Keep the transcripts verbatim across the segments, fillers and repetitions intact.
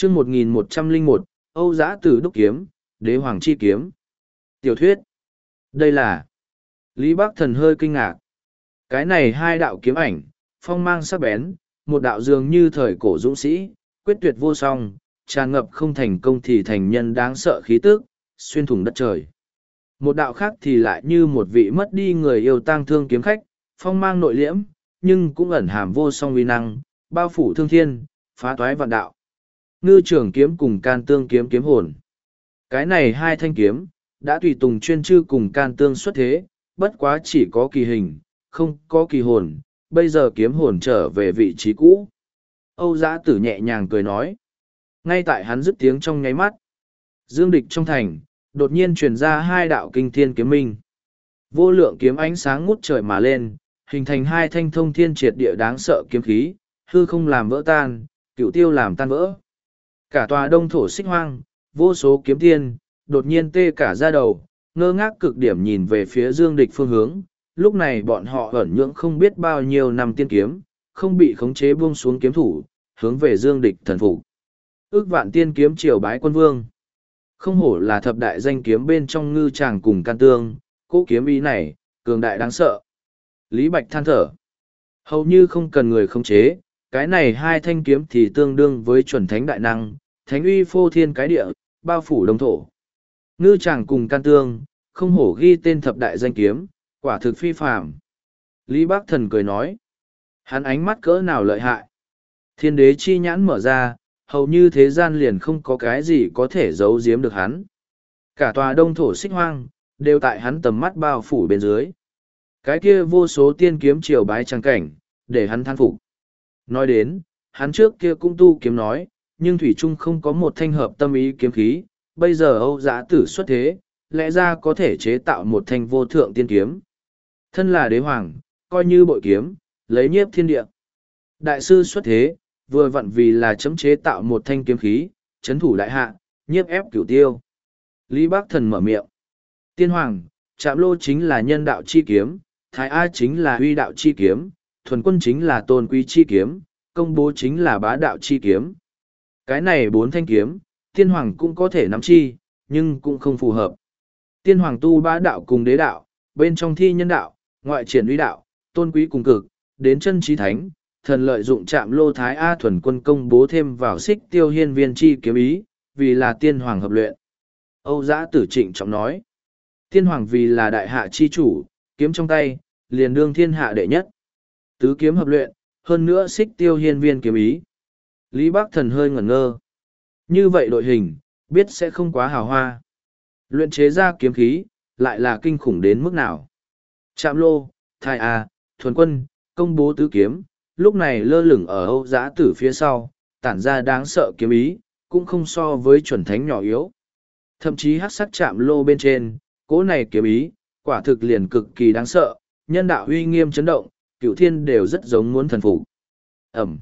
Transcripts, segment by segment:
chương một nghìn một trăm lẻ một, Âu Giã Tử đúc kiếm, đế hoàng chi kiếm. Tiểu thuyết. Đây là... Lý Bắc Thần hơi kinh ngạc. Cái này hai đạo kiếm ảnh, phong mang sắc bén, một đạo dường như thời cổ dũng sĩ, quyết tuyệt vô song, tràn ngập không thành công thì thành nhân đáng sợ khí tức, xuyên thủng đất trời. Một đạo khác thì lại như một vị mất đi người yêu tang thương kiếm khách, phong mang nội liễm, nhưng cũng ẩn hàm vô song uy năng, bao phủ thương thiên, phá toái vạn đạo. Ngư trường kiếm cùng can tương kiếm kiếm hồn. Cái này hai thanh kiếm, đã tùy tùng chuyên chư cùng can tương xuất thế, bất quá chỉ có kỳ hình, không có kỳ hồn, bây giờ kiếm hồn trở về vị trí cũ. Âu Giã Tử nhẹ nhàng cười nói. Ngay tại hắn dứt tiếng trong nháy mắt, dương địch trong thành, đột nhiên truyền ra hai đạo kinh thiên kiếm minh. Vô lượng kiếm ánh sáng ngút trời mà lên, hình thành hai thanh thông thiên triệt địa đáng sợ kiếm khí, hư không làm vỡ tan, cựu tiêu làm tan vỡ. Cả tòa đông thổ xích hoang, vô số kiếm tiên, đột nhiên tê cả ra đầu, ngơ ngác cực điểm nhìn về phía dương địch phương hướng. Lúc này bọn họ ẩn nhưỡng không biết bao nhiêu năm tiên kiếm, không bị khống chế buông xuống kiếm thủ, hướng về dương địch thần phục. Ước vạn tiên kiếm triều bái quân vương. Không hổ là thập đại danh kiếm bên trong ngư tràng cùng can tương, cỗ kiếm ý này, cường đại đáng sợ. Lý Bạch than thở. Hầu như không cần người khống chế, cái này hai thanh kiếm thì tương đương với chuẩn thánh đại năng, thánh uy phô thiên cái địa, bao phủ đông thổ. Ngư tràng cùng can tương, không hổ ghi tên thập đại danh kiếm, quả thực phi phàm. Lý Bác Thần cười nói. Hắn ánh mắt cỡ nào lợi hại. Thiên đế chi nhãn mở ra, hầu như thế gian liền không có cái gì có thể giấu giếm được hắn. Cả tòa đông thổ xích hoang, đều tại hắn tầm mắt bao phủ bên dưới. Cái kia vô số tiên kiếm triều bái trang cảnh, để hắn than phục. Nói đến, hắn trước kia cũng tu kiếm nói, nhưng Thủy Trung không có một thanh hợp tâm ý kiếm khí, bây giờ Âu Giã Tử xuất thế, lẽ ra có thể chế tạo một thanh vô thượng tiên kiếm. Thân là đế hoàng, coi như bội kiếm, lấy nhiếp thiên địa. Đại sư xuất thế, vừa vặn vì là chấm chế tạo một thanh kiếm khí, chấn thủ đại hạ, nhiếp ép cửu tiêu. Lý Bác Thần mở miệng. Tiên hoàng, Trạm Lô chính là nhân đạo chi kiếm, Thái A chính là huy đạo chi kiếm, Thuần Quân chính là tôn quý chi kiếm, Công Bố chính là bá đạo chi kiếm. Cái này bốn thanh kiếm, tiên hoàng cũng có thể nắm chi, nhưng cũng không phù hợp. Tiên hoàng tu bá đạo cùng đế đạo, bên trong thi nhân đạo, ngoại triển uy đạo, tôn quý cùng cực, đến chân trí thánh, thần lợi dụng Trạm Lô Thái A Thuần Quân Công Bố thêm vào xích tiêu hiên viên chi kiếm ý, vì là tiên hoàng hợp luyện. Âu Giã Tử trịnh trọng nói. Tiên hoàng vì là đại hạ chi chủ, kiếm trong tay, liền đương thiên hạ đệ nhất. Tứ kiếm hợp luyện, hơn nữa xích tiêu hiên viên kiếm ý. Lý Bác Thần hơi ngẩn ngơ. Như vậy đội hình, biết sẽ không quá hào hoa. Luyện chế ra kiếm khí, lại là kinh khủng đến mức nào. Trạm Lô, Thái A, Thuần Quân, Công Bố tứ kiếm, lúc này lơ lửng ở Âu Giã Tử phía sau, tản ra đáng sợ kiếm ý, cũng không so với chuẩn thánh nhỏ yếu. Thậm chí hắc sắc Trạm Lô bên trên, cỗ này kiếm ý, quả thực liền cực kỳ đáng sợ, nhân đạo uy nghiêm chấn động, cửu thiên đều rất giống muốn thần phục. Ẩm.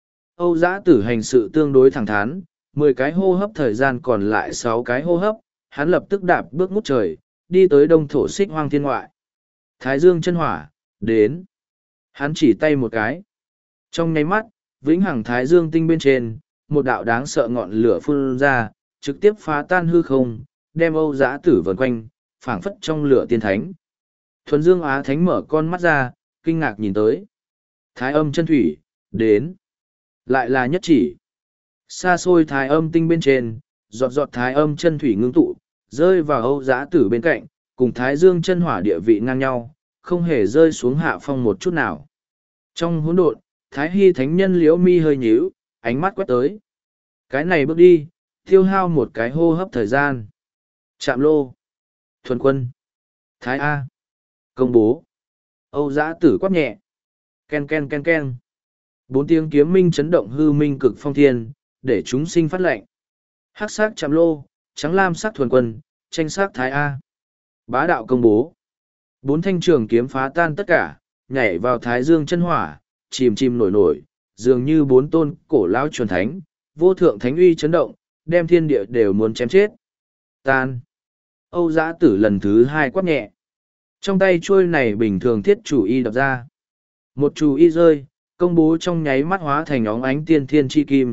Âu Giã Tử hành sự tương đối thẳng thắn, mười cái hô hấp thời gian còn lại sáu cái hô hấp, hắn lập tức đạp bước ngút trời, đi tới đông thổ xích hoang thiên ngoại. Thái dương chân hỏa, đến. Hắn chỉ tay một cái. Trong nháy mắt, vĩnh hằng thái dương tinh bên trên, một đạo đáng sợ ngọn lửa phun ra, trực tiếp phá tan hư không, đem Âu Giã Tử vần quanh, phảng phất trong lửa tiên thánh. Thuần Dương Á Thánh mở con mắt ra, kinh ngạc nhìn tới. Thái âm chân thủy, đến. Lại là nhất chỉ. Xa xôi thái âm tinh bên trên, giọt giọt thái âm chân thủy ngưng tụ, rơi vào Âu Giã Tử bên cạnh, cùng thái dương chân hỏa địa vị ngang nhau, không hề rơi xuống hạ phong một chút nào. Trong hỗn độn, Thái Hy Thánh Nhân liễu mi hơi nhíu, ánh mắt quét tới. Cái này bước đi, tiêu hao một cái hô hấp thời gian. Trạm Lô, Thuần Quân, Thái A, Công Bố. Âu Giã Tử quát nhẹ. Ken ken ken ken. Bốn tiếng kiếm minh chấn động hư minh cực phong thiên, để chúng sinh phát lệnh. Hắc sắc Trạm Lô, trắng lam sắc Thuần Quân, tranh sắc Thái A. Bá đạo Công Bố. Bốn thanh trường kiếm phá tan tất cả, nhảy vào thái dương chân hỏa, chìm chìm nổi nổi, dường như bốn tôn cổ lão chuẩn thánh, vô thượng thánh uy chấn động, đem thiên địa đều muốn chém chết. Tan. Âu Giã Tử lần thứ hai quát nhẹ. Trong tay trôi này bình thường thiết chủ y đập ra. Một chủ y rơi, Công Bố trong nháy mắt hóa thành óng ánh tiên thiên chi kim,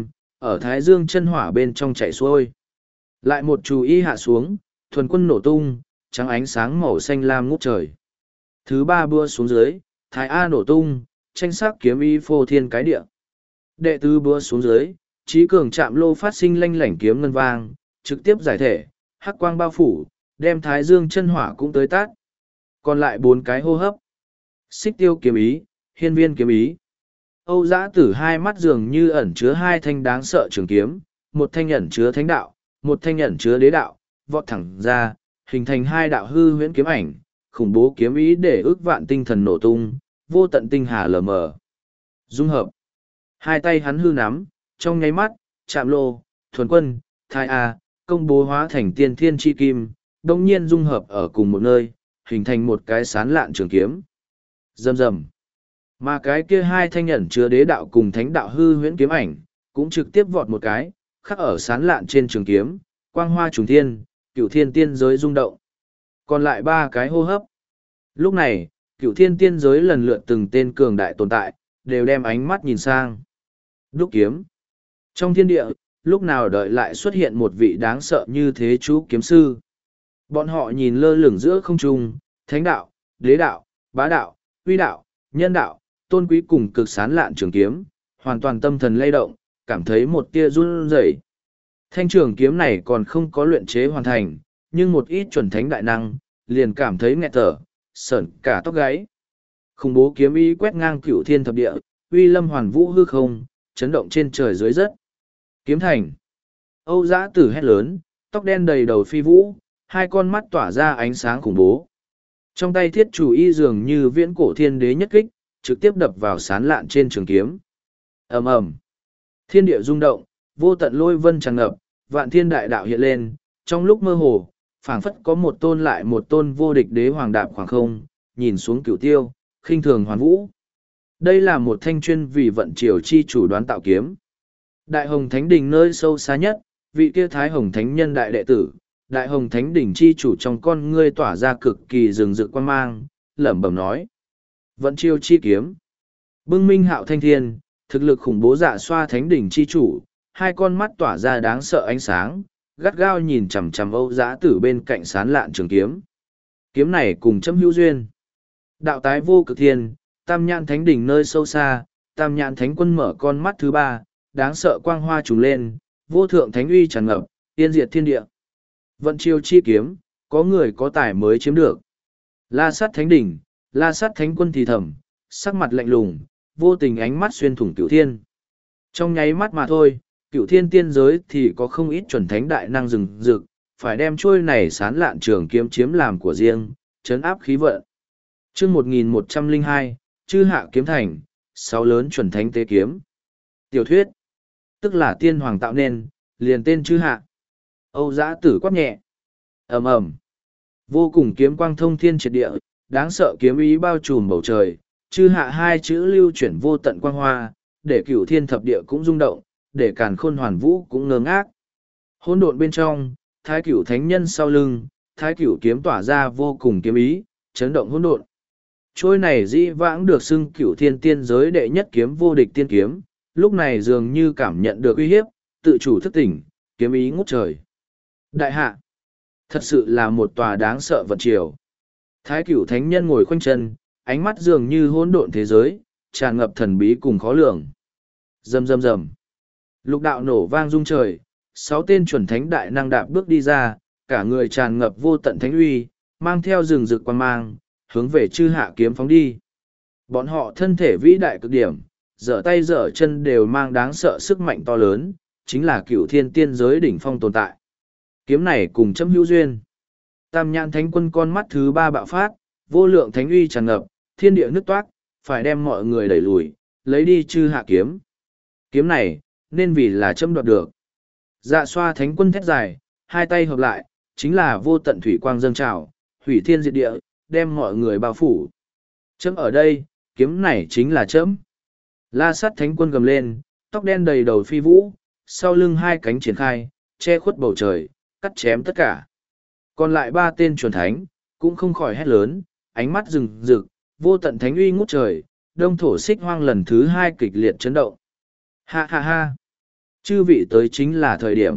ở thái dương chân hỏa bên trong chạy xuôi. Lại một chú ý hạ xuống, thuần quân nổ tung, trắng ánh sáng màu xanh lam ngút trời. Thứ ba búa xuống dưới, thái A nổ tung, tranh sắc kiếm y phô thiên cái địa. Đệ tứ búa xuống dưới, trí cường chạm lô phát sinh lanh lảnh kiếm ngân vang, trực tiếp giải thể, hắc quang bao phủ, đem thái dương chân hỏa cũng tới tát. Còn lại bốn cái hô hấp. Xích tiêu kiếm ý, hiên viên kiếm ý. Âu Giã Tử hai mắt dường như ẩn chứa hai thanh đáng sợ trường kiếm, một thanh ẩn chứa thánh đạo, một thanh ẩn chứa đế đạo, vọt thẳng ra, hình thành hai đạo hư huyễn kiếm ảnh, khủng bố kiếm ý để ước vạn tinh thần nổ tung, vô tận tinh hà lờ mờ. Dung hợp. Hai tay hắn hư nắm, trong nháy mắt, chạm lô, thuần quân, thai A, công bố hóa thành tiên thiên chi kim, đồng nhiên dung hợp ở cùng một nơi, hình thành một cái sán lạn trường kiếm. Rầm rầm. Mà cái kia hai thanh ẩn chứa đế đạo cùng thánh đạo hư huyễn kiếm ảnh, cũng trực tiếp vọt một cái, khắc ở sán lạn trên trường kiếm, quang hoa trùng thiên, cửu thiên tiên giới rung động. Còn lại ba cái hô hấp. Lúc này, cửu thiên tiên giới lần lượt từng tên cường đại tồn tại, đều đem ánh mắt nhìn sang. Đúc kiếm. Trong thiên địa, lúc nào đợi lại xuất hiện một vị đáng sợ như thế chú kiếm sư. Bọn họ nhìn lơ lửng giữa không trung, thánh đạo, đế đạo, bá đạo, uy đạo, nhân đạo, tôn quý cùng cực sán lạn trường kiếm, hoàn toàn tâm thần lay động, cảm thấy một tia run rẩy. Thanh trường kiếm này còn không có luyện chế hoàn thành, nhưng một ít chuẩn thánh đại năng, liền cảm thấy nghẹt thở, sởn cả tóc gáy. Khủng bố kiếm ý quét ngang cửu thiên thập địa, uy lâm hoàn vũ hư không, chấn động trên trời dưới đất. Kiếm thành. Âu Giã Tử hét lớn, tóc đen đầy đầu phi vũ, hai con mắt tỏa ra ánh sáng khủng bố. Trong tay thiết chủ y dường như viễn cổ thiên đế nhất kích, trực tiếp đập vào sán lạn trên trường kiếm. Ầm ầm. Thiên địa rung động, vô tận lôi vân tràn ngập, vạn thiên đại đạo hiện lên, trong lúc mơ hồ, phảng phất có một tôn lại một tôn vô địch đế hoàng đạp khoảng không, nhìn xuống cửu tiêu, khinh thường hoàn vũ. Đây là một thanh chuyên vì vận triều chi chủ đoán tạo kiếm. Đại Hồng Thánh Đình nơi sâu xa nhất, vị kia Thái Hồng Thánh Nhân đại đệ tử, Đại Hồng Thánh Đình chi chủ trong con ngươi tỏa ra cực kỳ rừng rực quan mang, lẩm bẩm nói. Vận triều chi kiếm. Bưng minh hạo thanh thiên, thực lực khủng bố dạ xoa Thánh Đình chi chủ, hai con mắt tỏa ra đáng sợ ánh sáng, gắt gao nhìn chằm chằm Âu Giã Tử bên cạnh sán lạn trường kiếm. Kiếm này cùng chấm hữu duyên. Đạo tái vô cực thiên, tam nhãn thánh đỉnh nơi sâu xa, tam nhãn thánh quân mở con mắt thứ ba, đáng sợ quang hoa trùng lên, vô thượng thánh uy tràn ngập, tiên diệt thiên địa. Vận chiêu chi kiếm, có người có tài mới chiếm được. La sát thánh đỉnh, la sát thánh quân thì thầm, sắc mặt lạnh lùng, vô tình ánh mắt xuyên thủng cửu thiên. Trong nháy mắt mà thôi, cửu thiên tiên giới thì có không ít chuẩn thánh đại năng rừng rực, phải đem trôi này sán lạn trường kiếm chiếm làm của riêng, chấn áp khí vận. Chương một nghìn một trăm lẻ hai, Chư Hạ Kiếm Thành, sáu lớn chuẩn thánh tế kiếm. Tiểu thuyết, tức là tiên hoàng tạo nên, liền tên Chư Hạ. Âu Giã Tử quát nhẹ. Ầm ầm. Vô cùng kiếm quang thông thiên triệt địa, đáng sợ kiếm ý bao trùm bầu trời, Chư Hạ hai chữ lưu chuyển vô tận quang hoa, để cửu thiên thập địa cũng rung động, để càn khôn hoàn vũ cũng ngơ ngác. Hỗn độn bên trong, Thái Cửu Thánh Nhân sau lưng, Thái Cửu kiếm tỏa ra vô cùng kiếm ý, chấn động hỗn độn. Trôi này dĩ vãng được xưng cửu thiên tiên giới đệ nhất kiếm vô địch tiên kiếm, lúc này dường như cảm nhận được uy hiếp, tự chủ thức tỉnh, kiếm ý ngút trời. Đại hạ, thật sự là một tòa đáng sợ vận triều. Thái Cửu Thánh Nhân ngồi khoanh chân, ánh mắt dường như hỗn độn thế giới, tràn ngập thần bí cùng khó lường. Rầm rầm rầm. Lục đạo nổ vang rung trời, sáu tên chuẩn thánh đại năng đạp bước đi ra, cả người tràn ngập vô tận thánh uy, mang theo rừng rực quan mang, hướng về Chư Hạ kiếm phóng đi. Bọn họ thân thể vĩ đại cực điểm, giở tay giở chân đều mang đáng sợ sức mạnh to lớn, chính là cửu thiên tiên giới đỉnh phong tồn tại. Kiếm này cùng chấm hữu duyên. Tam nhãn thánh quân con mắt thứ ba bạo phát, vô lượng thánh uy tràn ngập, thiên địa nứt toát, phải đem mọi người đẩy lùi, lấy đi Chư Hạ kiếm. Kiếm này, nên vì là chấm đoạt được. Dạ xoa thánh quân thét dài, hai tay hợp lại, chính là vô tận thủy quang dâng trào, hủy thiên diệt địa, đem mọi người bao phủ. Chấm ở đây, kiếm này chính là chấm. La sát thánh quân gầm lên, tóc đen đầy đầu phi vũ, sau lưng hai cánh triển khai, che khuất bầu trời, cắt chém tất cả. Còn lại ba tên chuẩn thánh, cũng không khỏi hét lớn, ánh mắt rừng rực, vô tận thánh uy ngút trời, đông thổ xích hoang lần thứ hai kịch liệt chấn động. Ha ha ha! Chư vị tới chính là thời điểm.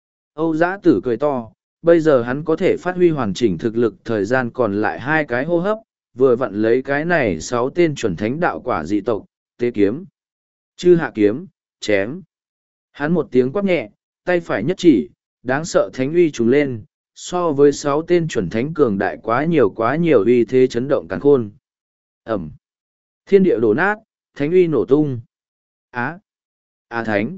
Âu Giã Tử cười to, bây giờ hắn có thể phát huy hoàn chỉnh thực lực thời gian còn lại hai cái hô hấp, vừa vặn lấy cái này sáu tên chuẩn thánh đạo quả dị tộc, tế kiếm. Chư hạ kiếm, chém. Hắn một tiếng quát nhẹ, tay phải nhất chỉ, đáng sợ thánh uy trùng lên, so với sáu tên chuẩn thánh cường đại quá nhiều quá nhiều uy thế chấn động càn khôn. Ẩm. Thiên địa đổ nát, thánh uy nổ tung. Á. Á thánh.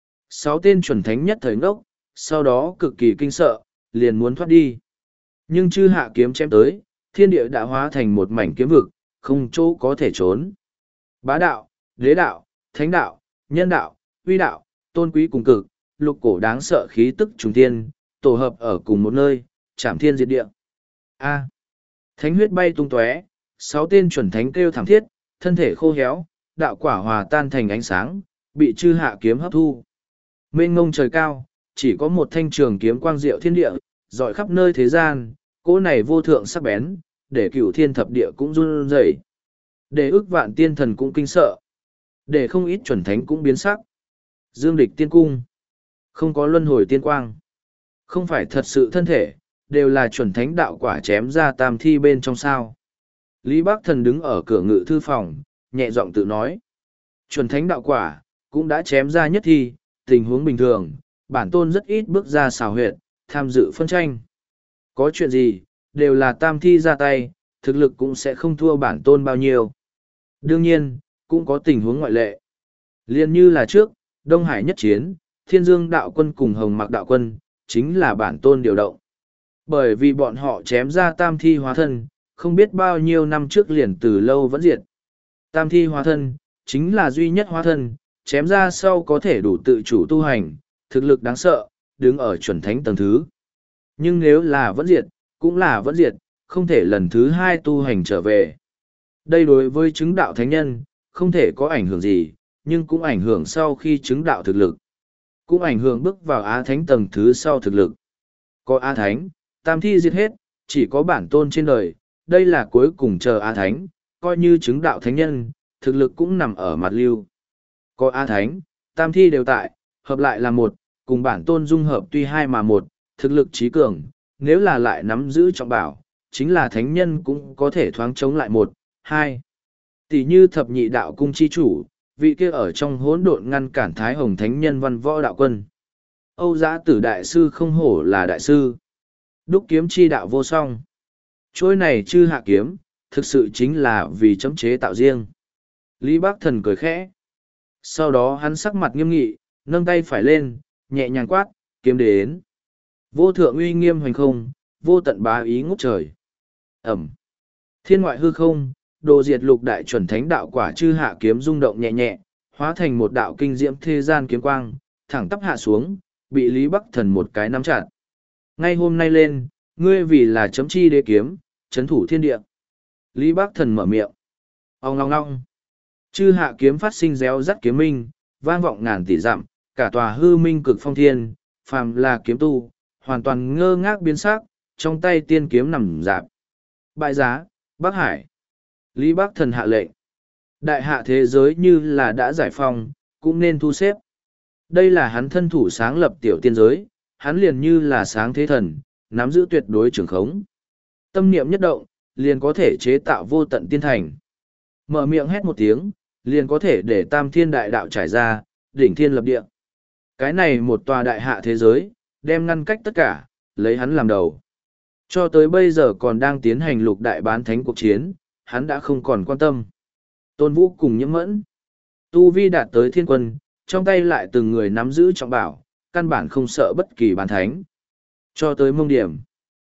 Sáu tên chuẩn thánh nhất thời ngốc, sau đó cực kỳ kinh sợ, liền muốn thoát đi. Nhưng chư hạ kiếm chém tới, thiên địa đã hóa thành một mảnh kiếm vực, không chỗ có thể trốn. Bá đạo, đế đạo, thánh đạo, nhân đạo, uy đạo, tôn quý cùng cực, lục cổ đáng sợ khí tức trùng tiên, tổ hợp ở cùng một nơi, chạm thiên diệt địa. A. Thánh huyết bay tung tóe, sáu tên chuẩn thánh kêu thảm thiết, thân thể khô héo, đạo quả hòa tan thành ánh sáng, bị chư hạ kiếm hấp thu. Mênh ngông trời cao, chỉ có một thanh trường kiếm quang diệu thiên địa, dọi khắp nơi thế gian, cỗ này vô thượng sắc bén, để cửu thiên thập địa cũng run rẩy, để ức vạn tiên thần cũng kinh sợ, để không ít chuẩn thánh cũng biến sắc. Dương địch tiên cung, không có luân hồi tiên quang, không phải thật sự thân thể, đều là chuẩn thánh đạo quả chém ra tam thi bên trong sao. Lý Bác Thần đứng ở cửa ngự thư phòng, nhẹ giọng tự nói. Chuẩn thánh đạo quả, cũng đã chém ra nhất thi, tình huống bình thường, bản tôn rất ít bước ra xào huyệt, tham dự phân tranh. Có chuyện gì, đều là tam thi ra tay, thực lực cũng sẽ không thua bản tôn bao nhiêu. Đương nhiên, cũng có tình huống ngoại lệ. Liên như là trước, Đông Hải nhất chiến, Thiên Dương đạo quân cùng Hồng Mạc đạo quân, chính là bản tôn điều động. Bởi vì bọn họ chém ra tam thi hóa thân, không biết bao nhiêu năm trước liền từ lâu vẫn diệt. Tam thi hóa thân, chính là duy nhất hóa thân, chém ra sau có thể đủ tự chủ tu hành, thực lực đáng sợ, đứng ở chuẩn thánh tầng thứ. Nhưng nếu là vẫn diệt, cũng là vẫn diệt, không thể lần thứ hai tu hành trở về. Đây đối với chứng đạo thánh nhân, không thể có ảnh hưởng gì, nhưng cũng ảnh hưởng sau khi chứng đạo thực lực. Cũng ảnh hưởng bước vào Á Thánh tầng thứ sau thực lực. Có Á Thánh, tam thi diệt hết, chỉ có bản tôn trên đời, đây là cuối cùng chờ Á Thánh, coi như chứng đạo thánh nhân, thực lực cũng nằm ở mặt lưu. Có Á Thánh, tam thi đều tại, hợp lại là một, cùng bản tôn dung hợp tuy hai mà một, thực lực trí cường, nếu là lại nắm giữ trọng bảo, chính là thánh nhân cũng có thể thoáng chống lại một, hai. Tỷ như thập nhị đạo cung chi chủ, vị kia ở trong hỗn độn ngăn cản Thái Hồng Thánh Nhân Văn Võ Đạo Quân. Âu Giã Tử Đại Sư không hổ là đại sư. Đúc kiếm chi đạo vô song. Trôi này chư hạ kiếm, thực sự chính là vì chấm chế tạo riêng. Lý Bác Thần cười khẽ. Sau đó hắn sắc mặt nghiêm nghị, nâng tay phải lên, nhẹ nhàng quát, kiếm đến. Vô thượng uy nghiêm hoành không, vô tận bá ý ngút trời. Ẩm. Thiên ngoại hư không, đồ diệt lục đại chuẩn thánh đạo quả chư hạ kiếm rung động nhẹ nhẹ, hóa thành một đạo kinh diễm thế gian kiếm quang, thẳng tắp hạ xuống, bị Lý Bắc Thần một cái nắm chặt. Ngay hôm nay lên, ngươi vì là chấm chi đế kiếm, chấn thủ thiên địa. Lý Bắc Thần mở miệng. Ông ngong ngong. Chư hạ kiếm phát sinh réo rắt kiếm minh, vang vọng ngàn tỷ dặm, cả tòa hư minh cực phong thiên, phàm là kiếm tu, hoàn toàn ngơ ngác biến sắc, trong tay tiên kiếm nằm dạp. Bại giá, Bắc Hải. Lý Bắc Thần hạ lệnh. Đại hạ thế giới như là đã giải phong, cũng nên thu xếp. Đây là hắn thân thủ sáng lập tiểu tiên giới, hắn liền như là sáng thế thần, nắm giữ tuyệt đối trường khống. Tâm niệm nhất động, liền có thể chế tạo vô tận tiên thành. Mở miệng hét một tiếng, liền có thể để tam thiên đại đạo trải ra, đỉnh thiên lập địa. Cái này một tòa đại hạ thế giới, đem ngăn cách tất cả, lấy hắn làm đầu. Cho tới bây giờ còn đang tiến hành lục đại bán thánh cuộc chiến, hắn đã không còn quan tâm. Tôn Vũ cùng Nhiễm Mẫn. Tu vi đạt tới thiên quân, trong tay lại từng người nắm giữ trọng bảo, căn bản không sợ bất kỳ bán thánh. Cho tới mông điểm.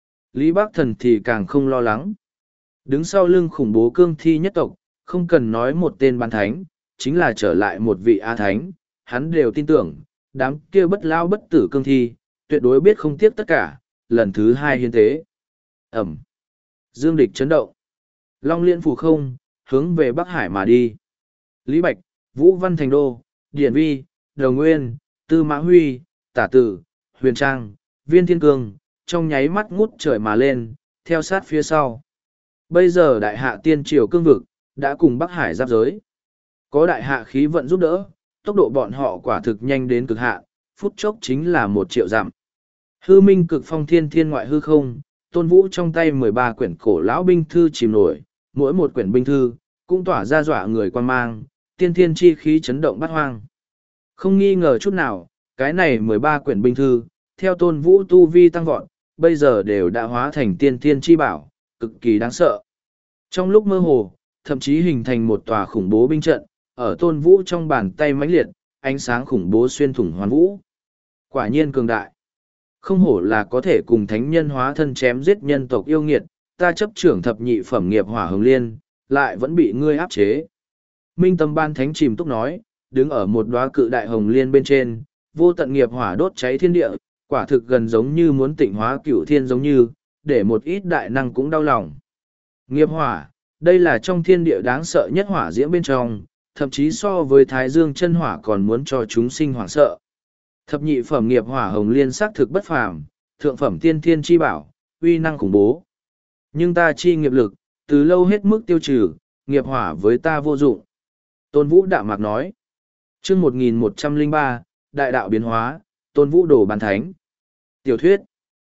Lý Bác Thần thì càng không lo lắng. Đứng sau lưng khủng bố cương thi nhất tộc, không cần nói một tên bán thánh, chính là trở lại một vị A thánh, hắn đều tin tưởng, đám kia bất lao bất tử cương thi, tuyệt đối biết không tiếc tất cả, lần thứ hai hiến tế. Ẩm. Dương địch chấn động. Long liên phù không, hướng về Bắc Hải mà đi. Lý Bạch, Vũ Văn Thành Đô, Điển Vi, Đồng Nguyên, Tư Mã Huy, Tả Tử, Huyền Trang, Viên Thiên Cương, trong nháy mắt ngút trời mà lên, theo sát phía sau. Bây giờ đại hạ tiên triều cương vực, đã cùng Bắc Hải giáp giới. Có đại hạ khí vận giúp đỡ, tốc độ bọn họ quả thực nhanh đến cực hạn, phút chốc chính là một triệu dặm. Hư minh cực phong thiên thiên ngoại hư không, Tôn Vũ trong tay mười ba quyển cổ lão binh thư chìm nổi, mỗi một quyển binh thư, cũng tỏa ra dọa người quan mang, tiên thiên chi khí chấn động bát hoang. Không nghi ngờ chút nào, cái này mười ba quyển binh thư, theo Tôn Vũ tu vi tăng vọt, bây giờ đều đã hóa thành tiên thiên chi bảo, cực kỳ đáng sợ. Trong lúc mơ hồ, thậm chí hình thành một tòa khủng bố binh trận, ở Tôn Vũ trong bàn tay mãnh liệt, ánh sáng khủng bố xuyên thủng hoàn vũ. Quả nhiên cường đại. Không hổ là có thể cùng thánh nhân hóa thân chém giết nhân tộc yêu nghiệt, ta chấp trưởng thập nhị phẩm nghiệp hỏa hồng liên, lại vẫn bị ngươi áp chế. Minh tâm ban thánh chìm túc nói, đứng ở một đóa cự đại hồng liên bên trên, vô tận nghiệp hỏa đốt cháy thiên địa, quả thực gần giống như muốn tịnh hóa cửu thiên giống như, để một ít đại năng cũng đau lòng. Nghiệp hỏa, đây là trong thiên địa đáng sợ nhất hỏa diễm bên trong, thậm chí so với thái dương chân hỏa còn muốn cho chúng sinh hoảng sợ. Thập nhị phẩm nghiệp hỏa hồng liên xác thực bất phàm, thượng phẩm tiên thiên chi bảo, uy năng khủng bố. Nhưng ta chi nghiệp lực, từ lâu hết mức tiêu trừ, nghiệp hỏa với ta vô dụng. Tôn Vũ đạm mạc nói. Chương một nghìn một trăm lẻ ba, Đại đạo biến hóa, Tôn Vũ đổ bàn thánh. Tiểu thuyết.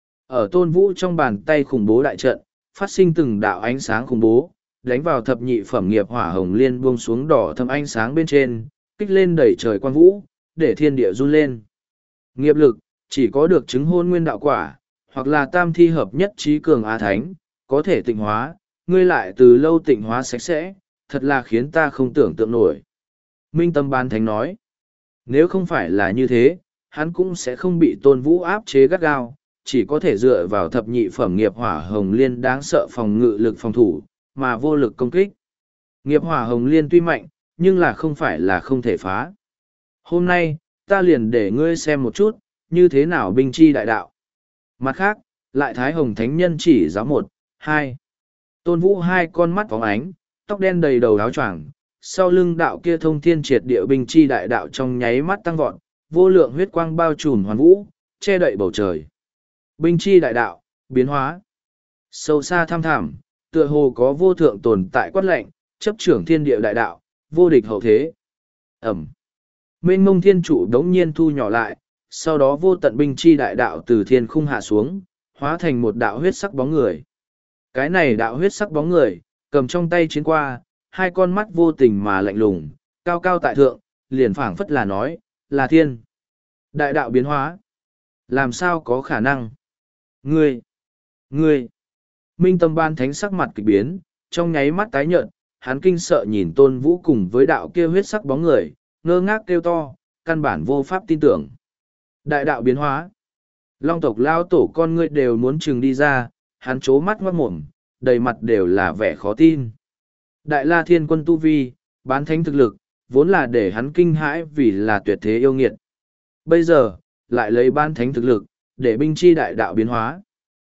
Ở Tôn Vũ trong bàn tay khủng bố đại trận, phát sinh từng đạo ánh sáng khủng bố, đánh vào thập nhị phẩm nghiệp hỏa hồng liên buông xuống đỏ thâm ánh sáng bên trên, kích lên đẩy trời quan vũ, để thiên địa run lên. Nghiệp lực, chỉ có được chứng hôn nguyên đạo quả, hoặc là tam thi hợp nhất trí cường á thánh, có thể tịnh hóa, ngươi lại từ lâu tịnh hóa sạch sẽ, thật là khiến ta không tưởng tượng nổi. Minh tâm ban thánh nói, nếu không phải là như thế, hắn cũng sẽ không bị Tôn Vũ áp chế gắt gao, chỉ có thể dựa vào thập nhị phẩm nghiệp hỏa hồng liên đáng sợ phòng ngự lực phòng thủ, mà vô lực công kích. Nghiệp hỏa hồng liên tuy mạnh, nhưng là không phải là không thể phá. Hôm nay, ta liền để ngươi xem một chút, như thế nào binh chi đại đạo. Mặt khác, lại Thái Hồng Thánh Nhân chỉ giáo một, hai. Tôn Vũ hai con mắt phóng ánh, tóc đen đầy đầu áo choàng, sau lưng đạo kia thông thiên triệt địa binh chi đại đạo trong nháy mắt tăng vọt, vô lượng huyết quang bao trùm hoàn vũ, che đậy bầu trời. Binh chi đại đạo, biến hóa. Sâu xa thăm thẳm, tựa hồ có vô thượng tồn tại quát lệnh, chấp trưởng thiên địa đại đạo, vô địch hậu thế. Ẩm. Mênh mông thiên trụ đống nhiên thu nhỏ lại, sau đó vô tận binh chi đại đạo từ thiên khung hạ xuống, hóa thành một đạo huyết sắc bóng người. Cái này đạo huyết sắc bóng người, cầm trong tay chiến qua, hai con mắt vô tình mà lạnh lùng, cao cao tại thượng, liền phảng phất là nói, là thiên. Đại đạo biến hóa. Làm sao có khả năng? Ngươi! Ngươi! Minh tâm ban thánh sắc mặt kịch biến, trong nháy mắt tái nhợt, hắn kinh sợ nhìn Tôn Vũ cùng với đạo kia huyết sắc bóng người, ngơ ngác kêu to, căn bản vô pháp tin tưởng. Đại đạo biến hóa. Long tộc lao tổ con ngươi đều muốn chừng đi ra, hắn trố mắt ngoát mồm, đầy mặt đều là vẻ khó tin. Đại la thiên quân tu vi, bán thánh thực lực, vốn là để hắn kinh hãi vì là tuyệt thế yêu nghiệt. Bây giờ, lại lấy bán thánh thực lực, để binh chi đại đạo biến hóa.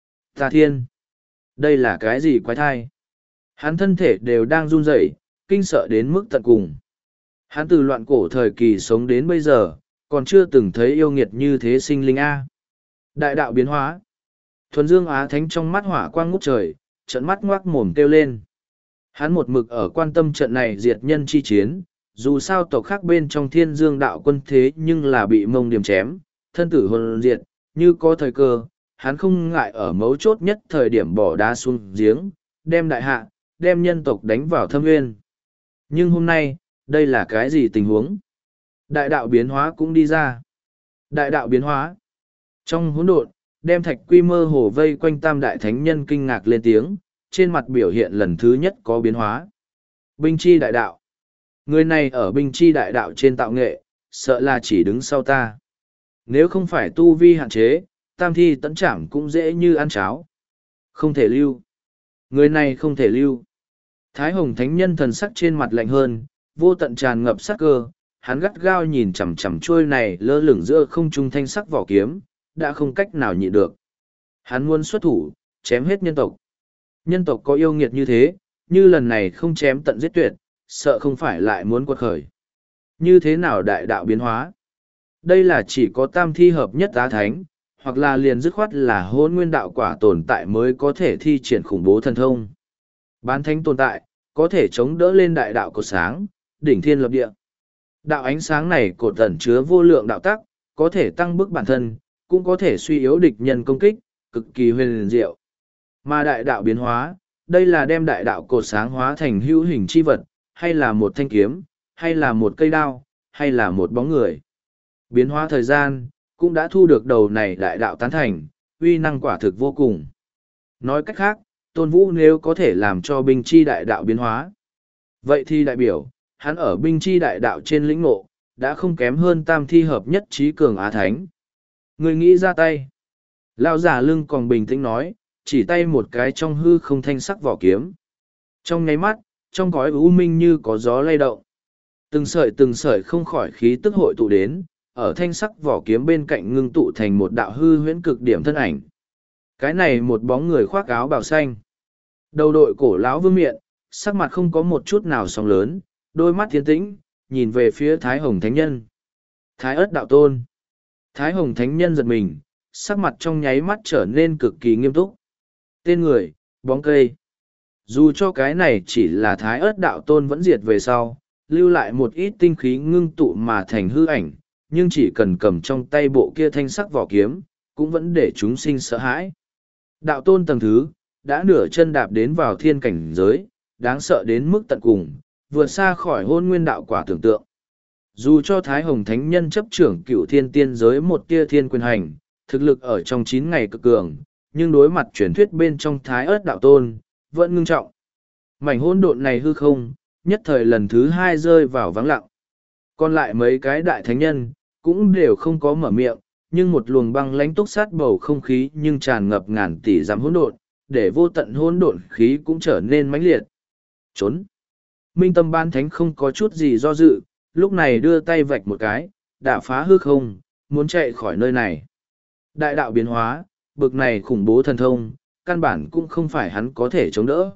Ta thiên! Đây là cái gì quái thai? Hắn thân thể đều đang run rẩy, kinh sợ đến mức tận cùng. Hắn từ loạn cổ thời kỳ sống đến bây giờ, còn chưa từng thấy yêu nghiệt như thế sinh linh A. Đại đạo biến hóa. Thuần Dương Á Thánh trong mắt hỏa quang ngút trời, trận mắt ngoác mồm kêu lên. Hắn một mực ở quan tâm trận này diệt nhân chi chiến, dù sao tộc khác bên trong Thiên Dương đạo quân thế nhưng là bị mông điểm chém, thân tử hồn diệt, như có thời cơ, hắn không ngại ở mấu chốt nhất thời điểm bỏ đá xuống giếng, đem đại hạ, đem nhân tộc đánh vào thâm nguyên. Nhưng hôm nay, đây là cái gì tình huống? Đại đạo biến hóa cũng đi ra. Đại đạo biến hóa. Trong hỗn độn, đem thạch quy mơ hồ vây quanh tam đại thánh nhân kinh ngạc lên tiếng, trên mặt biểu hiện lần thứ nhất có biến hóa. Binh chi đại đạo. Người này ở binh chi đại đạo trên tạo nghệ, sợ là chỉ đứng sau ta. Nếu không phải tu vi hạn chế, tam thi tấn trảm cũng dễ như ăn cháo. Không thể lưu. Người này không thể lưu. Thái Hồng Thánh Nhân thần sắc trên mặt lạnh hơn, vô tận tràn ngập sắc cơ, hắn gắt gao nhìn chằm chằm trôi này lơ lửng giữa không trung thanh sắc vỏ kiếm, đã không cách nào nhịn được. Hắn muốn xuất thủ, chém hết nhân tộc. Nhân tộc có yêu nghiệt như thế, như lần này không chém tận giết tuyệt, sợ không phải lại muốn quật khởi. Như thế nào đại đạo biến hóa? Đây là chỉ có tam thi hợp nhất á thánh, hoặc là liền dứt khoát là hôn nguyên đạo quả tồn tại mới có thể thi triển khủng bố thần thông. Bán thánh tồn tại, có thể chống đỡ lên đại đạo cột sáng, đỉnh thiên lập địa. Đạo ánh sáng này cột tẩn chứa vô lượng đạo tắc, có thể tăng bức bản thân, cũng có thể suy yếu địch nhân công kích, cực kỳ huyền diệu. Mà đại đạo biến hóa, đây là đem đại đạo cột sáng hóa thành hữu hình chi vật, hay là một thanh kiếm, hay là một cây đao, hay là một bóng người. Biến hóa thời gian, cũng đã thu được đầu này đại đạo tán thành, uy năng quả thực vô cùng. Nói cách khác, Tôn Vũ nếu có thể làm cho binh chi đại đạo biến hóa. Vậy thì đại biểu, hắn ở binh chi đại đạo trên lĩnh ngộ, đã không kém hơn tam thi hợp nhất trí cường Á Thánh. Người nghĩ ra tay. Lão giả lưng còn bình tĩnh nói, chỉ tay một cái trong hư không thanh sắc vỏ kiếm. Trong nháy mắt, trong cõi u minh như có gió lay động. Từng sợi từng sợi không khỏi khí tức hội tụ đến, ở thanh sắc vỏ kiếm bên cạnh ngưng tụ thành một đạo hư huyễn cực điểm thân ảnh. Cái này một bóng người khoác áo bào xanh. Đầu đội cổ lão vương miện, sắc mặt không có một chút nào sóng lớn, đôi mắt thiên tĩnh, nhìn về phía Thái Hồng Thánh Nhân. Thái ất đạo tôn. Thái Hồng Thánh Nhân giật mình, sắc mặt trong nháy mắt trở nên cực kỳ nghiêm túc. Tên người, bóng cây. Dù cho cái này chỉ là Thái ất đạo tôn vẫn diệt về sau, lưu lại một ít tinh khí ngưng tụ mà thành hư ảnh, nhưng chỉ cần cầm trong tay bộ kia thanh sắc vỏ kiếm, cũng vẫn để chúng sinh sợ hãi. Đạo tôn tầng thứ, đã nửa chân đạp đến vào thiên cảnh giới, đáng sợ đến mức tận cùng, vượt xa khỏi hôn nguyên đạo quả tưởng tượng. Dù cho Thái Hồng Thánh Nhân chấp trưởng cựu thiên tiên giới một tia thiên quyền hành, thực lực ở trong chín ngày cực cường, nhưng đối mặt truyền thuyết bên trong Thái ớt đạo tôn, vẫn ngưng trọng. Mảnh hỗn độn này hư không, nhất thời lần thứ hai rơi vào vắng lặng. Còn lại mấy cái đại thánh nhân, cũng đều không có mở miệng, nhưng một luồng băng lãnh túc sát bầu không khí nhưng tràn ngập ngàn tỷ dặm hỗn độn, để vô tận hỗn độn khí cũng trở nên mãnh liệt. Trốn. Minh Tâm Ban Thánh không có chút gì do dự, lúc này đưa tay vạch một cái, đả phá hư không, muốn chạy khỏi nơi này. Đại đạo biến hóa, bực này khủng bố thần thông, căn bản cũng không phải hắn có thể chống đỡ.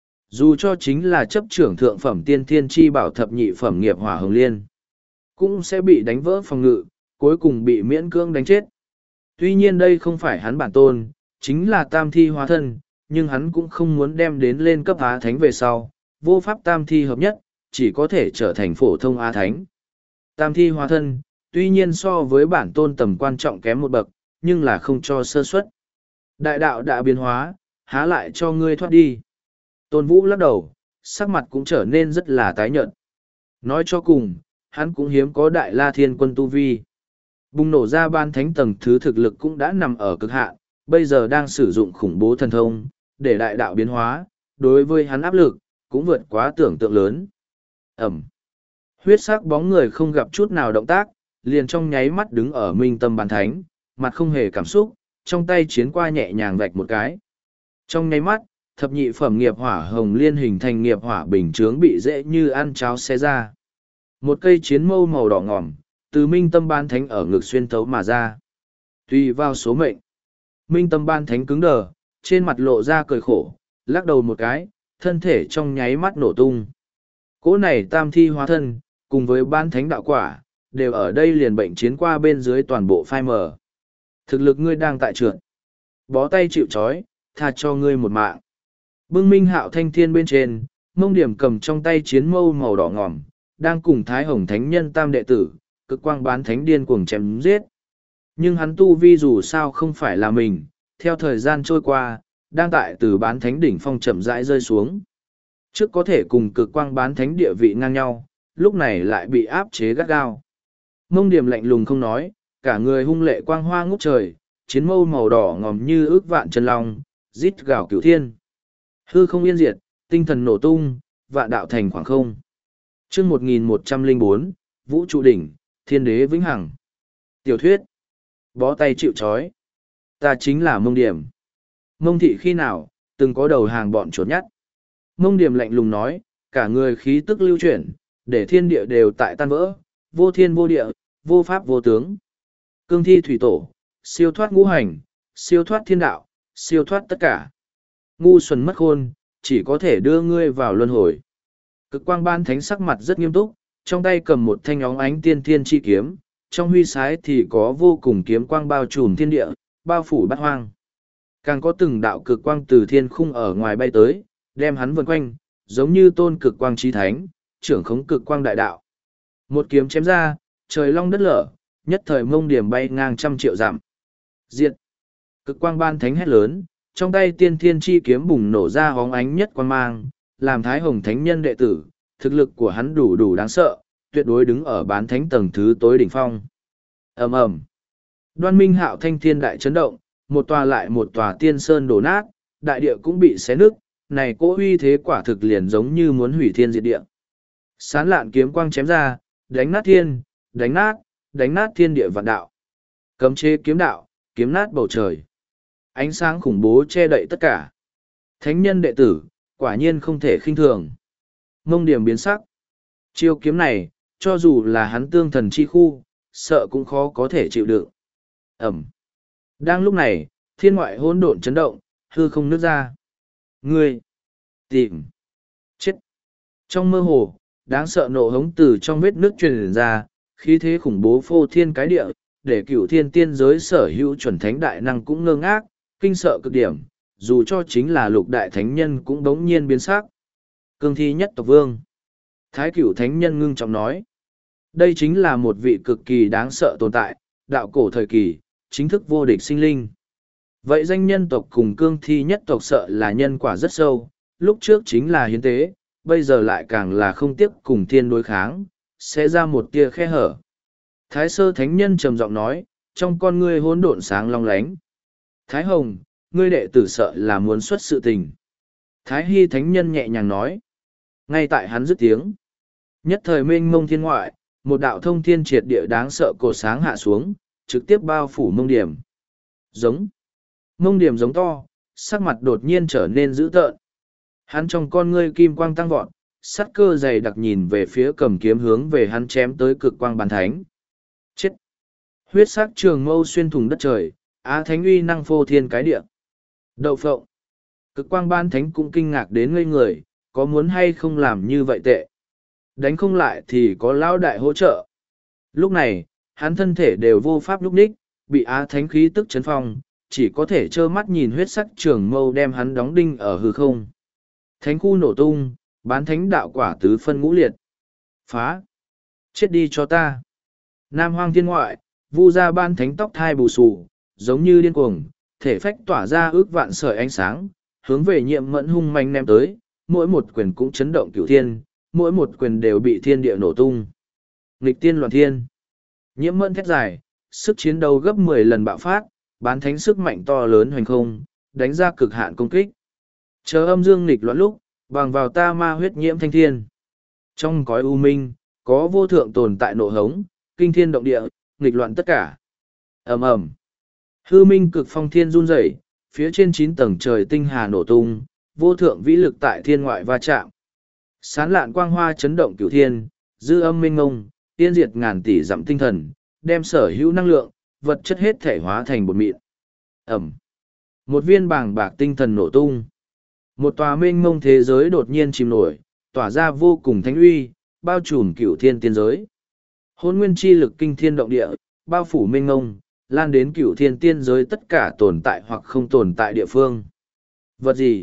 Dù cho chính là chấp trưởng thượng phẩm tiên thiên chi bảo thập nhị phẩm nghiệp hỏa hồng liên, cũng sẽ bị đánh vỡ phòng ngự, cuối cùng bị miễn cưỡng đánh chết. Tuy nhiên đây không phải hắn bản tôn, chính là tam thi hóa thân, nhưng hắn cũng không muốn đem đến lên cấp Á Thánh về sau, vô pháp tam thi hợp nhất, chỉ có thể trở thành phổ thông Á Thánh. Tam thi hóa thân, tuy nhiên so với bản tôn tầm quan trọng kém một bậc, nhưng là không cho sơ suất. Đại đạo đã biến hóa, há lại cho ngươi thoát đi. Tôn Vũ lắc đầu, sắc mặt cũng trở nên rất là tái nhợt. Nói cho cùng, hắn cũng hiếm có đại la thiên quân tu vi. Bùng nổ ra ban thánh tầng thứ thực lực cũng đã nằm ở cực hạn, bây giờ đang sử dụng khủng bố thần thông, để đại đạo biến hóa, đối với hắn áp lực, cũng vượt quá tưởng tượng lớn. Ẩm. Huyết sắc bóng người không gặp chút nào động tác, liền trong nháy mắt đứng ở minh tâm bàn thánh, mặt không hề cảm xúc, trong tay chiến qua nhẹ nhàng vạch một cái. Trong nháy mắt, thập nhị phẩm nghiệp hỏa hồng liên hình thành nghiệp hỏa bình chướng bị dễ như ăn cháo xé ra. Một cây chiến mâu màu đỏ ngòm, từ minh tâm ban thánh ở ngực xuyên thấu mà ra. Tùy vào số mệnh, minh tâm ban thánh cứng đờ, trên mặt lộ ra cười khổ, lắc đầu một cái, thân thể trong nháy mắt nổ tung. Cỗ này tam thi hóa thân, cùng với ban thánh đạo quả, đều ở đây liền bệnh chiến qua bên dưới toàn bộ phai mờ. Thực lực ngươi đang tại trượt. Bó tay chịu trói, tha cho ngươi một mạng. Bưng minh hạo thanh thiên bên trên, mông điểm cầm trong tay chiến mâu màu đỏ ngòm, đang cùng Thái Hồng Thánh Nhân tam đệ tử, cực quang bán thánh điên cuồng chém giết. Nhưng hắn tu vi dù sao không phải là mình, theo thời gian trôi qua, đang tại từ bán thánh đỉnh phong chậm rãi rơi xuống. Trước có thể cùng cực quang bán thánh địa vị ngang nhau, lúc này lại bị áp chế gắt gao. Mông điểm lạnh lùng không nói, cả người hung lệ quang hoa ngút trời, chiến mâu màu đỏ ngòm như ước vạn chân long, rít gào cửu thiên. Hư không yên diệt, tinh thần nổ tung, vạn đạo thành khoảng không. Chương một nghìn một trăm lẻ bốn, Vũ trụ đỉnh, thiên đế vĩnh hằng. Tiểu thuyết. Bó tay chịu trói. Ta chính là Mông Điểm. Mông thị khi nào, từng có đầu hàng bọn chuột nhắt. Mông Điểm lạnh lùng nói, cả người khí tức lưu chuyển, để thiên địa đều tại tan vỡ, vô thiên vô địa, vô pháp vô tướng. Cương thi thủy tổ, siêu thoát ngũ hành, siêu thoát thiên đạo, siêu thoát tất cả. Ngu xuẩn mất khôn, chỉ có thể đưa ngươi vào luân hồi. Cực quang ban thánh sắc mặt rất nghiêm túc, trong tay cầm một thanh óng ánh tiên thiên chi kiếm, trong huy sái thì có vô cùng kiếm quang bao trùm thiên địa, bao phủ bát hoang. Càng có từng đạo cực quang từ thiên khung ở ngoài bay tới, đem hắn vần quanh, giống như tôn cực quang trí thánh, trưởng khống cực quang đại đạo. Một kiếm chém ra, trời long đất lở, nhất thời mông điểm bay ngang trăm triệu dặm. Diệt! Cực quang ban thánh hét lớn, trong tay tiên thiên chi kiếm bùng nổ ra hóng ánh nhất quang mang, làm Thái Hồng thánh nhân đệ tử, thực lực của hắn đủ đủ đáng sợ, tuyệt đối đứng ở bán thánh tầng thứ tối đỉnh phong. Ầm ầm. Đoan Minh Hạo thanh thiên đại chấn động, một tòa lại một tòa tiên sơn đổ nát, đại địa cũng bị xé nứt, này cỗ uy thế quả thực liền giống như muốn hủy thiên diệt địa. Sán lạn kiếm quang chém ra, đánh nát thiên, đánh nát, đánh nát thiên địa vạn đạo. Cấm chế kiếm đạo, kiếm nát bầu trời. Ánh sáng khủng bố che đậy tất cả. Thánh nhân đệ tử, quả nhiên không thể khinh thường. Mông điểm biến sắc. Chiêu kiếm này, cho dù là hắn tương thần chi khu, sợ cũng khó có thể chịu đựng. Ẩm. Đang lúc này, thiên ngoại hỗn độn chấn động, hư không nứt ra. Ngươi! Tìm! Chết! Trong mơ hồ, đáng sợ nộ hống từ trong vết nước truyền ra, khí thế khủng bố phô thiên cái địa, để cửu thiên tiên giới sở hữu chuẩn thánh đại năng cũng ngơ ngác, kinh sợ cực điểm, dù cho chính là lục đại thánh nhân cũng đống nhiên biến sắc. Cương thi nhất tộc vương. Thái cửu thánh nhân ngưng trọng nói. Đây chính là một vị cực kỳ đáng sợ tồn tại, đạo cổ thời kỳ, chính thức vô địch sinh linh. Vậy danh nhân tộc cùng cương thi nhất tộc sợ là nhân quả rất sâu, lúc trước chính là hiến tế, bây giờ lại càng là không tiếc cùng thiên đối kháng, sẽ ra một tia khe hở. Thái sơ thánh nhân trầm giọng nói, trong con ngươi hỗn độn sáng long lánh. Thái hồng, ngươi đệ tử sợ là muốn xuất sự tình. Thái hy thánh nhân nhẹ nhàng nói. Ngay tại hắn dứt tiếng. Nhất thời mênh mông thiên ngoại, một đạo thông thiên triệt địa đáng sợ cột sáng hạ xuống, trực tiếp bao phủ mông điểm. Giống. Mông điểm giống to, sắc mặt đột nhiên trở nên dữ tợn. Hắn trong con ngươi kim quang tăng vọt, sắt cơ dày đặc nhìn về phía cầm kiếm hướng về hắn chém tới cực quang bàn thánh. Chết! Huyết sắc trường mâu xuyên thủng đất trời, á thánh uy năng phô thiên cái địa. Đậu phộng! Cực quang ban thánh cũng kinh ngạc đến ngây người, có muốn hay không làm như vậy tệ. Đánh không lại thì có lão đại hỗ trợ. Lúc này, hắn thân thể đều vô pháp lúc ních, bị á thánh khí tức chấn phong, chỉ có thể trơ mắt nhìn huyết sắc trường mâu đem hắn đóng đinh ở hư không. Thánh khu nổ tung, bán thánh đạo quả tứ phân ngũ liệt. Phá! Chết đi cho ta! Nam hoang thiên ngoại, vu ra ban thánh tóc thai bù xù, giống như điên cuồng, thể phách tỏa ra ước vạn sợi ánh sáng, hướng về nhiệm mẫn hung manh ném tới, mỗi một quyền cũng chấn động cửu thiên, mỗi một quyền đều bị thiên địa nổ tung. Nghịch tiên loạn thiên. Nhiễm mẫn thét dài, sức chiến đấu gấp mười lần bạo phát, bán thánh sức mạnh to lớn hoành không, đánh ra cực hạn công kích. Chờ âm dương nghịch loạn lúc, bằng vào ta ma huyết nhiễm thanh thiên. Trong cõi u minh, có vô thượng tồn tại nộ hống, kinh thiên động địa, nghịch loạn tất cả. Ầm ầm. Hư minh cực phong thiên run rẩy, phía trên chín tầng trời tinh hà nổ tung, vô thượng vĩ lực tại thiên ngoại va chạm. Sán lạn quang hoa chấn động cửu thiên, dư âm minh ngông, tiên diệt ngàn tỷ dặm tinh thần, đem sở hữu năng lượng, vật chất hết thể hóa thành bột mịn. Ẩm. Một viên bàng bạc tinh thần nổ tung. Một tòa mênh mông thế giới đột nhiên chìm nổi, tỏa ra vô cùng thánh uy, bao trùm cửu thiên tiên giới. Hôn nguyên chi lực kinh thiên động địa, bao phủ mênh mông, lan đến cửu thiên tiên giới tất cả tồn tại hoặc không tồn tại địa phương. Vật gì?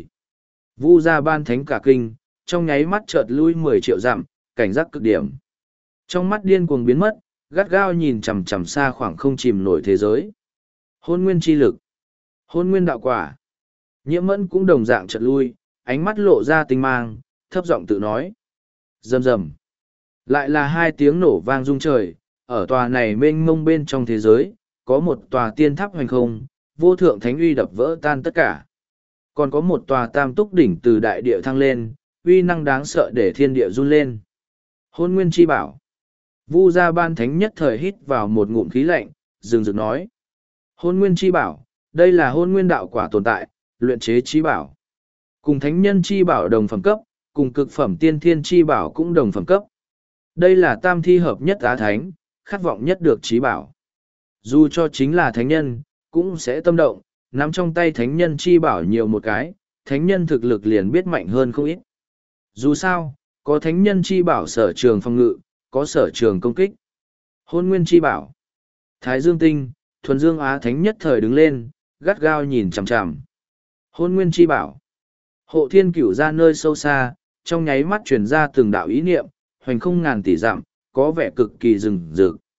Vu ra ban thánh cả kinh, trong nháy mắt chợt lui mười triệu dặm, cảnh giác cực điểm. Trong mắt điên cuồng biến mất, gắt gao nhìn chằm chằm xa khoảng không chìm nổi thế giới. Hôn nguyên chi lực. Hôn nguyên đạo quả. Nhiễm mẫn cũng đồng dạng chợt lui, ánh mắt lộ ra tinh mang, thấp giọng tự nói. Rầm rầm. Lại là hai tiếng nổ vang rung trời, ở tòa này mênh mông bên trong thế giới, có một tòa tiên tháp hoành không, vô thượng thánh uy đập vỡ tan tất cả. Còn có một tòa tam túc đỉnh từ đại địa thăng lên, uy năng đáng sợ để thiên địa run lên. Hôn nguyên chi bảo. Vu gia ban thánh nhất thời hít vào một ngụm khí lạnh, dừng dừng nói. Hôn nguyên chi bảo, đây là hôn nguyên đạo quả tồn tại, luyện chế chi bảo. Cùng thánh nhân chi bảo đồng phẩm cấp, cùng cực phẩm tiên thiên chi bảo cũng đồng phẩm cấp. Đây là tam thi hợp nhất á thánh, khát vọng nhất được trí bảo. Dù cho chính là thánh nhân, cũng sẽ tâm động, nắm trong tay thánh nhân chi bảo nhiều một cái, thánh nhân thực lực liền biết mạnh hơn không ít. Dù sao, có thánh nhân chi bảo sở trường phòng ngự, có sở trường công kích. Hôn nguyên chi bảo. Thái Dương Tinh, thuần dương á thánh nhất thời đứng lên, gắt gao nhìn chằm chằm. Hôn nguyên chi bảo. Hộ thiên cửu ra nơi sâu xa, trong nháy mắt truyền ra từng đạo ý niệm, hoành không ngàn tỷ dặm, có vẻ cực kỳ rừng rực.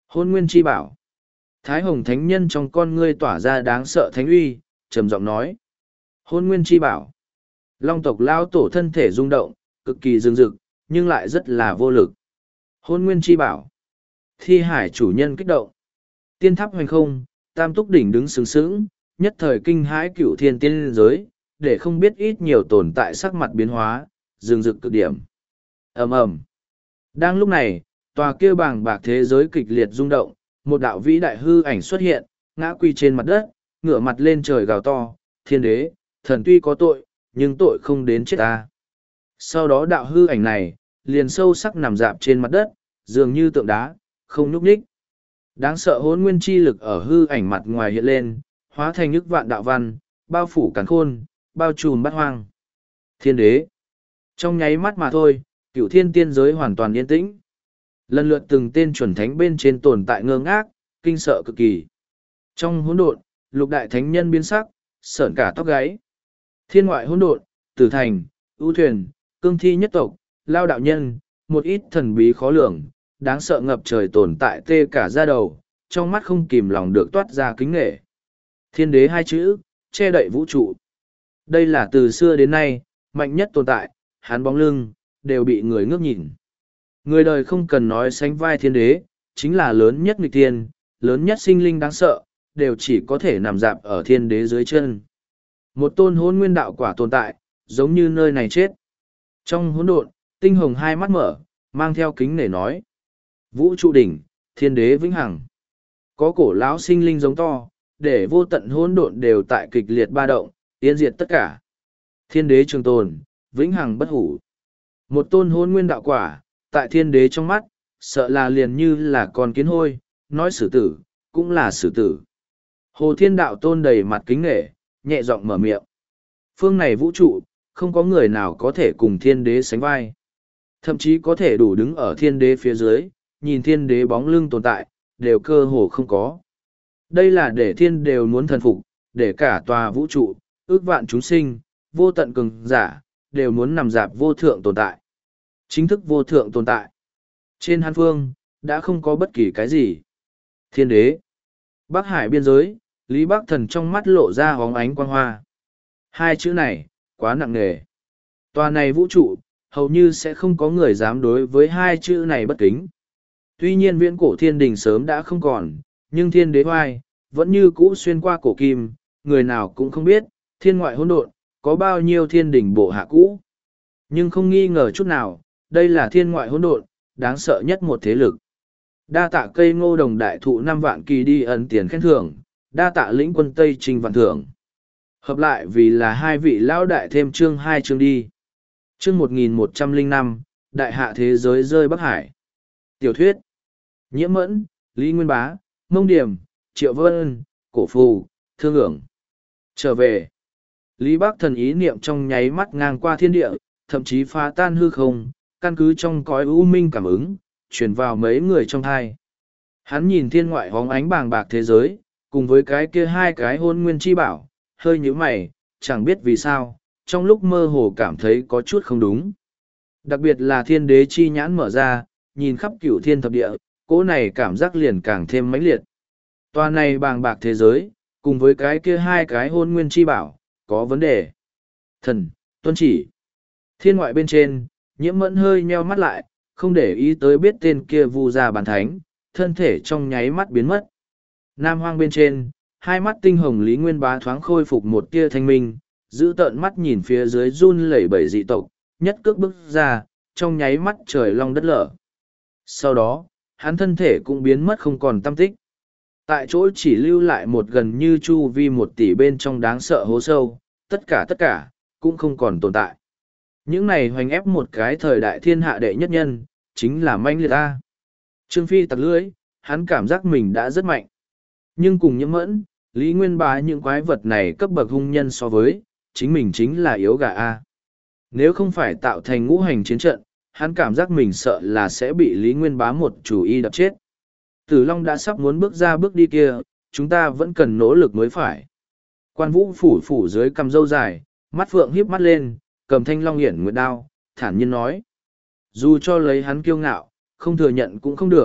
Hôn nguyên chi bảo. Thái Hồng Thánh Nhân trong con ngươi tỏa ra đáng sợ thánh uy, trầm giọng nói. Hôn nguyên chi bảo. Long tộc lao tổ thân thể rung động, cực kỳ rừng rực, nhưng lại rất là vô lực. Hôn nguyên chi bảo. Thi hải chủ nhân kích động. Tiên tháp hoành không, tam túc đỉnh đứng sướng sướng, nhất thời kinh hãi cựu thiên tiên giới, để không biết ít nhiều tồn tại sắc mặt biến hóa, rừng rực cực điểm. ầm ầm. Đang lúc này, tòa kia bàng bạc thế giới kịch liệt rung động, một đạo vĩ đại hư ảnh xuất hiện, ngã quy trên mặt đất, ngửa mặt lên trời gào to, thiên đế, thần tuy có tội, nhưng tội không đến chết ta. Sau đó đạo hư ảnh này, liền sâu sắc nằm dạp trên mặt đất, dường như tượng đá, không nhúc nhích. Đáng sợ hỗn nguyên chi lực ở hư ảnh mặt ngoài hiện lên, hóa thành nhức vạn đạo văn, bao phủ càn khôn, bao trùm bát hoang. Thiên đế. Trong nháy mắt mà thôi, cửu thiên tiên giới hoàn toàn yên tĩnh. Lần lượt từng tên chuẩn thánh bên trên tồn tại ngơ ngác, kinh sợ cực kỳ. Trong hỗn độn, lục đại thánh nhân biến sắc, sởn cả tóc gáy. Thiên ngoại hỗn độn, tử thành, ưu thuyền, cương thi nhất tộc, lao đạo nhân, một ít thần bí khó lường, đáng sợ ngập trời tồn tại tê cả da đầu, trong mắt không kìm lòng được toát ra kính nghệ. Thiên đế hai chữ, che đậy vũ trụ. Đây là từ xưa đến nay, mạnh nhất tồn tại, hắn bóng lưng, đều bị người ngước nhìn. Người đời không cần nói sánh vai thiên đế, chính là lớn nhất nghịch thiên, lớn nhất sinh linh đáng sợ, đều chỉ có thể nằm dạp ở thiên đế dưới chân. Một tôn hôn nguyên đạo quả tồn tại, giống như nơi này chết. Trong hỗn độn, tinh hồng hai mắt mở, mang theo kính nể nói. Vũ trụ đỉnh, thiên đế vĩnh hằng. Có cổ lão sinh linh giống to, để vô tận hỗn độn đều tại kịch liệt ba động, tiến diệt tất cả. Thiên đế trường tồn, vĩnh hằng bất hủ. Một tôn hôn nguyên đạo quả, tại thiên đế trong mắt, sợ là liền như là con kiến hôi, nói xử tử, cũng là xử tử. Hồ thiên đạo tôn đầy mặt kính nghệ, nhẹ giọng mở miệng. Phương này vũ trụ, không có người nào có thể cùng thiên đế sánh vai. Thậm chí có thể đủ đứng ở thiên đế phía dưới, nhìn thiên đế bóng lưng tồn tại, đều cơ hồ không có. Đây là để thiên đều muốn thần phục, để cả tòa vũ trụ, ước vạn chúng sinh, vô tận cường giả, đều muốn nằm dạp vô thượng tồn tại. Chính thức vô thượng tồn tại. Trên hắn phương, đã không có bất kỳ cái gì. Thiên đế. Bắc Hải biên giới, Lý Bắc Thần trong mắt lộ ra hóng ánh quang hoa. Hai chữ này, quá nặng nề. Tòa này vũ trụ, hầu như sẽ không có người dám đối với hai chữ này bất kính. Tuy nhiên viễn cổ thiên đình sớm đã không còn, nhưng thiên đế hoai, vẫn như cũ xuyên qua cổ kim, người nào cũng không biết, thiên ngoại hỗn độn, có bao nhiêu thiên đình bộ hạ cũ. Nhưng không nghi ngờ chút nào, đây là thiên ngoại hỗn độn, đáng sợ nhất một thế lực. Đa tạ cây ngô đồng đại thụ năm vạn kỳ đi ấn tiền khen thưởng, đa tạ lĩnh quân Tây Trình vạn thưởng. Hợp lại vì là hai vị lão đại thêm chương hai chương đi. Chương một nghìn một trăm lẻ năm, Đại hạ thế giới rơi Bắc Hải. Tiểu thuyết. Nhiễm Mẫn, Lý Nguyên Bá, Mông Điểm, Triệu Vân, Cổ Phù, Thương ưởng. Trở về. Lý Bắc Thần ý niệm trong nháy mắt ngang qua thiên địa, thậm chí phá tan hư không, căn cứ trong cõi u minh cảm ứng, truyền vào mấy người trong thai. Hắn nhìn thiên ngoại hóng ánh bàng bạc thế giới, cùng với cái kia hai cái hôn nguyên chi bảo, hơi nhíu mày, chẳng biết vì sao, trong lúc mơ hồ cảm thấy có chút không đúng. Đặc biệt là thiên đế chi nhãn mở ra, nhìn khắp cửu thiên thập địa, cỗ này cảm giác liền càng thêm mãnh liệt. Tòa này bàng bạc thế giới, cùng với cái kia hai cái hôn nguyên chi bảo, có vấn đề. Thần, tuân chỉ. Thiên ngoại bên trên, Nhiễm Mẫn hơi nheo mắt lại, không để ý tới biết tên kia vu ra bàn thánh, thân thể trong nháy mắt biến mất. Nam hoang bên trên, hai mắt tinh hồng Lý Nguyên Bá thoáng khôi phục một tia thanh minh, giữ tợn mắt nhìn phía dưới run lẩy bẩy dị tộc, nhất cước bước ra, trong nháy mắt trời long đất lở. Sau đó, hắn thân thể cũng biến mất không còn tâm tích. Tại chỗ chỉ lưu lại một gần như chu vi một tỷ bên trong đáng sợ hố sâu, tất cả tất cả, cũng không còn tồn tại. Những này hoành ép một cái thời đại thiên hạ đệ nhất nhân, chính là manh liệt ta. Trương Phi tặc lưỡi, hắn cảm giác mình đã rất mạnh. Nhưng cùng Nhiễm Mẫn, Lý Nguyên Bá những quái vật này cấp bậc hung nhân so với, chính mình chính là yếu gà A. Nếu không phải tạo thành ngũ hành chiến trận, hắn cảm giác mình sợ là sẽ bị Lý Nguyên Bá một chủ y đập chết. Tử Long đã sắp muốn bước ra bước đi kia, chúng ta vẫn cần nỗ lực mới phải. Quan Vũ phủ phủ dưới cầm râu dài, mắt phượng híp mắt lên, cầm thanh long hiển nguyệt đao, thản nhiên nói. Dù cho lấy hắn kiêu ngạo, không thừa nhận cũng không được,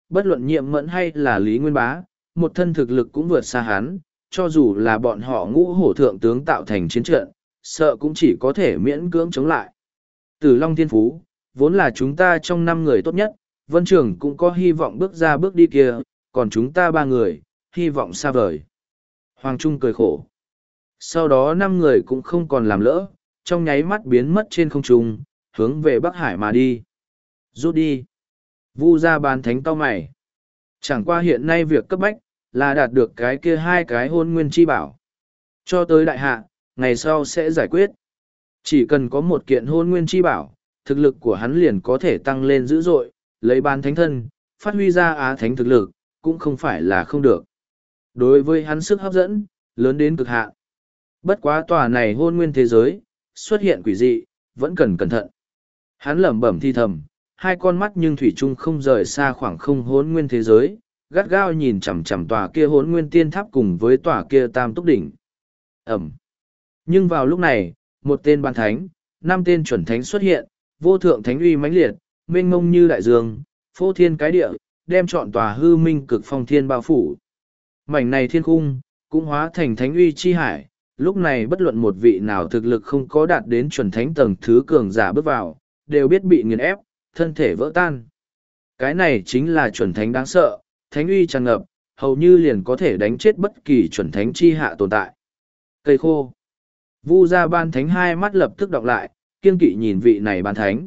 bất luận Nhiệm Mẫn hay là Lý Nguyên Bá, một thân thực lực cũng vượt xa hắn, cho dù là bọn họ ngũ hổ thượng tướng tạo thành chiến trận, sợ cũng chỉ có thể miễn cưỡng chống lại. Tử Long Thiên Phú, vốn là chúng ta trong năm người tốt nhất, Vân Trường cũng có hy vọng bước ra bước đi kia, còn chúng ta ba người, hy vọng xa vời. Hoàng Trung cười khổ. Sau đó năm người cũng không còn làm lỡ, trong nháy mắt biến mất trên không trung, hướng về Bắc Hải mà đi. Rút đi. Vu ra bàn thánh tao mày. Chẳng qua hiện nay việc cấp bách, là đạt được cái kia hai cái hôn nguyên chi bảo. Cho tới đại hạ, ngày sau sẽ giải quyết. Chỉ cần có một kiện hôn nguyên chi bảo, thực lực của hắn liền có thể tăng lên dữ dội, lấy ban thánh thân, phát huy ra á thánh thực lực, cũng không phải là không được. Đối với hắn sức hấp dẫn, lớn đến cực hạn. Bất quá tòa này hôn nguyên thế giới, xuất hiện quỷ dị, vẫn cần cẩn thận. Hắn lẩm bẩm thi thầm, hai con mắt nhưng thủy chung không rời xa khoảng không hôn nguyên thế giới, gắt gao nhìn chằm chằm tòa kia hôn nguyên tiên tháp cùng với tòa kia tam túc đỉnh. Ẩm. Nhưng vào lúc này, một tên ban thánh, năm tên chuẩn thánh xuất hiện, vô thượng thánh uy mãnh liệt, mênh mông như đại dương, phô thiên cái địa, đem trọn tòa hư minh cực phong thiên bao phủ. Mảnh này thiên cung, cũng hóa thành thánh uy chi hải, lúc này bất luận một vị nào thực lực không có đạt đến chuẩn thánh tầng thứ cường giả bước vào, đều biết bị nghiền ép, thân thể vỡ tan. Cái này chính là chuẩn thánh đáng sợ, thánh uy tràn ngập, hầu như liền có thể đánh chết bất kỳ chuẩn thánh chi hạ tồn tại. Cây khô. Vu gia ban thánh hai mắt lập tức đọc lại, kiên kỵ nhìn vị này ban thánh.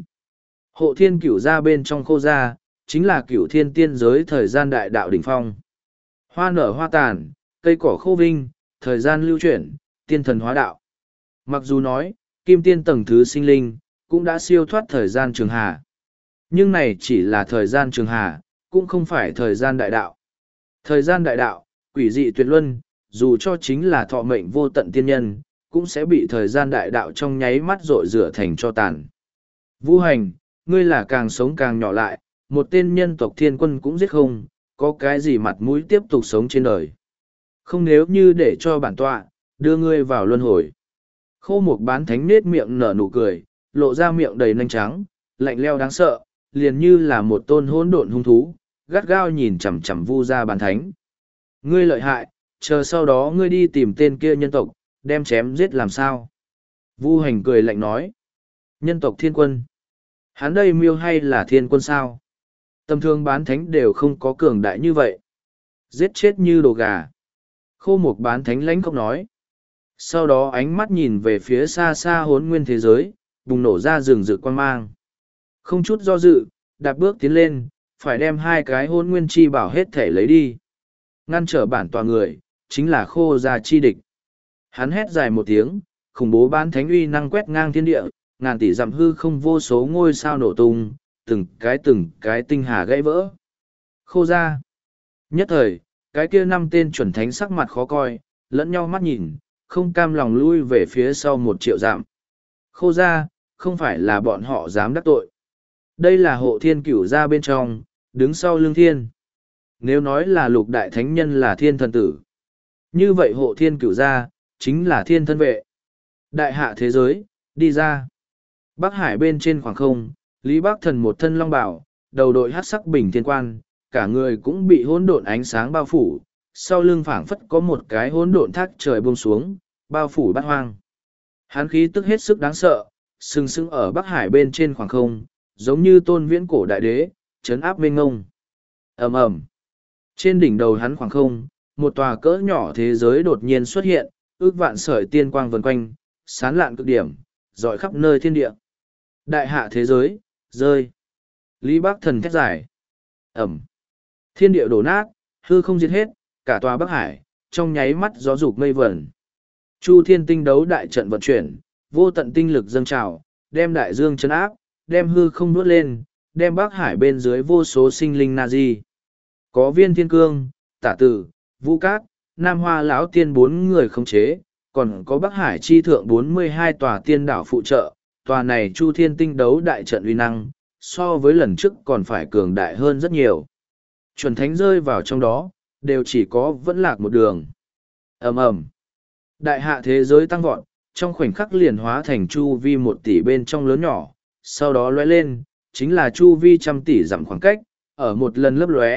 Hộ thiên cửu gia bên trong khô gia, chính là cửu thiên tiên giới thời gian đại đạo đỉnh phong. Hoa nở hoa tàn, cây cỏ khô vinh, thời gian lưu chuyển, tiên thần hóa đạo. Mặc dù nói, kim tiên tầng thứ sinh linh, cũng đã siêu thoát thời gian trường hà. Nhưng này chỉ là thời gian trường hà, cũng không phải thời gian đại đạo. Thời gian đại đạo, quỷ dị tuyệt luân, dù cho chính là thọ mệnh vô tận tiên nhân, cũng sẽ bị thời gian đại đạo trong nháy mắt rội rửa thành cho tàn. Vũ hành, ngươi là càng sống càng nhỏ lại, một tên nhân tộc thiên quân cũng giết không, có cái gì mặt mũi tiếp tục sống trên đời. Không nếu như để cho bản tọa, đưa ngươi vào luân hồi. Khô Mục bán thánh nết miệng nở nụ cười, lộ ra miệng đầy nanh trắng, lạnh leo đáng sợ, liền như là một tôn hỗn độn hung thú, gắt gao nhìn chằm chằm Vu gia bán thánh. Ngươi lợi hại, chờ sau đó ngươi đi tìm tên kia nhân tộc, đem chém giết làm sao? Vu hành cười lạnh nói. Nhân tộc thiên quân. Hắn đây miêu hay là thiên quân sao? Tầm thường bán thánh đều không có cường đại như vậy. Giết chết như đồ gà. Khô Mục bán thánh lãnh không nói. Sau đó ánh mắt nhìn về phía xa xa hốn nguyên thế giới, bùng nổ ra rừng rực quan mang. Không chút do dự, đạp bước tiến lên, phải đem hai cái hôn nguyên chi bảo hết thể lấy đi. Ngăn trở bản tòa người, chính là khô gia chi địch. Hắn hét dài một tiếng, khủng bố bán thánh uy năng quét ngang thiên địa, ngàn tỷ dặm hư không vô số ngôi sao nổ tung, từng cái từng cái tinh hà gãy vỡ. Khô gia. Nhất thời, cái kia năm tên chuẩn thánh sắc mặt khó coi, lẫn nhau mắt nhìn, không cam lòng lui về phía sau một triệu dặm. Khô gia, không phải là bọn họ dám đắc tội. Đây là hộ thiên cửu gia bên trong, đứng sau lương thiên. Nếu nói là lục đại thánh nhân là thiên thần tử, như vậy hộ thiên cửu gia, chính là thiên thân vệ. Đại hạ thế giới, đi ra. Bắc Hải bên trên khoảng không, Lý Bắc Thần một thân long bào, đầu đội hắc sắc bình thiên quan, cả người cũng bị hỗn độn ánh sáng bao phủ, sau lưng phảng phất có một cái hỗn độn thác trời buông xuống, bao phủ bát hoang. Hán khí tức hết sức đáng sợ, sừng sững ở Bắc Hải bên trên khoảng không, giống như tôn viễn cổ đại đế, chấn áp mênh ngông. Ầm ầm. Trên đỉnh đầu hắn khoảng không, một tòa cỡ nhỏ thế giới đột nhiên xuất hiện, ước vạn sợi tiên quang vần quanh, sán lạn cực điểm, rọi khắp nơi thiên địa. Đại hạ thế giới, rơi. Lý Bắc Thần thét giải. Ẩm. Thiên địa đổ nát, hư không diệt hết, cả tòa Bắc Hải, trong nháy mắt gió rục mây vẩn. Chu thiên tinh đấu đại trận vận chuyển, vô tận tinh lực dâng trào, đem đại dương chấn áp, đem hư không nuốt lên, đem Bắc Hải bên dưới vô số sinh linh na di. Có Viên Thiên Cương, Tả Tử, Vũ Cát, Nam Hoa lão tiên bốn người khống chế, còn có Bắc Hải chi thượng bốn mươi hai tòa tiên đảo phụ trợ, tòa này Chu Thiên Tinh đấu đại trận uy năng, so với lần trước còn phải cường đại hơn rất nhiều. Chuẩn thánh rơi vào trong đó, đều chỉ có vẫn lạc một đường. Ầm ầm. Đại hạ thế giới tăng vọt, trong khoảnh khắc liền hóa thành chu vi một tỷ bên trong lớn nhỏ, sau đó lóe lên, chính là chu vi trăm tỷ dặm khoảng cách, ở một lần lấp lóe,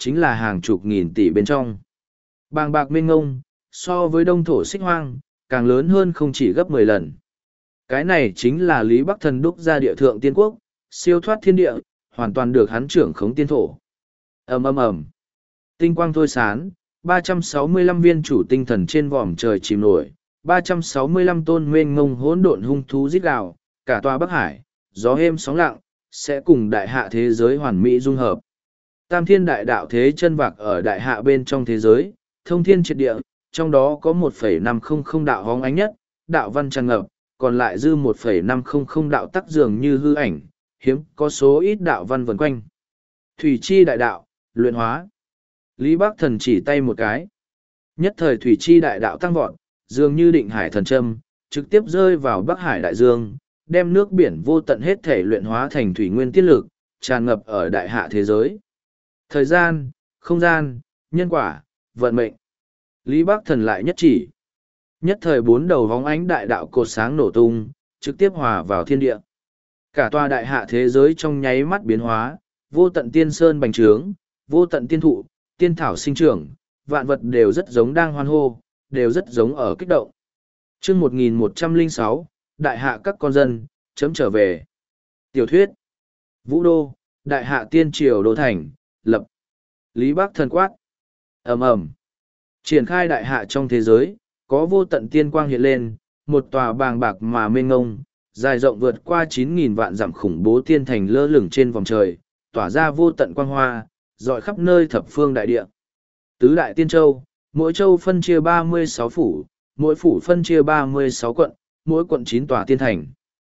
chính là hàng chục nghìn tỷ bên trong. Bàng bạc mênh ngông, so với đông thổ xích hoang, càng lớn hơn không chỉ gấp mười lần. Cái này chính là Lý Bắc Thần đúc ra địa thượng tiên quốc, siêu thoát thiên địa, hoàn toàn được hắn trưởng khống tiên thổ. ầm ầm ầm, tinh quang thôi sán, ba trăm sáu mươi lăm viên chủ tinh thần trên vòm trời chìm nổi, ba trăm sáu mươi lăm tôn mênh ngông hỗn độn hung thú rít gào, cả tòa Bắc Hải, gió êm sóng lặng, sẽ cùng đại hạ thế giới hoàn mỹ dung hợp. Tam thiên đại đạo thế chân vạc ở đại hạ bên trong thế giới, thông thiên triệt địa, trong đó có một phẩy năm không không đạo hóng ánh nhất, đạo văn tràn ngập, còn lại dư một phẩy năm không không đạo tắc dường như hư ảnh, hiếm có số ít đạo văn vần quanh. Thủy chi đại đạo, luyện hóa. Lý Bắc Thần chỉ tay một cái. Nhất thời thủy chi đại đạo tăng vọt, dường như định hải thần châm, trực tiếp rơi vào Bắc Hải đại dương, đem nước biển vô tận hết thể luyện hóa thành thủy nguyên tiết lực, tràn ngập ở đại hạ thế giới. Thời gian, không gian, nhân quả, vận mệnh. Lý Bắc Thần lại nhất chỉ. Nhất thời bốn đầu vóng ánh đại đạo cột sáng nổ tung, trực tiếp hòa vào thiên địa. Cả tòa đại hạ thế giới trong nháy mắt biến hóa, vô tận tiên sơn bành trướng, vô tận tiên thụ, tiên thảo sinh trưởng, vạn vật đều rất giống đang hoan hô, đều rất giống ở kích động. Chương một nghìn một trăm lẻ sáu, đại hạ các con dân, chấm trở về. Tiểu thuyết. Vũ đô, đại hạ tiên triều đô thành, lập. Lý Bắc Thần quát. Ầm ầm. Triển khai đại hạ trong thế giới, có vô tận tiên quang hiện lên, một tòa bàng bạc mà mênh ngông, dài rộng vượt qua chín nghìn vạn dặm khủng bố tiên thành lơ lửng trên vòng trời, tỏa ra vô tận quang hoa, rọi khắp nơi thập phương đại địa. Tứ đại tiên châu, mỗi châu phân chia ba mươi sáu phủ, mỗi phủ phân chia ba mươi sáu quận, mỗi quận chín tòa tiên thành.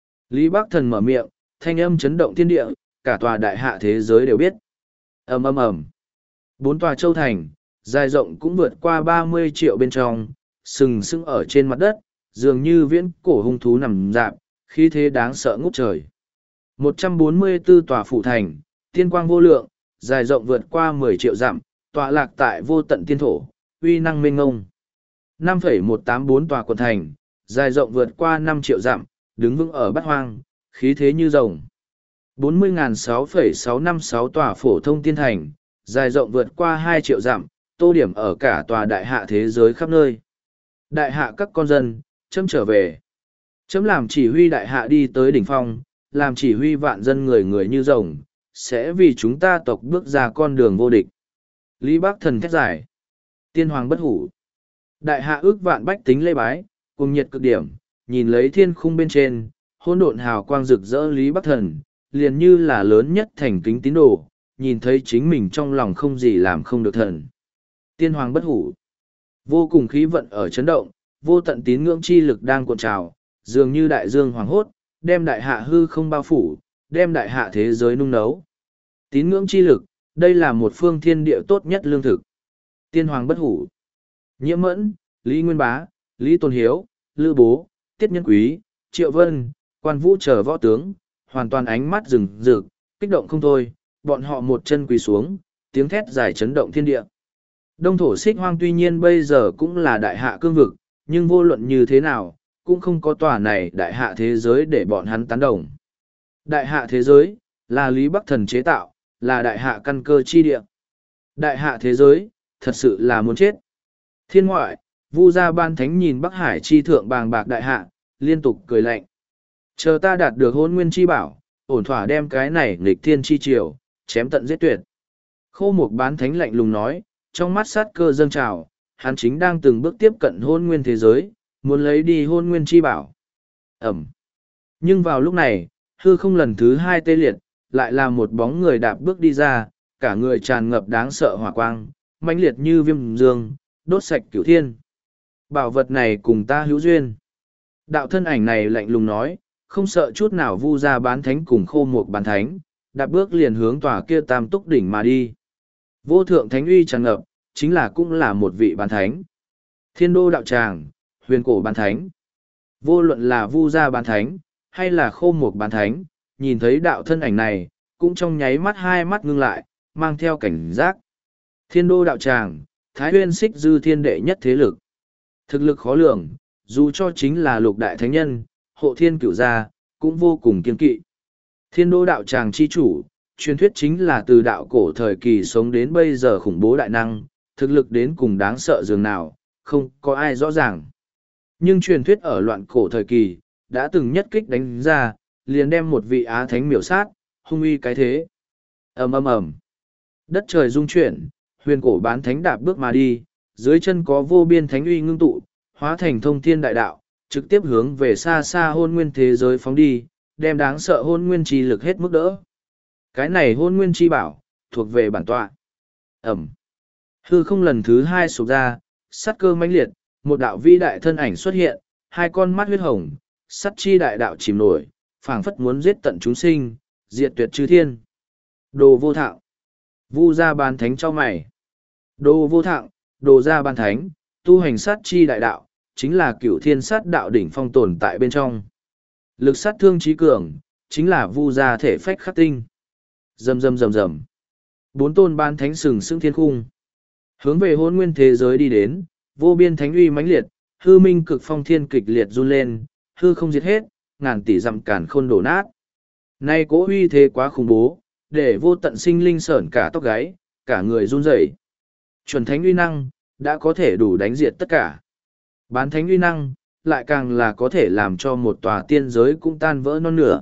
Lý Bắc Thần mở miệng, thanh âm chấn động thiên địa, cả tòa đại hạ thế giới đều biết. Ầm ầm ầm. Bốn tòa châu thành, dài rộng cũng vượt qua ba mươi triệu bên trong, sừng sững ở trên mặt đất, dường như viễn cổ hung thú nằm dạp, khí thế đáng sợ ngút trời. một trăm bốn mươi tư tòa phủ thành, tiên quang vô lượng, dài rộng vượt qua mười triệu dặm, tọa lạc tại vô tận tiên thổ, uy năng mênh ngông. năm phẩy một tám bốn tòa quận thành, dài rộng vượt qua năm triệu dặm, đứng vững ở bát hoang, khí thế như rồng. bốn mươi nghìn sáu phẩy sáu năm sáu tòa phổ thông tiên thành, dài rộng vượt qua hai triệu dặm, tô điểm ở cả tòa đại hạ thế giới khắp nơi. Đại hạ các con dân, chấm trở về. Chấm làm chỉ huy đại hạ đi tới đỉnh phong, làm chỉ huy vạn dân người người như rồng, sẽ vì chúng ta tộc bước ra con đường vô địch. Lý Bắc Thần thét giải. Tiên hoàng bất hủ. Đại hạ ước vạn bách tính lê bái, cùng nhiệt cực điểm, nhìn lấy thiên khung bên trên, hỗn độn hào quang rực rỡ Lý Bắc Thần, liền như là lớn nhất thành kính tín đồ, nhìn thấy chính mình trong lòng không gì làm không được thần. Tiên hoàng bất hủ. Vô cùng khí vận ở chấn động, vô tận tín ngưỡng chi lực đang cuộn trào, dường như đại dương hoàng hốt, đem đại hạ hư không bao phủ, đem đại hạ thế giới nung nấu. Tín ngưỡng chi lực, đây là một phương thiên địa tốt nhất lương thực. Tiên hoàng bất hủ. Nhiễm Mẫn, Lý Nguyên Bá, Lý Tôn Hiếu, Lư Bố, Tiết Nhân Quý, Triệu Vân, Quan Vũ chờ võ tướng, hoàn toàn ánh mắt rừng rực, kích động không thôi, bọn họ một chân quỳ xuống, tiếng thét dài chấn động thiên địa. Đông thổ xích hoang tuy nhiên bây giờ cũng là đại hạ cương vực, nhưng vô luận như thế nào, cũng không có tòa này đại hạ thế giới để bọn hắn tán đồng. Đại hạ thế giới, là Lý Bắc Thần chế tạo, là đại hạ căn cơ chi địa. Đại hạ thế giới, thật sự là muốn chết. Thiên ngoại, Vu Gia Ban Thánh nhìn Bắc Hải chi thượng bàng bạc đại hạ, liên tục cười lạnh. Chờ ta đạt được hôn nguyên chi bảo, ổn thỏa đem cái này nghịch thiên chi triều, chém tận giết tuyệt. Khô Mục Bán Thánh lạnh lùng nói, trong mắt sát cơ dâng trào, hắn chính đang từng bước tiếp cận hôn nguyên thế giới, muốn lấy đi hôn nguyên chi bảo. Ẩm. Nhưng vào lúc này, hư không lần thứ hai tê liệt, lại là một bóng người đạp bước đi ra, cả người tràn ngập đáng sợ hỏa quang, mãnh liệt như viêm dương, đốt sạch cửu thiên. Bảo vật này cùng ta hữu duyên. Đạo thân ảnh này lạnh lùng nói, không sợ chút nào Vu Gia Bán Thánh cùng Khô Mục Bán Thánh, đạp bước liền hướng tòa kia tam túc đỉnh mà đi. Vô thượng thánh uy tràn ngập, chính là cũng là một vị bán thánh. Thiên đô đạo tràng, huyền cổ bán thánh. Vô luận là Vu Gia Bán Thánh, hay là Khô Mục Bán Thánh, nhìn thấy đạo thân ảnh này, cũng trong nháy mắt hai mắt ngưng lại, mang theo cảnh giác. Thiên đô đạo tràng, Thái Huyên Xích Dư thiên đệ nhất thế lực. Thực lực khó lường, dù cho chính là lục đại thánh nhân, hộ thiên cửu gia, cũng vô cùng kiên kỵ. Thiên đô đạo tràng chi chủ, truyền thuyết chính là từ đạo cổ thời kỳ sống đến bây giờ khủng bố đại năng, thực lực đến cùng đáng sợ dường nào, không có ai rõ ràng. Nhưng truyền thuyết ở loạn cổ thời kỳ, đã từng nhất kích đánh ra, liền đem một vị á thánh miểu sát, hung uy cái thế. ầm ầm ầm, đất trời rung chuyển, huyền cổ bán thánh đạp bước mà đi, dưới chân có vô biên thánh uy ngưng tụ, hóa thành thông thiên đại đạo, trực tiếp hướng về xa xa hôn nguyên thế giới phóng đi, đem đáng sợ hôn nguyên chi lực hết mức đỡ. Cái này hôn nguyên chi bảo, thuộc về bản tọa. Ẩm. Hư không lần thứ hai sụp ra, sắt cơ mãnh liệt, một đạo vĩ đại thân ảnh xuất hiện, hai con mắt huyết hồng, sắt chi đại đạo chìm nổi, phảng phất muốn giết tận chúng sinh, diệt tuyệt chư thiên. Đồ vô thạo. Vu gia ban thánh cho mày. Đồ vô thạo, đồ gia ban thánh, tu hành sát chi đại đạo, chính là cửu thiên sát đạo đỉnh phong tồn tại bên trong. Lực sát thương trí cường, chính là vu gia thể phách khắc tinh. Rầm rầm rầm rầm. Bốn tôn ban thánh sừng sững thiên khung. Hướng về hôn nguyên thế giới đi đến, vô biên thánh uy mãnh liệt, hư minh cực phong thiên kịch liệt run lên, hư không diệt hết, ngàn tỷ dặm càn khôn đổ nát. Nay cố uy thế quá khủng bố, để vô tận sinh linh sởn cả tóc gáy, cả người run rẩy. Chuẩn thánh uy năng, đã có thể đủ đánh diệt tất cả. Bán thánh uy năng, lại càng là có thể làm cho một tòa tiên giới cũng tan vỡ non nửa.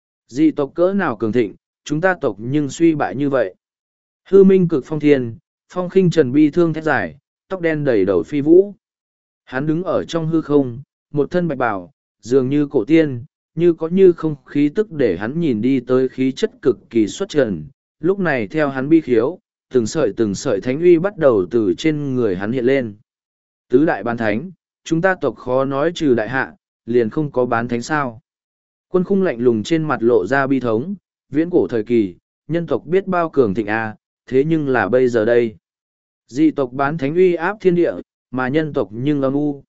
Dị tộc cỡ nào cường thịnh, chúng ta tộc nhưng suy bại như vậy. Hư minh cực phong thiên, phong khinh trần bi thương thét dài, tóc đen đầy đầu phi vũ. Hắn đứng ở trong hư không, một thân bạch bào, dường như cổ tiên, như có như không khí tức để hắn nhìn đi tới khí chất cực kỳ xuất trần. Lúc này theo hắn bi khiếu, từng sợi từng sợi thánh uy bắt đầu từ trên người hắn hiện lên. Tứ đại bán thánh, chúng ta tộc khó nói trừ đại hạ, liền không có bán thánh sao. Quân khung lạnh lùng trên mặt lộ ra bi thống, viễn cổ thời kỳ, nhân tộc biết bao cường thịnh a, thế nhưng là bây giờ đây. Dị tộc bán thánh uy áp thiên địa, mà nhân tộc nhưng âm u.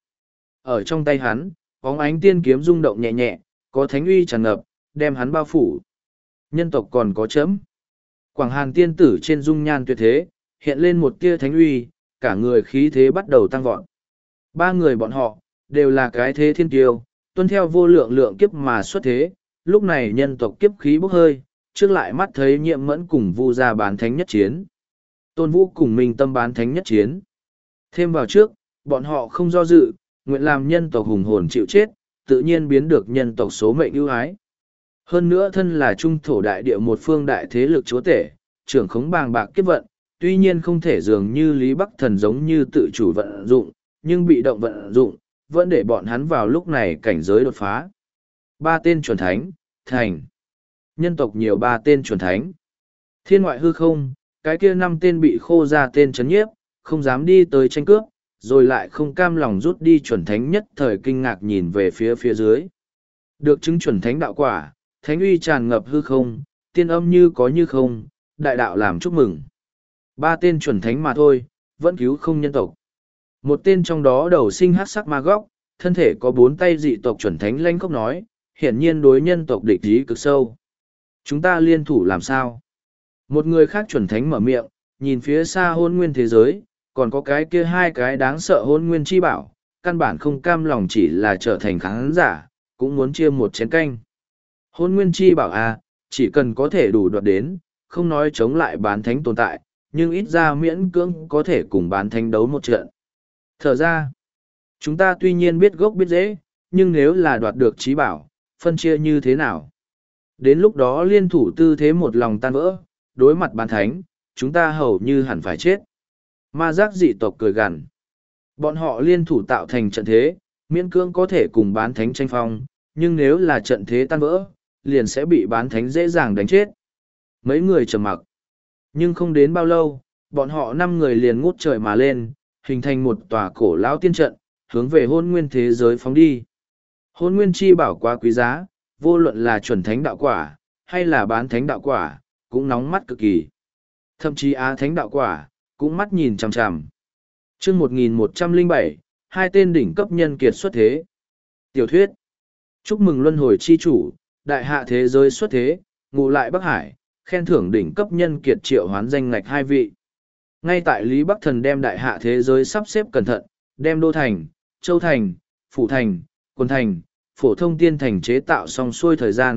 Ở trong tay hắn, bóng ánh tiên kiếm rung động nhẹ nhẹ, có thánh uy tràn ngập, đem hắn bao phủ. Nhân tộc còn có chấm. Quảng Hàn tiên tử trên dung nhan tuyệt thế, hiện lên một tia thánh uy, cả người khí thế bắt đầu tăng vọt. Ba người bọn họ, đều là cái thế thiên kiêu, tuân theo vô lượng lượng kiếp mà xuất thế, lúc này nhân tộc kiếp khí bốc hơi, trước lại mắt thấy nhiệm mẫn cùng vu gia bán thánh nhất chiến. Tôn Vũ cùng Minh Tâm bán thánh nhất chiến. Thêm vào trước, bọn họ không do dự, nguyện làm nhân tộc hùng hồn chịu chết, tự nhiên biến được nhân tộc số mệnh ưu ái. Hơn nữa thân là trung thổ đại địa một phương đại thế lực chúa tể, trưởng khống bàng bạc kiếp vận, tuy nhiên không thể dường như Lý Bắc Thần giống như tự chủ vận dụng, nhưng bị động vận dụng, vẫn để bọn hắn vào lúc này cảnh giới đột phá. Ba tên chuẩn thánh, thành. Nhân tộc nhiều ba tên chuẩn thánh. Thiên ngoại hư không, cái kia năm tên bị khô ra tên chấn nhiếp, không dám đi tới tranh cướp, rồi lại không cam lòng rút đi chuẩn thánh nhất thời kinh ngạc nhìn về phía phía dưới. Được chứng chuẩn thánh đạo quả, thánh uy tràn ngập hư không, tiên âm như có như không, đại đạo làm chúc mừng. Ba tên chuẩn thánh mà thôi, vẫn cứu không nhân tộc. Một tên trong đó đầu sinh hát sắc ma góc, thân thể có bốn tay dị tộc chuẩn thánh lanh khóc nói, hiển nhiên đối nhân tộc địch ý cực sâu. Chúng ta liên thủ làm sao? Một người khác chuẩn thánh mở miệng, nhìn phía xa hôn nguyên thế giới, còn có cái kia hai cái đáng sợ hôn nguyên chi bảo, căn bản không cam lòng chỉ là trở thành khán giả, cũng muốn chia một chén canh. Hôn nguyên chi bảo à, chỉ cần có thể đủ đoạt đến, không nói chống lại bán thánh tồn tại, nhưng ít ra miễn cưỡng có thể cùng bán thánh đấu một trận. Thở ra, chúng ta tuy nhiên biết gốc biết dễ, nhưng nếu là đoạt được trí bảo, phân chia như thế nào? Đến lúc đó liên thủ tư thế một lòng tan vỡ, đối mặt bán thánh, chúng ta hầu như hẳn phải chết. Ma giác dị tộc cười gằn. Bọn họ liên thủ tạo thành trận thế, miễn cưỡng có thể cùng bán thánh tranh phong, nhưng nếu là trận thế tan vỡ, liền sẽ bị bán thánh dễ dàng đánh chết. Mấy người trầm mặc. Nhưng không đến bao lâu, bọn họ năm người liền ngút trời mà lên, hình thành một tòa cổ lão tiên trận, hướng về hôn nguyên thế giới phóng đi. Hôn nguyên chi bảo quá quý giá, vô luận là chuẩn thánh đạo quả, hay là bán thánh đạo quả, cũng nóng mắt cực kỳ. Thậm chí á thánh đạo quả, cũng mắt nhìn chằm chằm. Chương một nghìn một trăm lẻ bảy, hai tên đỉnh cấp nhân kiệt xuất thế. Tiểu thuyết. Chúc mừng luân hồi chi chủ, đại hạ thế giới xuất thế, ngụ lại Bắc Hải, khen thưởng đỉnh cấp nhân kiệt triệu hoán danh ngạch hai vị. Ngay tại Lý Bắc Thần đem đại hạ thế giới sắp xếp cẩn thận, đem Đô Thành, Châu Thành, Phủ Thành, Quân Thành, Phổ Thông Tiên Thành chế tạo xong xuôi thời gian,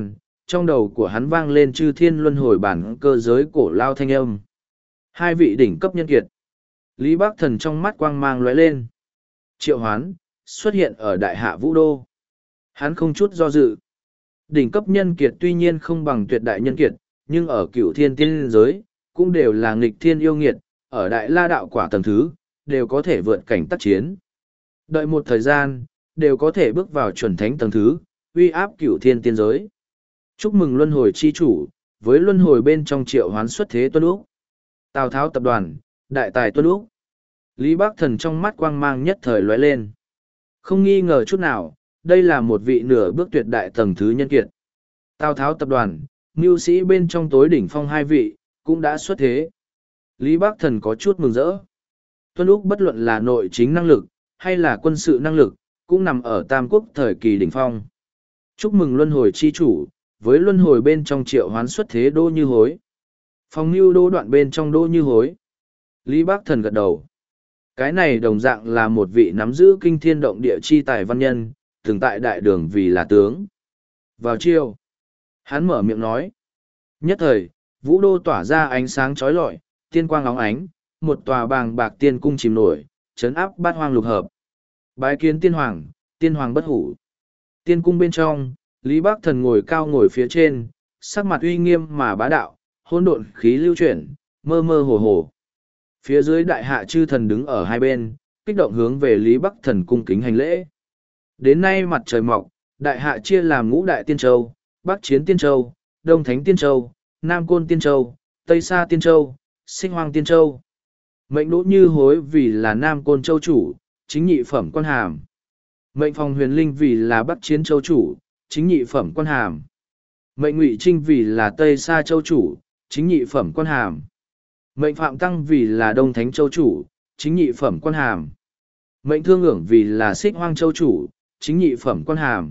trong đầu của hắn vang lên chư thiên luân hồi bản cơ giới cổ lao thanh âm. Hai vị đỉnh cấp nhân kiệt. Lý Bắc Thần trong mắt quang mang lóe lên. Triệu hoán, xuất hiện ở đại hạ vũ đô. Hắn không chút do dự. Đỉnh cấp nhân kiệt tuy nhiên không bằng tuyệt đại nhân kiệt, nhưng ở cựu thiên tiên giới, cũng đều là nghịch thiên yêu nghiệt, ở đại la đạo quả tầng thứ, đều có thể vượt cảnh tác chiến. Đợi một thời gian, đều có thể bước vào chuẩn thánh tầng thứ, uy áp cựu thiên tiên giới. Chúc mừng luân hồi chi chủ, với luân hồi bên trong triệu hoán xuất thế Tuân Úc. Tào Tháo tập đoàn, đại tài Tuân Úc. Lý Bắc Thần trong mắt quang mang nhất thời lóe lên. Không nghi ngờ chút nào, đây là một vị nửa bước tuyệt đại tầng thứ nhân kiệt. Tào Tháo tập đoàn, mưu sĩ bên trong tối đỉnh phong hai vị, cũng đã xuất thế. Lý Bắc Thần có chút mừng rỡ. Tuân Úc bất luận là nội chính năng lực, hay là quân sự năng lực, cũng nằm ở Tam Quốc thời kỳ đỉnh phong. Chúc mừng luân hồi chi chủ, với luân hồi bên trong triệu hoán xuất thế Đỗ Như Hối. Phòng mưu đô đoạn bên trong Đỗ Như Hối. Lý Bắc Thần gật đầu. Cái này đồng dạng là một vị nắm giữ kinh thiên động địa chi tài văn nhân, từng tại đại đường vì là tướng. Vào chiều, hắn mở miệng nói. Nhất thời, vũ đô tỏa ra ánh sáng chói lọi, tiên quang óng ánh, một tòa bàng bạc tiên cung chìm nổi, chấn áp bát hoang lục hợp. Bái kiến tiên hoàng, tiên hoàng bất hủ. Tiên cung bên trong, Lý Bắc Thần ngồi cao ngồi phía trên, sắc mặt uy nghiêm mà bá đạo, hỗn độn khí lưu chuyển, mơ mơ hồ hồ. Phía dưới đại hạ chư thần đứng ở hai bên, kích động hướng về Lý Bắc Thần cung kính hành lễ. Đến nay mặt trời mọc, đại hạ chia làm ngũ đại tiên châu, Bắc Chiến Tiên Châu, Đông Thánh Tiên Châu, Nam Côn Tiên Châu, Tây Sa Tiên Châu, Sinh Hoang Tiên Châu. Mệnh Đỗ Như Hối vì là Nam Côn Châu chủ, chính nhị phẩm quan hàm. Mệnh Phòng Huyền Linh vì là Bắc Chiến Châu chủ, chính nhị phẩm quan hàm. Mệnh Ngụy Trinh vì là Tây Sa Châu chủ, chính nhị phẩm quan hàm. Mệnh Phạm Tăng vì là Đông Thánh Châu chủ, chính nhị phẩm quan hàm. Mệnh Thương Ưởng vì là Xích Hoang Châu chủ, chính nhị phẩm quan hàm.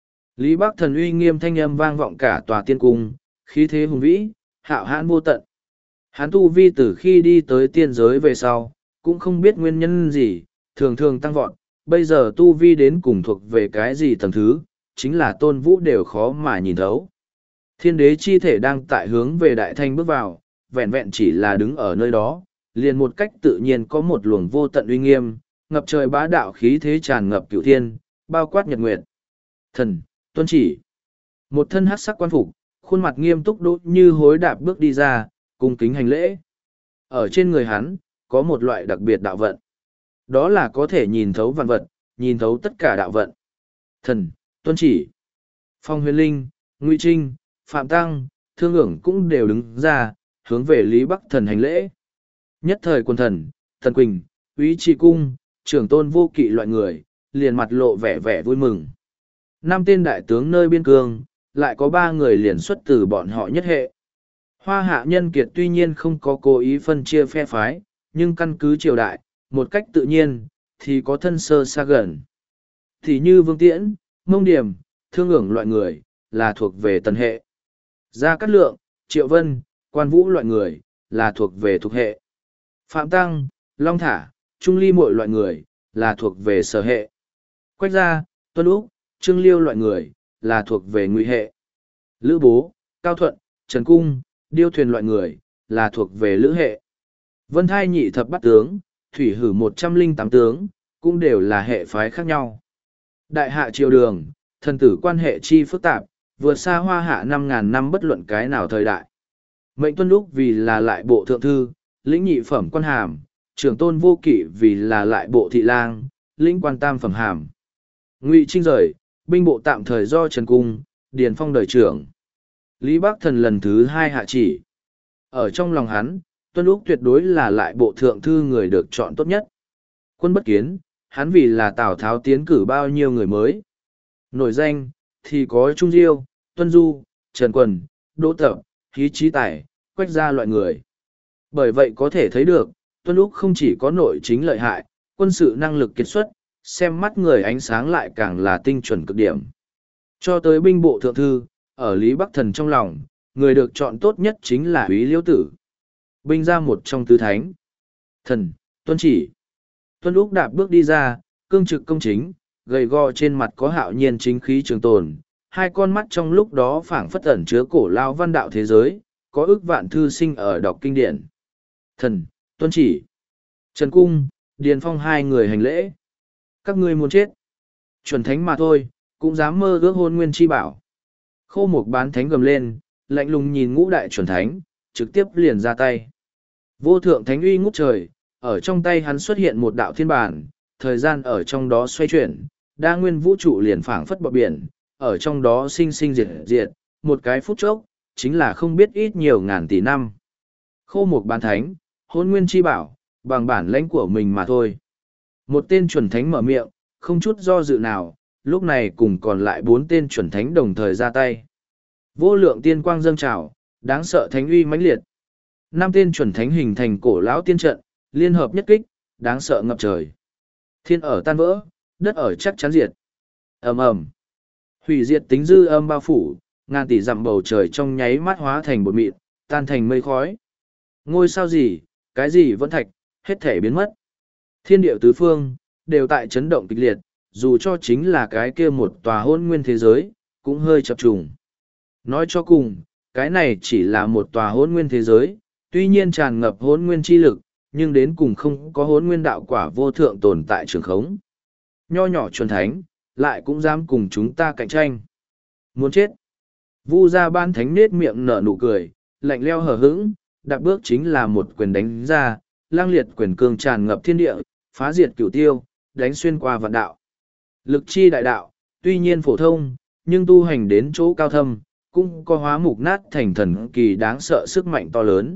Lý Bắc Thần uy nghiêm thanh âm vang vọng cả tòa tiên cung, khí thế hùng vĩ, hạo hãn vô tận. Hắn tu vi từ khi đi tới tiên giới về sau, cũng không biết nguyên nhân gì, thường thường tăng vọt, bây giờ tu vi đến cùng thuộc về cái gì tầng thứ, chính là Tôn Vũ đều khó mà nhìn thấu. Thiên đế chi thể đang tại hướng về đại thanh bước vào, vẹn vẹn chỉ là đứng ở nơi đó, liền một cách tự nhiên có một luồng vô tận uy nghiêm, ngập trời bá đạo khí thế tràn ngập cửu thiên, bao quát nhật nguyệt. Thần, tuân chỉ. Một thân hắc sắc quan phục, khuôn mặt nghiêm túc Đỗ Như Hối đạp bước đi ra, cung kính hành lễ. Ở trên người hắn, có một loại đặc biệt đạo vận. Đó là có thể nhìn thấu vạn vật, nhìn thấu tất cả đạo vận. Thần, tuân chỉ. Phong Huyền Linh, Ngụy Trinh, Phạm Tăng, Thương Ưởng cũng đều đứng ra, hướng về Lý Bắc Thần hành lễ. Nhất thời quân thần, Thần Quỳnh, Úy Trì Cung, trưởng tôn vô kỵ loại người, liền mặt lộ vẻ vẻ vui mừng. Năm tên đại tướng nơi biên cương, lại có ba người liền xuất từ bọn họ nhất hệ. Hoa hạ nhân kiệt tuy nhiên không có cố ý phân chia phe phái, nhưng căn cứ triều đại, một cách tự nhiên, thì có thân sơ xa gần. Thì như Vương Tiễn, Mông Điểm, Thương Ưởng loại người, là thuộc về tần hệ. Gia Cát Lượng, Triệu Vân, Quan Vũ loại người, là thuộc về thuộc hệ. Phạm Tăng, Long Thả, Trung Ly mọi loại người, là thuộc về sở hệ. Quách Gia, Tuân Úc, Trương Liêu loại người, là thuộc về ngụy hệ. Lữ Bố, Cao Thuận, Trần Cung, Điêu Thuyền loại người, là thuộc về lữ hệ. Vân Thai nhị thập bát tướng, Thủy Hử một trăm linh tám tướng, cũng đều là hệ phái khác nhau. Đại hạ triều đường, thần tử quan hệ chi phức tạp, vượt xa hoa hạ năm ngàn năm bất luận cái nào thời đại. Mệnh Tuân Úc vì là lại bộ thượng thư, lĩnh nhị phẩm quan hàm, trưởng tôn vô kỵ vì là lại bộ thị lang, lĩnh quan tam phẩm hàm. Ngụy Trinh rời, binh bộ tạm thời do Trần Cung, Điền Phong đời trưởng. Lý Bắc Thần lần thứ hai hạ chỉ. Ở trong lòng hắn, Tuân Úc tuyệt đối là lại bộ thượng thư người được chọn tốt nhất. Quân bất kiến, hắn vì là Tào Tháo tiến cử bao nhiêu người mới. Nổi danh, thì có Trung Diêu, Tuân Du, Trần Quần, Đỗ Tập, Khí Trí Tài, Quách Gia loại người. Bởi vậy có thể thấy được, Tuân Úc không chỉ có nội chính lợi hại, quân sự năng lực kiệt xuất, xem mắt người ánh sáng lại càng là tinh chuẩn cực điểm. Cho tới binh bộ thượng thư, ở Lý Bắc Thần trong lòng, người được chọn tốt nhất chính là Úy Liễu Tử. Binh ra một trong tứ thánh. Thần, tuân chỉ. Tuân Úc đạp bước đi ra, cương trực công chính, gầy gò trên mặt có hạo nhiên chính khí trường tồn, hai con mắt trong lúc đó phảng phất ẩn chứa cổ lao văn đạo thế giới, có ước vạn thư sinh ở đọc kinh điển. Thần, tuân chỉ. Trần Cung, Điền Phong hai người hành lễ. Các ngươi muốn chết. Chuẩn thánh mà thôi, cũng dám mơ ước hôn nguyên chi bảo. Khô Mục Bán Thánh gầm lên, lạnh lùng nhìn ngũ đại chuẩn thánh, trực tiếp liền ra tay. Vô thượng thánh uy ngút trời, ở trong tay hắn xuất hiện một đạo thiên bản, thời gian ở trong đó xoay chuyển, đa nguyên vũ trụ liền phảng phất bọt biển, ở trong đó sinh sinh diệt diệt, một cái phút chốc, chính là không biết ít nhiều ngàn tỷ năm. Khô Mục Bán Thánh, hôn nguyên chi bảo, bằng bản lãnh của mình mà thôi. Một tên chuẩn thánh mở miệng, không chút do dự nào, lúc này cùng còn lại bốn tên chuẩn thánh đồng thời ra tay. Vô lượng tiên quang dâng trào, đáng sợ thánh uy mãnh liệt. Năm tên chuẩn thánh hình thành cổ lão tiên trận, liên hợp nhất kích, đáng sợ ngập trời. Thiên ở tan vỡ, đất ở chắc chắn diệt. Ầm ầm. Hủy diệt tính dư âm bao phủ, ngàn tỷ dặm bầu trời trong nháy mắt hóa thành bột mịn, tan thành mây khói. Ngôi sao gì, cái gì vẫn thạch, hết thể biến mất. Thiên địa tứ phương, đều tại chấn động kịch liệt, dù cho chính là cái kia một tòa hôn nguyên thế giới, cũng hơi chập trùng. Nói cho cùng, cái này chỉ là một tòa hôn nguyên thế giới, tuy nhiên tràn ngập hôn nguyên chi lực, nhưng đến cùng không có hôn nguyên đạo quả vô thượng tồn tại trường khống. Nho nhỏ chuẩn thánh, lại cũng dám cùng chúng ta cạnh tranh. Muốn chết. Vu Gia Ban Thánh nết miệng nở nụ cười, lạnh leo hờ hững, đạp bước chính là một quyền đánh ra, lang liệt quyền cương tràn ngập thiên địa, phá diệt cửu tiêu, đánh xuyên qua vạn đạo. Lực chi đại đạo, tuy nhiên phổ thông, nhưng tu hành đến chỗ cao thâm, cũng có hóa mục nát thành thần kỳ đáng sợ sức mạnh to lớn.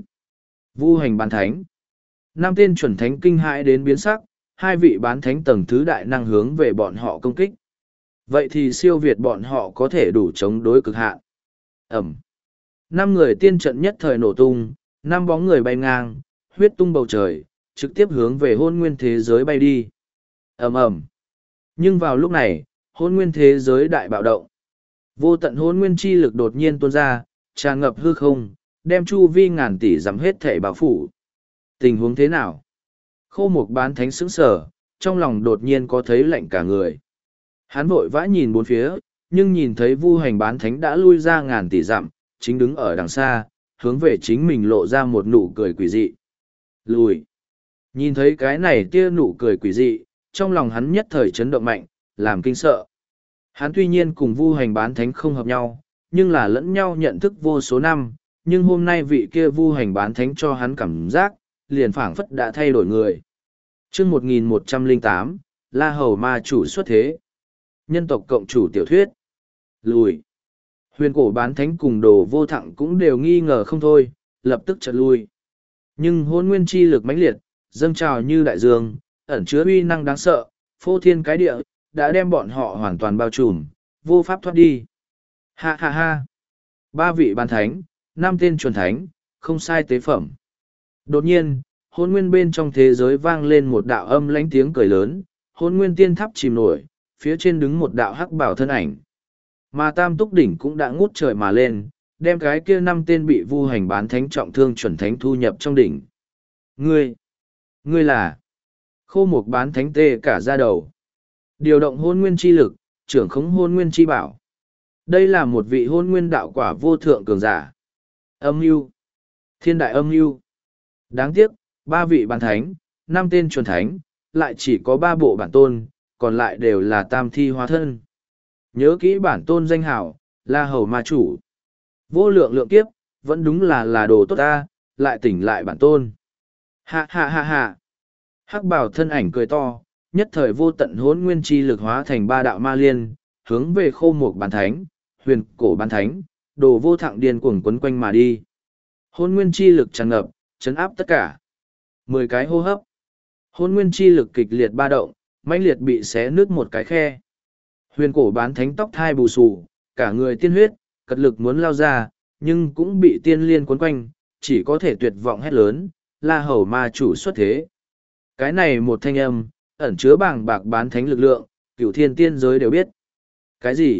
Vu hành bán thánh. Năm tên chuẩn thánh kinh hãi đến biến sắc, hai vị bán thánh tầng thứ đại năng hướng về bọn họ công kích. Vậy thì siêu việt bọn họ có thể đủ chống đối cực hạn. Ẩm. Năm người tiên trận nhất thời nổ tung, năm bóng người bay ngang, huyết tung bầu trời, trực tiếp hướng về hôn nguyên thế giới bay đi. Ầm ầm. Nhưng vào lúc này, hôn nguyên thế giới đại bạo động. Vô tận hôn nguyên chi lực đột nhiên tuôn ra, tràn ngập hư không, đem chu vi ngàn tỷ dặm hết thể bao phủ. Tình huống thế nào? Khô Mục Bán Thánh sững sờ, trong lòng đột nhiên có thấy lạnh cả người. Hắn vội vã nhìn bốn phía, nhưng nhìn thấy Vu Hành Bán Thánh đã lui ra ngàn tỷ dặm, chính đứng ở đằng xa, hướng về chính mình lộ ra một nụ cười quỷ dị. Lùi. Nhìn thấy cái này tia nụ cười quỷ dị, trong lòng hắn nhất thời chấn động mạnh, làm kinh sợ. Hắn tuy nhiên cùng Vu Hành Bán Thánh không hợp nhau, nhưng là lẫn nhau nhận thức vô số năm, nhưng hôm nay vị kia Vu Hành Bán Thánh cho hắn cảm giác, liền phảng phất đã thay đổi người. Chương một nghìn một trăm lẻ tám, La Hầu Ma chủ xuất thế. Nhân tộc cộng chủ tiểu thuyết. Lùi. Huyền Cổ Bán Thánh cùng Đồ Vô Thặng cũng đều nghi ngờ không thôi, lập tức chợt lui. Nhưng hôn nguyên chi lực mãnh liệt, dâng trào như đại dương, ẩn chứa uy năng đáng sợ, phô thiên cái địa, đã đem bọn họ hoàn toàn bao trùm, vô pháp thoát đi. Ha ha ha. Ba vị bán thánh, năm tên chuẩn thánh, không sai tế phẩm. Đột nhiên, hôn nguyên bên trong thế giới vang lên một đạo âm lãnh tiếng cười lớn, hôn nguyên tiên tháp chìm nổi, phía trên đứng một đạo hắc bảo thân ảnh. Mà Tam Túc Đỉnh cũng đã ngút trời mà lên, đem cái kia năm tên bị Vu Hành Bán Thánh trọng thương chuẩn thánh thu nhập trong đỉnh. Ngươi, ngươi là Khô Mục Bán Thánh tê cả da đầu. Điều động hôn nguyên chi lực, trưởng khống hôn nguyên chi bảo. Đây là một vị hôn nguyên đạo quả vô thượng cường giả. Âm mưu, thiên đại âm mưu. Đáng tiếc, ba vị bán thánh, năm tên chuẩn thánh, lại chỉ có ba bộ bản tôn, còn lại đều là tam thi hóa thân. Nhớ kỹ bản tôn danh hảo, La Hầu Ma chủ. Vô lượng lượng kiếp, vẫn đúng là là đồ tốt ta, lại tỉnh lại bản tôn. Ha ha ha ha. Hắc Bảo thân ảnh cười to, nhất thời vô tận hỗn nguyên chi lực hóa thành ba đạo ma liên, hướng về Khô Mục Bán Thánh, Huyền Cổ Bán Thánh, Đồ Vô Thặng điên cuồng quấn quanh mà đi. Hỗn nguyên chi lực tràn ngập, chấn áp tất cả. Mười cái hô hấp. Hỗn nguyên chi lực kịch liệt ba động, mãnh liệt bị xé nứt một cái khe. Huyền Cổ Bán Thánh tóc thai bù xù, cả người tiên huyết, cật lực muốn lao ra, nhưng cũng bị tiên liên quấn quanh, chỉ có thể tuyệt vọng hét lớn, La Hầu Ma chủ xuất thế. Cái này một thanh âm, ẩn chứa bàng bạc bán thánh lực lượng, cửu thiên tiên giới đều biết. Cái gì?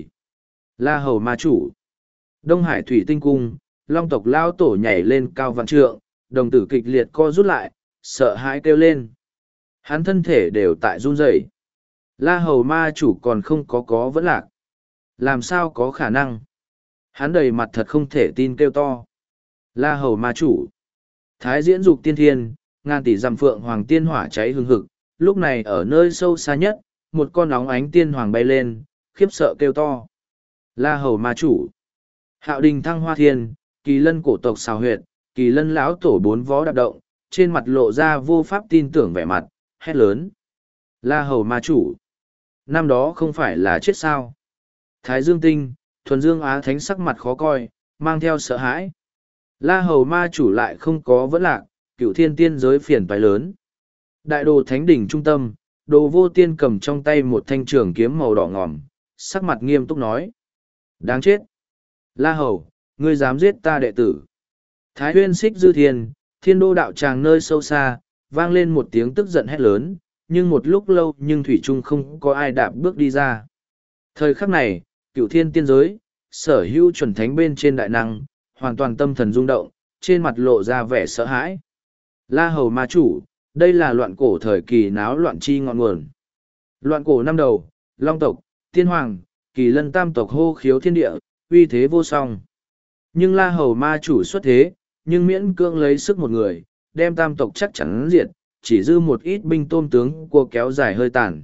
La Hầu Ma chủ. Đông Hải Thủy Tinh Cung, Long tộc lao tổ nhảy lên cao vạn trượng, đồng tử kịch liệt co rút lại, sợ hãi kêu lên. Hắn thân thể đều tại run rẩy. La Hầu Ma chủ còn không có có vẫn lạc. Làm sao có khả năng? Hắn đầy mặt thật không thể tin kêu to. La hầu ma chủ. Thái diễn dục tiên thiên, ngàn tỷ dặm phượng hoàng tiên hỏa cháy hừng hực, lúc này ở nơi sâu xa nhất, một con óng ánh tiên hoàng bay lên, khiếp sợ kêu to. La hầu ma chủ. Hạo đình thăng hoa thiên, kỳ lân cổ tộc xào huyệt, kỳ lân lão tổ bốn vó đạp động, trên mặt lộ ra vô pháp tin tưởng vẻ mặt, hét lớn. La hầu ma chủ. Năm đó không phải là chết sao. Thái dương tinh, thuần dương á thánh sắc mặt khó coi, mang theo sợ hãi. La hầu ma chủ lại không có vẫn lạc, cựu thiên tiên giới phiền toái lớn. Đại đồ thánh đỉnh trung tâm, đồ vô tiên cầm trong tay một thanh trường kiếm màu đỏ ngòm, sắc mặt nghiêm túc nói. Đáng chết! La hầu, ngươi dám giết ta đệ tử. Thái huyên xích dư thiên, thiên đô đạo tràng nơi sâu xa, vang lên một tiếng tức giận hét lớn, nhưng một lúc lâu nhưng thủy trung không có ai đạp bước đi ra. Thời khắc này, cựu thiên tiên giới, sở hữu chuẩn thánh bên trên đại năng, hoàn toàn tâm thần rung động, trên mặt lộ ra vẻ sợ hãi. La hầu ma chủ, đây là loạn cổ thời kỳ náo loạn chi ngọn nguồn. Loạn cổ năm đầu, long tộc, tiên hoàng, kỳ lân tam tộc hô khiếu thiên địa, uy thế vô song. Nhưng la hầu ma chủ xuất thế, nhưng miễn cưỡng lấy sức một người, đem tam tộc chắc chắn diệt, chỉ dư một ít binh tôm tướng của kéo dài hơi tàn.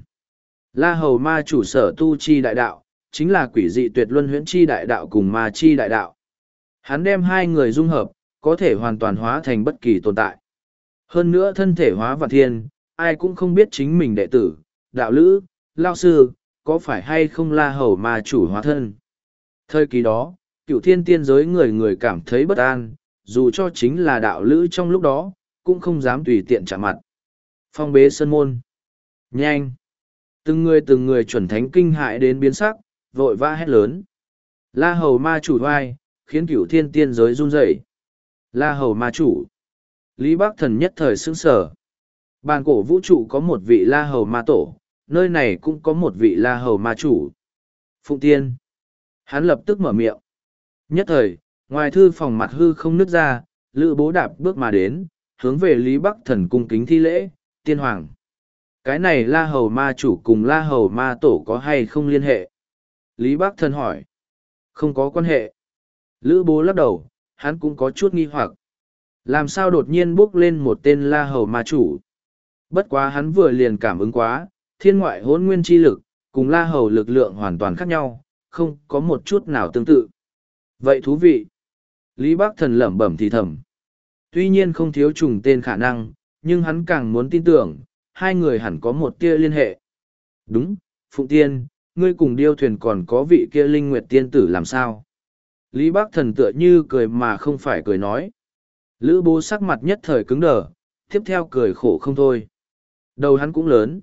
La hầu ma chủ sở tu chi đại đạo, chính là quỷ dị tuyệt luân huyễn chi đại đạo cùng ma chi đại đạo. Hắn đem hai người dung hợp, có thể hoàn toàn hóa thành bất kỳ tồn tại. Hơn nữa thân thể hóa vạn thiên, ai cũng không biết chính mình đệ tử, đạo lữ, lao sư, có phải hay không la hầu ma chủ hóa thân. Thời kỳ đó, cựu thiên tiên giới người người cảm thấy bất an, dù cho chính là đạo lữ trong lúc đó, cũng không dám tùy tiện chạm mặt. Phong bế sân môn. Nhanh! Từng người từng người chuẩn thánh kinh hại đến biến sắc, vội vã hét lớn. La hầu ma chủ hoai, khiến cửu thiên tiên giới run rẩy. La hầu ma chủ. Lý Bắc Thần nhất thời sững sở. Bàn cổ vũ trụ có một vị la hầu ma tổ, nơi này cũng có một vị la hầu ma chủ. Phụng tiên. Hắn lập tức mở miệng. Nhất thời, ngoài thư phòng mặt hư không nứt ra, Lữ Bố đạp bước mà đến, hướng về Lý Bắc Thần cung kính thi lễ, tiên hoàng. Cái này la hầu ma chủ cùng la hầu ma tổ có hay không liên hệ? Lý Bắc Thần hỏi. Không có quan hệ. Lữ Bố lắc đầu, hắn cũng có chút nghi hoặc. Làm sao đột nhiên bước lên một tên la hầu ma chủ? Bất quá hắn vừa liền cảm ứng quá, thiên ngoại hỗn nguyên chi lực, cùng la hầu lực lượng hoàn toàn khác nhau, không có một chút nào tương tự. Vậy thú vị. Lý Bắc Thần lẩm bẩm thì thầm. Tuy nhiên không thiếu trùng tên khả năng, nhưng hắn càng muốn tin tưởng, hai người hẳn có một tia liên hệ. Đúng, Phụng Tiên, ngươi cùng điêu thuyền còn có vị kia linh nguyệt tiên tử làm sao? Lý Bắc Thần tựa như cười mà không phải cười nói. Lữ Bố sắc mặt nhất thời cứng đờ, tiếp theo cười khổ không thôi. Đầu hắn cũng lớn.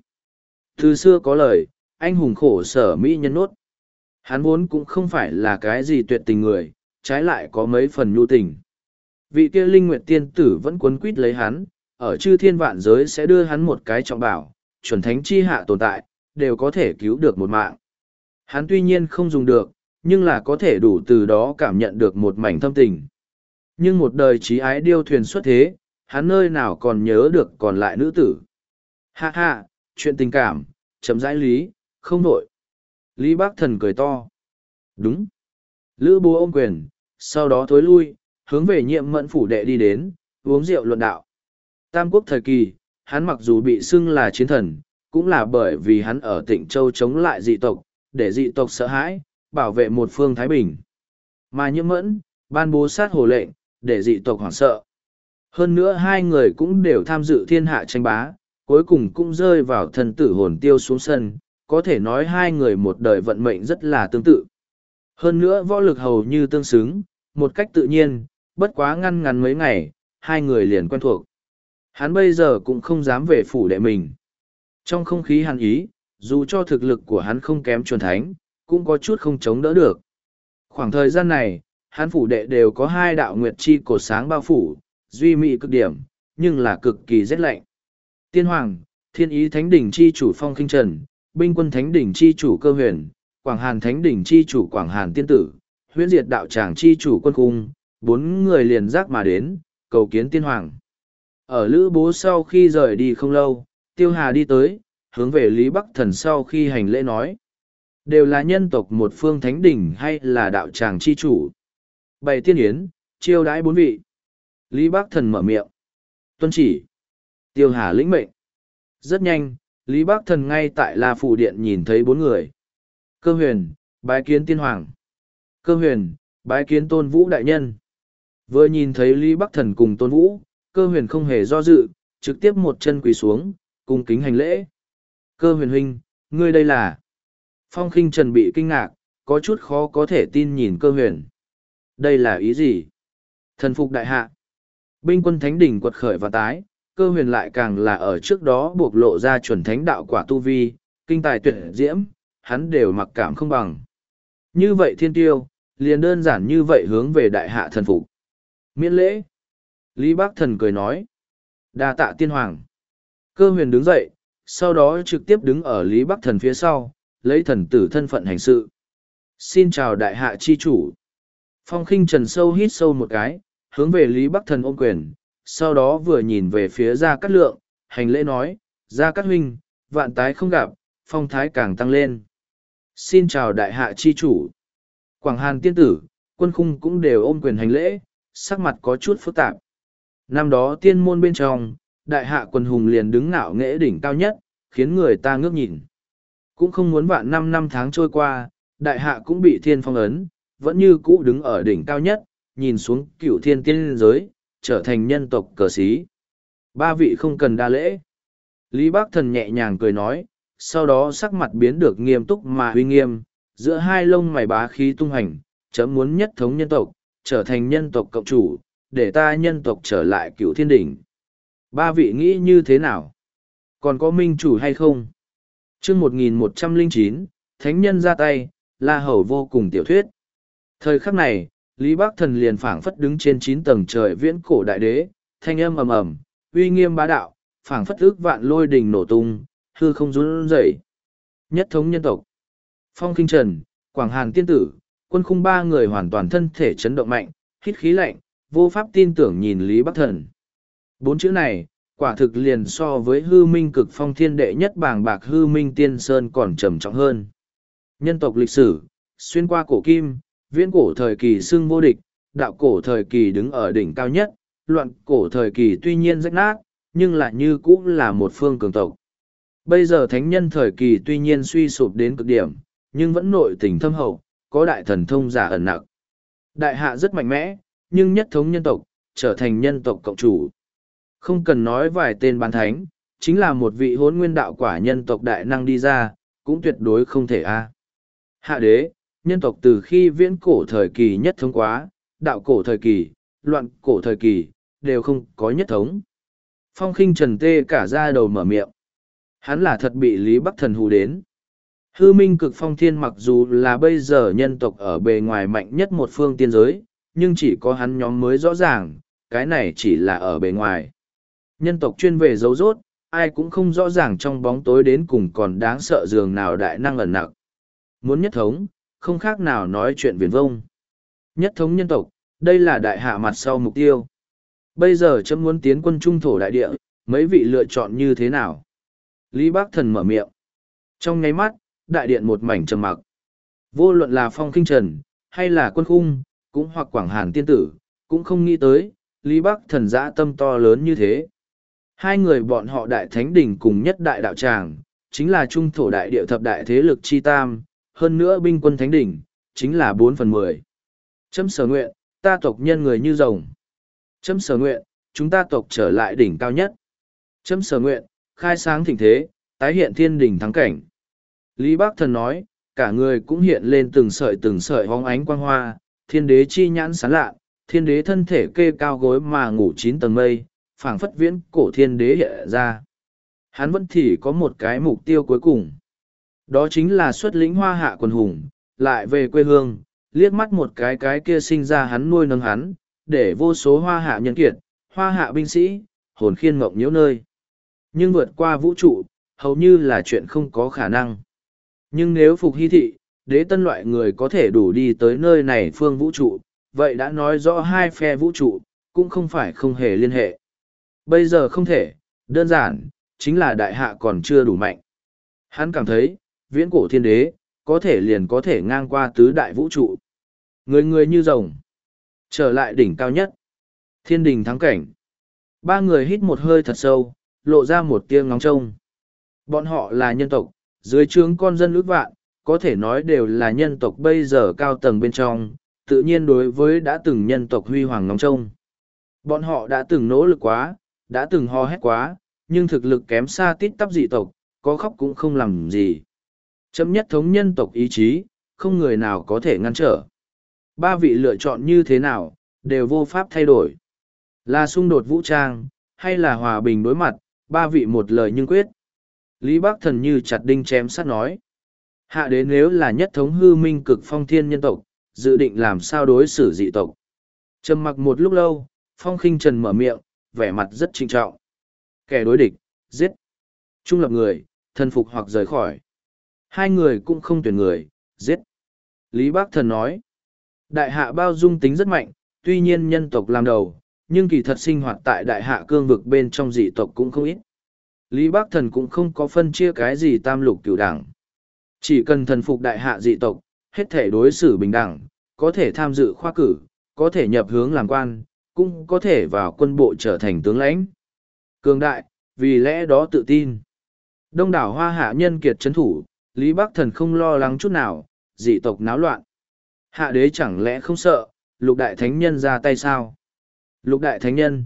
Từ xưa có lời, anh hùng khổ sở mỹ nhân nốt. Hắn vốn cũng không phải là cái gì tuyệt tình người, trái lại có mấy phần nhu tình. Vị kia linh nguyệt tiên tử vẫn quấn quýt lấy hắn, ở chư thiên vạn giới sẽ đưa hắn một cái trọng bảo, chuẩn thánh chi hạ tồn tại, đều có thể cứu được một mạng. Hắn tuy nhiên không dùng được, nhưng là có thể đủ từ đó cảm nhận được một mảnh thâm tình. Nhưng một đời trí ái điêu thuyền xuất thế, hắn nơi nào còn nhớ được còn lại nữ tử. Ha ha, chuyện tình cảm, chấm rãi lý, không nổi. Lý Bắc Thần cười to. Đúng. Lữ Bố ôm quyền, sau đó thối lui, hướng về Nhiệm Mẫn phủ đệ đi đến, uống rượu luận đạo. Tam quốc thời kỳ, hắn mặc dù bị xưng là chiến thần, cũng là bởi vì hắn ở Tịnh Châu chống lại dị tộc, để dị tộc sợ hãi, bảo vệ một phương Thái Bình. Mà Nhiệm Mẫn, ban bố sát hồ lệnh, để dị tộc hoảng sợ. Hơn nữa hai người cũng đều tham dự thiên hạ tranh bá, cuối cùng cũng rơi vào thần tử hồn tiêu xuống sân, có thể nói hai người một đời vận mệnh rất là tương tự. Hơn nữa võ lực hầu như tương xứng, một cách tự nhiên, bất quá ngăn ngắn mấy ngày, hai người liền quen thuộc. Hắn bây giờ cũng không dám về phủ đệ mình. Trong không khí hàn ý, dù cho thực lực của hắn không kém chuẩn thánh, cũng có chút không chống đỡ được. Khoảng thời gian này, hắn phủ đệ đều có hai đạo nguyệt chi cột sáng bao phủ, duy mỹ cực điểm, nhưng là cực kỳ rét lạnh. Tiên Hoàng, Thiên Ý Thánh Đỉnh chi chủ Phong Khinh Trần, Binh Quân Thánh Đỉnh chi chủ Cơ Huyền, Quảng Hàn Thánh Đỉnh chi chủ Quảng Hàn Tiên Tử, Huyễn Diệt Đạo Tràng chi chủ Quân Cung, bốn người liền giác mà đến, cầu kiến Tiên Hoàng. Ở Lữ Bố sau khi rời đi không lâu, Tiêu Hà đi tới, hướng về Lý Bắc Thần sau khi hành lễ nói. Đều là nhân tộc một phương thánh đỉnh hay là đạo tràng chi chủ. Bày tiên yến, chiêu đãi bốn vị. Lý Bác Thần mở miệng. Tuân chỉ. Tiêu Hà lĩnh mệnh. Rất nhanh, Lý Bác Thần ngay tại La Phủ Điện nhìn thấy bốn người. Cơ Huyền, bái kiến tiên hoàng. Cơ Huyền, bái kiến Tôn Vũ đại nhân. Vừa nhìn thấy Lý Bắc Thần cùng Tôn Vũ, Cơ Huyền không hề do dự, trực tiếp một chân quỳ xuống, cung kính hành lễ. Cơ Huyền huynh, ngươi đây là... Phong Khinh Trần bị kinh ngạc, có chút khó có thể tin nhìn Cơ Huyền. Đây là ý gì? Thần phục đại hạ. Binh quân thánh đỉnh quật khởi và tái, Cơ Huyền lại càng là ở trước đó buộc lộ ra chuẩn thánh đạo quả tu vi, kinh tài tuyệt diễm, hắn đều mặc cảm không bằng. Như vậy thiên tiêu, liền đơn giản như vậy hướng về đại hạ thần phục. Miễn lễ. Lý Bác Thần cười nói. Đa tạ tiên hoàng. Cơ Huyền đứng dậy, sau đó trực tiếp đứng ở Lý Bắc Thần phía sau, lấy thần tử thân phận hành sự. Xin chào đại hạ chi chủ. Phong Khinh Trần sâu hít sâu một cái, hướng về Lý Bắc Thần ôm quyền, sau đó vừa nhìn về phía Gia Cát Lượng, hành lễ nói, Gia Cát huynh, vạn tái không gặp, phong thái càng tăng lên. Xin chào đại hạ chi chủ. Quảng Hàn tiên tử, Quân Khung cũng đều ôm quyền hành lễ, sắc mặt có chút phức tạp. Năm đó tiên môn bên trong, đại hạ quần hùng liền đứng ngạo nghễ đỉnh cao nhất, khiến người ta ngước nhìn. Cũng không muốn vạn năm năm tháng trôi qua, đại hạ cũng bị thiên phong ấn, vẫn như cũ đứng ở đỉnh cao nhất, nhìn xuống cựu thiên tiên giới, trở thành nhân tộc cờ sĩ. Ba vị không cần đa lễ. Lý Bác Thần nhẹ nhàng cười nói, sau đó sắc mặt biến được nghiêm túc mà uy nghiêm, giữa hai lông mày bá khí tung hành, chấm muốn nhất thống nhân tộc, trở thành nhân tộc cộng chủ, để ta nhân tộc trở lại cựu thiên đỉnh. Ba vị nghĩ như thế nào? Còn có minh chủ hay không? chương một nghìn một trăm lẻ chín, Thánh nhân ra tay, La Hầu vô cùng tiểu thuyết. Thời khắc này, Lý Bác Thần liền phảng phất đứng trên chín tầng trời viễn cổ đại đế, thanh âm ầm ầm, uy nghiêm bá đạo, phảng phất ước vạn lôi đình nổ tung, hư không run rẩy. Nhất thống nhân tộc. Phong Khinh Trần, Quảng Hàn tiên tử, Quân Khung ba người hoàn toàn thân thể chấn động mạnh, hít khí lạnh, vô pháp tin tưởng nhìn Lý Bắc Thần. Bốn chữ này, quả thực liền so với hư minh cực phong thiên đệ nhất bàng bạc hư minh tiên sơn còn trầm trọng hơn. Nhân tộc lịch sử, xuyên qua cổ kim, viễn cổ thời kỳ xưng vô địch, đạo cổ thời kỳ đứng ở đỉnh cao nhất, loạn cổ thời kỳ tuy nhiên rách nát, nhưng lại như cũ là một phương cường tộc. Bây giờ thánh nhân thời kỳ tuy nhiên suy sụp đến cực điểm, nhưng vẫn nội tình thâm hậu, có đại thần thông giả ẩn nặc. Đại hạ rất mạnh mẽ, nhưng nhất thống nhân tộc, trở thành nhân tộc cộng chủ. Không cần nói vài tên bán thánh, chính là một vị hốn nguyên đạo quả nhân tộc đại năng đi ra, cũng tuyệt đối không thể a. Hạ đế, nhân tộc từ khi viễn cổ thời kỳ nhất thống quá, đạo cổ thời kỳ, loạn cổ thời kỳ, đều không có nhất thống. Phong Khinh Trần tê cả ra đầu mở miệng. Hắn là thật bị Lý Bắc Thần hù đến. Hư minh cực phong thiên mặc dù là bây giờ nhân tộc ở bề ngoài mạnh nhất một phương tiên giới, nhưng chỉ có hắn nhóm mới rõ ràng, cái này chỉ là ở bề ngoài. Nhân tộc chuyên về dấu rốt, ai cũng không rõ ràng trong bóng tối đến cùng còn đáng sợ dường nào đại năng ẩn nặc. Muốn nhất thống, không khác nào nói chuyện viển vông. Nhất thống nhân tộc, đây là đại hạ mặt sau mục tiêu. Bây giờ chấm muốn tiến quân trung thổ đại địa, mấy vị lựa chọn như thế nào? Lý Bác Thần mở miệng. Trong nháy mắt, đại điện một mảnh trầm mặc. Vô luận là Phong Khinh Trần, hay là Quân Khung, cũng hoặc Quảng Hàn tiên tử, cũng không nghĩ tới, Lý Bác Thần dã tâm to lớn như thế. Hai người bọn họ đại thánh đỉnh cùng nhất đại đạo tràng, chính là trung thổ đại địa thập đại thế lực chi tam, hơn nữa binh quân thánh đỉnh, chính là bốn phần mười. Chấm sở nguyện, ta tộc nhân người như rồng. Chấm sở nguyện, chúng ta tộc trở lại đỉnh cao nhất. Chấm sở nguyện, khai sáng thịnh thế, tái hiện thiên đỉnh thắng cảnh. Lý Bác Thần nói, cả người cũng hiện lên từng sợi từng sợi hóng ánh quang hoa, thiên đế chi nhãn sáng lạ, thiên đế thân thể kê cao gối mà ngủ chín tầng mây, phảng phất viễn cổ thiên đế hiện ra. Hắn vẫn thì có một cái mục tiêu cuối cùng. Đó chính là xuất lĩnh hoa hạ quần hùng, lại về quê hương, liếc mắt một cái cái kia sinh ra hắn nuôi nấng hắn, để vô số hoa hạ nhân kiệt, hoa hạ binh sĩ, hồn khiên mộng nhiễu nơi. Nhưng vượt qua vũ trụ, hầu như là chuyện không có khả năng. Nhưng nếu Phục Hy Thị, đế tân loại người có thể đủ đi tới nơi này phương vũ trụ, vậy đã nói rõ hai phe vũ trụ, cũng không phải không hề liên hệ. Bây giờ không thể, đơn giản, chính là đại hạ còn chưa đủ mạnh. Hắn cảm thấy, viễn cổ thiên đế, có thể liền có thể ngang qua tứ đại vũ trụ. Người người như rồng. Trở lại đỉnh cao nhất. Thiên đình thắng cảnh. Ba người hít một hơi thật sâu, lộ ra một tia ngóng trông. Bọn họ là nhân tộc, dưới trướng con dân ước vạn, có thể nói đều là nhân tộc bây giờ cao tầng bên trong, tự nhiên đối với đã từng nhân tộc huy hoàng ngóng trông. Bọn họ đã từng nỗ lực quá, đã từng ho hét quá, nhưng thực lực kém xa tít tắp dị tộc, có khóc cũng không làm gì. Chấm nhất thống nhân tộc ý chí, không người nào có thể ngăn trở. Ba vị lựa chọn như thế nào, đều vô pháp thay đổi. Là xung đột vũ trang, hay là hòa bình đối mặt, ba vị một lời nhưng quyết. Lý Bắc Thần như chặt đinh chém sắt nói. Hạ đế nếu là nhất thống hư minh cực phong thiên nhân tộc, dự định làm sao đối xử dị tộc. Trầm mặc một lúc lâu, Phong Khinh Trần mở miệng, vẻ mặt rất trinh trọng. Kẻ đối địch, giết. Trung lập người, thân phục hoặc rời khỏi. Hai người cũng không tuyển người, giết. Lý Bắc Thần nói. Đại hạ bao dung tính rất mạnh, tuy nhiên nhân tộc làm đầu, nhưng kỳ thật sinh hoạt tại đại hạ cương vực bên trong dị tộc cũng không ít. Lý Bắc Thần cũng không có phân chia cái gì tam lục cửu đẳng. Chỉ cần thần phục đại hạ dị tộc, hết thể đối xử bình đẳng, có thể tham dự khoa cử, có thể nhập hướng làm quan, cũng có thể vào quân bộ trở thành tướng lãnh. Cường đại, vì lẽ đó tự tin. Đông đảo hoa hạ nhân kiệt trấn thủ, Lý Bắc Thần không lo lắng chút nào, dị tộc náo loạn. Hạ đế chẳng lẽ không sợ, lục đại thánh nhân ra tay sao? Lục đại thánh nhân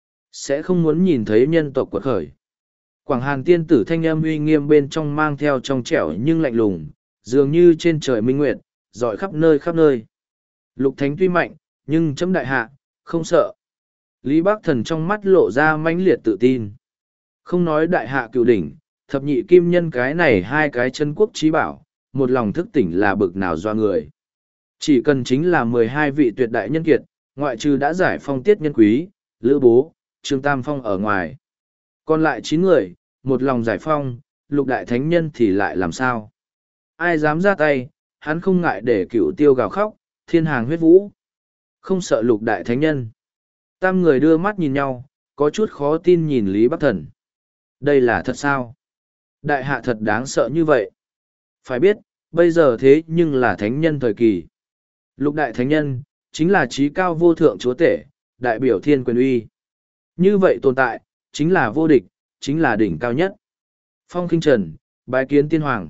sẽ không muốn nhìn thấy nhân tộc quật khởi. Quảng Hàn tiên tử thanh âm uy nghiêm bên trong mang theo trong trẻo nhưng lạnh lùng, dường như trên trời minh nguyệt, rọi khắp nơi khắp nơi. Lục thánh tuy mạnh, nhưng chấm đại hạ, không sợ. Lý Bắc Thần trong mắt lộ ra mãnh liệt tự tin. Không nói đại hạ cựu đỉnh, thập nhị kim nhân cái này hai cái chân quốc trí bảo, một lòng thức tỉnh là bực nào doa người. Chỉ cần chính là mười hai vị tuyệt đại nhân kiệt, ngoại trừ đã giải phong tiết nhân quý, lữ bố, trương tam phong ở ngoài. Còn lại chín người, một lòng giải phong, lục đại thánh nhân thì lại làm sao? Ai dám ra tay, hắn không ngại để cựu tiêu gào khóc, thiên hàng huyết vũ. Không sợ lục đại thánh nhân. Tam người đưa mắt nhìn nhau, có chút khó tin nhìn Lý Bắc Thần. Đây là thật sao? Đại hạ thật đáng sợ như vậy. Phải biết, bây giờ thế nhưng là thánh nhân thời kỳ. Lục đại thánh nhân, chính là trí cao vô thượng chúa tể, đại biểu thiên quyền uy. Như vậy tồn tại, chính là vô địch, chính là đỉnh cao nhất. Phong Khinh Trần, bái kiến tiên hoàng.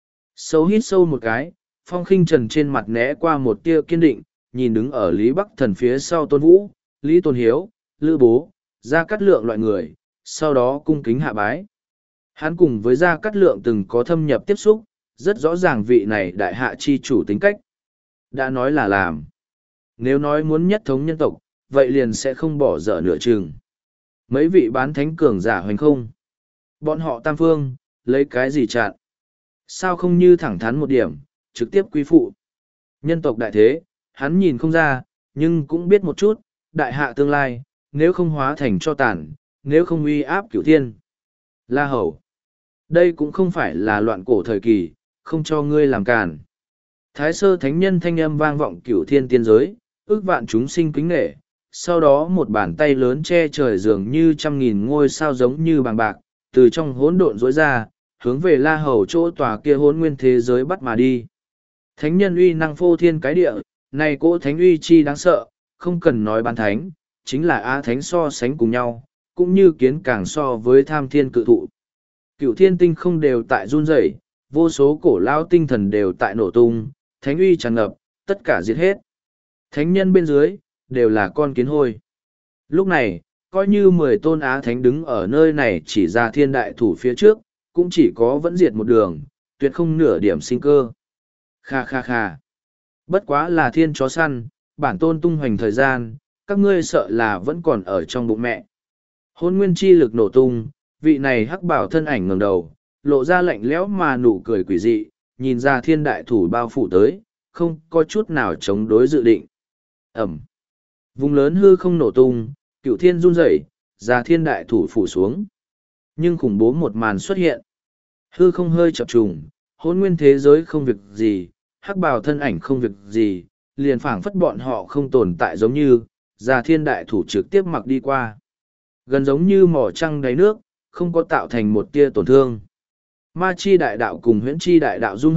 Sâu hít sâu một cái, Phong Khinh Trần trên mặt né qua một tia kiên định, nhìn đứng ở Lý Bắc Thần phía sau Tôn Vũ, Lý Tôn Hiếu, Lữ Bố, Gia Cát Lượng loại người, sau đó cung kính hạ bái. Hắn cùng với Gia Cát Lượng từng có thâm nhập tiếp xúc, rất rõ ràng vị này đại hạ chi chủ tính cách. Đã nói là làm. Nếu nói muốn nhất thống nhân tộc, vậy liền sẽ không bỏ dở nửa chừng. Mấy vị bán thánh cường giả hoành không. Bọn họ tam phương, lấy cái gì chặn? Sao không như thẳng thắn một điểm, trực tiếp quy phụ? Nhân tộc đại thế, hắn nhìn không ra, nhưng cũng biết một chút, đại hạ tương lai, nếu không hóa thành cho tàn, nếu không uy áp cửu thiên. La Hầu. Đây cũng không phải là loạn cổ thời kỳ, không cho ngươi làm càn. Thái sơ thánh nhân thanh âm vang vọng cửu thiên tiên giới, ước vạn chúng sinh kính nghệ. Sau đó một bàn tay lớn che trời dường như trăm nghìn ngôi sao giống như bàng bạc, từ trong hỗn độn rối ra, hướng về La Hầu chỗ tòa kia hỗn nguyên thế giới bắt mà đi. Thánh nhân uy năng phô thiên cái địa, này cỗ thánh uy chi đáng sợ, không cần nói bán thánh, chính là á thánh so sánh cùng nhau, cũng như kiến càng so với tham thiên cự thụ. Cửu thiên tinh không đều tại run rẩy, vô số cổ lao tinh thần đều tại nổ tung, thánh uy tràn ngập, tất cả diệt hết. Thánh nhân bên dưới, đều là con kiến hôi. Lúc này, coi như mười tôn á thánh đứng ở nơi này chỉ ra thiên đại thủ phía trước, cũng chỉ có vẫn diệt một đường, tuyệt không nửa điểm sinh cơ. Kha kha kha. Bất quá là thiên chó săn, bản tôn tung hoành thời gian, các ngươi sợ là vẫn còn ở trong bụng mẹ. Hôn nguyên chi lực nổ tung, vị này hắc bảo thân ảnh ngẩng đầu, lộ ra lạnh lẽo mà nụ cười quỷ dị, nhìn ra thiên đại thủ bao phủ tới, không có chút nào chống đối dự định. Ẩm. Vùng lớn hư không nổ tung, cựu thiên run rẩy, ra thiên đại thủ phủ xuống. Nhưng khủng bố một màn xuất hiện. Hư không hơi chập trùng, hôn nguyên thế giới không việc gì, hắc bào thân ảnh không việc gì, liền phảng phất bọn họ không tồn tại giống như, ra thiên đại thủ trực tiếp mặc đi qua. Gần giống như mỏ trăng đáy nước, không có tạo thành một tia tổn thương. Ma chi đại đạo cùng huyễn chi đại đạo dung hợp,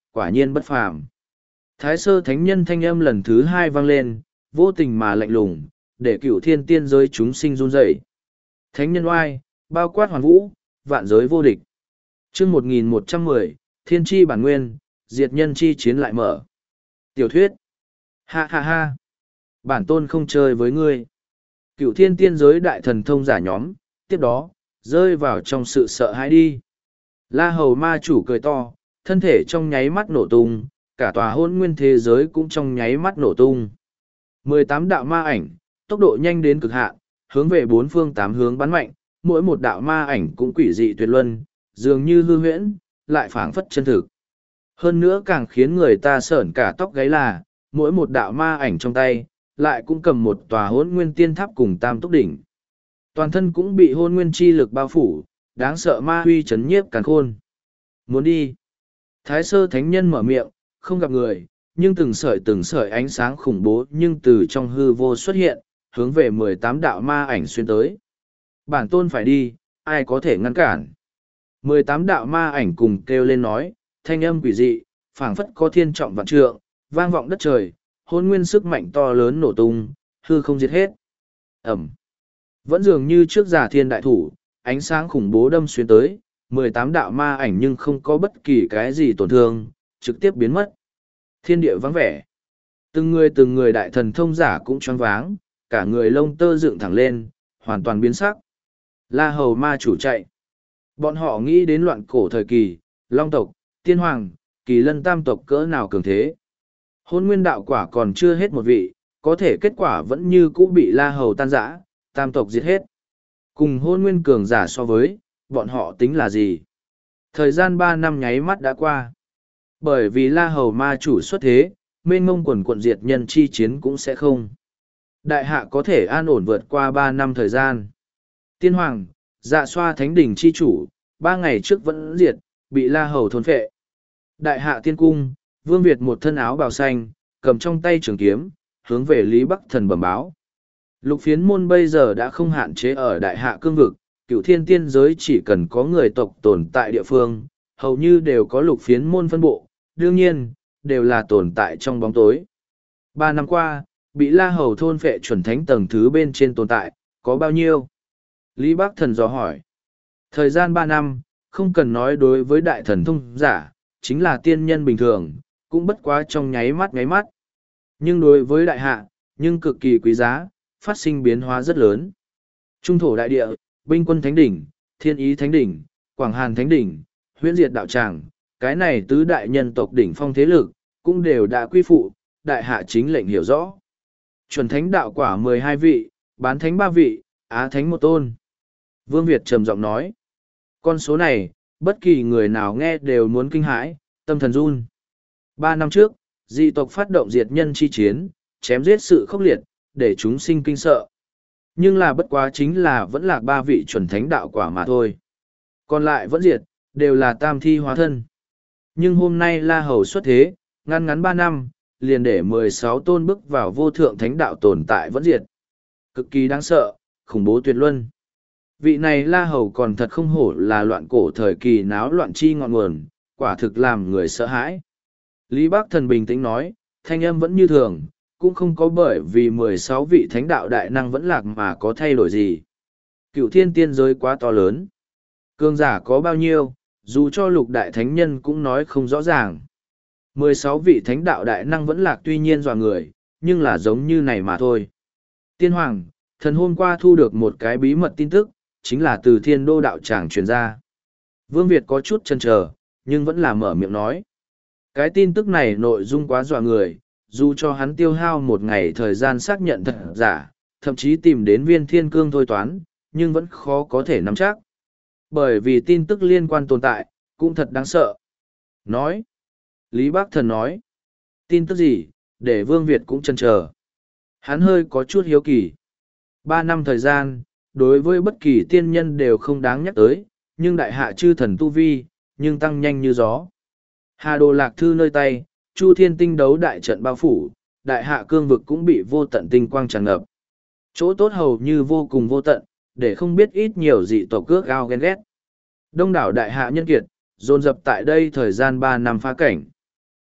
quả nhiên bất phàm. Thái sơ thánh nhân thanh âm lần thứ hai vang lên, vô tình mà lạnh lùng, để cựu thiên tiên giới chúng sinh run rẩy. Thánh nhân oai, bao quát hoàn vũ, vạn giới vô địch. chương một nghìn một trăm mười, thiên tri bản nguyên, diệt nhân chi chiến lại mở. Tiểu thuyết. Ha ha ha. Bản tôn không chơi với ngươi. Cựu thiên tiên giới đại thần thông giả nhóm, tiếp đó, rơi vào trong sự sợ hãi đi. La hầu ma chủ cười to, thân thể trong nháy mắt nổ tung, cả tòa hôn nguyên thế giới cũng trong nháy mắt nổ tung. mười tám đạo ma ảnh, tốc độ nhanh đến cực hạn, hướng về bốn phương tám hướng bắn mạnh, mỗi một đạo ma ảnh cũng quỷ dị tuyệt luân, dường như hư huyễn, lại phảng phất chân thực. Hơn nữa càng khiến người ta sởn cả tóc gáy là, mỗi một đạo ma ảnh trong tay, lại cũng cầm một tòa hôn nguyên tiên tháp cùng tam túc đỉnh. Toàn thân cũng bị hôn nguyên chi lực bao phủ, đáng sợ ma huy chấn nhiếp càn khôn. Muốn đi. Thái sơ thánh nhân mở miệng, không gặp người, nhưng từng sợi từng sợi ánh sáng khủng bố nhưng từ trong hư vô xuất hiện, hướng về mười tám đạo ma ảnh xuyên tới. Bản tôn phải đi, ai có thể ngăn cản. mười tám đạo ma ảnh cùng kêu lên nói, thanh âm quỷ dị, phảng phất có thiên trọng vạn trượng, vang vọng đất trời, hôn nguyên sức mạnh to lớn nổ tung, hư không diệt hết. Ẩm. Vẫn dường như trước giả thiên đại thủ, ánh sáng khủng bố đâm xuyên tới, mười tám đạo ma ảnh nhưng không có bất kỳ cái gì tổn thương, trực tiếp biến mất. Thiên địa vắng vẻ. Từng người từng người đại thần thông giả cũng choáng váng, cả người lông tơ dựng thẳng lên, hoàn toàn biến sắc. La hầu ma chủ chạy. Bọn họ nghĩ đến loạn cổ thời kỳ, long tộc, tiên hoàng, kỳ lân tam tộc cỡ nào cường thế. Hôn nguyên đạo quả còn chưa hết một vị, có thể kết quả vẫn như cũ bị la hầu tan rã, tam tộc diệt hết. Cùng hôn nguyên cường giả so với, bọn họ tính là gì? Thời gian ba năm nháy mắt đã qua. Bởi vì la hầu ma chủ xuất thế, mênh mông quần quận diệt nhân chi chiến cũng sẽ không. Đại hạ có thể an ổn vượt qua ba năm thời gian. Tiên hoàng, dạ xoa thánh đỉnh chi chủ, ba ngày trước vẫn diệt, bị la hầu thôn phệ. Đại hạ tiên cung, Vương Việt một thân áo bào xanh, cầm trong tay trường kiếm, hướng về Lý Bắc Thần bẩm báo. Lục phiến môn bây giờ đã không hạn chế ở đại hạ cương vực, cựu thiên tiên giới chỉ cần có người tộc tồn tại địa phương, hầu như đều có lục phiến môn phân bộ, đương nhiên, đều là tồn tại trong bóng tối. Ba năm qua, bị la hầu thôn phệ chuẩn thánh tầng thứ bên trên tồn tại, có bao nhiêu? Lý Bắc Thần dò hỏi. Thời gian ba năm, không cần nói đối với đại thần thông giả, chính là tiên nhân bình thường, cũng bất quá trong nháy mắt nháy mắt. Nhưng đối với đại hạ, nhưng cực kỳ quý giá, phát sinh biến hóa rất lớn. Trung thổ đại địa, binh quân thánh đỉnh, thiên ý thánh đỉnh, quảng hàn thánh đỉnh, huyễn diệt đạo tràng, cái này tứ đại nhân tộc đỉnh phong thế lực, cũng đều đã quy phụ, đại hạ chính lệnh hiểu rõ. Chuẩn thánh đạo quả mười hai vị, bán thánh ba vị, á thánh một tôn. Vương Việt trầm giọng nói. Con số này, bất kỳ người nào nghe đều muốn kinh hãi, tâm thần run. Ba năm trước, dị tộc phát động diệt nhân chi chiến, chém giết sự khốc liệt, để chúng sinh kinh sợ. Nhưng là bất quá chính là vẫn là ba vị chuẩn thánh đạo quả mà thôi. Còn lại vẫn diệt, đều là tam thi hóa thân. Nhưng hôm nay La Hầu xuất thế, ngăn ngắn ba năm, liền để mười sáu tôn bước vào vô thượng thánh đạo tồn tại vẫn diệt. Cực kỳ đáng sợ, khủng bố tuyệt luân. Vị này La Hầu còn thật không hổ là loạn cổ thời kỳ náo loạn chi ngọn nguồn, quả thực làm người sợ hãi. Lý Bắc Thần bình tĩnh nói, thanh âm vẫn như thường, cũng không có bởi vì mười sáu vị thánh đạo đại năng vẫn lạc mà có thay đổi gì. Cựu thiên tiên giới quá to lớn. Cường giả có bao nhiêu, dù cho lục đại thánh nhân cũng nói không rõ ràng. mười sáu vị thánh đạo đại năng vẫn lạc tuy nhiên dọa người, nhưng là giống như này mà thôi. Tiên Hoàng, thần hôm qua thu được một cái bí mật tin tức, chính là từ thiên đô đạo tràng truyền ra. Vương Việt có chút chần chờ, nhưng vẫn là mở miệng nói. Cái tin tức này nội dung quá dọa người, dù cho hắn tiêu hao một ngày thời gian xác nhận thật giả, thậm chí tìm đến viên thiên cương thôi toán, nhưng vẫn khó có thể nắm chắc. Bởi vì tin tức liên quan tồn tại, cũng thật đáng sợ. Nói. Lý Bắc Thần nói. Tin tức gì, để Vương Việt cũng chần chờ. Hắn hơi có chút hiếu kỳ. Ba năm thời gian, đối với bất kỳ tiên nhân đều không đáng nhắc tới, nhưng đại hạ chư thần tu vi, nhưng tăng nhanh như gió. Hà đồ lạc thư nơi tay, Chu thiên tinh đấu đại trận bao phủ, đại hạ cương vực cũng bị vô tận tinh quang tràn ngập. Chỗ tốt hầu như vô cùng vô tận, để không biết ít nhiều dị tộc cước ao ghen ghét. Đông đảo đại hạ nhân kiệt, dồn dập tại đây thời gian ba năm phá cảnh.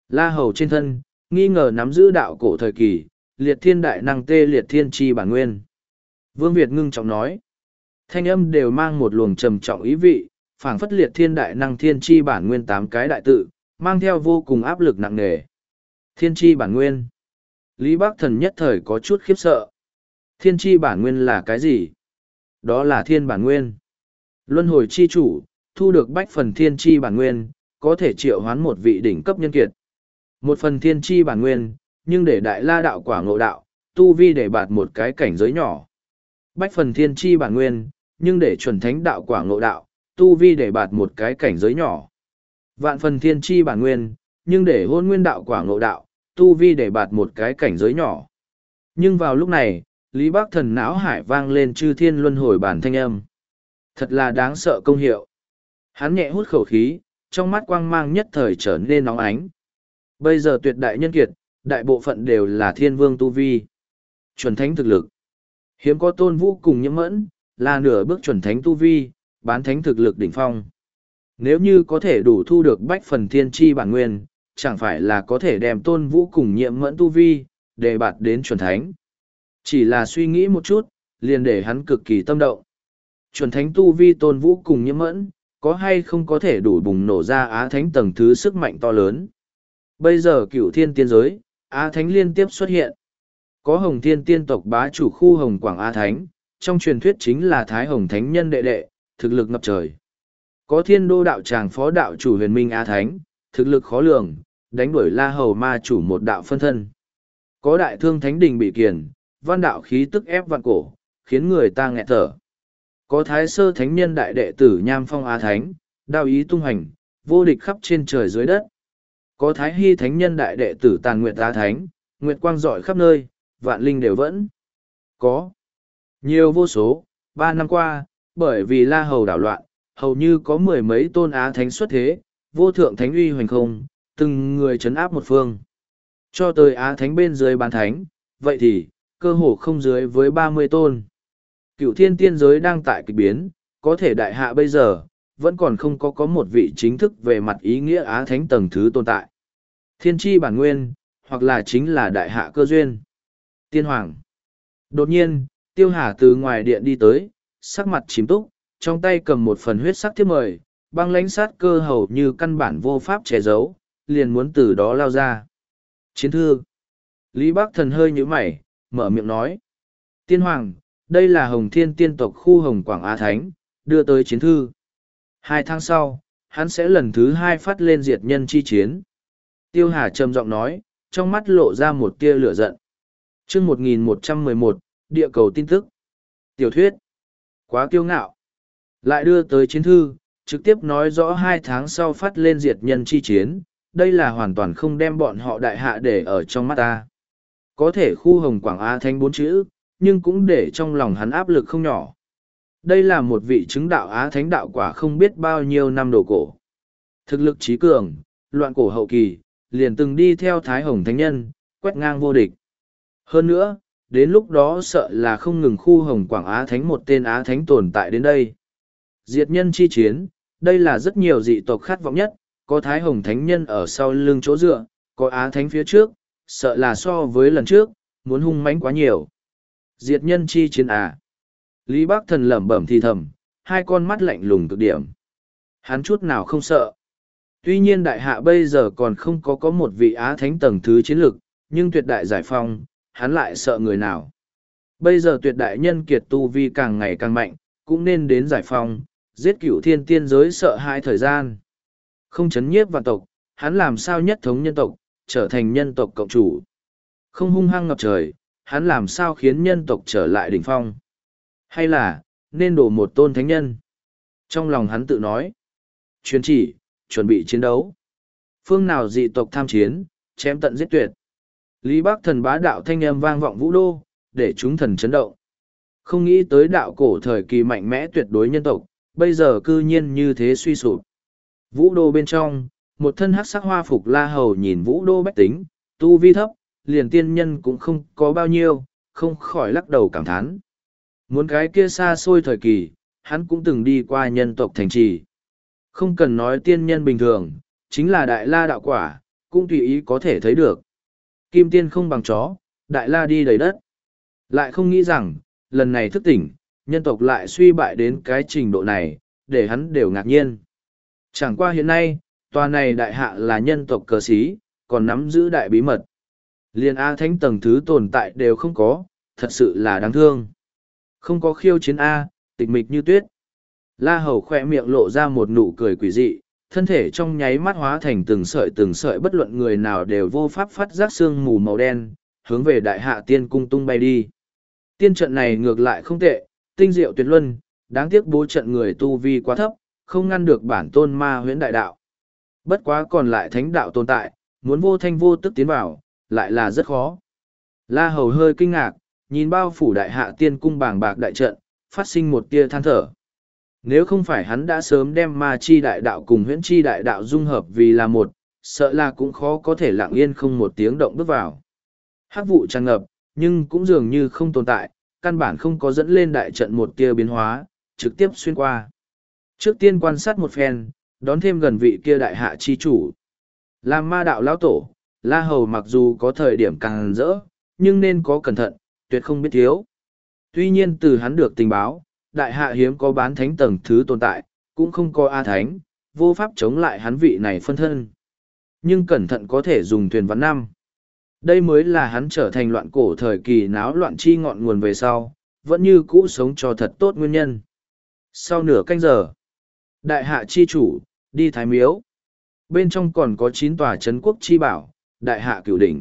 La Hầu trên thân, nghi ngờ nắm giữ đạo cổ thời kỳ, liệt thiên đại năng tê liệt thiên chi bản nguyên. Vương Việt ngưng trọng nói, thanh âm đều mang một luồng trầm trọng ý vị, phảng phất liệt thiên đại năng thiên chi bản nguyên tám cái đại tự, mang theo vô cùng áp lực nặng nề. Thiên chi bản nguyên. Lý Bắc Thần nhất thời có chút khiếp sợ. Thiên chi bản nguyên là cái gì? Đó là thiên bản nguyên. Luân hồi chi chủ, thu được bách phần thiên chi bản nguyên, có thể triệu hoán một vị đỉnh cấp nhân kiệt. Một phần thiên chi bản nguyên, nhưng để đại la đạo quả ngộ đạo, tu vi để bạt một cái cảnh giới nhỏ. Bách phần thiên chi bản nguyên, nhưng để chuẩn thánh đạo quả ngộ đạo, tu vi để bạt một cái cảnh giới nhỏ. Vạn phần thiên chi bản nguyên, nhưng để hôn nguyên đạo quả ngộ đạo, tu vi để bạt một cái cảnh giới nhỏ. Nhưng vào lúc này, Lý Bắc Thần não hải vang lên chư thiên luân hồi bản thanh âm. Thật là đáng sợ công hiệu. Hắn nhẹ hút khẩu khí, trong mắt quang mang nhất thời trở nên nóng ánh. Bây giờ tuyệt đại nhân kiệt, đại bộ phận đều là thiên vương tu vi. Chuẩn thánh thực lực. Hiếm có Tôn Vũ cùng Nhiễm Mẫn, là nửa bước chuẩn thánh tu vi, bán thánh thực lực đỉnh phong. Nếu như có thể đủ thu được bách phần thiên chi bản nguyên, chẳng phải là có thể đem Tôn Vũ cùng Nhiễm Mẫn tu vi, để bạt đến chuẩn thánh. Chỉ là suy nghĩ một chút, liền để hắn cực kỳ tâm động. Chuẩn thánh tu vi Tôn Vũ cùng Nhiễm Mẫn, có hay không có thể đủ bùng nổ ra Á Thánh tầng thứ sức mạnh to lớn. Bây giờ cửu thiên tiên giới, Á Thánh liên tiếp xuất hiện. Có Hồng Thiên tiên tộc bá chủ khu Hồng Quảng Á Thánh, trong truyền thuyết chính là Thái Hồng Thánh nhân đệ đệ, thực lực ngập trời. Có Thiên Đô đạo tràng phó đạo chủ Huyền Minh Á Thánh, thực lực khó lường, đánh đuổi La Hầu ma chủ một đạo phân thân. Có Đại Thương Thánh Đình bị kiền, văn đạo khí tức ép vạn cổ, khiến người ta nghẹt thở. Có Thái Sơ Thánh nhân đại đệ tử Nham Phong Á Thánh, đao ý tung hành, vô địch khắp trên trời dưới đất. Có Thái Hy Thánh nhân đại đệ tử Tàn Nguyệt Á Thánh, nguyệt quang rọi khắp nơi, vạn linh đều vẫn. Có nhiều vô số, ba năm qua, bởi vì La Hầu đảo loạn, hầu như có mười mấy tôn Á Thánh xuất thế, vô thượng thánh uy hoành không, từng người chấn áp một phương. Cho tới Á Thánh bên dưới bán thánh, vậy thì, cơ hồ không dưới với ba mươi tôn. Cựu thiên tiên giới đang tại kịch biến, có thể đại hạ bây giờ, vẫn còn không có có một vị chính thức về mặt ý nghĩa Á Thánh tầng thứ tồn tại. Thiên tri bản nguyên, hoặc là chính là đại hạ cơ duyên. Tiên Hoàng. Đột nhiên, Tiêu Hà từ ngoài điện đi tới, sắc mặt chìm túc, trong tay cầm một phần huyết sắc thiếp mời, băng lãnh sát cơ hầu như căn bản vô pháp che giấu, liền muốn từ đó lao ra. Chiến thư. Lý Bắc Thần hơi nhíu mày, mở miệng nói. Tiên Hoàng, đây là Hồng Thiên tiên tộc khu Hồng Quảng Á Thánh, đưa tới chiến thư. Hai tháng sau, hắn sẽ lần thứ hai phát lên diệt nhân chi chiến. Tiêu Hà trầm giọng nói, trong mắt lộ ra một tia lửa giận. Chương một nghìn một trăm mười một, địa cầu tin tức. Tiểu thuyết. Quá kiêu ngạo. Lại đưa tới chiến thư, trực tiếp nói rõ hai tháng sau phát lên diệt nhân chi chiến, đây là hoàn toàn không đem bọn họ đại hạ để ở trong mắt ta. Có thể khu Hồng Quảng Á Thánh bốn chữ, nhưng cũng để trong lòng hắn áp lực không nhỏ. Đây là một vị chứng đạo Á Thánh đạo quả không biết bao nhiêu năm đồ cổ. Thực lực trí cường, loạn cổ hậu kỳ, liền từng đi theo Thái Hồng Thánh Nhân, quét ngang vô địch. Hơn nữa, đến lúc đó sợ là không ngừng khu Hồng Quảng Á Thánh một tên Á Thánh tồn tại đến đây. Diệt nhân chi chiến, đây là rất nhiều dị tộc khát vọng nhất, có Thái Hồng Thánh Nhân ở sau lưng chỗ dựa, có Á Thánh phía trước, sợ là so với lần trước, muốn hung mãnh quá nhiều. Diệt nhân chi chiến à. Lý Bắc Thần lẩm bẩm thì thầm, hai con mắt lạnh lùng cực điểm. Hắn chút nào không sợ. Tuy nhiên đại hạ bây giờ còn không có có một vị Á Thánh tầng thứ chiến lực, nhưng tuyệt đại giải phong, hắn lại sợ người nào. Bây giờ tuyệt đại nhân kiệt tu vi càng ngày càng mạnh, cũng nên đến giải phong, giết cửu thiên tiên giới sợ hãi thời gian. Không chấn nhiếp vạn tộc, hắn làm sao nhất thống nhân tộc, trở thành nhân tộc cộng chủ. Không hung hăng ngập trời, hắn làm sao khiến nhân tộc trở lại đỉnh phong. Hay là, nên đổ một tôn thánh nhân. Trong lòng hắn tự nói. Truyền chỉ, chuẩn bị chiến đấu. Phương nào dị tộc tham chiến, chém tận giết tuyệt. Lý Bắc Thần bá đạo thanh âm vang vọng vũ đô, để chúng thần chấn động. Không nghĩ tới đạo cổ thời kỳ mạnh mẽ tuyệt đối nhân tộc, bây giờ cư nhiên như thế suy sụp. Vũ đô bên trong, một thân hắc sắc hoa phục La Hầu nhìn vũ đô bách tính, tu vi thấp, liền tiên nhân cũng không có bao nhiêu, không khỏi lắc đầu cảm thán. Muốn cái kia xa xôi thời kỳ, hắn cũng từng đi qua nhân tộc thành trì. Không cần nói tiên nhân bình thường, chính là đại la đạo quả, cũng tùy ý có thể thấy được. Kim tiên không bằng chó, đại la đi đầy đất. Lại không nghĩ rằng, lần này thức tỉnh, nhân tộc lại suy bại đến cái trình độ này, để hắn đều ngạc nhiên. Chẳng qua hiện nay, tòa này đại hạ là nhân tộc cờ xí, còn nắm giữ đại bí mật. Liên A Thánh tầng thứ tồn tại đều không có, thật sự là đáng thương. Không có khiêu chiến A, tịch mịch như tuyết. La Hầu khoe miệng lộ ra một nụ cười quỷ dị, thân thể trong nháy mắt hóa thành từng sợi từng sợi bất luận người nào đều vô pháp phát giác sương mù màu đen, hướng về đại hạ tiên cung tung bay đi. Tiên trận này ngược lại không tệ, tinh diệu tuyệt luân, đáng tiếc bố trận người tu vi quá thấp, không ngăn được bản tôn ma huyễn đại đạo. Bất quá còn lại thánh đạo tồn tại, muốn vô thanh vô tức tiến vào, lại là rất khó. La Hầu hơi kinh ngạc, nhìn bao phủ đại hạ tiên cung bàng bạc đại trận, phát sinh một tia than thở. Nếu không phải hắn đã sớm đem ma chi đại đạo cùng huyễn chi đại đạo dung hợp vì là một, sợ là cũng khó có thể lặng yên không một tiếng động bước vào. Hắc vụ tràn ngập, nhưng cũng dường như không tồn tại, căn bản không có dẫn lên đại trận một tia biến hóa, trực tiếp xuyên qua. Trước tiên quan sát một phen, đón thêm gần vị kia đại hạ chi chủ. Làm ma đạo lão tổ, La Hầu mặc dù có thời điểm càng rỡ, nhưng nên có cẩn thận, tuyệt không biết thiếu. Tuy nhiên từ hắn được tình báo, đại hạ hiếm có bán thánh tầng thứ tồn tại, cũng không có A thánh, vô pháp chống lại hắn vị này phân thân. Nhưng cẩn thận có thể dùng thuyền vắn năm. Đây mới là hắn trở thành loạn cổ thời kỳ náo loạn chi ngọn nguồn về sau, vẫn như cũ sống cho thật tốt nguyên nhân. Sau nửa canh giờ, đại hạ chi chủ, đi Thái Miếu. Bên trong còn có chín tòa trấn quốc chi bảo, đại hạ cửu đỉnh.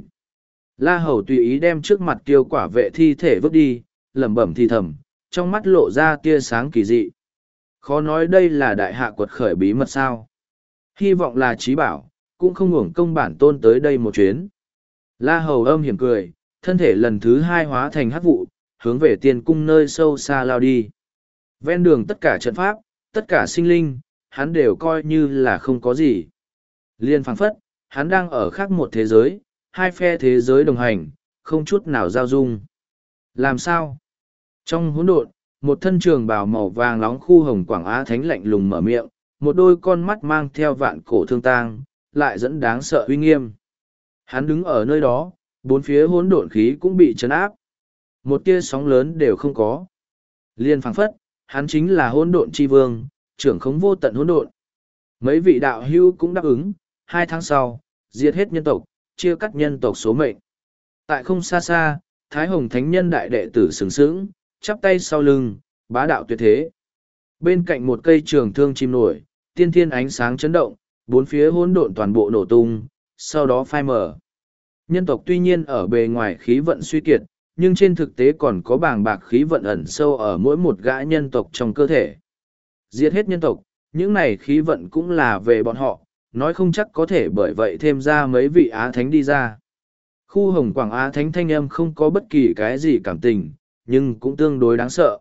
La Hầu tùy ý đem trước mặt kiêu quả vệ thi thể vứt đi, lẩm bẩm thì thầm, trong mắt lộ ra tia sáng kỳ dị. Khó nói đây là đại hạ quật khởi bí mật sao. Hy vọng là trí bảo, cũng không hưởng công bản tôn tới đây một chuyến. La Hầu âm hiểm cười, thân thể lần thứ hai hóa thành hắc vụ, hướng về tiên cung nơi sâu xa lao đi. Ven đường tất cả trận pháp, tất cả sinh linh, hắn đều coi như là không có gì. Liên phảng phất, hắn đang ở khác một thế giới, hai phe thế giới đồng hành, không chút nào giao dung. Làm sao? Trong hỗn độn, một thân trường bào màu vàng nóng khu hồng quảng á thánh lạnh lùng mở miệng, một đôi con mắt mang theo vạn cổ thương tang, lại dẫn đáng sợ uy nghiêm. Hắn đứng ở nơi đó, bốn phía hỗn độn khí cũng bị chấn áp. Một tia sóng lớn đều không có. Liên phảng phất, hắn chính là hỗn độn chi vương, trưởng khống vô tận hỗn độn. Mấy vị đạo hưu cũng đáp ứng, hai tháng sau, diệt hết nhân tộc, chia cắt nhân tộc số mệnh. Tại không xa xa, Thái Hồng Thánh Nhân đại đệ tử sừng sững, chắp tay sau lưng, bá đạo tuyệt thế. Bên cạnh một cây trường thương chim nổi, tiên thiên ánh sáng chấn động, bốn phía hỗn độn toàn bộ nổ tung, sau đó phai mở. Nhân tộc tuy nhiên ở bề ngoài khí vận suy kiệt, nhưng trên thực tế còn có bàng bạc khí vận ẩn sâu ở mỗi một gã nhân tộc trong cơ thể. Diệt hết nhân tộc, những này khí vận cũng là về bọn họ, nói không chắc có thể bởi vậy thêm ra mấy vị Á Thánh đi ra. Khu hồng quảng Á Thánh thanh âm không có bất kỳ cái gì cảm tình, nhưng cũng tương đối đáng sợ.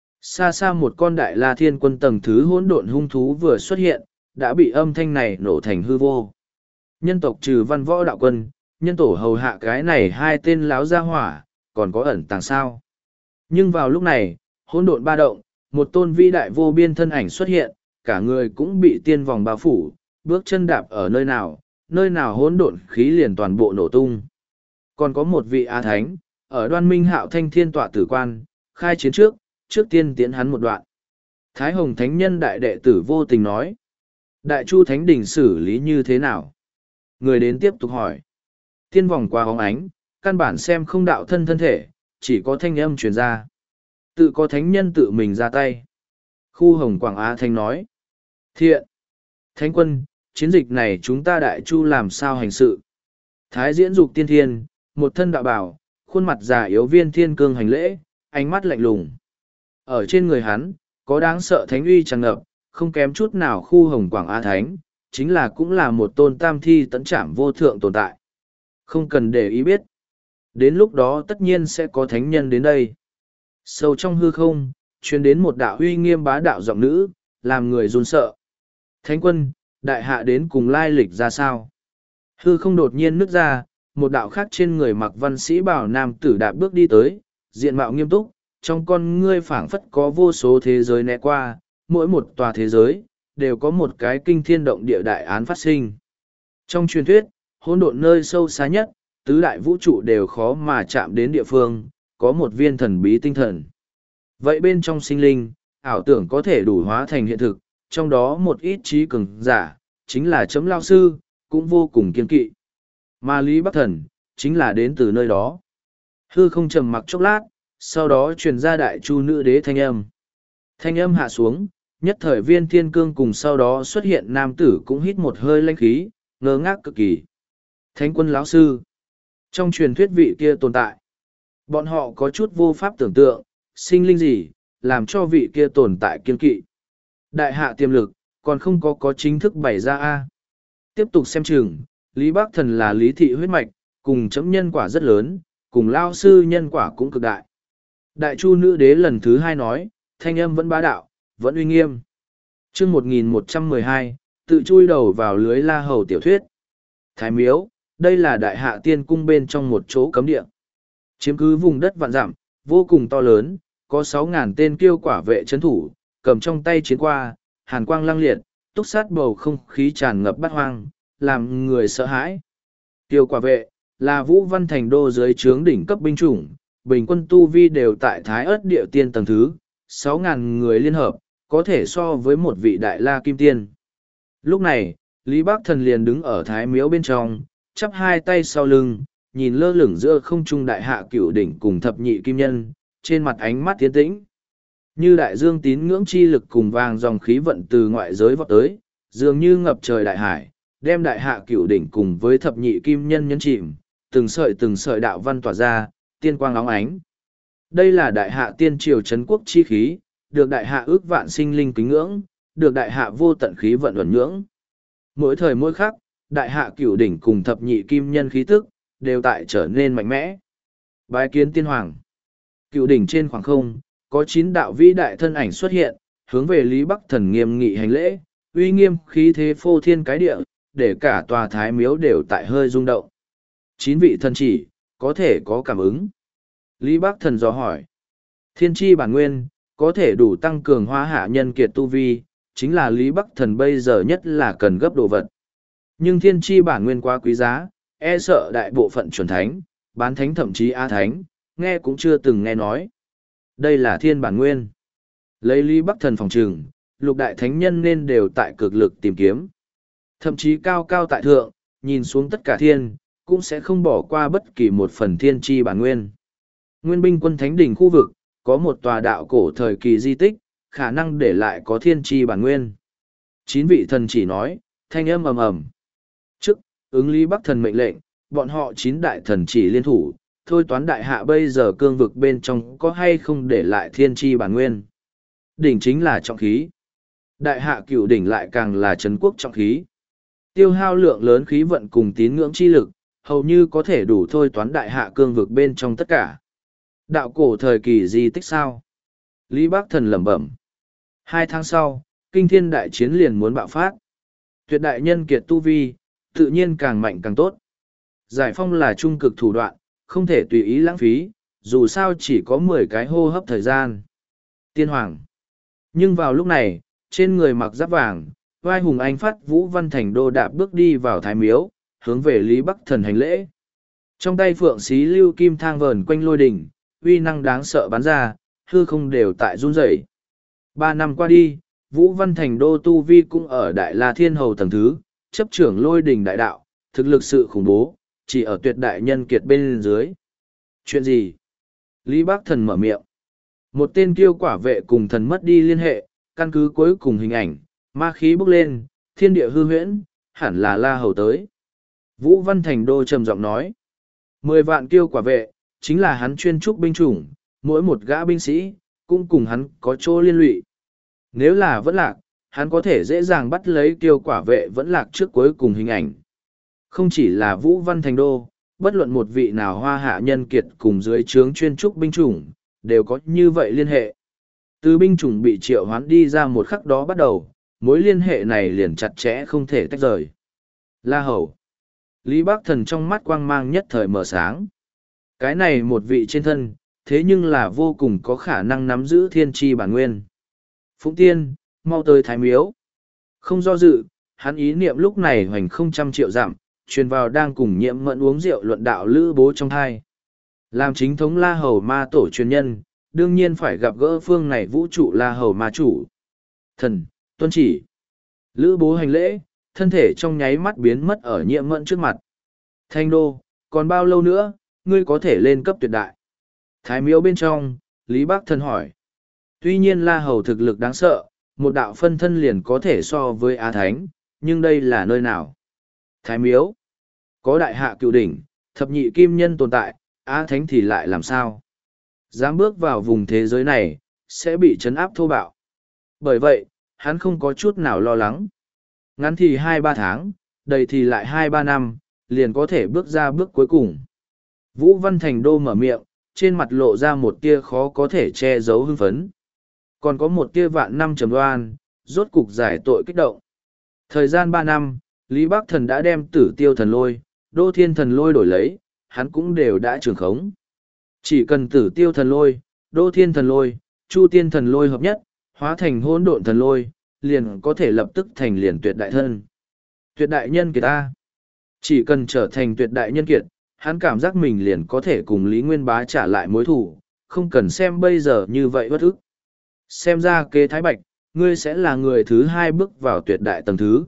Xa xa một con đại la thiên quân tầng thứ hỗn độn hung thú vừa xuất hiện, đã bị âm thanh này nổ thành hư vô. Nhân tộc trừ văn võ đạo quân, nhân tổ hầu hạ cái này hai tên láo ra hỏa, còn có ẩn tàng sao. Nhưng vào lúc này, hỗn độn ba động, một tôn vĩ đại vô biên thân ảnh xuất hiện, cả người cũng bị tiên vòng bao phủ, bước chân đạp ở nơi nào, nơi nào hỗn độn khí liền toàn bộ nổ tung. Còn có một vị Á Thánh, ở Đoan Minh Hạo thanh thiên tọa tử quan, khai chiến trước, trước tiên tiến hắn một đoạn. Thái Hồng Thánh Nhân đại đệ tử vô tình nói. Đại Chu Thánh Đỉnh xử lý như thế nào? Người đến tiếp tục hỏi. Tiên vòng qua hóng ánh, căn bản xem không đạo thân thân thể, chỉ có thanh âm truyền ra. Tự có Thánh Nhân tự mình ra tay. Khu Hồng Quảng Á Thanh nói. Thiện! Thánh quân, chiến dịch này chúng ta Đại Chu làm sao hành sự? Thái diễn dục tiên thiên, một thân đạo bảo, khuôn mặt già yếu viên thiên cương hành lễ, ánh mắt lạnh lùng. Ở trên người hắn, có đáng sợ thánh uy tràn ngập, không kém chút nào khu hồng quảng A Thánh, chính là cũng là một tôn tam thi tấn trảm vô thượng tồn tại. Không cần để ý biết. Đến lúc đó tất nhiên sẽ có thánh nhân đến đây. Sâu trong hư không, truyền đến một đạo uy nghiêm bá đạo giọng nữ, làm người run sợ. Thánh quân, đại hạ đến cùng lai lịch ra sao? Hư không đột nhiên nứt ra, một đạo khác trên người mặc văn sĩ bảo nam tử đạp bước đi tới, diện mạo nghiêm túc, trong con ngươi phảng phất có vô số thế giới né qua, mỗi một tòa thế giới, đều có một cái kinh thiên động địa đại án phát sinh. Trong truyền thuyết, hỗn độn nơi sâu xa nhất, tứ đại vũ trụ đều khó mà chạm đến địa phương, có một viên thần bí tinh thần. Vậy bên trong sinh linh, ảo tưởng có thể đủ hóa thành hiện thực, trong đó một ít trí cường giả, chính là chấm lao sư, cũng vô cùng kiên kỵ. Mà Lý Bắc Thần, chính là đến từ nơi đó. Hư không trầm mặc chốc lát, sau đó truyền ra đại chu nữ đế thanh âm. Thanh âm hạ xuống, nhất thời viên thiên cương cùng sau đó xuất hiện nam tử cũng hít một hơi lanh khí, ngơ ngác cực kỳ. Thánh quân lão sư. Trong truyền thuyết vị kia tồn tại. Bọn họ có chút vô pháp tưởng tượng, sinh linh gì, làm cho vị kia tồn tại kiên kỵ. Đại hạ tiềm lực, còn không có có chính thức bày ra a. Tiếp tục xem chừng, Lý Bắc Thần là lý thị huyết mạch, cùng chấm nhân quả rất lớn, cùng lao sư nhân quả cũng cực đại. Đại chu nữ đế lần thứ hai nói, thanh âm vẫn bá đạo, vẫn uy nghiêm. chương một nghìn một trăm mười hai, tự chui đầu vào lưới la hầu tiểu thuyết. Thái miếu, đây là đại hạ tiên cung bên trong một chỗ cấm địa. Chiếm cứ vùng đất vạn dặm, vô cùng to lớn, có sáu ngàn tên kiêu quả vệ chấn thủ, cầm trong tay chiến qua, hàn quang lăng liệt, túc sát bầu không khí tràn ngập bát hoang, làm người sợ hãi. Kiêu quả vệ, là Vũ Văn Thành Đô dưới trướng đỉnh cấp binh chủng, bình quân tu vi đều tại Thái Ất địa tiên tầng thứ, sáu ngàn người liên hợp, có thể so với một vị đại la kim tiên. Lúc này, Lý Bắc Thần liền đứng ở Thái miếu bên trong, chắp hai tay sau lưng, nhìn lơ lửng giữa không trung đại hạ cửu đỉnh cùng thập nhị kim nhân, trên mặt ánh mắt tiến tĩnh. Như đại dương tín ngưỡng chi lực cùng vàng dòng khí vận từ ngoại giới vọt tới, dường như ngập trời đại hải, đem đại hạ cửu đỉnh cùng với thập nhị kim nhân nhấn chìm, từng sợi từng sợi đạo văn tỏa ra, tiên quang óng ánh. Đây là đại hạ tiên triều trấn quốc chi khí, được đại hạ ước vạn sinh linh kính ngưỡng, được đại hạ vô tận khí vận ẩn nhưỡng. Mỗi thời mỗi khắc, đại hạ cửu đỉnh cùng thập nhị kim nhân khí tức, đều tại trở nên mạnh mẽ. Bái kiến tiên hoàng. Cửu đỉnh trên khoảng không, có chín đạo vĩ đại thân ảnh xuất hiện, hướng về Lý Bắc Thần nghiêm nghị hành lễ, uy nghiêm khí thế phô thiên cái địa, để cả tòa thái miếu đều tại hơi rung động. Chín vị thần chỉ, có thể có cảm ứng. Lý Bắc Thần dò hỏi. Thiên tri bản nguyên, có thể đủ tăng cường hóa hạ nhân kiệt tu vi, chính là Lý Bắc Thần bây giờ nhất là cần gấp đồ vật. Nhưng thiên tri bản nguyên quá quý giá, e sợ đại bộ phận chuẩn thánh, bán thánh thậm chí a thánh, nghe cũng chưa từng nghe nói. Đây là thiên bản nguyên. Lấy Lý Bắc Thần phòng trừng, lục đại thánh nhân nên đều tại cực lực tìm kiếm. Thậm chí cao cao tại thượng, nhìn xuống tất cả thiên, cũng sẽ không bỏ qua bất kỳ một phần thiên tri bản nguyên. Nguyên binh quân thánh đỉnh khu vực, có một tòa đạo cổ thời kỳ di tích, khả năng để lại có thiên tri bản nguyên. Chín vị thần chỉ nói, thanh âm ầm ầm. Trước, ứng Lý Bắc Thần mệnh lệnh, bọn họ chín đại thần chỉ liên thủ, thôi toán đại hạ bây giờ cương vực bên trong có hay không để lại thiên tri bản nguyên. Đỉnh chính là trọng khí. Đại hạ cửu đỉnh lại càng là trấn quốc trọng khí. Tiêu hao lượng lớn khí vận cùng tín ngưỡng chi lực, hầu như có thể đủ thôi toán đại hạ cương vực bên trong tất cả. Đạo cổ thời kỳ di tích sao? Lý Bắc Thần lẩm bẩm. Hai tháng sau, kinh thiên đại chiến liền muốn bạo phát. Tuyệt đại nhân kiệt tu vi, tự nhiên càng mạnh càng tốt. Giải phong là trung cực thủ đoạn, không thể tùy ý lãng phí, dù sao chỉ có mười cái hô hấp thời gian. Tiên hoàng. Nhưng vào lúc này, trên người mặc giáp vàng, vai hùng anh phát Vũ Văn Thành Đô đạp bước đi vào thái miếu, hướng về Lý Bắc Thần hành lễ. Trong tay phượng xí lưu kim thang vờn quanh lôi đỉnh, uy năng đáng sợ bắn ra, hư không đều tại run rẩy. Ba năm qua đi, Vũ Văn Thành Đô tu vi cũng ở Đại La Thiên Hầu tầng thứ, chấp trưởng lôi đỉnh đại đạo, thực lực sự khủng bố, chỉ ở tuyệt đại nhân kiệt bên dưới. Chuyện gì? Lý Bắc Thần mở miệng. Một tên kiêu quả vệ cùng thần mất đi liên hệ, căn cứ cuối cùng hình ảnh, ma khí bốc lên, thiên địa hư huyễn, hẳn là La Hầu tới. Vũ Văn Thành Đô trầm giọng nói. Mười vạn kiêu quả vệ, chính là hắn chuyên trúc binh chủng, mỗi một gã binh sĩ, cũng cùng hắn có chỗ liên lụy. Nếu là vẫn lạc, hắn có thể dễ dàng bắt lấy kiêu quả vệ vẫn lạc trước cuối cùng hình ảnh. Không chỉ là Vũ Văn Thành Đô, bất luận một vị nào hoa hạ nhân kiệt cùng dưới trướng chuyên trúc binh chủng, đều có như vậy liên hệ. Từ binh chủng bị triệu hoán đi ra một khắc đó bắt đầu, mối liên hệ này liền chặt chẽ không thể tách rời. La Hầu. Lý Bắc Thần trong mắt quang mang nhất thời mở sáng. Cái này một vị trên thân, thế nhưng là vô cùng có khả năng nắm giữ thiên tri bản nguyên. Phụng Tiên, mau tới Thái Miếu. Không do dự, hắn ý niệm lúc này hoành không trăm triệu dặm, truyền vào đang cùng Nhiễm Mẫn uống rượu luận đạo lữ bố trong thai. Làm chính thống La Hầu ma tổ truyền nhân, đương nhiên phải gặp gỡ phương này vũ trụ La Hầu ma chủ. Thần, tuân chỉ. Lữ bố hành lễ, thân thể trong nháy mắt biến mất ở Nhiễm Mẫn trước mặt. Thanh đô, còn bao lâu nữa, ngươi có thể lên cấp tuyệt đại? Thái miếu bên trong, Lý Bắc Thần hỏi. Tuy nhiên La Hầu thực lực đáng sợ, một đạo phân thân liền có thể so với Á Thánh, nhưng đây là nơi nào? Thái miếu. Có đại hạ cựu đỉnh, thập nhị kim nhân tồn tại, Á Thánh thì lại làm sao? Dám bước vào vùng thế giới này, sẽ bị trấn áp thô bạo. Bởi vậy, hắn không có chút nào lo lắng. Ngắn thì hai ba tháng, đầy thì lại hai ba năm, liền có thể bước ra bước cuối cùng. Vũ Văn Thành Đô mở miệng, trên mặt lộ ra một tia khó có thể che giấu hưng phấn. Còn có một tia vạn năm trầm đoan, rốt cục giải tội kích động. Thời gian ba năm, Lý Bắc Thần đã đem Tử Tiêu Thần Lôi, Đô Thiên Thần Lôi đổi lấy, hắn cũng đều đã trường khống. Chỉ cần Tử Tiêu Thần Lôi, Đô Thiên Thần Lôi, Chu Tiên Thần Lôi hợp nhất, hóa thành hỗn độn thần lôi, liền có thể lập tức thành liền tuyệt đại thân. Tuyệt đại nhân kiệt ta. Chỉ cần trở thành tuyệt đại nhân kiệt, hắn cảm giác mình liền có thể cùng Lý Nguyên Bá trả lại mối thù, không cần xem bây giờ như vậy bất ức. Xem ra kế Thái Bạch, ngươi sẽ là người thứ hai bước vào tuyệt đại tầng thứ.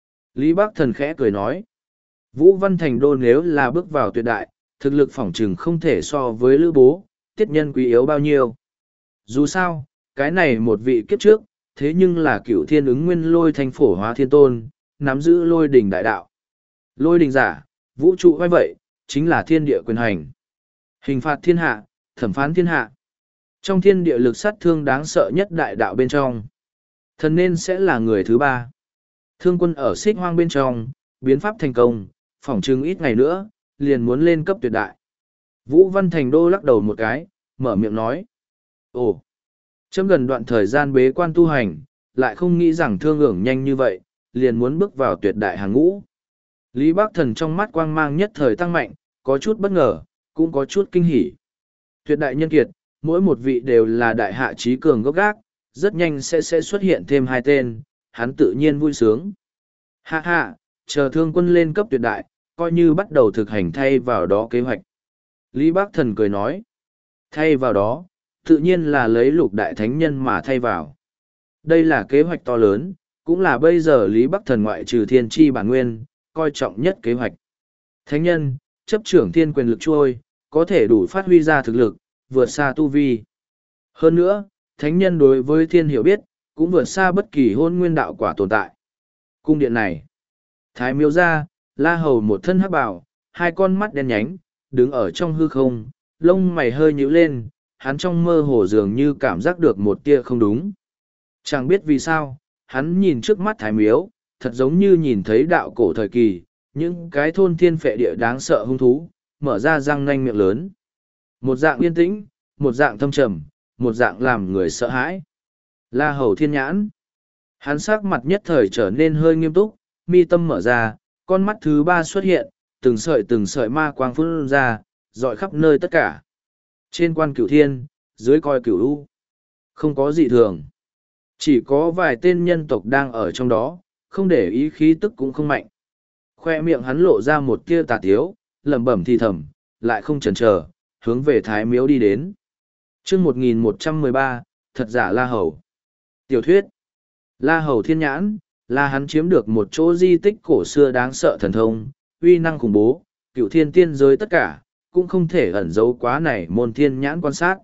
Lý Bắc Thần khẽ cười nói. Vũ Văn Thành Đô nếu là bước vào tuyệt đại, thực lực phỏng trừng không thể so với Lữ Bố, tiết nhân quý yếu bao nhiêu. Dù sao, cái này một vị kiếp trước, thế nhưng là cựu thiên ứng nguyên lôi thanh phổ hóa thiên tôn, nắm giữ lôi đỉnh đại đạo. Lôi đỉnh giả, vũ trụ vai vậy, chính là thiên địa quyền hành. Hình phạt thiên hạ, thẩm phán thiên hạ. Trong thiên địa lực sát thương đáng sợ nhất đại đạo bên trong. Thần nên sẽ là người thứ ba. Thương quân ở xích hoang bên trong, biến pháp thành công, phỏng chừng ít ngày nữa, liền muốn lên cấp tuyệt đại. Vũ Văn Thành Đô lắc đầu một cái, mở miệng nói. Ồ! Trong gần đoạn thời gian bế quan tu hành, lại không nghĩ rằng thương ưởng nhanh như vậy, liền muốn bước vào tuyệt đại hàng ngũ. Lý Bắc Thần trong mắt quang mang nhất thời tăng mạnh, có chút bất ngờ, cũng có chút kinh hỉ. Tuyệt đại nhân kiệt, mỗi một vị đều là đại hạ trí cường gốc gác, rất nhanh sẽ sẽ xuất hiện thêm hai tên, hắn tự nhiên vui sướng. Hạ hạ, chờ thương quân lên cấp tuyệt đại, coi như bắt đầu thực hành thay vào đó kế hoạch. Lý Bắc Thần cười nói, thay vào đó, tự nhiên là lấy lục đại thánh nhân mà thay vào. Đây là kế hoạch to lớn, cũng là bây giờ Lý Bắc Thần ngoại trừ thiên tri bản nguyên, coi trọng nhất kế hoạch. Thánh nhân, chấp trưởng thiên quyền lực trôi, có thể đủ phát huy ra thực lực, vượt xa tu vi. Hơn nữa, thánh nhân đối với thiên hiểu biết, cũng vượt xa bất kỳ hôn nguyên đạo quả tồn tại. Cung điện này, Thái Miếu ra, La Hầu một thân hắc bào, hai con mắt đen nhánh, đứng ở trong hư không, lông mày hơi nhíu lên, hắn trong mơ hồ dường như cảm giác được một tia không đúng. Chẳng biết vì sao, hắn nhìn trước mắt Thái Miếu, thật giống như nhìn thấy đạo cổ thời kỳ, những cái thôn thiên phệ địa đáng sợ hung thú, mở ra răng nanh miệng lớn. Một dạng yên tĩnh, một dạng thâm trầm, một dạng làm người sợ hãi. La Hầu thiên nhãn. Hắn sắc mặt nhất thời trở nên hơi nghiêm túc, mi tâm mở ra, con mắt thứ ba xuất hiện, từng sợi từng sợi ma quang phun ra, dọi khắp nơi tất cả. Trên quan cửu thiên, dưới coi cửu u. Không có gì thường. Chỉ có vài tên nhân tộc đang ở trong đó, không để ý khí tức cũng không mạnh. Khoe miệng hắn lộ ra một tia tà tiếu, lẩm bẩm thì thầm, lại không chần chờ, hướng về Thái Miếu đi đến. Chương một nghìn một trăm mười ba, thật giả La Hầu. Tiểu thuyết. La Hầu thiên nhãn, là hắn chiếm được một chỗ di tích cổ xưa đáng sợ thần thông, uy năng khủng bố, cửu thiên tiên giới tất cả, cũng không thể ẩn giấu quá này môn thiên nhãn quan sát.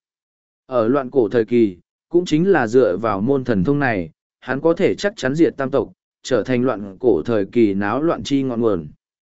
Ở loạn cổ thời kỳ, cũng chính là dựa vào môn thần thông này, hắn có thể chắc chắn diệt tam tộc, trở thành loạn cổ thời kỳ náo loạn chi ngọn nguồn.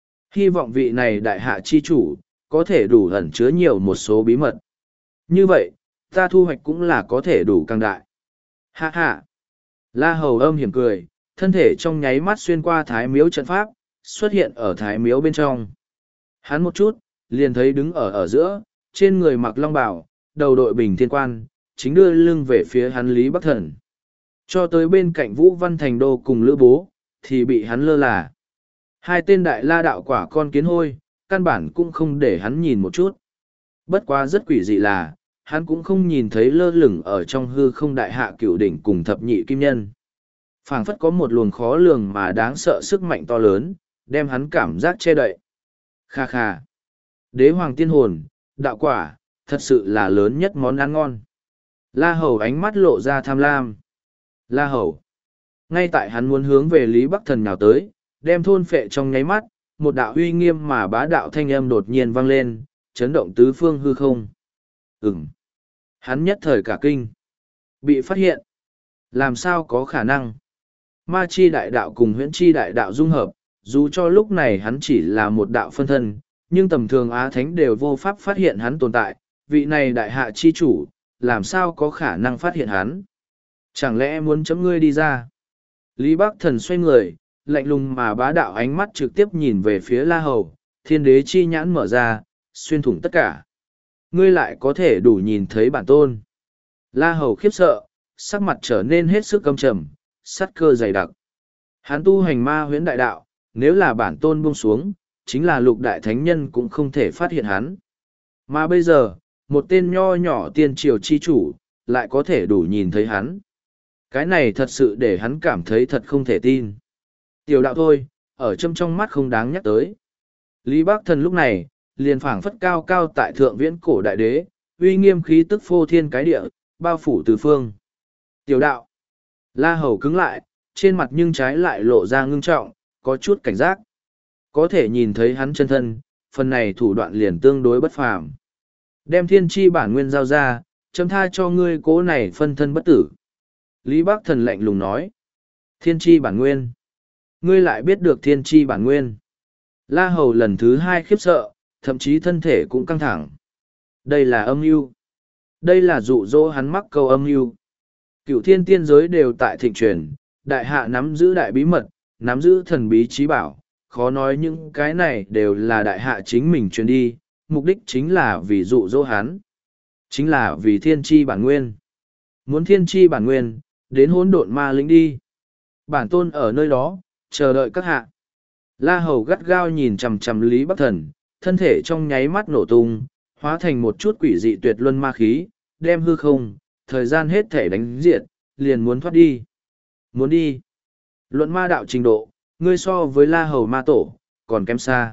Hy vọng vị này đại hạ chi chủ, có thể đủ ẩn chứa nhiều một số bí mật. Như vậy, ta thu hoạch cũng là có thể đủ càng đại. Hạ hạ! La Hầu âm hiểm cười, thân thể trong nháy mắt xuyên qua Thái Miếu trận pháp, xuất hiện ở Thái Miếu bên trong. Hắn một chút, liền thấy đứng ở ở giữa, trên người mặc long bào, đầu đội bình thiên quan, chính đưa lưng về phía hắn Lý Bắc Thần. Cho tới bên cạnh Vũ Văn Thành Đô cùng Lữ Bố, thì bị hắn lơ là. Hai tên đại la đạo quả con kiến hôi, căn bản cũng không để hắn nhìn một chút. Bất quá rất quỷ dị là, hắn cũng không nhìn thấy lơ lửng ở trong hư không đại hạ cửu đỉnh cùng thập nhị kim nhân. Phảng phất có một luồng khó lường mà đáng sợ sức mạnh to lớn, đem hắn cảm giác che đậy. Kha kha. Đế hoàng tiên hồn, đạo quả, thật sự là lớn nhất món ăn ngon. La Hầu ánh mắt lộ ra tham lam. La Hầu. Ngay tại hắn muốn hướng về Lý Bắc Thần nào tới, đem thôn phệ trong nháy mắt, một đạo uy nghiêm mà bá đạo thanh âm đột nhiên vang lên, chấn động tứ phương hư không. Ừm. Hắn nhất thời cả kinh. Bị phát hiện. Làm sao có khả năng? Ma chi đại đạo cùng huyễn chi đại đạo dung hợp, dù cho lúc này hắn chỉ là một đạo phân thân, nhưng tầm thường Á Thánh đều vô pháp phát hiện hắn tồn tại, vị này đại hạ chi chủ, làm sao có khả năng phát hiện hắn? Chẳng lẽ muốn chấm ngươi đi ra? Lý Bắc Thần xoay người, lạnh lùng mà bá đạo ánh mắt trực tiếp nhìn về phía La Hầu, thiên đế chi nhãn mở ra, xuyên thủng tất cả. Ngươi lại có thể đủ nhìn thấy bản tôn. La Hầu khiếp sợ, sắc mặt trở nên hết sức căm trầm, sát cơ dày đặc. Hắn tu hành ma huyễn đại đạo, nếu là bản tôn buông xuống, chính là lục đại thánh nhân cũng không thể phát hiện hắn. Mà bây giờ, một tên nho nhỏ tiên triều chi chủ, lại có thể đủ nhìn thấy hắn. Cái này thật sự để hắn cảm thấy thật không thể tin. Tiểu đạo thôi, ở châm trong mắt không đáng nhắc tới. Lý Bắc Thần lúc này, liền phảng phất cao cao tại thượng viễn cổ đại đế, uy nghiêm khí tức phô thiên cái địa, bao phủ tứ phương. Tiểu đạo. La Hầu cứng lại, trên mặt nhưng trái lại lộ ra ngưng trọng, có chút cảnh giác. Có thể nhìn thấy hắn chân thân, phần này thủ đoạn liền tương đối bất phàm. Đem thiên chi bản nguyên giao ra, chấm tha cho ngươi cố này phân thân bất tử. Lý Bắc Thần lạnh lùng nói. Thiên chi bản nguyên. Ngươi lại biết được thiên chi bản nguyên. La Hầu lần thứ hai khiếp sợ, thậm chí thân thể cũng căng thẳng. Đây là âm mưu. Đây là dụ dỗ hắn mắc câu âm mưu. Cựu thiên tiên giới đều tại thịnh truyền, đại hạ nắm giữ đại bí mật, nắm giữ thần bí trí bảo. Khó nói những cái này đều là đại hạ chính mình truyền đi, mục đích chính là vì dụ dỗ hắn. Chính là vì thiên chi bản nguyên. Muốn thiên chi bản nguyên, đến hỗn độn ma lĩnh đi. Bản tôn ở nơi đó, chờ đợi các hạ. La Hầu gắt gao nhìn chằm chằm Lý Bắc Thần, thân thể trong nháy mắt nổ tung, hóa thành một chút quỷ dị tuyệt luân ma khí, đem hư không, thời gian hết thể đánh diệt, liền muốn thoát đi. Muốn đi. Luận ma đạo trình độ, ngươi so với La Hầu ma tổ, còn kém xa.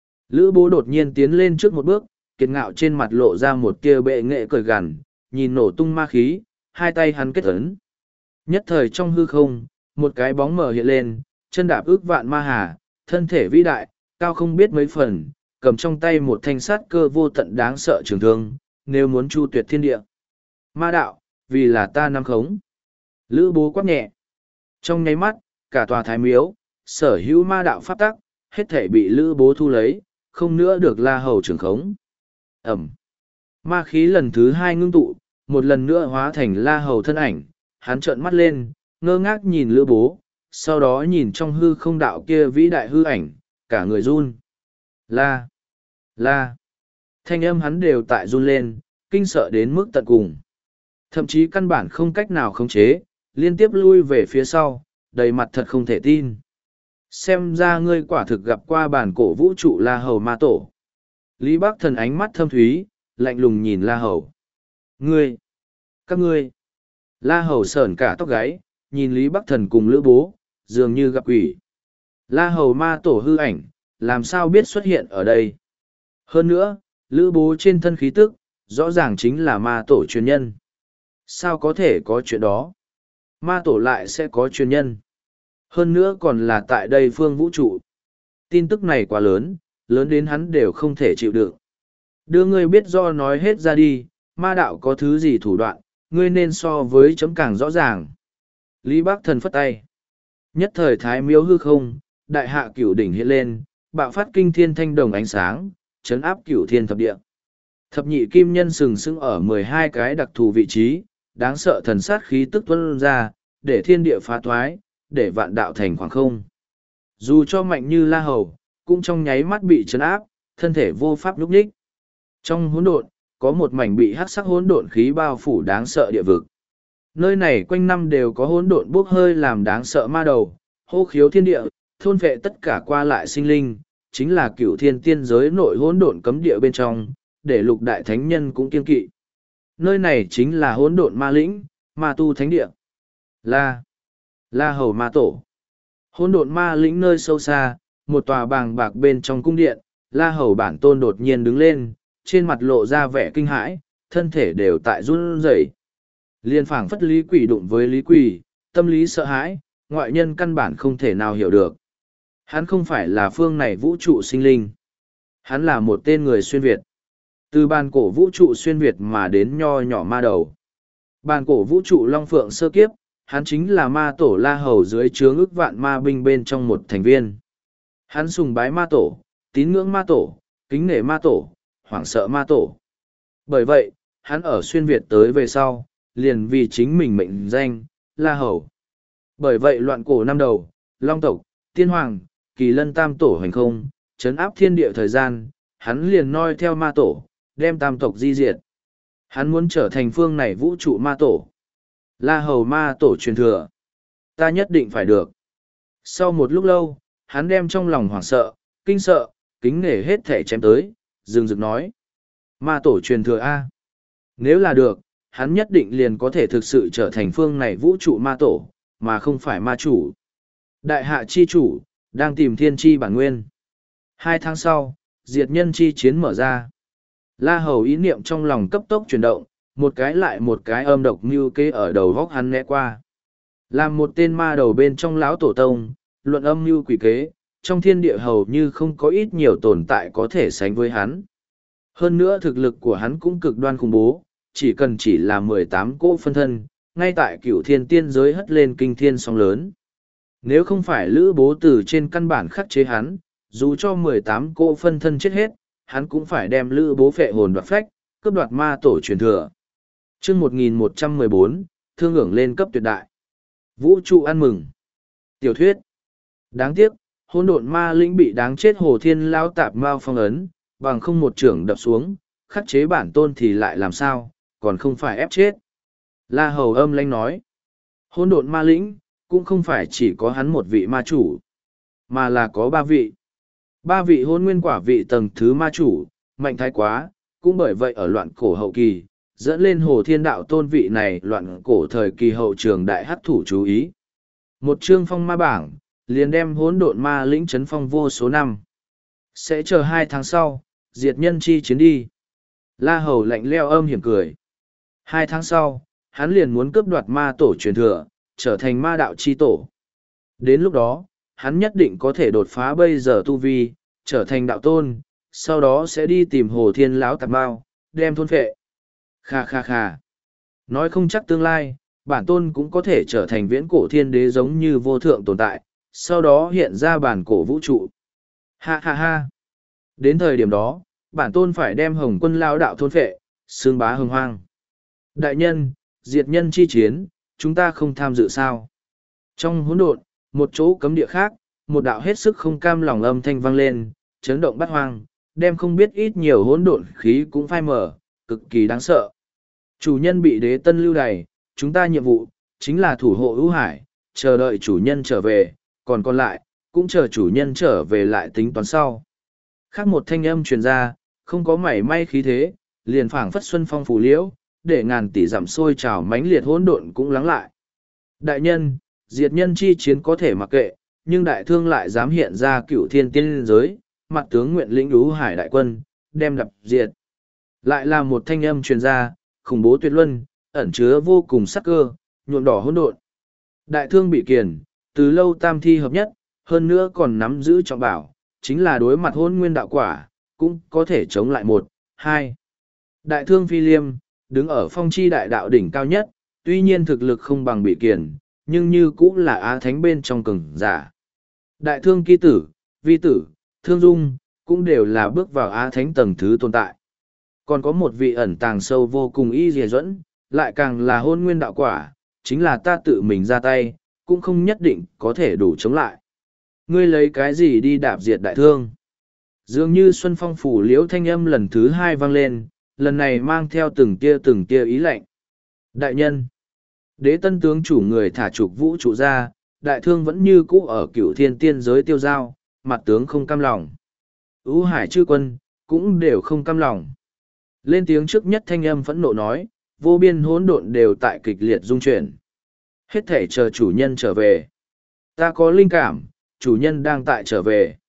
Lữ Bố đột nhiên tiến lên trước một bước, kiệt ngạo trên mặt lộ ra một tia bệ nghệ cười gằn, nhìn nổ tung ma khí, hai tay hắn kết ấn. Nhất thời trong hư không, một cái bóng mờ hiện lên, chân đạp ước vạn ma hà, thân thể vĩ đại, cao không biết mấy phần, cầm trong tay một thanh sát cơ vô tận đáng sợ trường thương, nếu muốn chu tuyệt thiên địa. Ma đạo, vì là ta nắm khống. Lữ Bố quát nhẹ. Trong nháy mắt, cả tòa thái miếu, sở hữu ma đạo pháp tắc, hết thể bị Lữ Bố thu lấy, không nữa được La Hầu trưởng khống. Ẩm. Ma khí lần thứ hai ngưng tụ, một lần nữa hóa thành La Hầu thân ảnh, hắn trợn mắt lên, ngơ ngác nhìn Lữ Bố, sau đó nhìn trong hư không đạo kia vĩ đại hư ảnh, cả người run. La. La. Thanh âm hắn đều tại run lên, kinh sợ đến mức tận cùng. Thậm chí căn bản không cách nào khống chế, liên tiếp lui về phía sau, đầy mặt thật không thể tin. Xem ra ngươi quả thực gặp qua bản cổ vũ trụ La Hầu ma tổ. Lý Bắc Thần ánh mắt thâm thúy, lạnh lùng nhìn La Hầu. Ngươi! Các ngươi! La Hầu sởn cả tóc gáy, nhìn Lý Bắc Thần cùng Lữ Bố, dường như gặp quỷ. La Hầu ma tổ hư ảnh, làm sao biết xuất hiện ở đây? Hơn nữa, Lữ Bố trên thân khí tức, rõ ràng chính là ma tổ truyền nhân. Sao có thể có chuyện đó? Ma tổ lại sẽ có truyền nhân. Hơn nữa còn là tại đây phương vũ trụ. Tin tức này quá lớn, lớn đến hắn đều không thể chịu đựng. Đưa ngươi biết do nói hết ra đi, ma đạo có thứ gì thủ đoạn, ngươi nên so với chấm càng rõ ràng. Lý Bắc Thần phất tay. Nhất thời thái miếu hư không, đại hạ cửu đỉnh hiện lên, bạo phát kinh thiên thanh đồng ánh sáng, chấn áp cửu thiên thập địa. Thập nhị kim nhân sừng sững ở mười hai cái đặc thù vị trí, đáng sợ thần sát khí tức tuôn ra, để thiên địa phá thoái, để vạn đạo thành khoảng không. Dù cho mạnh như La Hầu, cũng trong nháy mắt bị chấn áp, thân thể vô pháp lúc nhích. Trong hỗn độn, có một mảnh bị hắc sắc hỗn độn khí bao phủ đáng sợ địa vực. Nơi này quanh năm đều có hỗn độn bốc hơi làm đáng sợ ma đầu, hô khiếu thiên địa, thôn vệ tất cả qua lại sinh linh, chính là cửu thiên tiên giới nội hỗn độn cấm địa bên trong, để lục đại thánh nhân cũng kiên kỵ. Nơi này chính là hỗn độn ma lĩnh, ma tu thánh địa. La, La Hầu ma tổ. Hỗn độn ma lĩnh nơi sâu xa, một tòa bàng bạc bên trong cung điện, La Hầu bản tôn đột nhiên đứng lên, trên mặt lộ ra vẻ kinh hãi, thân thể đều tại run rẩy. Liên phảng phất Lý Quỷ đụng với Lý Quỷ, tâm lý sợ hãi, ngoại nhân căn bản không thể nào hiểu được. Hắn không phải là phương này vũ trụ sinh linh. Hắn là một tên người xuyên Việt. Từ bàn cổ vũ trụ xuyên Việt mà đến nho nhỏ ma đầu. Bàn cổ vũ trụ Long Phượng sơ kiếp, hắn chính là ma tổ La Hầu dưới chướng ức vạn ma binh bên trong một thành viên. Hắn sùng bái ma tổ, tín ngưỡng ma tổ, kính nể ma tổ, hoảng sợ ma tổ. Bởi vậy, hắn ở xuyên Việt tới về sau, liền vì chính mình mệnh danh, La Hầu. Bởi vậy loạn cổ năm đầu, Long tộc, Tiên Hoàng, Kỳ Lân tam tổ hành không, trấn áp thiên địa thời gian, hắn liền noi theo ma tổ, đem tam tộc di diệt. Hắn muốn trở thành phương này vũ trụ ma tổ. La Hầu ma tổ truyền thừa. Ta nhất định phải được. Sau một lúc lâu, hắn đem trong lòng hoảng sợ, kinh sợ, kính nể hết thể chém tới, dừng dừng nói. Ma tổ truyền thừa A. Nếu là được, hắn nhất định liền có thể thực sự trở thành phương này vũ trụ ma tổ, mà không phải ma chủ. Đại hạ chi chủ, đang tìm thiên chi bản nguyên. Hai tháng sau, diệt nhân chi chiến mở ra. La Hầu ý niệm trong lòng cấp tốc chuyển động, một cái lại một cái âm độc mưu kế ở đầu góc hắn né qua. Làm một tên ma đầu bên trong lão tổ tông, luận âm mưu quỷ kế, trong thiên địa hầu như không có ít nhiều tồn tại có thể sánh với hắn. Hơn nữa thực lực của hắn cũng cực đoan khủng bố, chỉ cần chỉ là mười tám cỗ phân thân, ngay tại cửu thiên tiên giới hất lên kinh thiên sóng lớn. Nếu không phải Lữ Bố Tử trên căn bản khắc chế hắn, dù cho mười tám cỗ phân thân chết hết, hắn cũng phải đem Lữ Bố phệ hồn đoạt phách, cướp đoạt ma tổ truyền thừa. Chương một nghìn một trăm mười bốn, thương hưởng lên cấp tuyệt đại. Vũ trụ ăn mừng. Tiểu thuyết. Đáng tiếc, hôn độn ma lĩnh bị đáng chết Hồ Thiên Lão tạp mao phong ấn, bằng không một trưởng đập xuống, khắc chế bản tôn thì lại làm sao, còn không phải ép chết. La Hầu âm lãnh nói. Hôn độn ma lĩnh, cũng không phải chỉ có hắn một vị ma chủ, mà là có ba vị. Ba vị hôn nguyên quả vị tầng thứ ma chủ, mạnh thái quá, cũng bởi vậy ở loạn cổ hậu kỳ, dẫn lên Hồ Thiên Đạo tôn vị này loạn cổ thời kỳ hậu trường đại hắc thủ chú ý. Một chương phong ma bảng, liền đem hỗn độn ma lĩnh chấn phong vô số năm. Sẽ chờ hai tháng sau, diệt nhân chi chiến đi. La Hầu lạnh leo âm hiểm cười. Hai tháng sau, hắn liền muốn cướp đoạt ma tổ truyền thừa, trở thành ma đạo chi tổ. Đến lúc đó, hắn nhất định có thể đột phá bây giờ tu vi, trở thành đạo tôn, sau đó sẽ đi tìm Hồ Thiên Lão tạp bao, đem thôn phệ. Kha kha kha. Nói không chắc tương lai, bản tôn cũng có thể trở thành viễn cổ thiên đế giống như vô thượng tồn tại, sau đó hiện ra bản cổ vũ trụ. Ha ha ha. Đến thời điểm đó, bản tôn phải đem Hồng Quân Lão đạo thôn phệ, xương bá hồng hoang. Đại nhân, diệt nhân chi chiến, chúng ta không tham dự sao? Trong hỗn độn, một chỗ cấm địa khác, một đạo hết sức không cam lòng âm thanh vang lên, chấn động bát hoang, đem không biết ít nhiều hỗn độn khí cũng phai mở, cực kỳ đáng sợ. Chủ nhân bị đế tân lưu đày, chúng ta nhiệm vụ, chính là thủ hộ ưu hải, chờ đợi chủ nhân trở về, còn còn lại, cũng chờ chủ nhân trở về lại tính toán sau. Khác một thanh âm truyền ra, không có mảy may khí thế, liền phảng phất xuân phong phủ liễu, để ngàn tỷ dặm sôi trào mãnh liệt hỗn độn cũng lắng lại. Đại nhân, diệt nhân chi chiến có thể mặc kệ, nhưng đại thương lại dám hiện ra cửu thiên tiên giới, mặt tướng nguyện lĩnh ưu hải đại quân, đem đập diệt. Lại là một thanh âm truyền ra, khủng bố tuyệt luân, ẩn chứa vô cùng sắc cơ, nhuộm đỏ hỗn độn. Đại thương bị kiền, từ lâu tam thi hợp nhất, hơn nữa còn nắm giữ trọng bảo, chính là đối mặt hôn nguyên đạo quả, cũng có thể chống lại một, hai. Đại thương phi liêm, đứng ở phong chi đại đạo đỉnh cao nhất, tuy nhiên thực lực không bằng bị kiền, nhưng như cũng là á thánh bên trong cường giả. Đại thương kỳ tử, vi tử, thương dung, cũng đều là bước vào á thánh tầng thứ tồn tại. Còn có một vị ẩn tàng sâu vô cùng y dìa dẫn, lại càng là hôn nguyên đạo quả, chính là ta tự mình ra tay, cũng không nhất định có thể đủ chống lại. Ngươi lấy cái gì đi đạp diệt đại thương? Dường như xuân phong phủ liễu thanh âm lần thứ hai vang lên, lần này mang theo từng tia từng tia ý lạnh. Đại nhân, đế tân tướng chủ người thả trục vũ trụ ra, đại thương vẫn như cũ ở cửu thiên tiên giới tiêu giao, mặt tướng không cam lòng. Ú hải chư quân, cũng đều không cam lòng. Lên tiếng trước nhất thanh âm phẫn nộ nói, vô biên hỗn độn đều tại kịch liệt dung chuyển. Hết thể chờ chủ nhân trở về. Ta có linh cảm, chủ nhân đang tại trở về.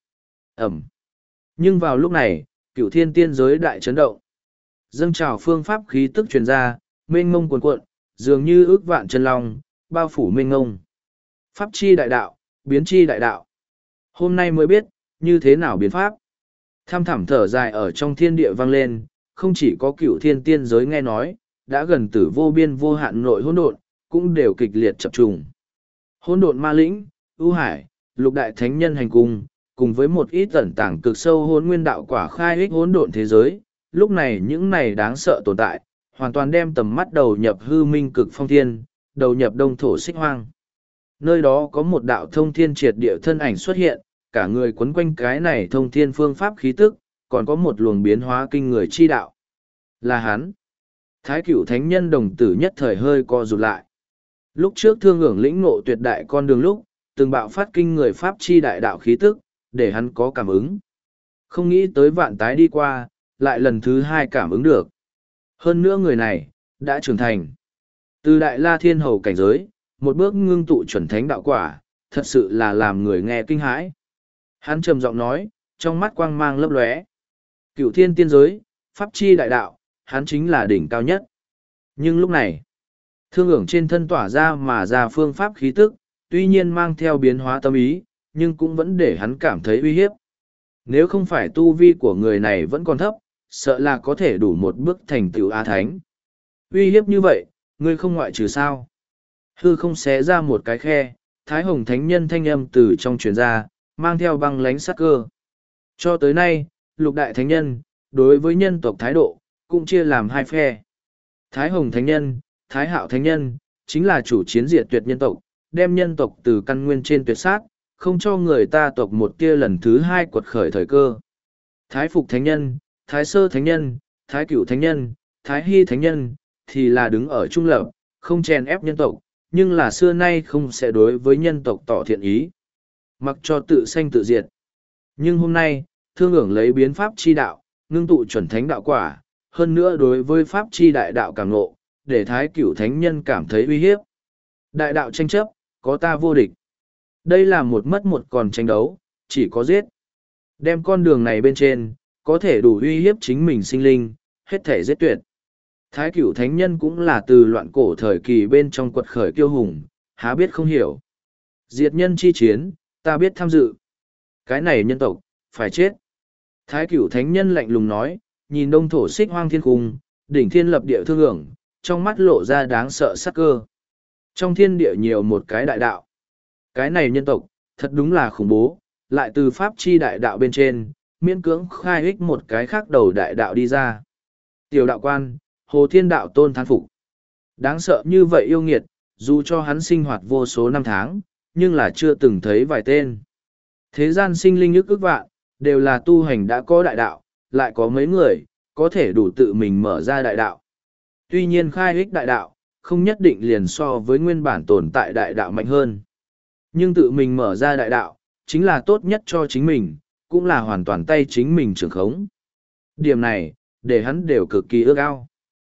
Ẩm. Nhưng vào lúc này, cựu thiên tiên giới đại chấn động. Dâng trào phương pháp khí tức truyền ra, mênh mông cuồn cuộn, dường như ước vạn chân long, bao phủ mênh mông. Pháp chi đại đạo, biến chi đại đạo. Hôm nay mới biết, như thế nào biến pháp. Tham thẳm thở dài ở trong thiên địa vang lên, không chỉ có cựu thiên tiên giới nghe nói, đã gần tử vô biên vô hạn nội hỗn độn, cũng đều kịch liệt chập trùng. Hỗn độn ma lĩnh, ưu hải, lục đại thánh nhân hành cung, cùng với một ít tẩn tàng cực sâu hỗn nguyên đạo quả khai ích hỗn độn thế giới, lúc này những này đáng sợ tồn tại, hoàn toàn đem tầm mắt đầu nhập hư minh cực phong thiên, đầu nhập đông thổ xích hoang. Nơi đó có một đạo thông thiên triệt địa thân ảnh xuất hiện, cả người quấn quanh cái này thông thiên phương pháp khí tức, còn có một luồng biến hóa kinh người chi đạo. Là hắn. Thái cửu thánh nhân đồng tử nhất thời hơi co rụt lại. Lúc trước thương hưởng lĩnh ngộ tuyệt đại con đường lúc, từng bạo phát kinh người pháp chi đại đạo khí tức, để hắn có cảm ứng. Không nghĩ tới vạn tái đi qua, lại lần thứ hai cảm ứng được. Hơn nữa người này, đã trưởng thành. Từ đại la thiên hầu cảnh giới, một bước ngưng tụ chuẩn thánh đạo quả, thật sự là làm người nghe kinh hãi. Hắn trầm giọng nói, trong mắt quang mang lấp lóe. Cửu thiên tiên giới, pháp chi đại đạo, hắn chính là đỉnh cao nhất. Nhưng lúc này, thương ưởng trên thân tỏa ra mà ra phương pháp khí tức, tuy nhiên mang theo biến hóa tâm ý, nhưng cũng vẫn để hắn cảm thấy uy hiếp. Nếu không phải tu vi của người này vẫn còn thấp, sợ là có thể đủ một bước thành tựu A Thánh. Uy hiếp như vậy, ngươi không ngoại trừ sao? Hư không xé ra một cái khe, Thái Hồng Thánh Nhân thanh âm từ trong truyền ra, mang theo băng lánh sắc cơ. Cho tới nay, lục đại thánh nhân, đối với nhân tộc thái độ, cũng chia làm hai phe. Thái Hồng Thánh Nhân, Thái Hạo Thánh Nhân, chính là chủ chiến diệt tuyệt nhân tộc, đem nhân tộc từ căn nguyên trên tuyệt sát, không cho người ta tộc một tia lần thứ hai quật khởi thời cơ. Thái Phục Thánh Nhân, Thái Sơ Thánh Nhân, Thái Cửu Thánh Nhân, Thái Hy Thánh Nhân, thì là đứng ở trung lập, không chèn ép nhân tộc, nhưng là xưa nay không sẽ đối với nhân tộc tỏ thiện ý. Mặc cho tự sanh tự diệt. Nhưng hôm nay, thương ưởng lấy biến pháp chi đạo, ngưng tụ chuẩn thánh đạo quả, hơn nữa đối với pháp chi đại đạo càng ngộ, để Thái Cửu Thánh Nhân cảm thấy uy hiếp. Đại đạo tranh chấp, có ta vô địch. Đây là một mất một còn tranh đấu, chỉ có giết. Đem con đường này bên trên, có thể đủ uy hiếp chính mình sinh linh, hết thể giết tuyệt. Thái Cửu Thánh Nhân cũng là từ loạn cổ thời kỳ bên trong quật khởi kiêu hùng, há biết không hiểu. Diệt nhân chi chiến, ta biết tham dự. Cái này nhân tộc, phải chết. Thái Cửu Thánh Nhân lạnh lùng nói, nhìn đông thổ xích hoang thiên cung, đỉnh thiên lập địa thương hưởng, trong mắt lộ ra đáng sợ sắc cơ. Trong thiên địa nhiều một cái đại đạo. Cái này nhân tộc, thật đúng là khủng bố, lại từ pháp chi đại đạo bên trên, miễn cưỡng khai ích một cái khác đầu đại đạo đi ra. Tiểu đạo quan, Hồ Thiên Đạo Tôn thán phục. Đáng sợ như vậy yêu nghiệt, dù cho hắn sinh hoạt vô số năm tháng, nhưng là chưa từng thấy vài tên. Thế gian sinh linh ức ức vạn, đều là tu hành đã có đại đạo, lại có mấy người, có thể đủ tự mình mở ra đại đạo. Tuy nhiên khai ích đại đạo, không nhất định liền so với nguyên bản tồn tại đại đạo mạnh hơn. Nhưng tự mình mở ra đại đạo, chính là tốt nhất cho chính mình, cũng là hoàn toàn tay chính mình trưởng khống. Điểm này, để hắn đều cực kỳ ước ao.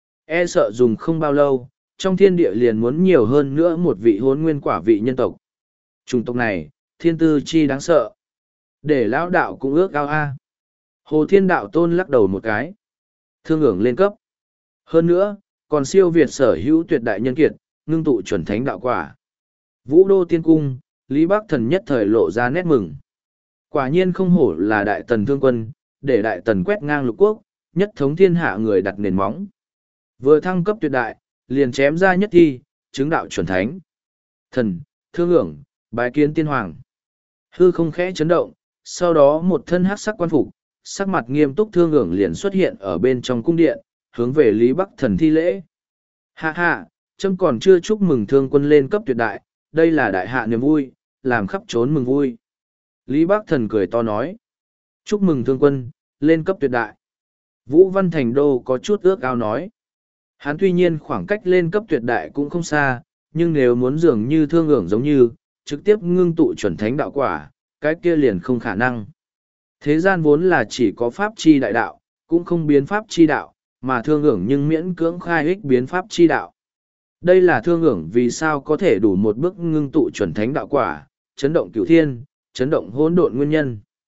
E sợ dùng không bao lâu, trong thiên địa liền muốn nhiều hơn nữa một vị hôn nguyên quả vị nhân tộc. Chủng tộc này, thiên tư chi đáng sợ. Để lão đạo cũng ước ao a. Hồ Thiên Đạo Tôn lắc đầu một cái. Thương ưởng lên cấp. Hơn nữa, còn siêu việt sở hữu tuyệt đại nhân kiệt, ngưng tụ chuẩn thánh đạo quả. Vũ Đô Tiên Cung, Lý Bắc Thần nhất thời lộ ra nét mừng. Quả nhiên không hổ là đại tần thương quân, để đại tần quét ngang lục quốc, nhất thống thiên hạ người đặt nền móng. Vừa thăng cấp tuyệt đại, liền chém ra nhất thi, chứng đạo chuẩn thánh. Thần, thương ưởng, bái kiến tiên hoàng. Hư không khẽ chấn động, sau đó một thân hắc sắc quan phục, sắc mặt nghiêm túc thương ưởng liền xuất hiện ở bên trong cung điện, hướng về Lý Bắc Thần thi lễ. Hạ hạ, trâm còn chưa chúc mừng thương quân lên cấp tuyệt đại, đây là đại hạ niềm vui, làm khắp trốn mừng vui. Lý Bắc Thần cười to nói. Chúc mừng thương quân, lên cấp tuyệt đại. Vũ Văn Thành Đô có chút ước ao nói. Hắn tuy nhiên khoảng cách lên cấp tuyệt đại cũng không xa, nhưng nếu muốn dường như thương ưởng giống như, trực tiếp ngưng tụ chuẩn thánh đạo quả, cái kia liền không khả năng. Thế gian vốn là chỉ có pháp chi đại đạo, cũng không biến pháp chi đạo, mà thương ưởng nhưng miễn cưỡng khai ích biến pháp chi đạo. Đây là thương ưởng vì sao có thể đủ một bước ngưng tụ chuẩn thánh đạo quả, chấn động cửu thiên, chấn động hỗn độn nguyên nhân.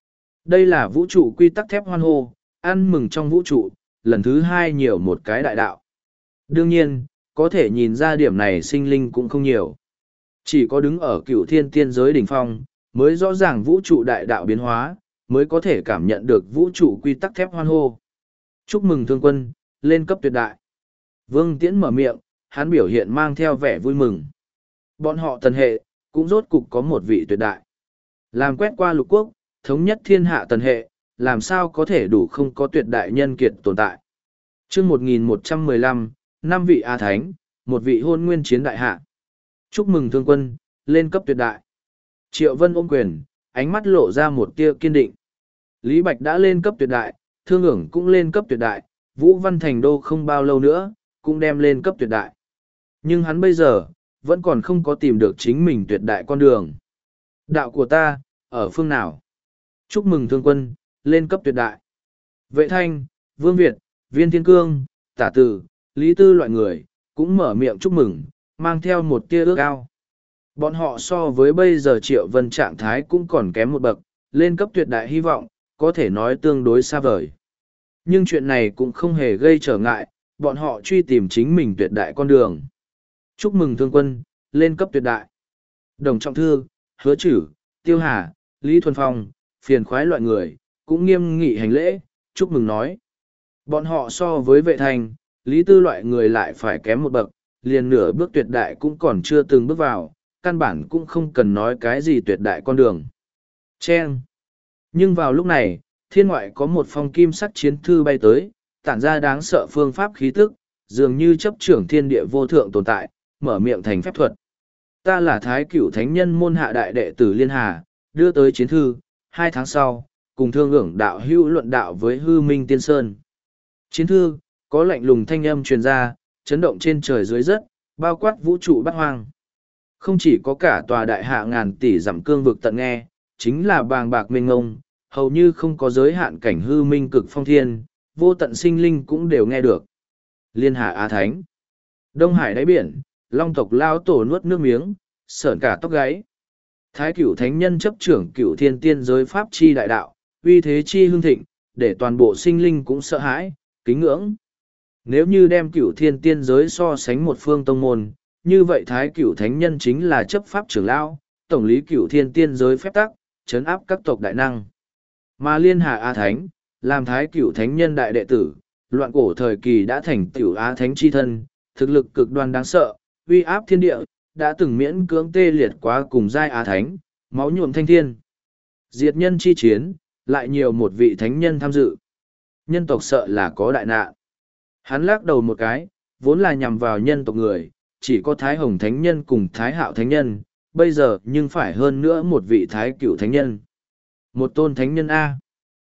Đây là vũ trụ quy tắc thép hoan hô, ăn mừng trong vũ trụ, lần thứ hai nhiều một cái đại đạo. Đương nhiên, có thể nhìn ra điểm này sinh linh cũng không nhiều. Chỉ có đứng ở cựu thiên tiên giới đỉnh phong, mới rõ ràng vũ trụ đại đạo biến hóa, mới có thể cảm nhận được vũ trụ quy tắc thép hoan hô. Chúc mừng thương quân, lên cấp tuyệt đại. Vương Tiễn mở miệng, hắn biểu hiện mang theo vẻ vui mừng. Bọn họ tần hệ, cũng rốt cục có một vị tuyệt đại. Làm quét qua lục quốc, thống nhất thiên hạ tần hệ, làm sao có thể đủ không có tuyệt đại nhân kiệt tồn tại. chương một nghìn một trăm mười lăm, năm vị A Thánh, một vị hôn nguyên chiến đại hạ. Chúc mừng thương quân, lên cấp tuyệt đại. Triệu Vân ôm quyền, ánh mắt lộ ra một tia kiên định. Lý Bạch đã lên cấp tuyệt đại, Thương ưởng cũng lên cấp tuyệt đại, Vũ Văn Thành Đô không bao lâu nữa, cũng đem lên cấp tuyệt đại. Nhưng hắn bây giờ, vẫn còn không có tìm được chính mình tuyệt đại con đường. Đạo của ta, ở phương nào? Chúc mừng thương quân, lên cấp tuyệt đại. Vệ Thanh, Vương Việt, Viên Thiên Cương, Tả Tử, Lý Tư loại người, cũng mở miệng chúc mừng, mang theo một tia ước ao. Bọn họ so với bây giờ Triệu Vân trạng thái cũng còn kém một bậc, lên cấp tuyệt đại hy vọng, có thể nói tương đối xa vời. Nhưng chuyện này cũng không hề gây trở ngại, bọn họ truy tìm chính mình tuyệt đại con đường. Chúc mừng thương quân, lên cấp tuyệt đại. Đồng Trọng Thư, Hứa Chử, Tiêu Hà, Lý Thuần Phong, phiền khoái loại người, cũng nghiêm nghị hành lễ, chúc mừng nói. Bọn họ so với Vệ Thành, Lý Tư loại người lại phải kém một bậc, liền nửa bước tuyệt đại cũng còn chưa từng bước vào, căn bản cũng không cần nói cái gì tuyệt đại con đường. Chen! Nhưng vào lúc này, thiên ngoại có một phong kim sắc chiến thư bay tới, tản ra đáng sợ phương pháp khí tức, dường như chấp trưởng thiên địa vô thượng tồn tại, mở miệng thành phép thuật. Ta là Thái Cửu Thánh Nhân môn hạ đại đệ tử Liên Hà, đưa tới chiến thư, hai tháng sau, cùng thương ưởng đạo hữu luận đạo với hư minh tiên sơn. Chiến thư, có lạnh lùng thanh âm truyền ra, chấn động trên trời dưới đất, bao quát vũ trụ bát hoang. Không chỉ có cả tòa đại hạ ngàn tỷ dặm cương vực tận nghe, chính là bàng bạc mênh ngông, hầu như không có giới hạn cảnh hư minh cực phong thiên, vô tận sinh linh cũng đều nghe được. Liên Hà Á Thánh, Đông Hải đáy biển, long tộc lao tổ nuốt nước miếng, sởn cả tóc gáy. Thái Cửu Thánh Nhân chấp trưởng Cửu Thiên Tiên giới pháp chi đại đạo, uy thế chi hưng thịnh, để toàn bộ sinh linh cũng sợ hãi, kính ngưỡng. Nếu như đem Cửu Thiên Tiên giới so sánh một phương tông môn, như vậy Thái Cửu Thánh Nhân chính là chấp pháp trưởng lão, tổng lý Cửu Thiên Tiên giới phép tắc, trấn áp các tộc đại năng. Mà Liên Hà Á Thánh, làm Thái Cửu Thánh Nhân đại đệ tử, loạn cổ thời kỳ đã thành tiểu Á Thánh chi thân, thực lực cực đoan đáng sợ, uy áp thiên địa, đã từng miễn cưỡng tê liệt quá cùng giai Á Thánh, máu nhuộm thanh thiên. Diệt nhân chi chiến, lại nhiều một vị thánh nhân tham dự. Nhân tộc sợ là có đại nạn. Hắn lắc đầu một cái, vốn là nhằm vào nhân tộc người, chỉ có Thái Hồng Thánh Nhân cùng Thái Hạo Thánh Nhân, bây giờ nhưng phải hơn nữa một vị Thái Cửu Thánh Nhân. Một tôn Thánh Nhân A.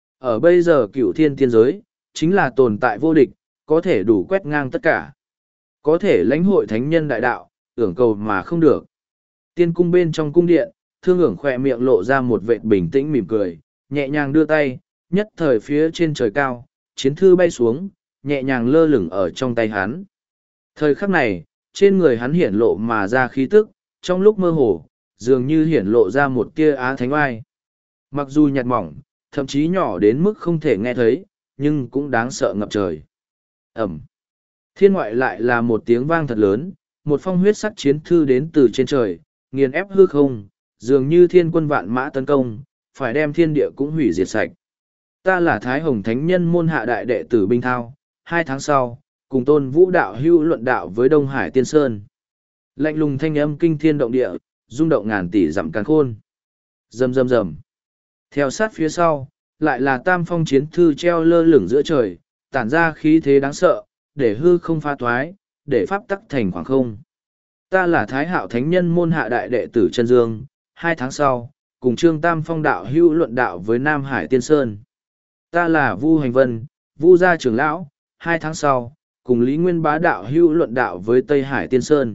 Ở bây giờ Cửu Thiên Tiên giới, chính là tồn tại vô địch, có thể đủ quét ngang tất cả. Có thể lãnh hội Thánh Nhân đại đạo, ưởng cầu mà không được. Tiên cung bên trong cung điện, Thương ưởng khỏe miệng lộ ra một vệt bình tĩnh mỉm cười, nhẹ nhàng đưa tay, nhất thời phía trên trời cao, chiến thư bay xuống, nhẹ nhàng lơ lửng ở trong tay hắn. Thời khắc này, trên người hắn hiển lộ mà ra khí tức, trong lúc mơ hồ, dường như hiển lộ ra một tia Á Thánh oai. Mặc dù nhạt mỏng, thậm chí nhỏ đến mức không thể nghe thấy, nhưng cũng đáng sợ ngập trời. Ẩm. Thiên ngoại lại là một tiếng vang thật lớn, một phong huyết sắc chiến thư đến từ trên trời, nghiền ép hư không, dường như thiên quân vạn mã tấn công, phải đem thiên địa cũng hủy diệt sạch. Ta là Thái Hồng Thánh Nhân môn hạ đại đệ tử Binh Thao, hai tháng sau, cùng tôn vũ đạo hưu luận đạo với Đông Hải Tiên Sơn. Lạnh lùng thanh âm kinh thiên động địa, rung động ngàn tỷ dặm càn khôn. Rầm rầm rầm. Theo sát phía sau, lại là tam phong chiến thư treo lơ lửng giữa trời, tản ra khí thế đáng sợ, để hư không pha toái, để pháp tắc thành khoảng không. Ta là Thái Hạo Thánh Nhân môn hạ đại đệ tử Chân Dương, hai tháng sau, cùng Trương Tam Phong đạo hữu luận đạo với Nam Hải Tiên Sơn. Ta là Vu Hành Vân, Vu gia trưởng lão, hai tháng sau, cùng Lý Nguyên Bá đạo hữu luận đạo với Tây Hải Tiên Sơn.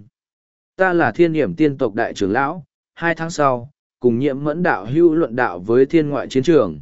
Ta là Thiên Hiểm Tiên tộc đại trưởng lão, hai tháng sau, cùng Nhiễm Mẫn đạo hữu luận đạo với Thiên Ngoại Chiến Trường.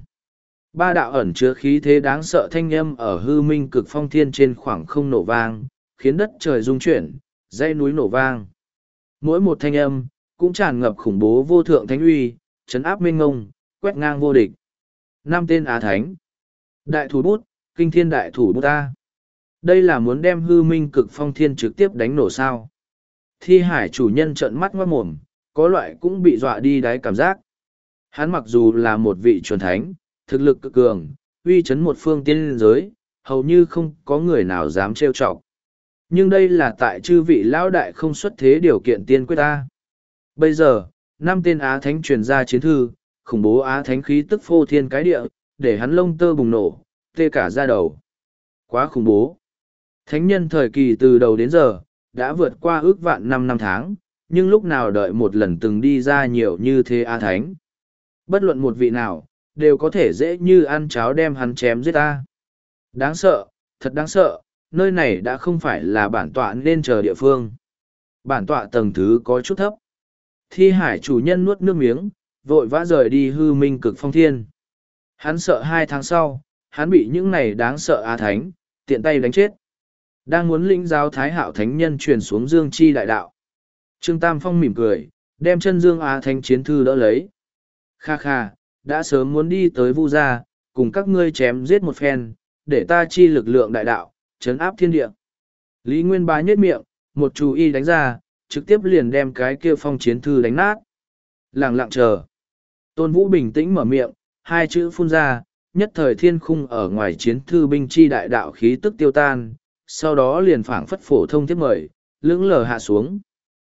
Ba đạo ẩn chứa khí thế đáng sợ thanh âm ở hư minh cực phong thiên trên khoảng không nổ vang, khiến đất trời rung chuyển, dãy núi nổ vang. Mỗi một thanh âm, cũng tràn ngập khủng bố vô thượng thánh uy, chấn áp mênh ngông, quét ngang vô địch. Năm tên Á Thánh. Đại thủ bút, kinh thiên đại thủ bút ta. Đây là muốn đem hư minh cực phong thiên trực tiếp đánh nổ sao. Thi hải chủ nhân trợn mắt ngoát mồm, có loại cũng bị dọa đi đáy cảm giác. Hắn mặc dù là một vị chuẩn thánh, thực lực cực cường, uy chấn một phương tiên giới, hầu như không có người nào dám trêu chọc. Nhưng đây là tại chư vị lão đại không xuất thế điều kiện tiên quyết ta. Bây giờ, năm tên Á Thánh truyền ra chiến thư, khủng bố Á Thánh khí tức phô thiên cái địa, để hắn lông tơ bùng nổ, tê cả da đầu. Quá khủng bố. Thánh nhân thời kỳ từ đầu đến giờ, đã vượt qua ước vạn năm năm tháng, nhưng lúc nào đợi một lần từng đi ra nhiều như thế Á Thánh. Bất luận một vị nào, đều có thể dễ như ăn cháo đem hắn chém giết ta. Đáng sợ, thật đáng sợ, nơi này đã không phải là bản tọa nên chờ địa phương. Bản tọa tầng thứ có chút thấp. Thi hải chủ nhân nuốt nước miếng, vội vã rời đi hư minh cực phong thiên. Hắn sợ hai tháng sau, hắn bị những này đáng sợ Á Thánh, tiện tay đánh chết. Đang muốn lĩnh giáo Thái Hạo Thánh Nhân truyền xuống Dương Chi Đại Đạo. Trương Tam Phong mỉm cười, đem chân Dương Á Thánh chiến thư đỡ lấy. Kha kha, đã sớm muốn đi tới Vu Gia, cùng các ngươi chém giết một phen, để ta chi lực lượng đại đạo, chấn áp thiên địa. Lý Nguyên Bá nhếch miệng, một chú y đánh ra, trực tiếp liền đem cái kia phong chiến thư đánh nát. Lặng lặng chờ. Tôn Vũ bình tĩnh mở miệng, hai chữ phun ra, nhất thời thiên khung ở ngoài chiến thư binh chi đại đạo khí tức tiêu tan, sau đó liền phảng phất phổ thông tiếp mời, lững lờ hạ xuống.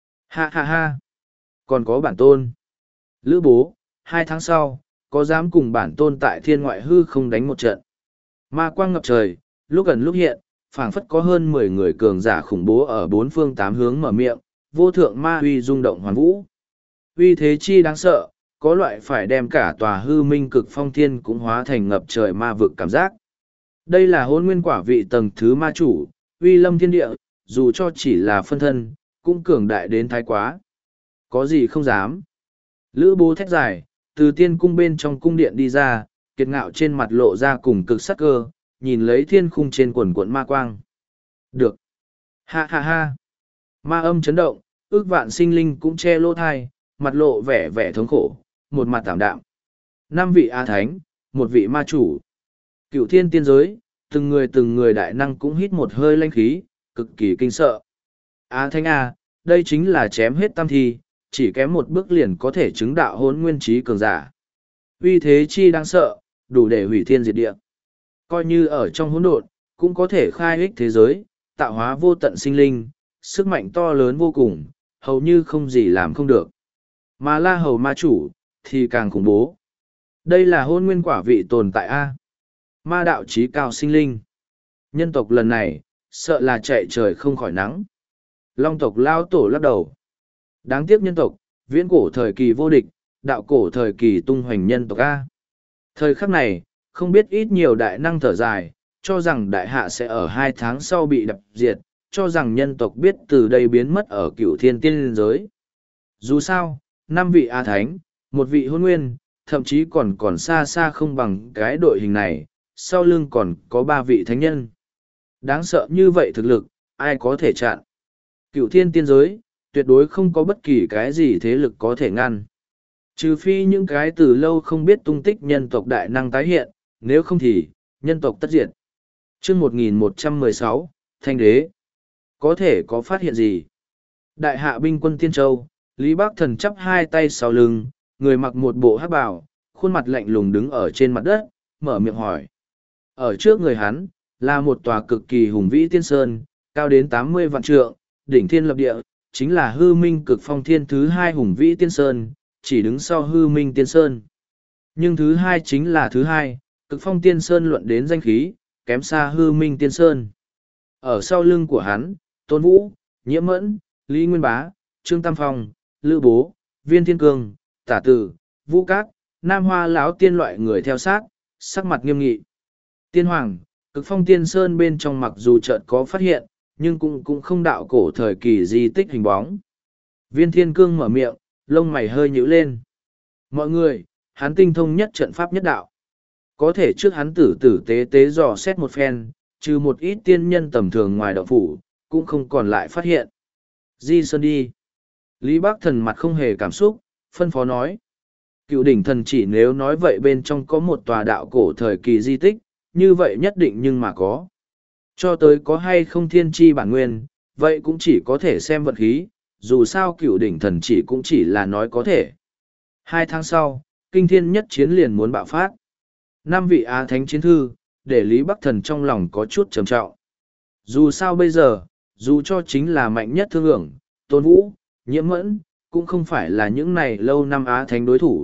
Ha ha ha. Còn có bản tôn. Lữ bố, hai tháng sau, có dám cùng bản tôn tại thiên ngoại hư không đánh một trận. Ma quang ngập trời, lúc gần lúc hiện, phảng phất có hơn mười người cường giả khủng bố ở bốn phương tám hướng mở miệng, vô thượng ma uy rung động hoàn vũ. Uy thế chi đáng sợ, có loại phải đem cả tòa hư minh cực phong thiên cũng hóa thành ngập trời ma vực cảm giác. Đây là hôn nguyên quả vị tầng thứ ma chủ, uy lâm thiên địa, dù cho chỉ là phân thân, cũng cường đại đến thái quá. Có gì không dám. Lữ bố thét dài, từ tiên cung bên trong cung điện đi ra, kiệt ngạo trên mặt lộ ra cùng cực sắc cơ, nhìn lấy thiên khung trên quần cuộn ma quang. Được. Ha ha ha. Ma âm chấn động, ước vạn sinh linh cũng che lỗ thai, mặt lộ vẻ vẻ thống khổ, một mặt tảm đạm. Năm vị A Thánh, một vị ma chủ. Cựu thiên tiên giới, từng người từng người đại năng cũng hít một hơi lanh khí, cực kỳ kinh sợ. A Thánh A, đây chính là chém hết tam thi, chỉ kém một bước liền có thể chứng đạo hốn nguyên trí cường giả. Uy thế chi đáng sợ, đủ để hủy thiên diệt địa. Coi như ở trong hỗn độn, cũng có thể khai ích thế giới, tạo hóa vô tận sinh linh, sức mạnh to lớn vô cùng, hầu như không gì làm không được. Mà La Hầu ma chủ, thì càng khủng bố. Đây là hôn nguyên quả vị tồn tại A. Ma đạo trí cao sinh linh. Nhân tộc lần này, sợ là chạy trời không khỏi nắng. Long tộc lao tổ lắc đầu. Đáng tiếc nhân tộc, viễn cổ thời kỳ vô địch, đạo cổ thời kỳ tung hoành nhân tộc A. Thời khắc này, không biết ít nhiều đại năng thở dài, cho rằng đại hạ sẽ ở hai tháng sau bị đập diệt, cho rằng nhân tộc biết từ đây biến mất ở cửu thiên tiên liên giới. Dù sao, năm vị A Thánh, một vị hôn nguyên, thậm chí còn còn xa xa không bằng cái đội hình này, sau lưng còn có ba vị thánh nhân. Đáng sợ như vậy thực lực, ai có thể chặn. Cửu thiên tiên giới, tuyệt đối không có bất kỳ cái gì thế lực có thể ngăn. Trừ phi những cái từ lâu không biết tung tích nhân tộc đại năng tái hiện, nếu không thì, nhân tộc tất diệt. chương một nghìn một trăm mười sáu, Thanh Đế. Có thể có phát hiện gì? Đại hạ binh quân Tiên Châu, Lý Bắc Thần chắp hai tay sau lưng, người mặc một bộ hắc bào, khuôn mặt lạnh lùng đứng ở trên mặt đất, mở miệng hỏi. Ở trước người hắn, là một tòa cực kỳ hùng vĩ tiên sơn, cao đến tám mươi vạn trượng, đỉnh thiên lập địa, chính là hư minh cực phong thiên thứ hai hùng vĩ tiên sơn, chỉ đứng sau hư minh tiên sơn. Nhưng thứ hai chính là thứ hai, cực phong tiên sơn luận đến danh khí, kém xa hư minh tiên sơn. Ở sau lưng của hắn, Tôn Vũ, Nhiễm Mẫn, Lý Nguyên Bá, Trương Tam Phong, Lữ Bố, Viên Thiên Cương, Tả Tử, Vũ Cát, Nam Hoa lão tiên loại người theo sát, sắc mặt nghiêm nghị. Tiên Hoàng, cực phong tiên sơn bên trong mặc dù chợt có phát hiện, nhưng cũng cũng không đạo cổ thời kỳ di tích hình bóng. Viên Thiên Cương mở miệng, lông mày hơi nhíu lên. Mọi người, hắn tinh thông nhất trận pháp nhất đạo. Có thể trước hắn tử tử tế tế dò xét một phen, trừ một ít tiên nhân tầm thường ngoài động phủ, cũng không còn lại phát hiện. Di Sơn đi. Lý Bắc Thần mặt không hề cảm xúc, phân phó nói. Cựu đỉnh thần chỉ nếu nói vậy bên trong có một tòa đạo cổ thời kỳ di tích, như vậy nhất định nhưng mà có. Cho tới có hay không thiên tri bản nguyên, vậy cũng chỉ có thể xem vận khí, dù sao cựu đỉnh thần chỉ cũng chỉ là nói có thể. Hai tháng sau, kinh thiên nhất chiến liền muốn bạo phát. Năm vị Á Thánh chiến thư, để Lý Bắc Thần trong lòng có chút trầm trọng. Dù sao bây giờ, dù cho chính là mạnh nhất thương ưởng, Tôn Vũ, Nhiễm Mẫn, cũng không phải là những này lâu năm Á Thánh đối thủ.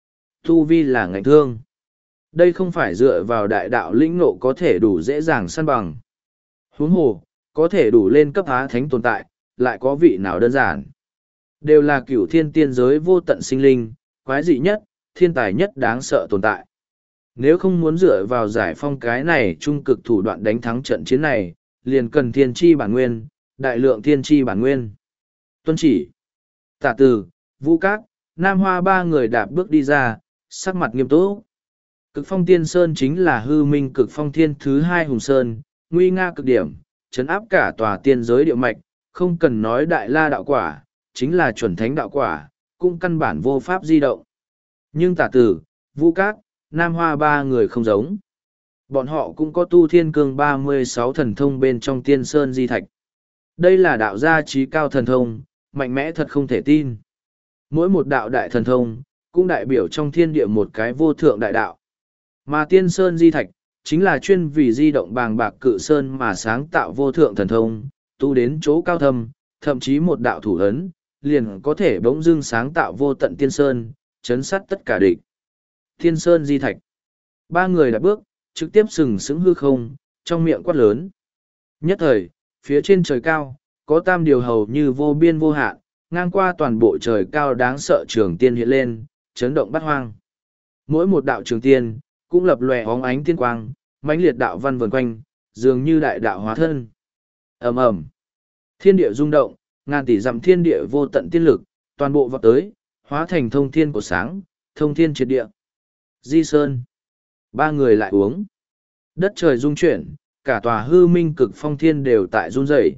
Tu vi là ngạnh thương. Đây không phải dựa vào đại đạo lĩnh ngộ có thể đủ dễ dàng săn bằng. Huống hồ, có thể đủ lên cấp Á Thánh tồn tại, lại có vị nào đơn giản. Đều là cửu thiên tiên giới vô tận sinh linh, quái dị nhất, thiên tài nhất đáng sợ tồn tại. Nếu không muốn dựa vào giải phong cái này trung cực thủ đoạn đánh thắng trận chiến này, liền cần thiên tri bản nguyên, đại lượng thiên tri bản nguyên. Tuân chỉ, Tả Từ, Vũ Các, Nam Hoa ba người đạp bước đi ra, sắc mặt nghiêm túc. Cực phong tiên sơn chính là hư minh cực phong thiên thứ hai hùng sơn, nguy nga cực điểm, chấn áp cả tòa tiên giới địa mạch, không cần nói đại la đạo quả, chính là chuẩn thánh đạo quả, cũng căn bản vô pháp di động. Nhưng Tả Tử, Vũ Các, Nam Hoa ba người không giống. Bọn họ cũng có tu thiên cương ba mươi sáu thần thông bên trong tiên sơn di thạch. Đây là đạo gia trí cao thần thông, mạnh mẽ thật không thể tin. Mỗi một đạo đại thần thông, cũng đại biểu trong thiên địa một cái vô thượng đại đạo. Mà tiên sơn di thạch, chính là chuyên vì di động bàng bạc cự sơn mà sáng tạo vô thượng thần thông, tu đến chỗ cao thâm, thậm chí một đạo thủ ấn, liền có thể bỗng dưng sáng tạo vô tận tiên sơn, chấn sát tất cả địch. Tiên sơn di thạch. Ba người đã bước, trực tiếp sừng sững hư không, trong miệng quát lớn. Nhất thời, phía trên trời cao, có tam điều hầu như vô biên vô hạn, ngang qua toàn bộ trời cao đáng sợ trường tiên hiện lên, chấn động bát hoang. Mỗi một đạo trường tiên, cũng lập lòe óng ánh tiên quang, mãnh liệt đạo văn vần quanh, dường như đại đạo hóa thân. Ầm ầm, thiên địa rung động, ngàn tỷ dặm thiên địa vô tận tiên lực, toàn bộ vọt tới, hóa thành thông thiên của sáng, thông thiên triệt địa. Di Sơn. Ba người lại uống. Đất trời rung chuyển, cả tòa hư minh cực phong thiên đều tại run rẩy.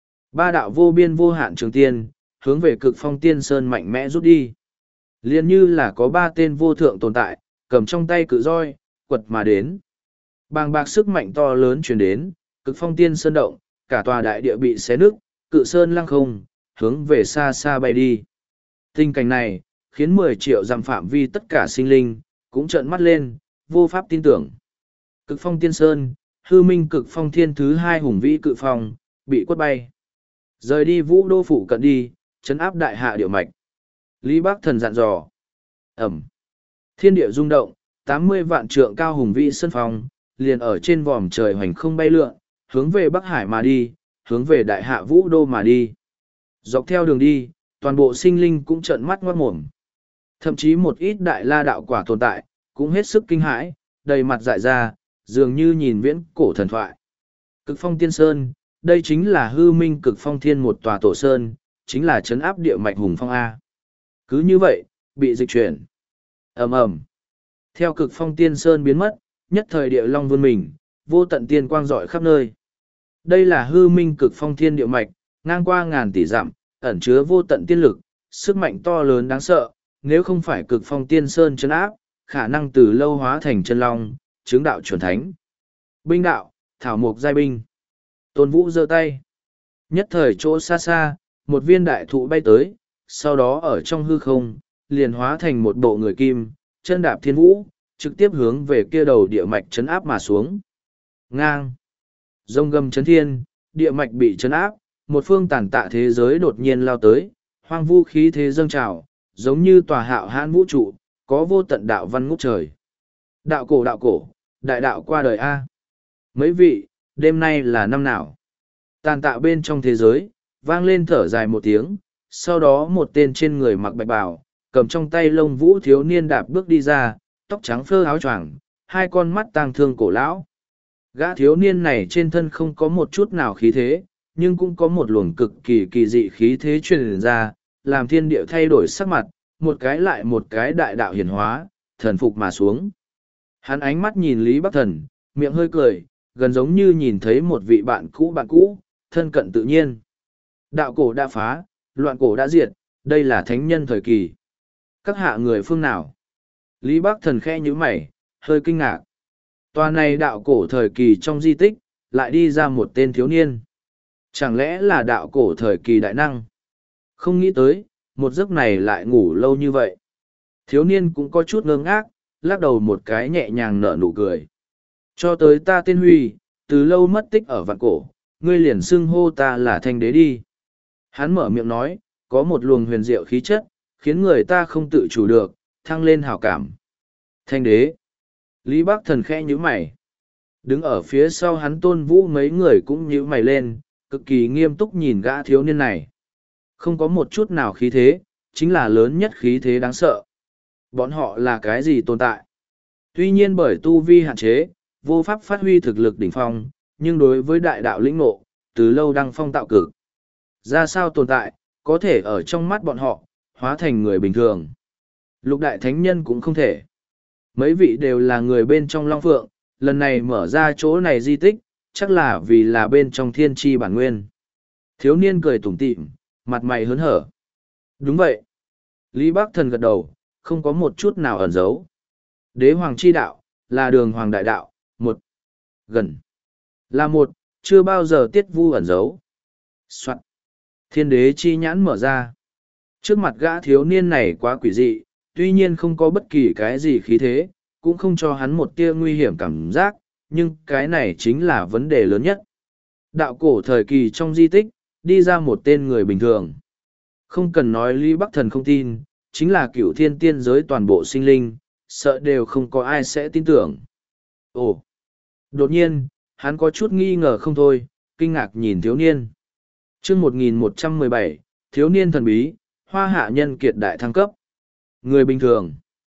Ba đạo vô biên vô hạn trường tiên, hướng về cực phong tiên sơn mạnh mẽ rút đi. Liên như là có ba tên vô thượng tồn tại, cầm trong tay cự roi, quật mà đến. Bàng bạc sức mạnh to lớn truyền đến, cực phong tiên sơn động, cả tòa đại địa bị xé nứt, cự sơn lăng không, hướng về xa xa bay đi. Tình cảnh này, khiến mười triệu dặm phạm vi tất cả sinh linh, cũng trợn mắt lên, vô pháp tin tưởng. Cực phong tiên sơn, hư minh cực phong thiên thứ hai hùng vĩ cự phong, bị quất bay. Rời đi vũ đô phủ cận đi, chấn áp đại hạ điệu mạch. Lý Bắc Thần dặn dò. Ẩm. Thiên địa rung động, tám mươi vạn trượng cao hùng vĩ sơn phong, liền ở trên vòm trời hoành không bay lượn, hướng về Bắc Hải mà đi, hướng về đại hạ vũ đô mà đi. Dọc theo đường đi, toàn bộ sinh linh cũng trợn mắt ngoát mồm. Thậm chí một ít đại la đạo quả tồn tại, cũng hết sức kinh hãi, đầy mặt dại ra, dường như nhìn viễn cổ thần thoại. Cực phong tiên sơn, đây chính là hư minh cực phong thiên một tòa tổ sơn, chính là trấn áp địa mạch hùng phong A. Cứ như vậy, bị dịch chuyển. ầm ầm. Theo cực phong tiên sơn biến mất, nhất thời địa long vươn mình, vô tận tiên quang rọi khắp nơi. Đây là hư minh cực phong thiên địa mạch, ngang qua ngàn tỷ dặm, ẩn chứa vô tận tiên lực, sức mạnh to lớn đáng sợ, nếu không phải cực phong tiên sơn trấn áp, khả năng từ lâu hóa thành chân long, chứng đạo chuẩn thánh. Binh đạo, thảo mục giai binh. Tôn Vũ giơ tay. Nhất thời chỗ xa xa, một viên đại thụ bay tới, sau đó ở trong hư không, liền hóa thành một bộ người kim, chân đạp thiên vũ, trực tiếp hướng về kia đầu địa mạch chấn áp mà xuống. Ngang. Rông gầm chấn thiên, địa mạch bị chấn áp, một phương tàn tạ thế giới đột nhiên lao tới, hoang vu khí thế dâng trào, giống như tòa hạo hãn vũ trụ, có vô tận đạo văn ngút trời. Đạo cổ đạo cổ, đại đạo qua đời A. Mấy vị, đêm nay là năm nào? Tàn tạ bên trong thế giới, vang lên thở dài một tiếng, sau đó một tên trên người mặc bạch bào, cầm trong tay lông vũ thiếu niên đạp bước đi ra, tóc trắng phơ áo choàng, hai con mắt tang thương cổ lão. Gã thiếu niên này trên thân không có một chút nào khí thế, nhưng cũng có một luồng cực kỳ kỳ dị khí thế truyền ra, làm thiên địa thay đổi sắc mặt, một cái lại một cái đại đạo hiển hóa, thần phục mà xuống. Hắn ánh mắt nhìn Lý Bắc Thần, miệng hơi cười, gần giống như nhìn thấy một vị bạn cũ bạn cũ, thân cận tự nhiên. Đạo cổ đã phá, loạn cổ đã diệt, đây là thánh nhân thời kỳ. Các hạ người phương nào? Lý Bắc Thần khẽ nhíu mày, hơi kinh ngạc. Tòa này đạo cổ thời kỳ trong di tích, lại đi ra một tên thiếu niên. Chẳng lẽ là đạo cổ thời kỳ đại năng? Không nghĩ tới, một giấc này lại ngủ lâu như vậy. Thiếu niên cũng có chút ngơ ngác, lắc đầu một cái nhẹ nhàng nở nụ cười. Cho tới ta tên Huy, từ lâu mất tích ở vạn cổ, ngươi liền xưng hô ta là thanh đế đi. Hắn mở miệng nói, có một luồng huyền diệu khí chất, khiến người ta không tự chủ được, thăng lên hào cảm. Thanh đế. Lý Bắc Thần khẽ nhíu mày. Đứng ở phía sau hắn Tôn Vũ mấy người cũng nhíu mày lên, cực kỳ nghiêm túc nhìn gã thiếu niên này. Không có một chút nào khí thế, chính là lớn nhất khí thế đáng sợ. Bọn họ là cái gì tồn tại? Tuy nhiên bởi tu vi hạn chế, vô pháp phát huy thực lực đỉnh phong, nhưng đối với đại đạo lĩnh ngộ, từ lâu đăng phong tạo cực. Ra sao tồn tại, có thể ở trong mắt bọn họ, hóa thành người bình thường. Lục đại thánh nhân cũng không thể. Mấy vị đều là người bên trong Long Phượng, lần này mở ra chỗ này di tích, chắc là vì là bên trong thiên tri bản nguyên. Thiếu niên cười tủm tỉm, mặt mày hớn hở. Đúng vậy. Lý Bắc Thần gật đầu, không có một chút nào ẩn giấu. Đế hoàng chi đạo, là đường hoàng đại đạo, một. Gần. Là một, chưa bao giờ tiết vu ẩn giấu. Soạn. Thiên đế chi nhãn mở ra. Trước mặt gã thiếu niên này quá quỷ dị, tuy nhiên không có bất kỳ cái gì khí thế, cũng không cho hắn một tia nguy hiểm cảm giác, nhưng cái này chính là vấn đề lớn nhất. Đạo cổ thời kỳ trong di tích, đi ra một tên người bình thường. Không cần nói Lý Bắc Thần không tin, chính là cửu thiên tiên giới toàn bộ sinh linh, sợ đều không có ai sẽ tin tưởng. Ồ! Đột nhiên, hắn có chút nghi ngờ không thôi, kinh ngạc nhìn thiếu niên. chương một nghìn một trăm mười bảy, thiếu niên thần bí, hoa hạ nhân kiệt đại thăng cấp. Người bình thường.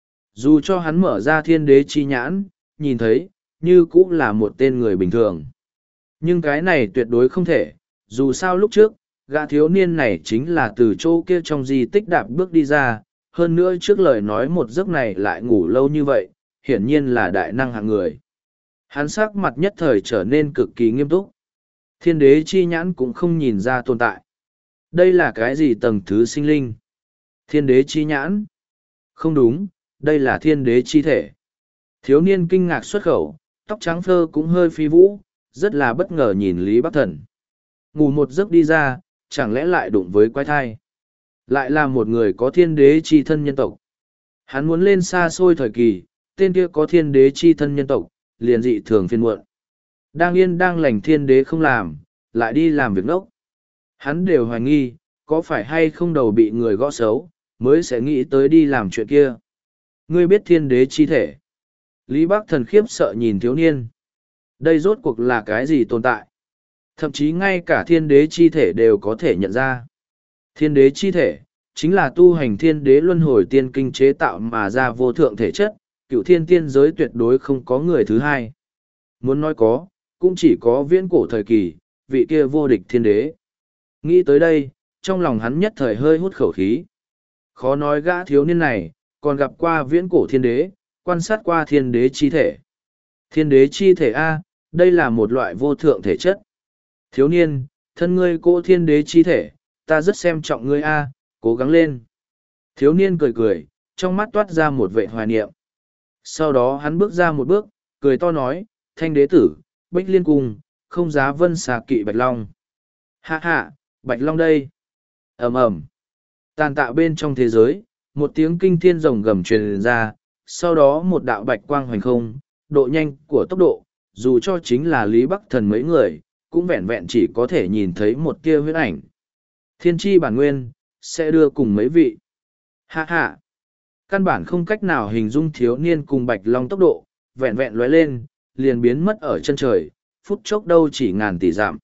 Dù cho hắn mở ra thiên đế chi nhãn, nhìn thấy, như cũng là một tên người bình thường. Nhưng cái này tuyệt đối không thể, dù sao lúc trước, gã thiếu niên này chính là từ chỗ kia trong di tích đạp bước đi ra, hơn nữa trước lời nói một giấc này lại ngủ lâu như vậy, hiển nhiên là đại năng hạng người. Hắn sắc mặt nhất thời trở nên cực kỳ nghiêm túc. Thiên đế chi nhãn cũng không nhìn ra tồn tại. Đây là cái gì tầng thứ sinh linh? Thiên đế chi nhãn? Không đúng, đây là thiên đế chi thể. Thiếu niên kinh ngạc xuất khẩu, tóc trắng phơ cũng hơi phi vũ, rất là bất ngờ nhìn Lý Bắc Thần. Ngủ một giấc đi ra, chẳng lẽ lại đụng với quái thai? Lại là một người có thiên đế chi thân nhân tộc. Hắn muốn lên xa xôi thời kỳ, tên kia có thiên đế chi thân nhân tộc, liền dị thường phiên muộn. Đang yên đang lành thiên đế không làm, lại đi làm việc ngốc. Hắn đều hoài nghi, có phải hay không đầu bị người gõ xấu, mới sẽ nghĩ tới đi làm chuyện kia. Ngươi biết thiên đế chi thể. Lý Bắc Thần khiếp sợ nhìn thiếu niên. Đây rốt cuộc là cái gì tồn tại? Thậm chí ngay cả thiên đế chi thể đều có thể nhận ra. Thiên đế chi thể, chính là tu hành thiên đế luân hồi tiên kinh chế tạo mà ra vô thượng thể chất, cựu thiên tiên giới tuyệt đối không có người thứ hai. Muốn nói có, cũng chỉ có viễn cổ thời kỳ, vị kia vô địch thiên đế. Nghĩ tới đây, trong lòng hắn nhất thời hơi hút khẩu khí. Khó nói gã thiếu niên này, còn gặp qua viễn cổ thiên đế, quan sát qua thiên đế chi thể. Thiên đế chi thể A, đây là một loại vô thượng thể chất. Thiếu niên, thân ngươi cô thiên đế chi thể, ta rất xem trọng ngươi A, cố gắng lên. Thiếu niên cười cười, trong mắt toát ra một vệ hoài niệm. Sau đó hắn bước ra một bước, cười to nói, thanh đế tử, Bách Liên Cung, không giá vân xà kỵ Bạch Long. Hạ hạ, Bạch Long đây. ầm ầm Tàn tạ bên trong thế giới, một tiếng kinh thiên rồng gầm truyền ra, sau đó một đạo bạch quang hoành không, độ nhanh của tốc độ, dù cho chính là Lý Bắc Thần mấy người, cũng vẹn vẹn chỉ có thể nhìn thấy một tia huyết ảnh. Thiên tri bản nguyên, sẽ đưa cùng mấy vị. Hạ hạ, căn bản không cách nào hình dung thiếu niên cùng Bạch Long tốc độ, vẹn vẹn lóe lên, liền biến mất ở chân trời, phút chốc đâu chỉ ngàn tỷ dặm.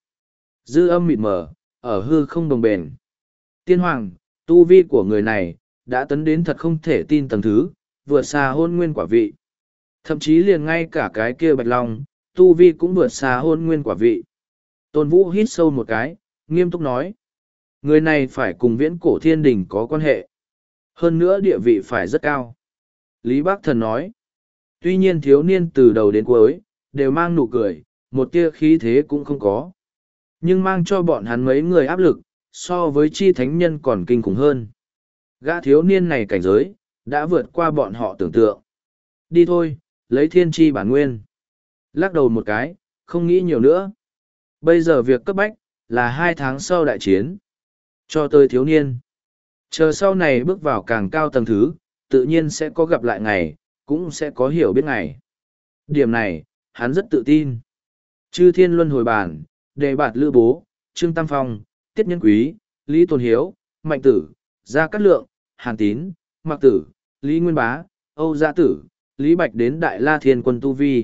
Dư âm mịt mờ, ở hư không đồng bền. Tiên hoàng, tu vi của người này, đã tấn đến thật không thể tin tầng thứ, vượt xa hôn nguyên quả vị. Thậm chí liền ngay cả cái kia Bạch Long, tu vi cũng vượt xa hôn nguyên quả vị. Tôn Vũ hít sâu một cái, nghiêm túc nói. Người này phải cùng viễn cổ thiên đình có quan hệ. Hơn nữa địa vị phải rất cao. Lý Bắc Thần nói. Tuy nhiên thiếu niên từ đầu đến cuối, đều mang nụ cười, một tia khí thế cũng không có. Nhưng mang cho bọn hắn mấy người áp lực, so với chi thánh nhân còn kinh khủng hơn. Gã thiếu niên này cảnh giới, đã vượt qua bọn họ tưởng tượng. Đi thôi, lấy thiên tri bản nguyên. Lắc đầu một cái, không nghĩ nhiều nữa. Bây giờ việc cấp bách, là hai tháng sau đại chiến. Cho tới thiếu niên. Chờ sau này bước vào càng cao tầng thứ, tự nhiên sẽ có gặp lại ngày, cũng sẽ có hiểu biết ngày. Điểm này, hắn rất tự tin. Chư thiên luân hồi bản, đề bạt lữ bố, Trương Tam Phong, Tiết Nhân Quý, Lý Tôn Hiếu, Mạnh Tử, Gia Cát Lượng, Hàn Tín, Mạc Tử, Lý Nguyên Bá, Âu Gia Tử, Lý Bạch đến Đại La Thiên Quân Tu Vi.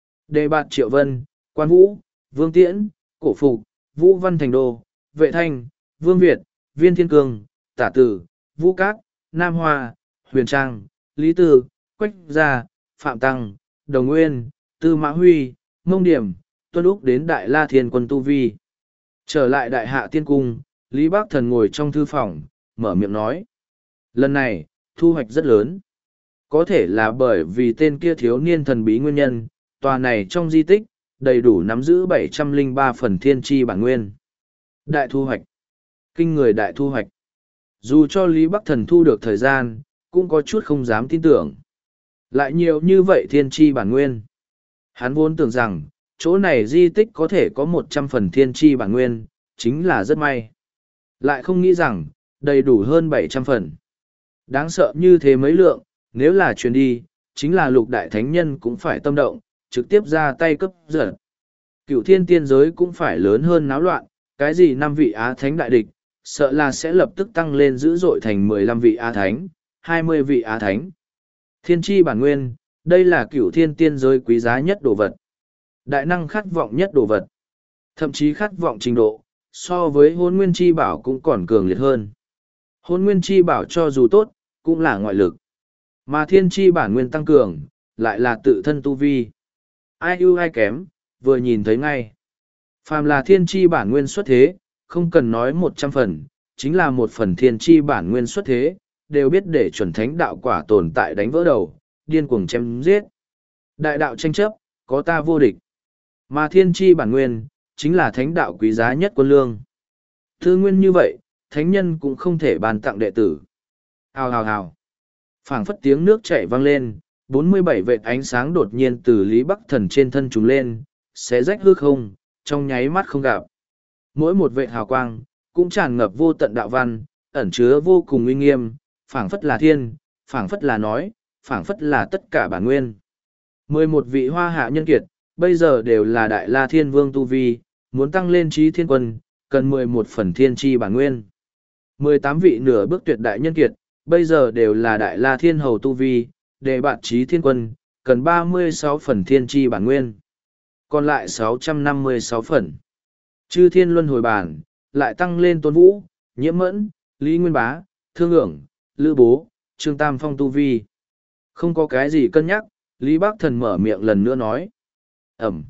Đề bạt Triệu Vân, Quan Vũ, Vương Tiễn, Cổ Phục, Vũ Văn Thành Đô, Vệ Thanh, Vương Việt, Viên Thiên Cương, Tả Tử, Vũ Cát, Nam Hoa, Huyền Trang, Lý Tư, Quách Gia, Phạm Tăng, Đồng Nguyên, Tư Mã Huy, Mông Điểm, Tuân Úc đến Đại La Thiên Quân Tu Vi. Trở lại Đại Hạ Tiên Cung, Lý Bác Thần ngồi trong thư phòng, mở miệng nói. Lần này, thu hoạch rất lớn. Có thể là bởi vì tên kia thiếu niên thần bí nguyên nhân, tòa này trong di tích, đầy đủ nắm giữ bảy trăm lẻ ba phần thiên tri bản nguyên. Đại thu hoạch. Kinh người đại thu hoạch. Dù cho Lý Bắc Thần thu được thời gian, cũng có chút không dám tin tưởng. Lại nhiều như vậy thiên tri bản nguyên. Hắn vốn tưởng rằng, chỗ này di tích có thể có một trăm phần thiên tri bản nguyên, chính là rất may. Lại không nghĩ rằng, đầy đủ hơn bảy trăm phần. Đáng sợ như thế mấy lượng, nếu là truyền đi, chính là lục đại thánh nhân cũng phải tâm động, trực tiếp ra tay cấp giật. Cựu thiên tiên giới cũng phải lớn hơn náo loạn, cái gì năm vị Á Thánh đại địch, sợ là sẽ lập tức tăng lên dữ dội thành mười lăm vị Á Thánh, hai mươi vị Á Thánh. Thiên tri bản nguyên, đây là cựu thiên tiên giới quý giá nhất đồ vật. Đại năng khát vọng nhất đồ vật. Thậm chí khát vọng trình độ, so với hôn nguyên chi bảo cũng còn cường liệt hơn. Hôn nguyên chi bảo cho dù tốt, cũng là ngoại lực. Mà thiên tri bản nguyên tăng cường, lại là tự thân tu vi. Ai ưu ai kém, vừa nhìn thấy ngay. Phàm là thiên tri bản nguyên xuất thế, không cần nói một trăm phần, chính là một phần thiên tri bản nguyên xuất thế, đều biết để chuẩn thánh đạo quả tồn tại đánh vỡ đầu, điên cuồng chém giết. Đại đạo tranh chấp, có ta vô địch. Mà thiên tri bản nguyên, chính là thánh đạo quý giá nhất quân lương. Thư nguyên như vậy, thánh nhân cũng không thể bàn tặng đệ tử. Hào hào hào. Phảng phất tiếng nước chảy vang lên, bốn mươi bảy vệt ánh sáng đột nhiên từ Lý Bắc Thần trên thân chúng lên, xé rách hư không, trong nháy mắt không gặp. Mỗi một vệt hào quang, cũng tràn ngập vô tận đạo văn, ẩn chứa vô cùng uy nghiêm, phảng phất là thiên, phảng phất là nói, phảng phất là tất cả bản nguyên. Mười một vị hoa hạ nhân kiệt, bây giờ đều là Đại La Thiên Vương Tu Vi, muốn tăng lên trí thiên quân, cần mười một phần thiên tri bản nguyên. Mười tám vị nửa bước tuyệt đại nhân kiệt, bây giờ đều là Đại La Thiên Hầu Tu Vi, để bạn trí thiên quân, cần ba mươi sáu phần thiên tri bản nguyên. Còn lại sáu trăm năm mươi sáu phần. Chư thiên luân hồi bản, lại tăng lên Tôn Vũ, Nhiễm Mẫn, Lý Nguyên Bá, Thương ưởng, Lữ Bố, Trương Tam Phong Tu Vi. Không có cái gì cân nhắc, Lý Bác Thần mở miệng lần nữa nói. Ẩm.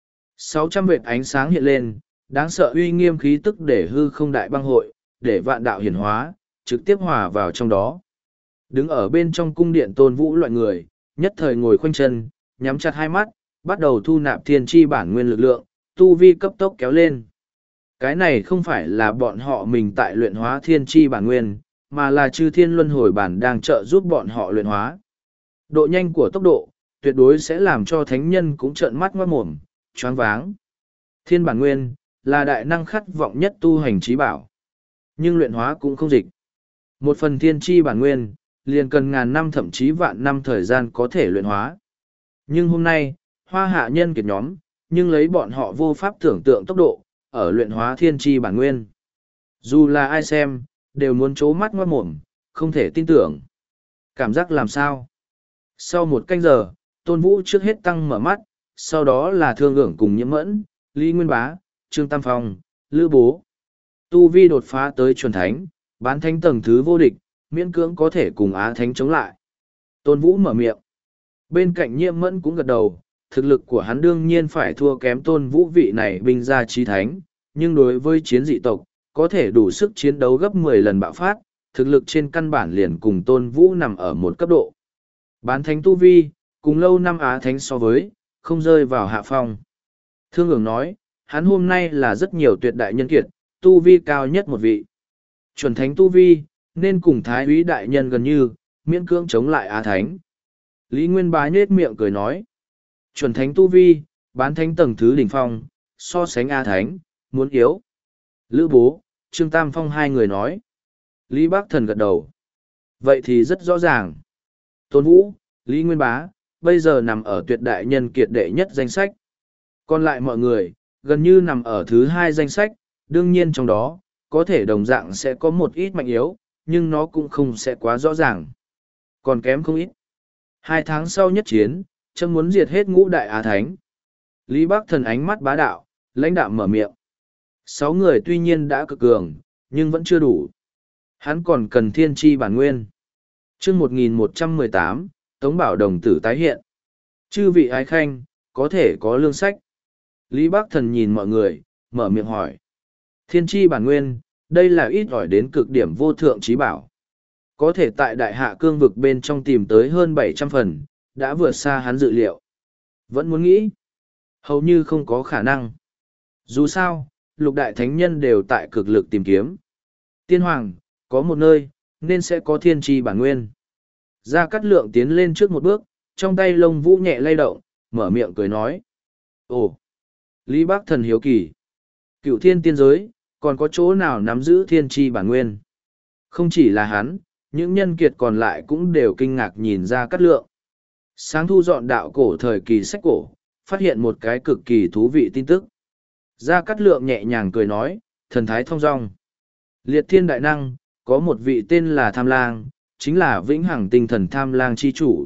sáu trăm vệt ánh sáng hiện lên, đáng sợ uy nghiêm khí tức để hư không đại băng hội, để vạn đạo hiển hóa, trực tiếp hòa vào trong đó. Đứng ở bên trong cung điện Tôn Vũ loại người, nhất thời ngồi khoanh chân, nhắm chặt hai mắt, bắt đầu thu nạp thiên tri bản nguyên lực lượng, tu vi cấp tốc kéo lên. Cái này không phải là bọn họ mình tại luyện hóa thiên tri bản nguyên, mà là chư thiên luân hồi bản đang trợ giúp bọn họ luyện hóa. Độ nhanh của tốc độ, tuyệt đối sẽ làm cho thánh nhân cũng trợn mắt ngoát mồm, choáng váng. Thiên bản nguyên, là đại năng khát vọng nhất tu hành trí bảo. Nhưng luyện hóa cũng không dịch. Một phần thiên tri bản nguyên, liền cần ngàn năm thậm chí vạn năm thời gian có thể luyện hóa. Nhưng hôm nay, hoa hạ nhân kiệt nhóm, nhưng lấy bọn họ vô pháp tưởng tượng tốc độ, ở luyện hóa thiên tri bản nguyên. Dù là ai xem, đều muốn trố mắt ngoát mồm, không thể tin tưởng. Cảm giác làm sao? Sau một canh giờ, Tôn Vũ trước hết tăng mở mắt, sau đó là Thương ưởng cùng Nhiễm Mẫn, Lý Nguyên Bá, Trương Tam Phong, Lữ Bố. Tu vi đột phá tới chuẩn thánh, bán thánh tầng thứ vô địch, miễn cưỡng có thể cùng Á Thánh chống lại. Tôn Vũ mở miệng. Bên cạnh Nhiễm Mẫn cũng gật đầu, thực lực của hắn đương nhiên phải thua kém Tôn Vũ vị này binh gia trí thánh, nhưng đối với chiến dị tộc, có thể đủ sức chiến đấu gấp mười lần bạo phát, thực lực trên căn bản liền cùng Tôn Vũ nằm ở một cấp độ. Bán thánh tu vi, cùng lâu năm Á Thánh so với, không rơi vào hạ phong. Thương ưởng nói, hắn hôm nay là rất nhiều tuyệt đại nhân kiệt, tu vi cao nhất một vị. Chuẩn thánh tu vi, nên cùng Thái úy đại nhân gần như, miễn cưỡng chống lại Á Thánh. Lý Nguyên Bá nhết miệng cười nói. Chuẩn thánh tu vi, bán thánh tầng thứ đỉnh phong, so sánh A thánh, muốn yếu. Lữ bố, Trương Tam Phong hai người nói. Lý Bác Thần gật đầu. Vậy thì rất rõ ràng. Tôn Vũ, Lý Nguyên Bá, bây giờ nằm ở tuyệt đại nhân kiệt đệ nhất danh sách. Còn lại mọi người, gần như nằm ở thứ hai danh sách, đương nhiên trong đó, có thể đồng dạng sẽ có một ít mạnh yếu, nhưng nó cũng không sẽ quá rõ ràng. Còn kém không ít. Hai tháng sau nhất chiến, Trâm muốn diệt hết ngũ đại Á Thánh. Lý Bác Thần ánh mắt bá đạo, lãnh đạm mở miệng. Sáu người tuy nhiên đã cực cường, nhưng vẫn chưa đủ. Hắn còn cần thiên tri bản nguyên. chương một nghìn một trăm mười tám, Tống Bảo Đồng tử tái hiện. Chư vị ái khanh, có thể có lương sách. Lý Bác Thần nhìn mọi người, mở miệng hỏi. Thiên tri bản nguyên, đây là ít ỏi đến cực điểm vô thượng trí bảo. Có thể tại đại hạ cương vực bên trong tìm tới hơn bảy trăm phần, đã vượt xa hắn dự liệu. Vẫn muốn nghĩ. Hầu như không có khả năng. Dù sao, lục đại thánh nhân đều tại cực lực tìm kiếm. Tiên hoàng, có một nơi, nên sẽ có thiên tri bản nguyên. Gia Cát Lượng tiến lên trước một bước, trong tay lông vũ nhẹ lay động, mở miệng cười nói. Ồ! Lý Bác Thần hiếu kỳ. Cựu thiên tiên giới, còn có chỗ nào nắm giữ thiên tri bản nguyên? Không chỉ là hắn, những nhân kiệt còn lại cũng đều kinh ngạc nhìn Gia Cát Lượng. Sáng thu dọn đạo cổ thời kỳ sách cổ, phát hiện một cái cực kỳ thú vị tin tức. Gia Cát Lượng nhẹ nhàng cười nói, thần thái thong dong. Liệt thiên đại năng, có một vị tên là Tham Lang, chính là vĩnh hằng tinh thần Tham Lang chi chủ.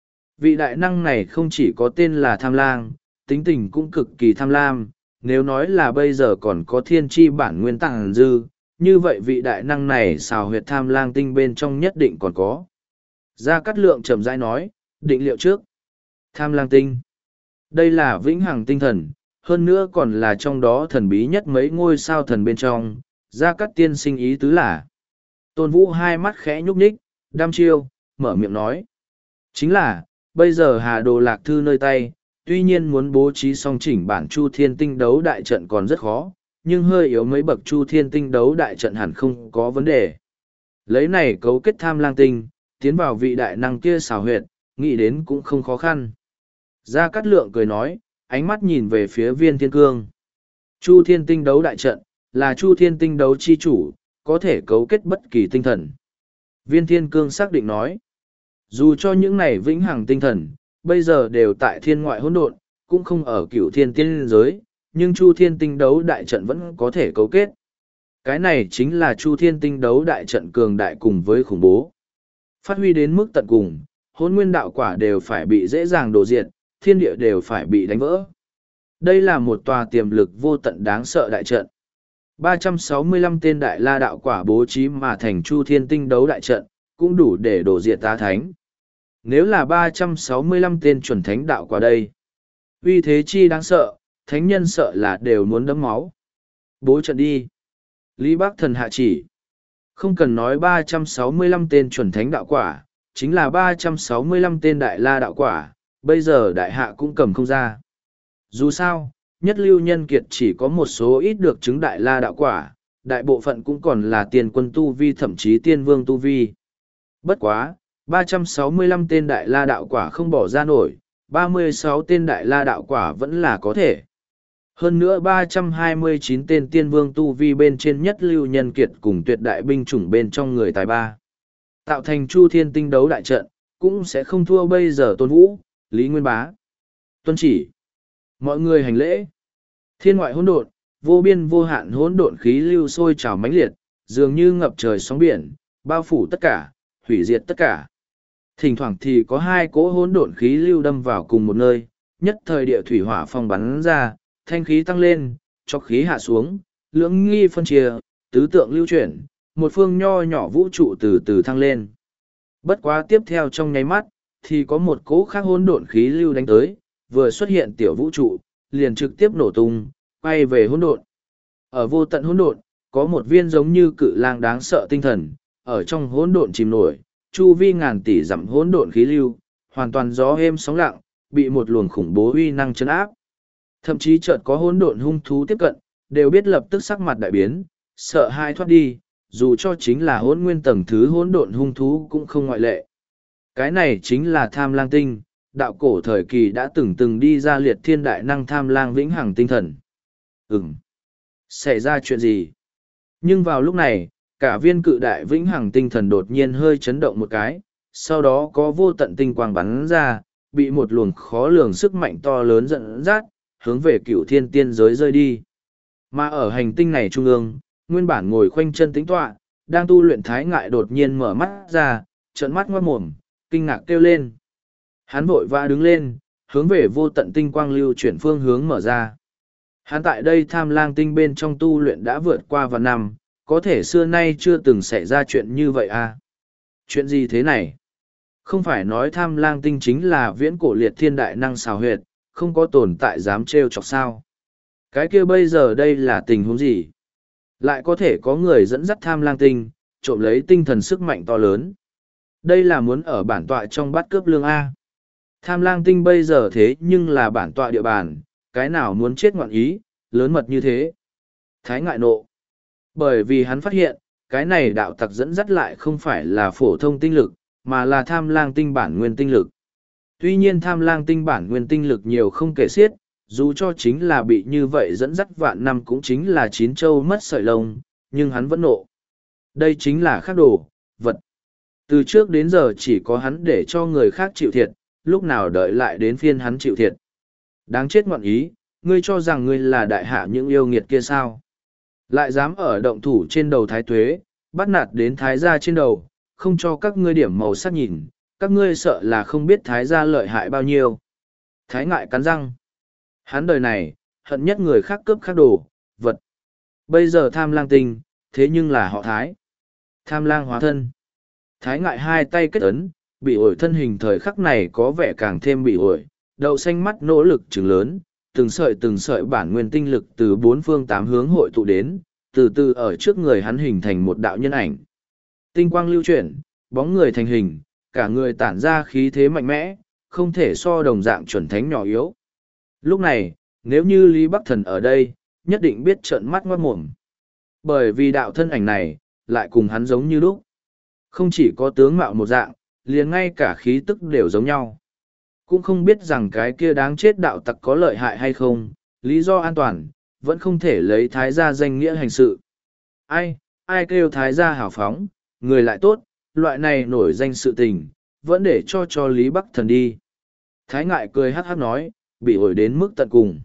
Vị đại năng này không chỉ có tên là Tham Lang, tính tình cũng cực kỳ tham lam. Nếu nói là bây giờ còn có thiên tri bản nguyên tàng dư, như vậy vị đại năng này xào huyệt Tham Lang tinh bên trong nhất định còn có. Gia Cát Lượng chậm rãi nói, định liệu trước. Tham Lang tinh. Đây là vĩnh hằng tinh thần, hơn nữa còn là trong đó thần bí nhất mấy ngôi sao thần bên trong. Gia Cát tiên sinh ý tứ là. Tôn Vũ hai mắt khẽ nhúc nhích, đăm chiêu, mở miệng nói. Chính là, bây giờ Hà Đồ Lạc Thư nơi tay, tuy nhiên muốn bố trí song chỉnh bản Chu Thiên Tinh đấu đại trận còn rất khó, nhưng hơi yếu mấy bậc Chu Thiên Tinh đấu đại trận hẳn không có vấn đề. Lấy này cấu kết Tham Lang tinh, tiến vào vị đại năng kia xào huyệt, nghĩ đến cũng không khó khăn. Gia Cát Lượng cười nói, ánh mắt nhìn về phía Viên Thiên Cương. Chu Thiên Tinh đấu đại trận, là Chu Thiên Tinh đấu chi chủ, có thể cấu kết bất kỳ tinh thần. Viên Thiên Cương xác định nói, dù cho những này vĩnh hằng tinh thần, bây giờ đều tại thiên ngoại hỗn độn, cũng không ở cửu thiên tiên giới, nhưng Chu Thiên Tinh đấu đại trận vẫn có thể cấu kết. Cái này chính là Chu Thiên Tinh đấu đại trận cường đại cùng với khủng bố. Phát huy đến mức tận cùng, hỗn nguyên đạo quả đều phải bị dễ dàng đổ diệt, thiên địa đều phải bị đánh vỡ. Đây là một tòa tiềm lực vô tận đáng sợ đại trận. ba trăm sáu mươi lăm tên đại la đạo quả bố trí mà thành Chu Thiên Tinh đấu đại trận, cũng đủ để đổ diệt tá thánh. Nếu là ba trăm sáu mươi lăm tên chuẩn thánh đạo quả đây, uy thế chi đáng sợ, thánh nhân sợ là đều muốn đấm máu. Bố trận đi. Lý Bác Thần hạ chỉ. Không cần nói ba trăm sáu mươi lăm tên chuẩn thánh đạo quả, chính là ba trăm sáu mươi lăm tên đại la đạo quả, bây giờ đại hạ cũng cầm không ra. Dù sao, nhất lưu nhân kiệt chỉ có một số ít được chứng đại la đạo quả, đại bộ phận cũng còn là tiền quân tu vi thậm chí tiên vương tu vi. Bất quá, ba trăm sáu mươi lăm tên đại la đạo quả không bỏ ra nổi, ba mươi sáu tên đại la đạo quả vẫn là có thể. Hơn nữa ba trăm hai mươi chín tên tiên vương tu vi bên trên nhất lưu nhân kiệt cùng tuyệt đại binh chủng bên trong người tài ba. Tạo thành Chu Thiên Tinh đấu đại trận, cũng sẽ không thua bây giờ Tôn Vũ, Lý Nguyên Bá. Tuân chỉ. Mọi người hành lễ. Thiên ngoại hỗn độn, vô biên vô hạn hỗn độn khí lưu sôi trào mãnh liệt, dường như ngập trời sóng biển, bao phủ tất cả, hủy diệt tất cả. Thỉnh thoảng thì có hai cỗ hỗn độn khí lưu đâm vào cùng một nơi, nhất thời địa thủy hỏa phong bắn ra, thanh khí tăng lên, cho khí hạ xuống, lưỡng nghi phân chia, tứ tượng lưu chuyển, một phương nho nhỏ vũ trụ từ từ thăng lên. Bất quá tiếp theo trong nháy mắt, thì có một cỗ khác hỗn độn khí lưu đánh tới, vừa xuất hiện tiểu vũ trụ, liền trực tiếp nổ tung, quay về hỗn độn. Ở vô tận hỗn độn, có một viên giống như cự lang đáng sợ tinh thần, ở trong hỗn độn chìm nổi, chu vi ngàn tỷ dặm hỗn độn khí lưu, hoàn toàn gió êm sóng lặng, bị một luồng khủng bố uy năng chấn áp. Thậm chí chợt có hỗn độn hung thú tiếp cận, đều biết lập tức sắc mặt đại biến, sợ hai thoát đi, dù cho chính là hỗn nguyên tầng thứ hỗn độn hung thú cũng không ngoại lệ. Cái này chính là tham lang tinh, đạo cổ thời kỳ đã từng từng đi ra liệt thiên đại năng tham lang vĩnh hằng tinh thần. Ừm. Xảy ra chuyện gì? Nhưng vào lúc này, cả viên cự đại vĩnh hằng tinh thần đột nhiên hơi chấn động một cái, sau đó có vô tận tinh quang bắn ra, bị một luồng khó lường sức mạnh to lớn dẫn dắt, hướng về cựu thiên tiên giới rơi đi. Mà ở hành tinh này trung ương, nguyên bản ngồi khoanh chân tĩnh tọa, đang tu luyện Thái Ngại đột nhiên mở mắt ra, trợn mắt ngoát mồm, kinh ngạc kêu lên. Hắn vội vã đứng lên, hướng về vô tận tinh quang lưu chuyển phương hướng mở ra. Hắn tại đây tham lang tinh bên trong tu luyện đã vượt qua vạn năm, có thể xưa nay chưa từng xảy ra chuyện như vậy à? Chuyện gì thế này? Không phải nói tham lang tinh chính là viễn cổ liệt thiên đại năng xào huyệt, không có tồn tại dám trêu chọc sao? Cái kia bây giờ đây là tình huống gì? Lại có thể có người dẫn dắt tham lang tinh, trộm lấy tinh thần sức mạnh to lớn. Đây là muốn ở bản tọa trong bát cướp lương A. Tham lang tinh bây giờ thế nhưng là bản tọa địa bàn, cái nào muốn chết ngoạn ý, lớn mật như thế. Thái Ngại nộ. Bởi vì hắn phát hiện, cái này đạo tặc dẫn dắt lại không phải là phổ thông tinh lực, mà là tham lang tinh bản nguyên tinh lực. Tuy nhiên tham lang tinh bản nguyên tinh lực nhiều không kể xiết, dù cho chính là bị như vậy dẫn dắt vạn năm cũng chính là chín châu mất sợi lông, nhưng hắn vẫn nộ. Đây chính là khác đồ, vật. Từ trước đến giờ chỉ có hắn để cho người khác chịu thiệt, lúc nào đợi lại đến phiên hắn chịu thiệt. Đáng chết ngoạn ý, ngươi cho rằng ngươi là đại hạ những yêu nghiệt kia sao? Lại dám ở động thủ trên đầu thái tuế, bắt nạt đến thái gia trên đầu, không cho các ngươi điểm màu sắc nhìn, các ngươi sợ là không biết thái gia lợi hại bao nhiêu. Thái Ngại cắn răng. Hắn đời này, hận nhất người khác cướp khác đồ, vật. Bây giờ tham lang tinh, thế nhưng là họ thái. Tham lang hóa thân. Thái Ngại hai tay kết ấn, bị ổi thân hình thời khắc này có vẻ càng thêm bị ổi, đậu xanh mắt nỗ lực trừng lớn, từng sợi từng sợi bản nguyên tinh lực từ bốn phương tám hướng hội tụ đến, từ từ ở trước người hắn hình thành một đạo nhân ảnh. Tinh quang lưu chuyển, bóng người thành hình, cả người tản ra khí thế mạnh mẽ, không thể so đồng dạng chuẩn thánh nhỏ yếu. Lúc này, nếu như Lý Bắc Thần ở đây, nhất định biết trợn mắt ngoát mồm. Bởi vì đạo thân ảnh này, lại cùng hắn giống như lúc. Không chỉ có tướng mạo một dạng, liền ngay cả khí tức đều giống nhau. Cũng không biết rằng cái kia đáng chết đạo tặc có lợi hại hay không, lý do an toàn, vẫn không thể lấy thái gia danh nghĩa hành sự. Ai, ai kêu thái gia hào phóng, người lại tốt, loại này nổi danh sự tình, vẫn để cho cho Lý Bắc Thần đi. Thái Ngại cười hát hát nói, bị ổi đến mức tận cùng.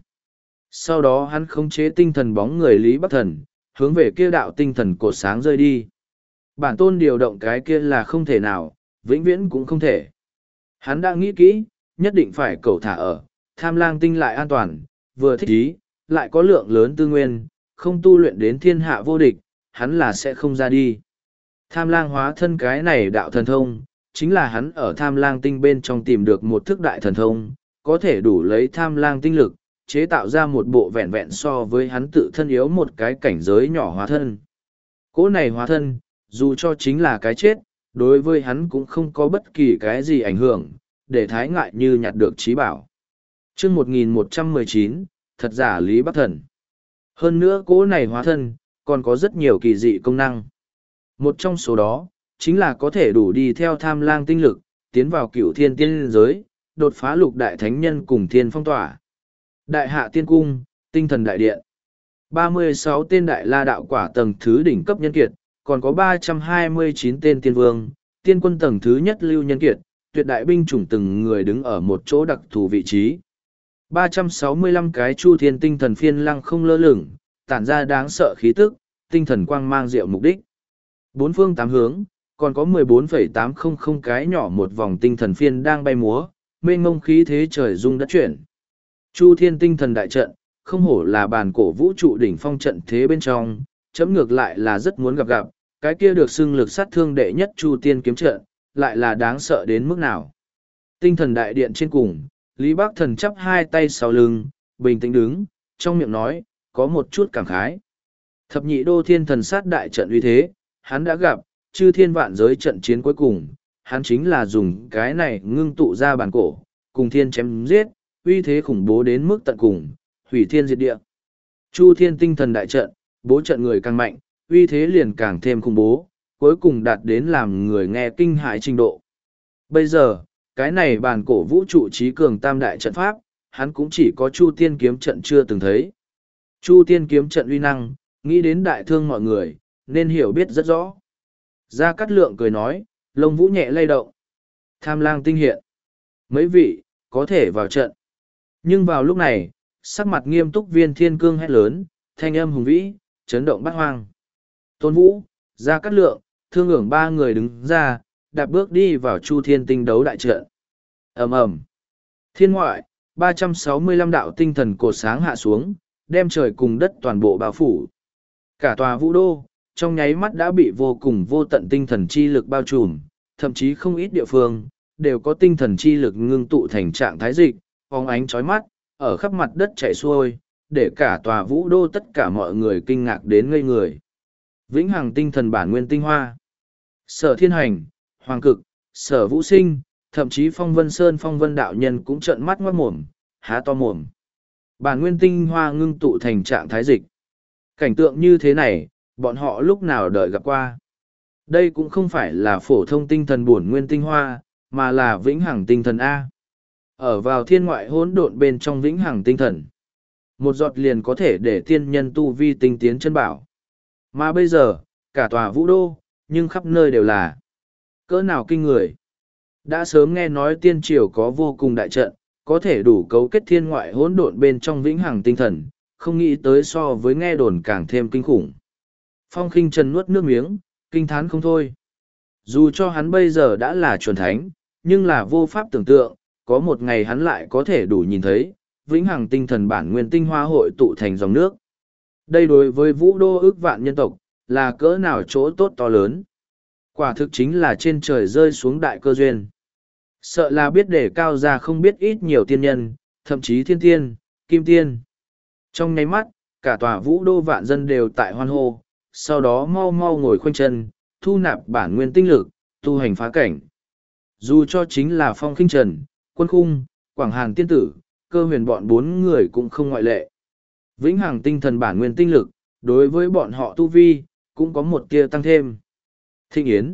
Sau đó hắn khống chế tinh thần bóng người Lý Bắc Thần, hướng về kia đạo tinh thần cột sáng rơi đi. Bản tôn điều động cái kia là không thể nào, vĩnh viễn cũng không thể. Hắn đã nghĩ kỹ, nhất định phải cầu thả ở, tham lang tinh lại an toàn, vừa thích ý, lại có lượng lớn tư nguyên, không tu luyện đến thiên hạ vô địch, hắn là sẽ không ra đi. Tham lang hóa thân cái này đạo thần thông, chính là hắn ở tham lang tinh bên trong tìm được một thức đại thần thông, có thể đủ lấy tham lang tinh lực, chế tạo ra một bộ vẹn vẹn so với hắn tự thân yếu một cái cảnh giới nhỏ hóa thân. Cỗ này hóa thân, dù cho chính là cái chết, đối với hắn cũng không có bất kỳ cái gì ảnh hưởng, để Thái Ngại như nhặt được trí bảo. chương một nghìn một trăm mười chín, thật giả Lý Bắc Thần. Hơn nữa cỗ này hóa thân, còn có rất nhiều kỳ dị công năng. Một trong số đó, chính là có thể đủ đi theo tham lang tinh lực, tiến vào cửu thiên tiên giới, đột phá lục đại thánh nhân cùng thiên phong tỏa. Đại hạ tiên cung, tinh thần đại điện. ba mươi sáu tên đại la đạo quả tầng thứ đỉnh cấp nhân kiệt, còn có ba trăm hai mươi chín tên tiên vương, tiên quân tầng thứ nhất lưu nhân kiệt, tuyệt đại binh chủng từng người đứng ở một chỗ đặc thù vị trí. ba trăm sáu mươi lăm cái chu thiên tinh thần phiên lăng không lơ lửng, tản ra đáng sợ khí tức, tinh thần quang mang diệu mục đích. Bốn phương tám hướng, còn có mười bốn phẩy tám trăm cái nhỏ một vòng tinh thần phiên đang bay múa, mênh mông khí thế trời rung đất chuyển. Chu thiên tinh thần đại trận, không hổ là bàn cổ vũ trụ đỉnh phong trận thế bên trong, chấm ngược lại là rất muốn gặp gặp, cái kia được xưng lực sát thương đệ nhất chu tiên kiếm trận, lại là đáng sợ đến mức nào. Tinh thần đại điện trên cùng, Lý Bắc Thần chắp hai tay sau lưng, bình tĩnh đứng, trong miệng nói, có một chút cảm khái. Thập nhị đô thiên thần sát đại trận uy thế, hắn đã gặp, chư thiên vạn giới trận chiến cuối cùng, hắn chính là dùng cái này ngưng tụ ra bàn cổ, cùng thiên chém giết, uy thế khủng bố đến mức tận cùng, hủy thiên diệt địa. Chu thiên tinh thần đại trận, bố trận người càng mạnh, uy thế liền càng thêm khủng bố, cuối cùng đạt đến làm người nghe kinh hãi trình độ. Bây giờ, cái này bản cổ vũ trụ trí cường tam đại trận pháp, hắn cũng chỉ có Chu Tiên kiếm trận chưa từng thấy. Chu Tiên kiếm trận uy năng, nghĩ đến đại thương mọi người, nên hiểu biết rất rõ. Gia Cát Lượng cười nói, lông vũ nhẹ lay động. Tham lang tinh hiện. Mấy vị, có thể vào trận. Nhưng vào lúc này, sắc mặt nghiêm túc Viên Thiên Cương hét lớn, thanh âm hùng vĩ, chấn động bát hoang. Tôn Vũ, Gia Cát Lượng, Thương Ưởng ba người đứng ra, đạp bước đi vào Chu Thiên tinh đấu đại trận. Ầm ầm. Thiên ngoại, ba trăm sáu mươi lăm đạo tinh thần cột sáng hạ xuống, đem trời cùng đất toàn bộ bao phủ. Cả tòa vũ đô, trong nháy mắt đã bị vô cùng vô tận tinh thần chi lực bao trùm, thậm chí không ít địa phương, đều có tinh thần chi lực ngưng tụ thành trạng thái dịch, phóng ánh chói mắt, ở khắp mặt đất chảy xuôi, để cả tòa vũ đô tất cả mọi người kinh ngạc đến ngây người. Vĩnh hằng tinh thần bản nguyên tinh hoa. Sở Thiên Hành, Hoàng Cực, Sở Vũ Sinh, thậm chí Phong Vân Sơn Phong Vân Đạo Nhân cũng trợn mắt ngoát mồm, há to mồm. Bản nguyên tinh hoa ngưng tụ thành trạng thái dịch. Cảnh tượng như thế này, bọn họ lúc nào đợi gặp qua. Đây cũng không phải là phổ thông tinh thần bổn nguyên tinh hoa, mà là vĩnh hằng tinh thần A. Ở vào thiên ngoại hỗn độn bên trong vĩnh hằng tinh thần. Một giọt liền có thể để tiên nhân tu vi tinh tiến chân bảo. Mà bây giờ, cả tòa vũ đô, nhưng khắp nơi đều là cỡ nào kinh người. Đã sớm nghe nói tiên triều có vô cùng đại trận, có thể đủ cấu kết thiên ngoại hỗn độn bên trong vĩnh hằng tinh thần, không nghĩ tới so với nghe đồn càng thêm kinh khủng. Phong Khinh Trần nuốt nước miếng, kinh thán không thôi. Dù cho hắn bây giờ đã là chuẩn thánh, nhưng là vô pháp tưởng tượng, có một ngày hắn lại có thể đủ nhìn thấy, vĩnh hằng tinh thần bản nguyên tinh hoa hội tụ thành dòng nước. Đây đối với vũ đô ước vạn nhân tộc, là cỡ nào chỗ tốt to lớn. Quả thực chính là trên trời rơi xuống đại cơ duyên. Sợ là biết để cao ra không biết ít nhiều tiên nhân, thậm chí thiên tiên, kim tiên. Trong nháy mắt, cả tòa vũ đô vạn dân đều tại hoan hô, sau đó mau mau ngồi khoanh chân, thu nạp bản nguyên tinh lực, tu hành phá cảnh. Dù cho chính là Phong Khinh Trần, Quân Khung, Quảng Hàn Tiên Tử, Cơ Huyền bọn bốn người cũng không ngoại lệ. Vĩnh hằng tinh thần bản nguyên tinh lực, đối với bọn họ tu vi, cũng có một tia tăng thêm. Thịnh Yến,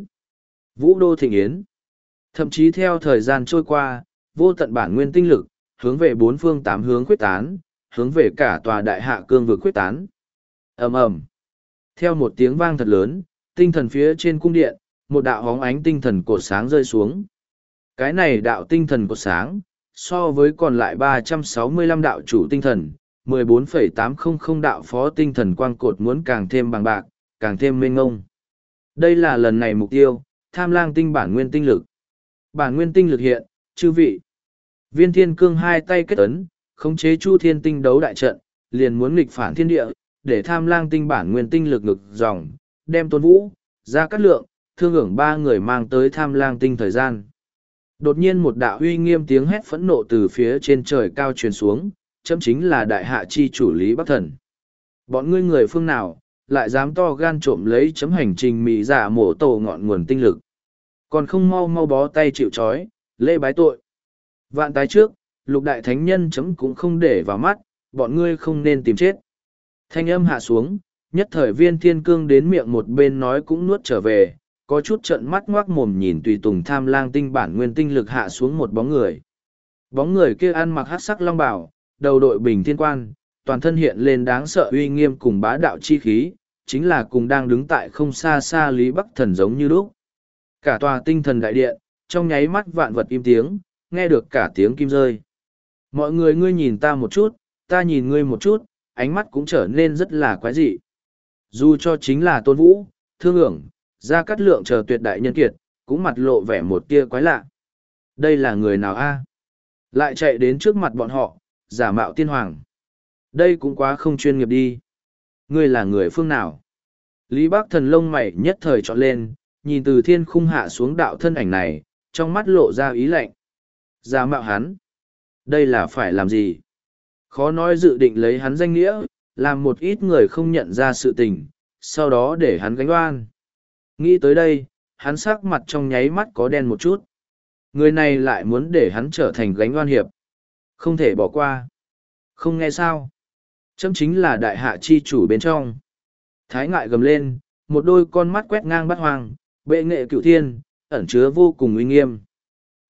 Vũ đô Thịnh Yến. Thậm chí theo thời gian trôi qua, vô tận bản nguyên tinh lực, hướng về bốn phương tám hướng quyết tán, hướng về cả tòa đại hạ cương vực quyết tán. Ầm ầm. Theo một tiếng vang thật lớn, tinh thần phía trên cung điện, một đạo hóng ánh tinh thần cột sáng rơi xuống. Cái này đạo tinh thần cột sáng, so với còn lại ba trăm sáu mươi lăm đạo chủ tinh thần, mười bốn phẩy tám trăm đạo phó tinh thần quang cột muốn càng thêm bằng bạc, càng thêm mênh ngông. Đây là lần này mục tiêu, tham lang tinh bản nguyên tinh lực. Bản nguyên tinh lực hiện, chư vị. Viên Thiên Cương hai tay kết ấn, khống chế Chu Thiên tinh đấu đại trận, liền muốn nghịch phản thiên địa, để tham lang tinh bản nguyên tinh lực ngực dòng, đem Tôn Vũ, Gia Cát Lượng, Thương Ưởng ba người mang tới tham lang tinh thời gian. Đột nhiên một đạo uy nghiêm tiếng hét phẫn nộ từ phía trên trời cao truyền xuống, chấm chính là đại hạ chi chủ Lý Bắc Thần. Bọn ngươi người phương nào, lại dám to gan trộm lấy chấm hành trình mị giả mổ tổ ngọn nguồn tinh lực. Còn không mau mau bó tay chịu trói, lễ bái tội. Vạn tái trước, lục đại thánh nhân chấm cũng không để vào mắt, bọn ngươi không nên tìm chết. Thanh âm hạ xuống, nhất thời Viên Thiên Cương đến miệng một bên nói cũng nuốt trở về, có chút trận mắt ngoác mồm nhìn tùy tùng tham lang tinh bản nguyên tinh lực hạ xuống một bóng người. Bóng người kia ăn mặc hắc sắc long bào, đầu đội bình thiên quan, toàn thân hiện lên đáng sợ uy nghiêm cùng bá đạo chi khí, chính là cùng đang đứng tại không xa xa Lý Bắc Thần giống như lúc. Cả tòa tinh thần đại điện, trong nháy mắt vạn vật im tiếng, nghe được cả tiếng kim rơi. Mọi người ngươi nhìn ta một chút, ta nhìn ngươi một chút, ánh mắt cũng trở nên rất là quái dị. Dù cho chính là Tôn Vũ, Thương Ưởng, Gia Cát Lượng chờ tuyệt đại nhân kiệt, cũng mặt lộ vẻ một tia quái lạ. Đây là người nào a? Lại chạy đến trước mặt bọn họ, giả mạo tiên hoàng. Đây cũng quá không chuyên nghiệp đi. Ngươi là người phương nào? Lý Bắc Thần lông mày nhất thời trọn lên, nhìn từ thiên khung hạ xuống đạo thân ảnh này, trong mắt lộ ra ý lạnh. Giả mạo hắn. Đây là phải làm gì? Khó nói dự định lấy hắn danh nghĩa, làm một ít người không nhận ra sự tình, sau đó để hắn gánh oan. Nghĩ tới đây, hắn sắc mặt trong nháy mắt có đen một chút. Người này lại muốn để hắn trở thành gánh oan hiệp. Không thể bỏ qua. Không nghe sao? Chấm chính là đại hạ chi chủ bên trong. Thái ngại gầm lên, một đôi con mắt quét ngang bát hoang, bệ nghệ cửu thiên, ẩn chứa vô cùng uy nghiêm.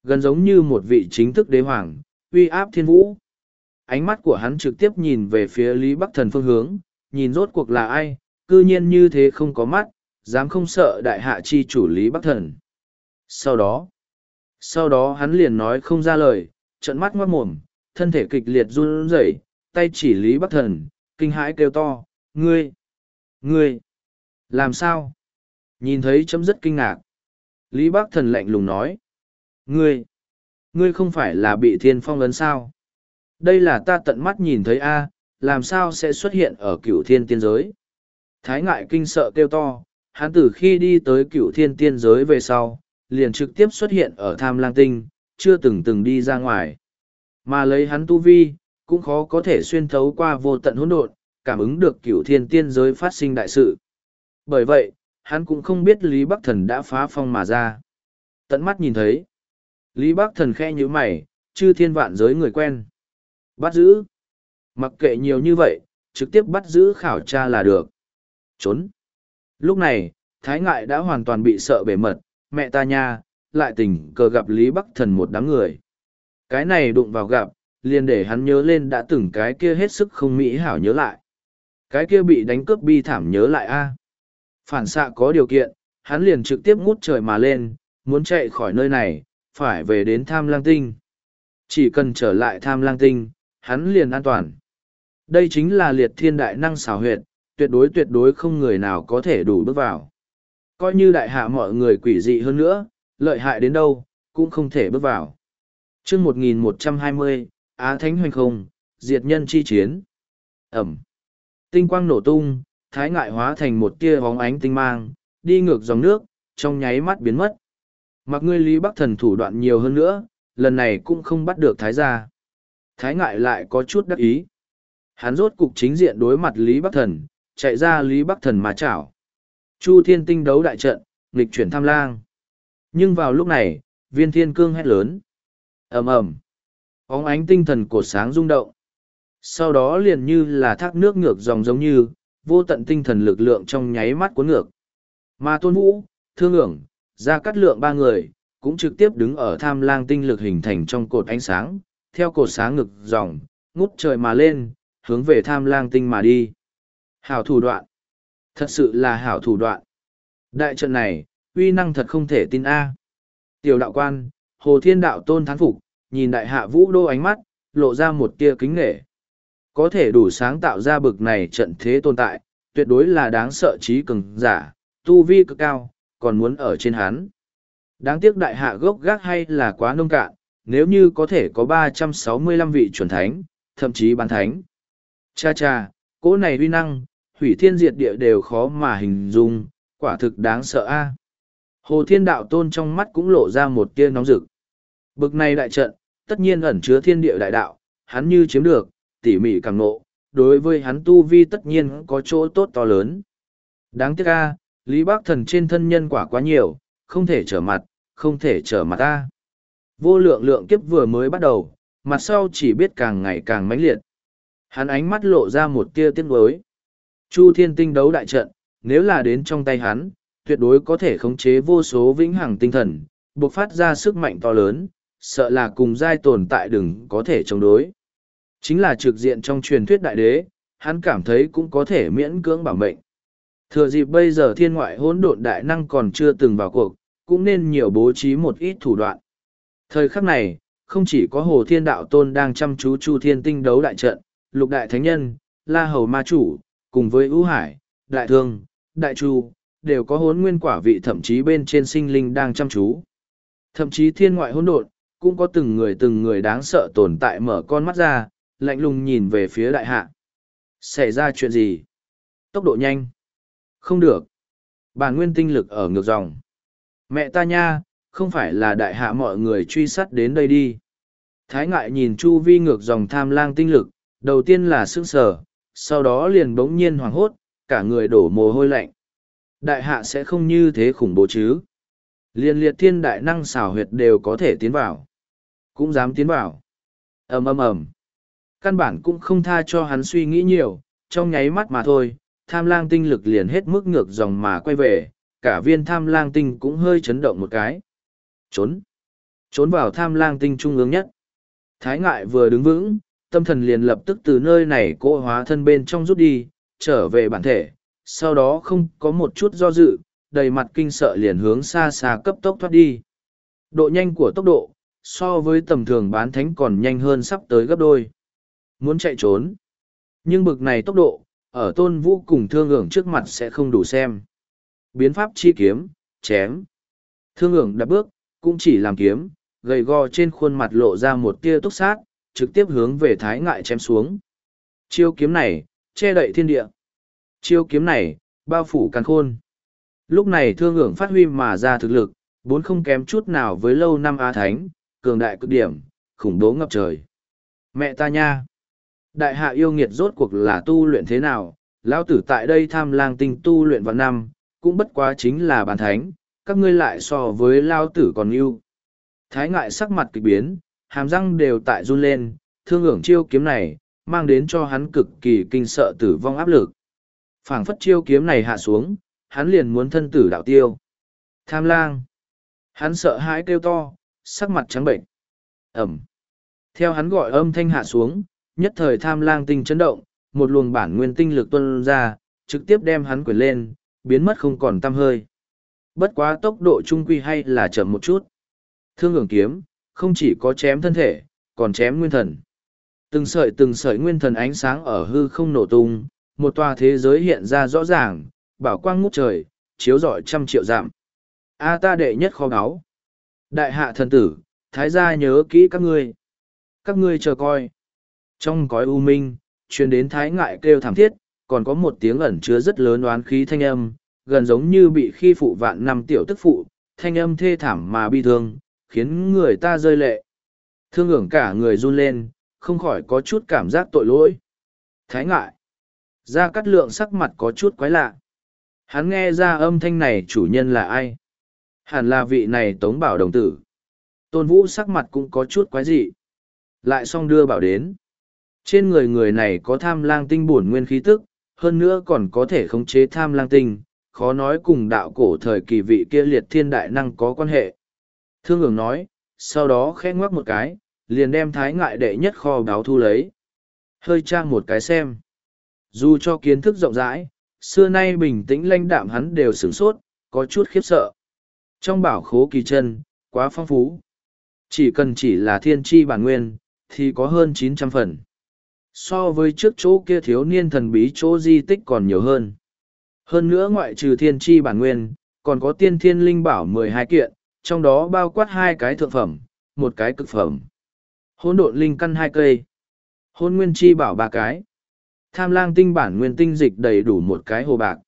gần giống như một vị chính thức đế hoàng, uy áp thiên vũ. Ánh mắt của hắn trực tiếp nhìn về phía Lý Bắc Thần phương hướng, nhìn rốt cuộc là ai, cư nhiên như thế không có mắt, dám không sợ đại hạ chi chủ Lý Bắc Thần. Sau đó, sau đó hắn liền nói không ra lời, trợn mắt ngoác mồm, thân thể kịch liệt run rẩy, tay chỉ Lý Bắc Thần, kinh hãi kêu to, ngươi, ngươi, làm sao? Nhìn thấy chấm rất kinh ngạc. Lý Bắc Thần lạnh lùng nói, ngươi, ngươi không phải là bị thiên phong ấn sao? Đây là ta tận mắt nhìn thấy a, làm sao sẽ xuất hiện ở cửu thiên tiên giới? Thái ngại kinh sợ kêu to, hắn từ khi đi tới cửu thiên tiên giới về sau, liền trực tiếp xuất hiện ở tham lang tinh, chưa từng từng đi ra ngoài. Mà lấy hắn tu vi, cũng khó có thể xuyên thấu qua vô tận hỗn độn, cảm ứng được cửu thiên tiên giới phát sinh đại sự. Bởi vậy, hắn cũng không biết Lý Bắc Thần đã phá phong mà ra. Tận mắt nhìn thấy. Lý Bắc Thần khe như mày, chư thiên vạn giới người quen. Bắt giữ. Mặc kệ nhiều như vậy, trực tiếp bắt giữ khảo tra là được. Trốn. Lúc này, Thái Ngại đã hoàn toàn bị sợ bể mật, mẹ ta nha, lại tình cờ gặp Lý Bắc Thần một đám người. Cái này đụng vào gặp, liền để hắn nhớ lên đã từng cái kia hết sức không mỹ hảo nhớ lại. Cái kia bị đánh cướp bi thảm nhớ lại a. Phản xạ có điều kiện, hắn liền trực tiếp ngút trời mà lên, muốn chạy khỏi nơi này, phải về đến Tham Lang Tinh. Chỉ cần trở lại Tham Lang Tinh, hắn liền an toàn. Đây chính là liệt thiên đại năng xảo huyệt, tuyệt đối tuyệt đối không người nào có thể đủ bước vào. Coi như đại hạ mọi người quỷ dị hơn nữa, lợi hại đến đâu, cũng không thể bước vào. chương một nghìn một trăm hai mươi, Á Thánh Hoành Không, Diệt Nhân Chi Chiến. Ẩm. Tinh quang nổ tung, Thái Ngại hóa thành một tia bóng ánh tinh mang, đi ngược dòng nước, trong nháy mắt biến mất. Mặc ngươi Lý Bắc Thần thủ đoạn nhiều hơn nữa, lần này cũng không bắt được Thái gia. Thái Ngại lại có chút đắc ý. Hắn rốt cục chính diện đối mặt Lý Bắc Thần, chạy ra Lý Bắc Thần mà chảo. Chu Thiên Tinh đấu đại trận, nghịch chuyển tham lang. Nhưng vào lúc này, Viên Thiên Cương hét lớn. Ầm ầm. Bóng ánh tinh thần cột sáng rung động. Sau đó liền như là thác nước ngược dòng giống như, vô tận tinh thần lực lượng trong nháy mắt cuốn ngược. Mà Tôn Vũ, Thương ưởng, Gia Cát Lượng ba người, cũng trực tiếp đứng ở tham lang tinh lực hình thành trong cột ánh sáng, theo cột sáng ngược dòng, ngút trời mà lên, hướng về tham lang tinh mà đi. Hảo thủ đoạn. Thật sự là hảo thủ đoạn. Đại trận này, uy năng thật không thể tin a. Tiểu đạo quan, Hồ Thiên Đạo Tôn thán phục, nhìn đại hạ vũ đô ánh mắt, lộ ra một tia kính nghệ. Có thể đủ sáng tạo ra bực này trận thế tồn tại, tuyệt đối là đáng sợ trí cường giả, tu vi cực cao, còn muốn ở trên hắn. Đáng tiếc đại hạ gốc gác hay là quá nông cạn, nếu như có thể có ba trăm sáu mươi lăm vị chuẩn thánh, thậm chí bán thánh. Cha cha, cỗ này uy năng, hủy thiên diệt địa đều khó mà hình dung, quả thực đáng sợ a. Hồ Thiên Đạo Tôn trong mắt cũng lộ ra một tia nóng rực. Bực này đại trận, tất nhiên ẩn chứa thiên địa đại đạo, hắn như chiếm được, tỉ mỉ càng nộ, đối với hắn tu vi tất nhiên có chỗ tốt to lớn. Đáng tiếc a, Lý Bắc Thần trên thân nhân quả quá nhiều, không thể trở mặt, không thể trở mặt a. Vô lượng lượng kiếp vừa mới bắt đầu, mặt sau chỉ biết càng ngày càng mãnh liệt. Hắn ánh mắt lộ ra một tia tiếc nuối. Chu Thiên Tinh đấu đại trận, nếu là đến trong tay hắn, tuyệt đối có thể khống chế vô số vĩnh hằng tinh thần, bộc phát ra sức mạnh to lớn, sợ là cùng giai tồn tại đừng có thể chống đối. Chính là trực diện trong truyền thuyết đại đế, hắn cảm thấy cũng có thể miễn cưỡng bảo mệnh. Thừa dịp bây giờ thiên ngoại hỗn độn đại năng còn chưa từng vào cuộc, cũng nên nhiều bố trí một ít thủ đoạn. Thời khắc này, không chỉ có Hồ Thiên Đạo Tôn đang chăm chú Chu Thiên Tinh đấu đại trận, Lục Đại Thánh Nhân, La Hầu Ma Chủ, cùng với Ú Hải, Đại Thương, Đại Chu, đều có hốn nguyên quả vị thậm chí bên trên sinh linh đang chăm chú. Thậm chí thiên ngoại hỗn độn, cũng có từng người từng người đáng sợ tồn tại mở con mắt ra, lạnh lùng nhìn về phía đại hạ. Xảy ra chuyện gì? Tốc độ nhanh. Không được. Bản nguyên tinh lực ở ngược dòng. Mẹ ta nha, không phải là đại hạ mọi người truy sát đến đây đi. Thái Ngại nhìn chu vi ngược dòng tham lang tinh lực, đầu tiên là sững sờ, sau đó liền bỗng nhiên hoảng hốt, cả người đổ mồ hôi lạnh. Đại hạ sẽ không như thế khủng bố chứ. Liên liệt thiên đại năng xảo huyệt đều có thể tiến vào. Cũng dám tiến vào. ầm ầm ầm. Căn bản cũng không tha cho hắn suy nghĩ nhiều, trong nháy mắt mà thôi, tham lang tinh lực liền hết mức ngược dòng mà quay về, cả viên tham lang tinh cũng hơi chấn động một cái. Trốn. Trốn vào tham lang tinh trung ương nhất. Thái ngại vừa đứng vững, tâm thần liền lập tức từ nơi này cỗ hóa thân bên trong rút đi, trở về bản thể, sau đó không có một chút do dự, đầy mặt kinh sợ liền hướng xa xa cấp tốc thoát đi. Độ nhanh của tốc độ, so với tầm thường bán thánh còn nhanh hơn sắp tới gấp đôi. Muốn chạy trốn. Nhưng bực này tốc độ, ở Tôn Vũ cùng Thương Ưởng trước mặt sẽ không đủ xem. Biến pháp chi kiếm, chém. Thương Ưởng đạp bước, cũng chỉ làm kiếm, gầy gò trên khuôn mặt lộ ra một tia túc sát, trực tiếp hướng về Thái Ngại chém xuống. Chiêu kiếm này, che đậy thiên địa. Chiêu kiếm này, bao phủ càn khôn. Lúc này Thương Ưởng phát huy mà ra thực lực, bốn không kém chút nào với lâu năm Á Thánh, cường đại cực điểm, khủng bố ngập trời. Mẹ ta nha! Đại hạ yêu nghiệt rốt cuộc là tu luyện thế nào? Lão tử tại đây tham lang tinh tu luyện vào năm, cũng bất quá chính là bán thánh, các ngươi lại so với Lão tử còn yêu. Thái Ngại sắc mặt kịch biến, hàm răng đều tại run lên, Thương Ưởng chiêu kiếm này, mang đến cho hắn cực kỳ kinh sợ tử vong áp lực. Phảng phất chiêu kiếm này hạ xuống, hắn liền muốn thân tử đạo tiêu. Tham lang! Hắn sợ hãi kêu to, sắc mặt trắng bệnh. Ẩm! Theo hắn gọi âm thanh hạ xuống, nhất thời tham lang tinh chấn động, một luồng bản nguyên tinh lực tuôn ra, trực tiếp đem hắn quyển lên, biến mất không còn tăm hơi. Bất quá tốc độ trung quy hay là chậm một chút. Thương Ưởng kiếm, không chỉ có chém thân thể, còn chém nguyên thần. Từng sợi từng sợi nguyên thần ánh sáng ở hư không nổ tung, một tòa thế giới hiện ra rõ ràng, bảo quang ngút trời, chiếu rọi trăm triệu dặm. A ta đệ nhất kho báu. Đại hạ thần tử, thái gia nhớ kỹ các ngươi. Các ngươi chờ coi. Trong cõi u minh, truyền đến Thái Ngại kêu thảm thiết, còn có một tiếng ẩn chứa rất lớn oán khí thanh âm, gần giống như bị khi phụ vạn năm tiểu tức phụ, thanh âm thê thảm mà bi thương, khiến người ta rơi lệ. Thương Ưởng cả người run lên, không khỏi có chút cảm giác tội lỗi. Thái Ngại. Gia Cát Lượng sắc mặt có chút quái lạ. Hắn nghe ra âm thanh này chủ nhân là ai? Hẳn là vị này Tống Bảo đồng tử. Tôn Vũ sắc mặt cũng có chút quái dị. Lại xong đưa bảo đến. Trên người người này có tham lang tinh bổn nguyên khí tức, hơn nữa còn có thể khống chế tham lang tinh, khó nói cùng đạo cổ thời kỳ vị kia liệt thiên đại năng có quan hệ. Thương Ưởng nói, sau đó khẽ ngoắc một cái, liền đem Thái Ngại đệ nhất kho báu thu lấy. Hơi tra một cái xem. Dù cho kiến thức rộng rãi, xưa nay bình tĩnh lãnh đạm hắn đều sửng sốt, có chút khiếp sợ. Trong bảo khố kỳ chân, quá phong phú. Chỉ cần chỉ là thiên tri bản nguyên, thì có hơn chín trăm phần. So với trước chỗ kia thiếu niên thần bí chỗ di tích còn nhiều hơn. Hơn nữa ngoại trừ thiên tri bản nguyên, còn có tiên thiên linh bảo mười hai kiện, trong đó bao quát hai cái thượng phẩm, một cái cực phẩm. Hỗn độn linh căn hai cây. Hôn nguyên chi bảo ba cái. Tham lang tinh bản nguyên tinh dịch đầy đủ một cái hồ bạc.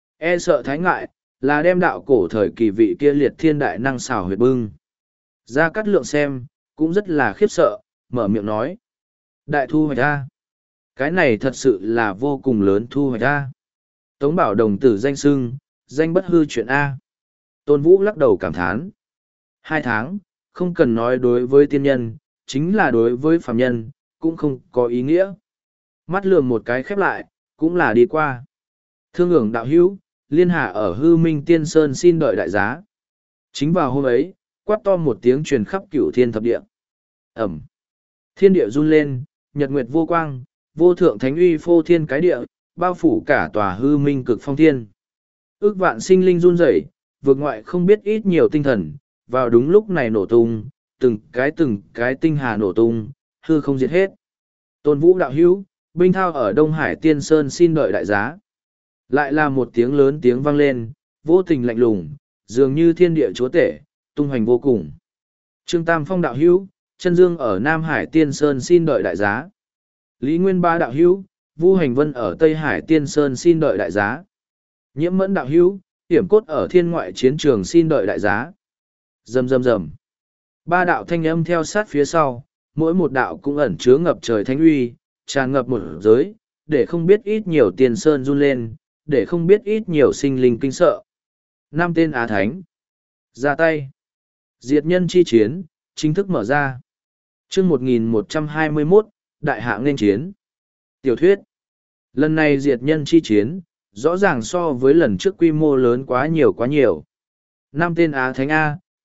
E sợ Thái Ngại, là đem đạo cổ thời kỳ vị kia liệt thiên đại năng xảo huyệt bưng. Gia Cát Lượng xem, cũng rất là khiếp sợ, mở miệng nói. Đại thu hoạch A. Cái này thật sự là vô cùng lớn thu hoạch A. Tống Bảo đồng tử danh sưng, danh bất hư chuyện A. Tôn Vũ lắc đầu cảm thán. Hai tháng, không cần nói đối với tiên nhân, chính là đối với phàm nhân, cũng không có ý nghĩa. Mắt lườm một cái khép lại, cũng là đi qua. Thương Ưởng đạo hữu, liên hạ ở hư minh tiên sơn xin đợi đại giá. Chính vào hôm ấy, quát to một tiếng truyền khắp cửu thiên thập địa. Ẩm. Thiên địa run lên, nhật nguyệt vô quang, vô thượng thánh uy phô thiên cái địa, bao phủ cả tòa hư minh cực phong thiên. Ước vạn sinh linh run rẩy, vượt ngoại không biết ít nhiều tinh thần, vào đúng lúc này nổ tung, từng cái từng cái tinh hà nổ tung, hư không diệt hết. Tôn Vũ đạo hữu, binh thao ở Đông Hải Tiên Sơn xin đợi đại giá. Lại là một tiếng lớn tiếng vang lên, vô tình lạnh lùng, dường như thiên địa chúa tể, tung hoành vô cùng. Trương Tam Phong đạo hữu, chân dương ở Nam Hải Tiên Sơn xin đợi đại giá. Lý Nguyên Ba đạo hữu, Vu Hành Vân ở Tây Hải Tiên Sơn xin đợi đại giá. Nhiễm Mẫn đạo hữu, Hiểm Cốt ở Thiên Ngoại Chiến Trường xin đợi đại giá. Rầm rầm rầm. Ba đạo thanh âm theo sát phía sau, mỗi một đạo cũng ẩn chứa ngập trời thánh uy, tràn ngập một giới, để không biết ít nhiều tiền sơn run lên, để không biết ít nhiều sinh linh kinh sợ. Năm tên Á Thánh. Ra tay. Diệt nhân chi chiến, chính thức mở ra. chương một nghìn một trăm hai mươi mốt, Đại hạ nên chiến. Tiểu thuyết. Lần này diệt nhân chi chiến, rõ ràng so với lần trước quy mô lớn quá nhiều quá nhiều. Năm tên Á Thánh A,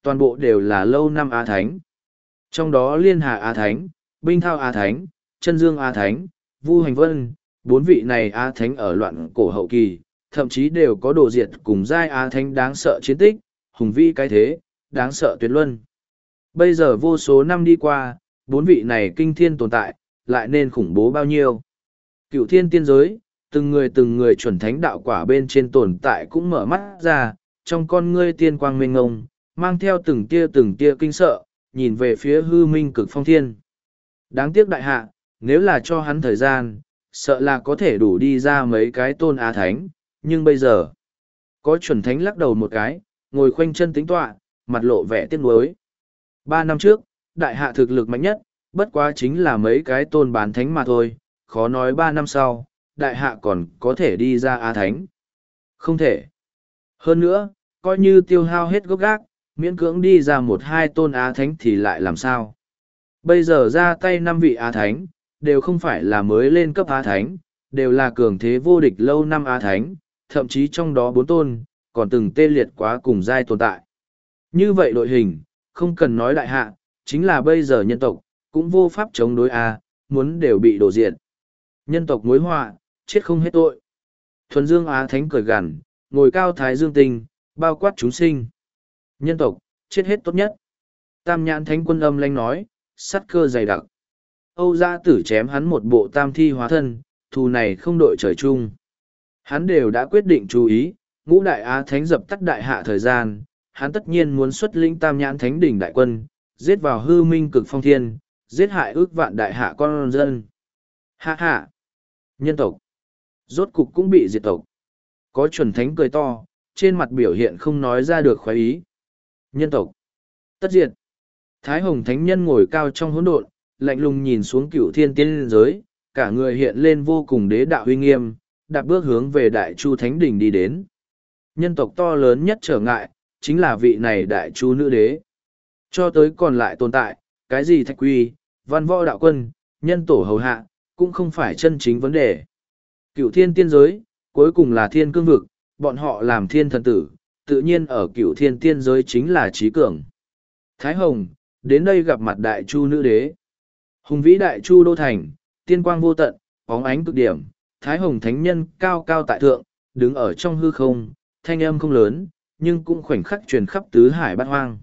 Toàn bộ đều là lâu năm Á Thánh. Trong đó Liên Hà Á Thánh, Binh Thao Á Thánh, Chân Dương Á Thánh, Vu Hành Vân, bốn vị này Á Thánh ở loạn cổ hậu kỳ, thậm chí đều có đồ diệt cùng giai Á Thánh đáng sợ chiến tích, hùng vĩ cái thế, đáng sợ tuyệt luân. Bây giờ vô số năm đi qua, bốn vị này kinh thiên tồn tại, lại nên khủng bố bao nhiêu. Cựu thiên tiên giới, từng người từng người chuẩn thánh đạo quả bên trên tồn tại cũng mở mắt ra, trong con ngươi tiên quang mênh ngông, mang theo từng tia từng tia kinh sợ, nhìn về phía hư minh cực phong thiên. Đáng tiếc đại hạ, nếu là cho hắn thời gian, sợ là có thể đủ đi ra mấy cái tôn á thánh, nhưng bây giờ, có chuẩn thánh lắc đầu một cái, ngồi khoanh chân tính tọa, mặt lộ vẻ tiếc nuối. Ba năm trước, đại hạ thực lực mạnh nhất, bất quá chính là mấy cái tôn bán thánh mà thôi, khó nói ba năm sau, đại hạ còn có thể đi ra á thánh. Không thể. Hơn nữa, coi như tiêu hao hết gốc gác, miễn cưỡng đi ra một hai tôn á thánh thì lại làm sao? Bây giờ ra tay năm vị á thánh, đều không phải là mới lên cấp á thánh, đều là cường thế vô địch lâu năm á thánh, thậm chí trong đó bốn tôn, còn từng tê liệt quá cùng giai tồn tại. Như vậy đội hình, không cần nói đại hạ, chính là bây giờ nhân tộc, cũng vô pháp chống đối A, muốn đều bị đổ diệt. Nhân tộc mối họa, chết không hết tội. Thuần Dương Á Thánh cười gằn, ngồi cao thái dương tinh, bao quát chúng sinh. Nhân tộc, chết hết tốt nhất. Tam Nhãn Thánh Quân âm lanh nói, sắt cơ dày đặc. Âu Gia Tử chém hắn một bộ tam thi hóa thân, thù này không đội trời chung. Hắn đều đã quyết định chú ý, ngũ đại Á Thánh dập tắt đại hạ thời gian, hắn tất nhiên muốn xuất lĩnh Tam Nhãn Thánh đỉnh đại quân, giết vào hư minh cực phong thiên, giết hại ước vạn đại hạ con dân. Hạ hạ! Nhân tộc! Rốt cục cũng bị diệt tộc. Có chuẩn thánh cười to, trên mặt biểu hiện không nói ra được khoái ý. Nhân tộc! Tất diệt! Thái Hồng Thánh Nhân ngồi cao trong hỗn độn, lạnh lùng nhìn xuống cựu thiên tiên giới, cả người hiện lên vô cùng đế đạo uy nghiêm, đạp bước hướng về Đại Chu Thánh Đỉnh đi đến. Nhân tộc to lớn nhất trở ngại, chính là vị này Đại Chu nữ đế. Cho tới còn lại tồn tại, cái gì thạch quy, văn võ đạo quân, nhân tổ hầu hạ, cũng không phải chân chính vấn đề. Cựu thiên tiên giới, cuối cùng là thiên cương vực, bọn họ làm thiên thần tử, tự nhiên ở cựu thiên tiên giới chính là trí cường. Thái Hồng, đến đây gặp mặt Đại Chu nữ đế. Hùng vĩ Đại Chu đô thành, tiên quang vô tận, bóng ánh cực điểm, Thái Hồng Thánh Nhân cao cao tại thượng, đứng ở trong hư không, thanh âm không lớn, nhưng cũng khoảnh khắc truyền khắp tứ hải bát hoang.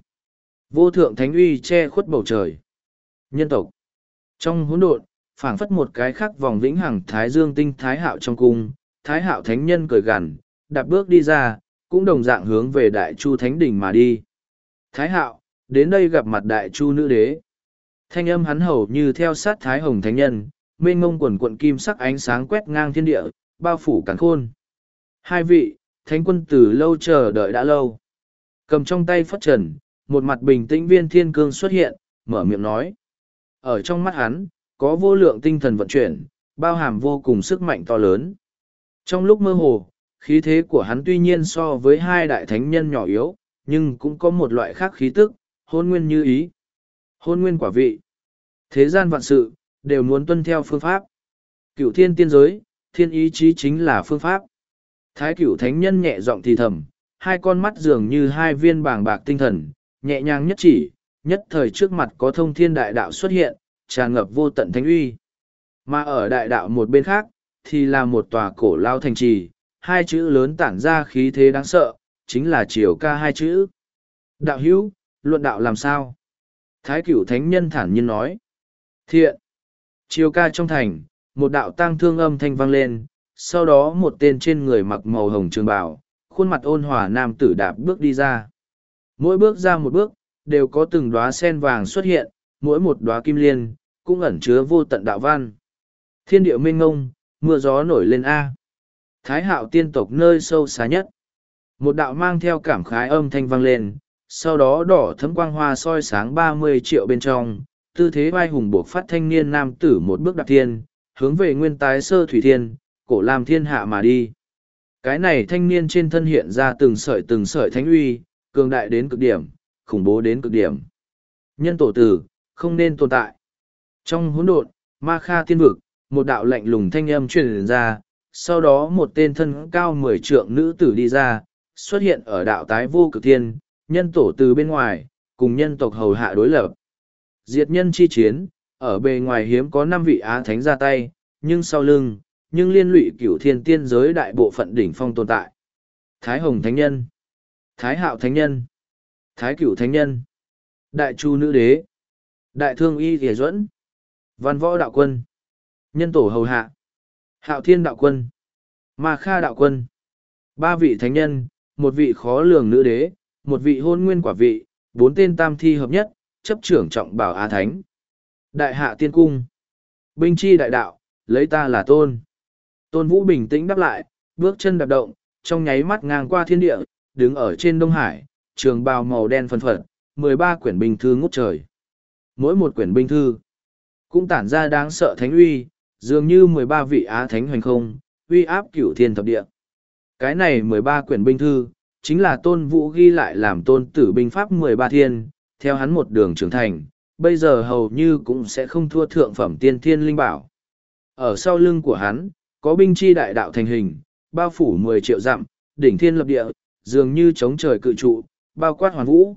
Vô thượng thánh uy che khuất bầu trời. Nhân tộc. Trong hỗn độn, phảng phất một cái khắc vòng vĩnh hằng Thái Dương tinh Thái Hạo trong cung, Thái Hạo Thánh Nhân cười gằn, đạp bước đi ra, cũng đồng dạng hướng về Đại Chu Thánh Đỉnh mà đi. Thái Hạo, đến đây gặp mặt Đại Chu nữ đế. Thanh âm hắn hầu như theo sát Thái Hồng Thánh Nhân, mênh mông quần quận kim sắc ánh sáng quét ngang thiên địa, bao phủ càn khôn. Hai vị, Thánh Quân từ lâu chờ đợi đã lâu. Cầm trong tay phất trần, một mặt bình tĩnh viên thiên cương xuất hiện, mở miệng nói. Ở trong mắt hắn, có vô lượng tinh thần vận chuyển, bao hàm vô cùng sức mạnh to lớn. Trong lúc mơ hồ, khí thế của hắn tuy nhiên so với hai đại thánh nhân nhỏ yếu, nhưng cũng có một loại khác khí tức, hôn nguyên như ý. Hôn nguyên quả vị. Thế gian vạn sự, đều muốn tuân theo phương pháp. Cửu thiên tiên giới, thiên ý chí chính là phương pháp. Thái cửu thánh nhân nhẹ giọng thì thầm, hai con mắt dường như hai viên bàng bạc tinh thần, nhẹ nhàng nhất chỉ, nhất thời trước mặt có thông thiên đại đạo xuất hiện, tràn ngập vô tận thánh uy. Mà ở đại đạo một bên khác, thì là một tòa cổ lao thành trì, hai chữ lớn tản ra khí thế đáng sợ, chính là triều ca hai chữ. Đạo hữu, luận đạo làm sao? Thái cửu thánh nhân thản nhiên nói. Thiện. Triều ca trong thành, một đạo tang thương âm thanh vang lên, sau đó một tên trên người mặc màu hồng trường bào, khuôn mặt ôn hòa nam tử đạp bước đi ra. Mỗi bước ra một bước, đều có từng đóa sen vàng xuất hiện, mỗi một đóa kim liên, cũng ẩn chứa vô tận đạo văn. Thiên địa mênh ngông, mưa gió nổi lên A. Thái hạo tiên tộc nơi sâu xa nhất. Một đạo mang theo cảm khái âm thanh vang lên, sau đó đỏ thấm quang hoa soi sáng ba mươi triệu bên trong, tư thế vai hùng buộc phát thanh niên nam tử một bước đạp thiên, hướng về nguyên tái sơ thủy thiên, cổ làm thiên hạ mà đi. Cái này thanh niên trên thân hiện ra từng sợi từng sợi thánh uy, cường đại đến cực điểm, khủng bố đến cực điểm. Nhân tổ tử, không nên tồn tại. Trong hỗn độn, ma kha tiên vực, một đạo lạnh lùng thanh âm truyền ra, sau đó một tên thân cao mười trượng nữ tử đi ra, xuất hiện ở đạo tái vô cực thiên, Nhân tổ từ bên ngoài, cùng nhân tộc hầu hạ đối lập. Diệt nhân chi chiến, ở bề ngoài hiếm có năm vị Á Thánh ra tay, nhưng sau lưng, nhưng liên lụy cửu thiên tiên giới đại bộ phận đỉnh phong tồn tại. Thái Hồng Thánh Nhân, Thái Hạo Thánh Nhân, Thái Cửu Thánh Nhân, Đại Chu Nữ Đế, Đại Thương Y Thìa Duẫn, Văn Võ Đạo Quân, Nhân Tổ Hầu Hạ, Hạo Thiên Đạo Quân, Ma Kha Đạo Quân. Ba vị thánh nhân, một vị khó lường nữ đế, một vị hôn nguyên quả vị, bốn tên tam thi hợp nhất, chấp trưởng trọng bảo Á Thánh. Đại hạ tiên cung. Binh chi đại đạo, lấy ta là tôn. Tôn Vũ bình tĩnh đáp lại, bước chân đạp động, trong nháy mắt ngang qua thiên địa, đứng ở trên Đông Hải, trường bào màu đen phân phật, mười ba quyển binh thư ngút trời. Mỗi một quyển binh thư cũng tản ra đáng sợ thánh uy, dường như mười ba vị Á Thánh hoành không, uy áp cửu thiên thập địa. Cái này mười ba quyển binh thư, chính là Tôn Vũ ghi lại làm tôn tử binh pháp mười ba thiên, theo hắn một đường trưởng thành, bây giờ hầu như cũng sẽ không thua thượng phẩm tiên thiên linh bảo. Ở sau lưng của hắn, có binh chi đại đạo thành hình, bao phủ mười triệu dặm, đỉnh thiên lập địa, dường như chống trời cự trụ, bao quát hoàn vũ.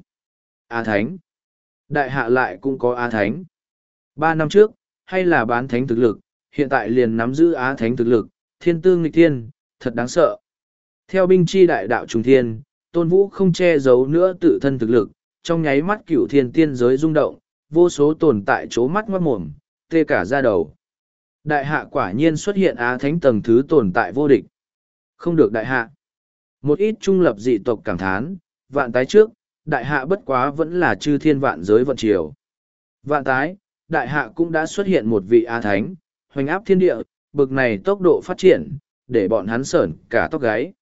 Á Thánh. Đại hạ lại cũng có Á Thánh. Ba năm trước, hay là bán thánh thực lực, hiện tại liền nắm giữ Á Thánh thực lực, thiên tư nghịch thiên, thật đáng sợ. Theo binh chi đại đạo trùng thiên, Tôn Vũ không che giấu nữa tự thân thực lực, trong nháy mắt cửu thiên tiên giới rung động, vô số tồn tại chố mắt ngoát mồm, tê cả da đầu. Đại hạ quả nhiên xuất hiện Á Thánh tầng thứ tồn tại vô địch. Không được đại hạ. Một ít trung lập dị tộc cảm thán, vạn tái trước, đại hạ bất quá vẫn là chư thiên vạn giới vận triều. Vạn tái, đại hạ cũng đã xuất hiện một vị Á Thánh, hoành áp thiên địa, bực này tốc độ phát triển, để bọn hắn sởn cả tóc gáy.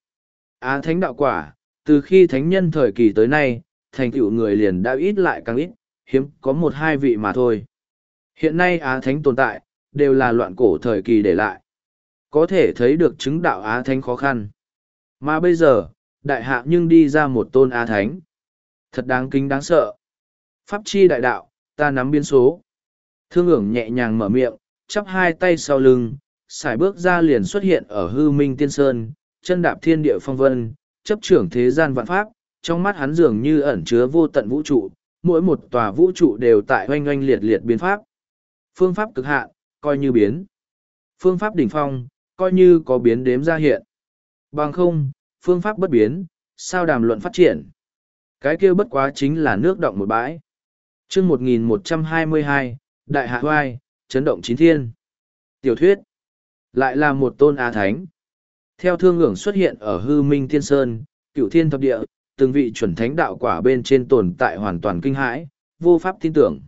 Á Thánh đạo quả, từ khi thánh nhân thời kỳ tới nay, thành tựu người liền đã ít lại càng ít, hiếm có một hai vị mà thôi. Hiện nay Á Thánh tồn tại, đều là loạn cổ thời kỳ để lại. Có thể thấy được chứng đạo Á Thánh khó khăn. Mà bây giờ, đại hạ nhưng đi ra một tôn Á Thánh. Thật đáng kính đáng sợ. Pháp chi đại đạo, ta nắm biến số. Thương ưởng nhẹ nhàng mở miệng, chắp hai tay sau lưng, sải bước ra liền xuất hiện ở hư minh tiên sơn, chân đạp thiên địa phong vân, chấp trưởng thế gian vạn pháp, trong mắt hắn dường như ẩn chứa vô tận vũ trụ, mỗi một tòa vũ trụ đều tại oanh oanh liệt liệt biến pháp. Phương pháp cực hạn, coi như biến. Phương pháp đỉnh phong, coi như có biến đếm ra hiện. Bằng không, phương pháp bất biến, sao đàm luận phát triển. Cái kia bất quá chính là nước động một bãi. chương một nghìn một trăm hai mươi hai, Đại Hạ Hoai, chấn động chín thiên. Tiểu thuyết, lại là một tôn Á Thánh. Theo thương ưởng xuất hiện ở hư minh thiên sơn, cửu thiên thập địa, từng vị chuẩn thánh đạo quả bên trên tồn tại hoàn toàn kinh hãi, vô pháp tin tưởng.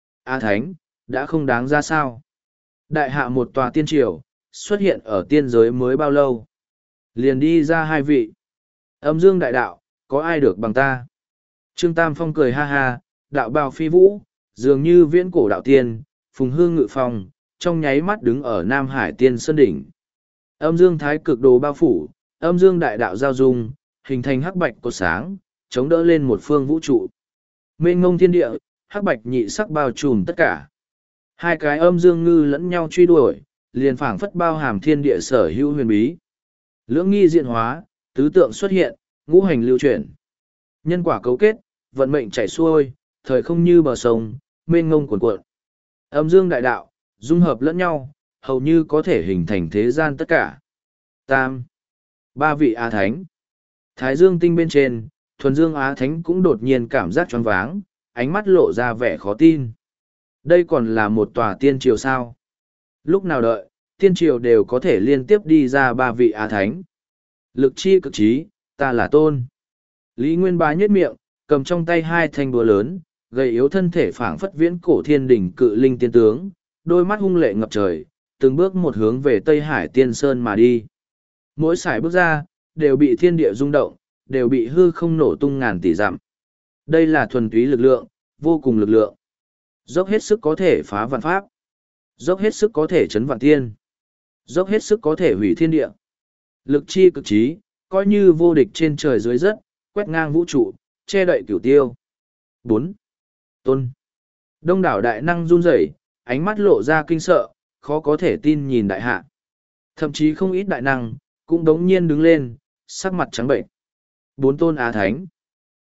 Á Thánh, đã không đáng ra sao. Đại hạ một tòa tiên triều, xuất hiện ở tiên giới mới bao lâu. Liền đi ra hai vị. Âm dương đại đạo, có ai được bằng ta? Trương Tam Phong cười ha ha, đạo bào phi vũ, dường như viễn cổ đạo tiên, phùng hương ngự phong, trong nháy mắt đứng ở Nam Hải tiên sơn đỉnh. Âm dương thái cực đồ bao phủ, âm dương đại đạo giao dung, hình thành hắc bạch cột sáng, chống đỡ lên một phương vũ trụ. Mênh ngông thiên địa, hắc bạch nhị sắc bao trùm tất cả. Hai cái âm dương ngư lẫn nhau truy đuổi, liền phảng phất bao hàm thiên địa sở hữu huyền bí. Lưỡng nghi diện hóa, tứ tượng xuất hiện, ngũ hành lưu chuyển. Nhân quả cấu kết, vận mệnh chảy xuôi, thời không như bờ sông, mênh ngông cuồn cuộn. Âm dương đại đạo, dung hợp lẫn nhau, hầu như có thể hình thành thế gian tất cả. Tam. Ba vị Á Thánh. Thái dương tinh bên trên, thuần dương Á Thánh cũng đột nhiên cảm giác choáng váng, ánh mắt lộ ra vẻ khó tin. Đây còn là một tòa tiên triều sao? Lúc nào đợi, tiên triều đều có thể liên tiếp đi ra ba vị Á Thánh. Lực chi cực trí, ta là tôn. Lý Nguyên Bá nhếch miệng, cầm trong tay hai thanh búa lớn, gầy yếu thân thể phảng phất viễn cổ thiên đỉnh cự linh tiên tướng, đôi mắt hung lệ ngập trời, từng bước một hướng về Tây Hải Tiên Sơn mà đi. Mỗi sải bước ra, đều bị thiên địa rung động, đều bị hư không nổ tung ngàn tỷ dặm. Đây là thuần túy lực lượng, vô cùng lực lượng. Dốc hết sức có thể phá vạn pháp. Dốc hết sức có thể chấn vạn tiên. Dốc hết sức có thể hủy thiên địa. Lực chi cực trí, coi như vô địch trên trời dưới đất, quét ngang vũ trụ, che đậy cửu tiêu. bốn. Tôn. Đông đảo đại năng run rẩy, ánh mắt lộ ra kinh sợ, khó có thể tin nhìn đại hạ. Thậm chí không ít đại năng, cũng đống nhiên đứng lên, sắc mặt trắng bệnh. Bốn tôn Á Thánh.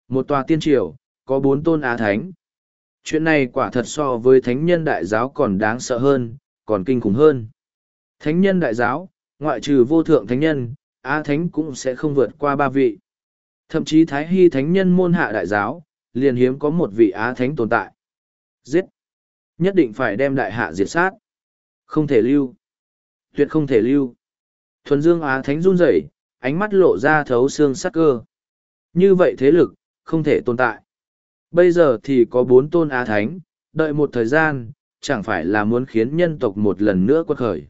Một tòa tiên triều, có bốn tôn á thánh. Chuyện này quả thật so với thánh nhân đại giáo còn đáng sợ hơn, còn kinh khủng hơn. Thánh nhân đại giáo, ngoại trừ vô thượng thánh nhân, á thánh cũng sẽ không vượt qua ba vị. Thậm chí Thái Hy thánh nhân môn hạ đại giáo, liền hiếm có một vị á thánh tồn tại. Giết! Nhất định phải đem đại hạ diệt sát. Không thể lưu. Tuyệt không thể lưu. Thuần Dương Á Thánh run rẩy, ánh mắt lộ ra thấu xương sắc cơ. Như vậy thế lực, không thể tồn tại. Bây giờ thì có bốn tôn Á Thánh, đợi một thời gian, chẳng phải là muốn khiến nhân tộc một lần nữa quật khởi.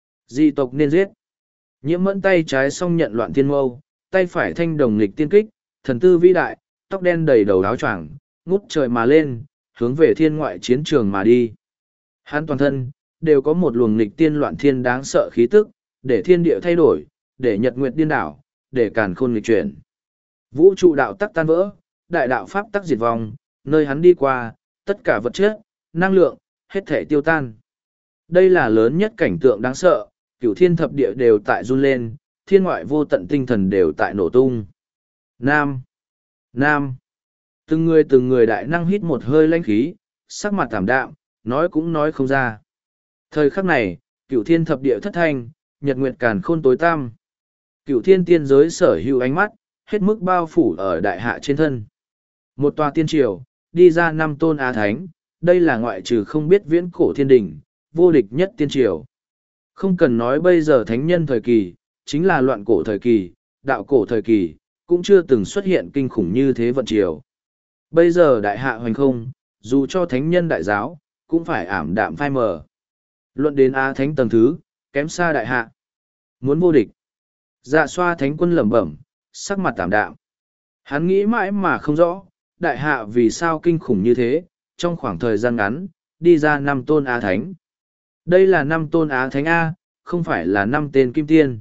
Dị tộc nên giết. Nhiễm Mẫn tay trái song nhận Loạn Thiên Mâu, tay phải thanh đồng nghịch tiên kích, thần tư vĩ đại, tóc đen đầy đầu áo choàng, ngút trời mà lên, hướng về thiên ngoại chiến trường mà đi. Hắn toàn thân, đều có một luồng nghịch tiên loạn thiên đáng sợ khí tức, để thiên địa thay đổi, để nhật nguyệt điên đảo, để càn khôn nghịch chuyển. Vũ trụ đạo tắc tan vỡ, đại đạo pháp tắc diệt vong, nơi hắn đi qua, tất cả vật chất, năng lượng, hết thể tiêu tan. Đây là lớn nhất cảnh tượng đáng sợ, cửu thiên thập địa đều tại run lên, thiên ngoại vô tận tinh thần đều tại nổ tung. Nam! Nam! Từng người từng người đại năng hít một hơi lãnh khí, sắc mặt tảm đạm, nói cũng nói không ra. Thời khắc này, cửu thiên thập địa thất thanh, nhật nguyệt càn khôn tối tăm. Cửu thiên tiên giới sở hữu ánh mắt, hết mức bao phủ ở đại hạ trên thân. Một tòa tiên triều, đi ra năm tôn á thánh, đây là ngoại trừ không biết viễn cổ thiên đình, vô địch nhất tiên triều. Không cần nói bây giờ thánh nhân thời kỳ, chính là loạn cổ thời kỳ, đạo cổ thời kỳ, cũng chưa từng xuất hiện kinh khủng như thế vận triều. Bây giờ đại hạ hoành không, dù cho thánh nhân đại giáo, cũng phải ảm đạm phai mờ. Luận đến á thánh tầng thứ, kém xa đại hạ. Muốn vô địch. Dạ xoa thánh quân lẩm bẩm, sắc mặt tảm đạm. Hắn nghĩ mãi mà không rõ, đại hạ vì sao kinh khủng như thế, trong khoảng thời gian ngắn, đi ra năm tôn á thánh. Đây là năm tôn á thánh A, không phải là năm tên kim tiên.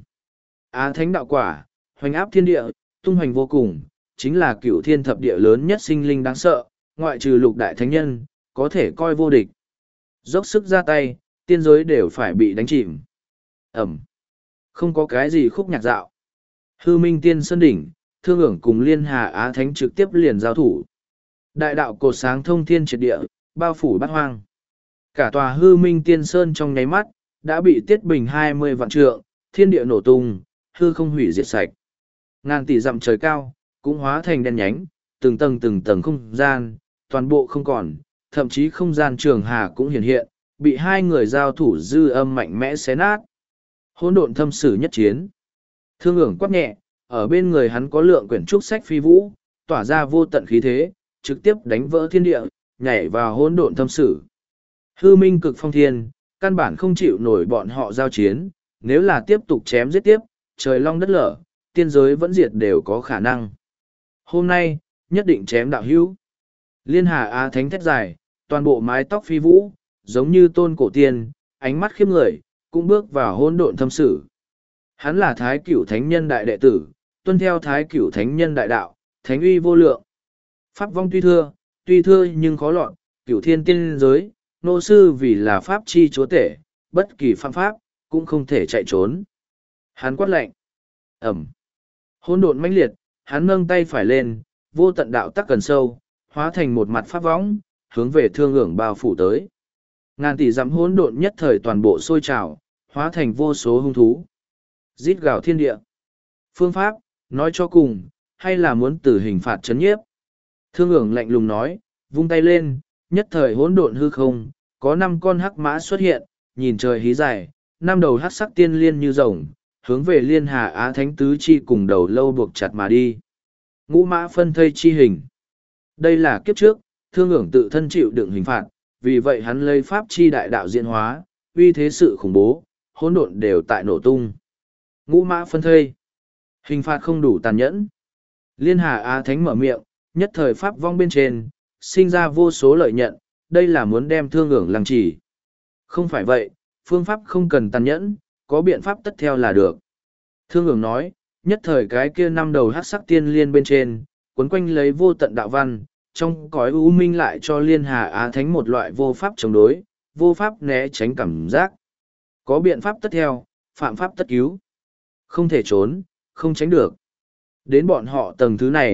Á thánh đạo quả, hoành áp thiên địa, tung hoành vô cùng, chính là cựu thiên thập địa lớn nhất sinh linh đáng sợ, ngoại trừ lục đại thánh nhân, có thể coi vô địch. Dốc sức ra tay, tiên giới đều phải bị đánh chìm. Ẩm. Không có cái gì khúc nhạc dạo. Hư Minh Tiên Sơn Đỉnh, Thương ưởng cùng Liên Hà Á Thánh trực tiếp liền giao thủ. Đại đạo cột sáng thông thiên triệt địa, bao phủ bát hoang. Cả tòa Hư Minh Tiên Sơn trong nháy mắt, đã bị tiết bình hai mươi vạn trượng, thiên địa nổ tung, hư không hủy diệt sạch. Ngàn tỷ dặm trời cao, cũng hóa thành đen nhánh, từng tầng từng tầng không gian, toàn bộ không còn, thậm chí không gian trường hà cũng hiện hiện, bị hai người giao thủ dư âm mạnh mẽ xé nát. Hỗn độn thâm sử nhất chiến. Thương ưởng quát nhẹ, ở bên người hắn có lượng quyển trúc sách phi vũ, tỏa ra vô tận khí thế, trực tiếp đánh vỡ thiên địa, nhảy vào hỗn độn thâm sử. Hư Minh cực phong thiên, căn bản không chịu nổi bọn họ giao chiến, nếu là tiếp tục chém giết tiếp, trời long đất lở, tiên giới vẫn diệt đều có khả năng. Hôm nay, nhất định chém đạo hữu. Liên Hà Á Thánh thét dài, toàn bộ mái tóc phi vũ, giống như tôn cổ tiên, ánh mắt khiếp người, cũng bước vào hỗn độn thâm sử. Hắn là Thái Cửu Thánh Nhân đại đệ tử, tuân theo Thái Cửu Thánh Nhân đại đạo, thánh uy vô lượng. Pháp vong tuy thưa, tuy thưa nhưng khó lọt, cửu thiên tiên giới, nô sư vì là pháp chi chúa tể, bất kỳ phạm pháp, cũng không thể chạy trốn. Hắn quát lạnh. Ẩm. Hỗn độn mãnh liệt, hắn nâng tay phải lên, vô tận đạo tắc cần sâu, hóa thành một mặt pháp võng, hướng về thương ưởng bao phủ tới. Ngàn tỷ dặm hỗn độn nhất thời toàn bộ sôi trào, hóa thành vô số hung thú. Rít gào thiên địa. Phương pháp, nói cho cùng, hay là muốn tử hình phạt chấn nhiếp. Thương ưởng lạnh lùng nói, vung tay lên, nhất thời hỗn độn hư không, có năm con hắc mã xuất hiện, nhìn trời hí dài, năm đầu hắc sắc tiên liên như rồng, hướng về Liên Hà Á Thánh tứ chi cùng đầu lâu buộc chặt mà đi. Ngũ mã phân thây chi hình. Đây là kiếp trước, thương ưởng tự thân chịu đựng hình phạt, vì vậy hắn lấy pháp chi đại đạo diễn hóa, uy thế sự khủng bố, hỗn độn đều tại nổ tung. Ngũ mã phân thây. Hình phạt không đủ tàn nhẫn. Liên Hà Á Thánh mở miệng, nhất thời pháp vong bên trên, sinh ra vô số lợi nhận, đây là muốn đem thương ưởng lăng trì. Không phải vậy, phương pháp không cần tàn nhẫn, có biện pháp tất theo là được. Thương ưởng nói, nhất thời cái kia năm đầu hắc sắc tiên liên bên trên, quấn quanh lấy vô tận đạo văn, trong cõi u minh lại cho Liên Hà Á Thánh một loại vô pháp chống đối, vô pháp né tránh cảm giác. Có biện pháp tất theo, phạm pháp tất cứu. Không thể trốn, không tránh được. Đến bọn họ tầng thứ này,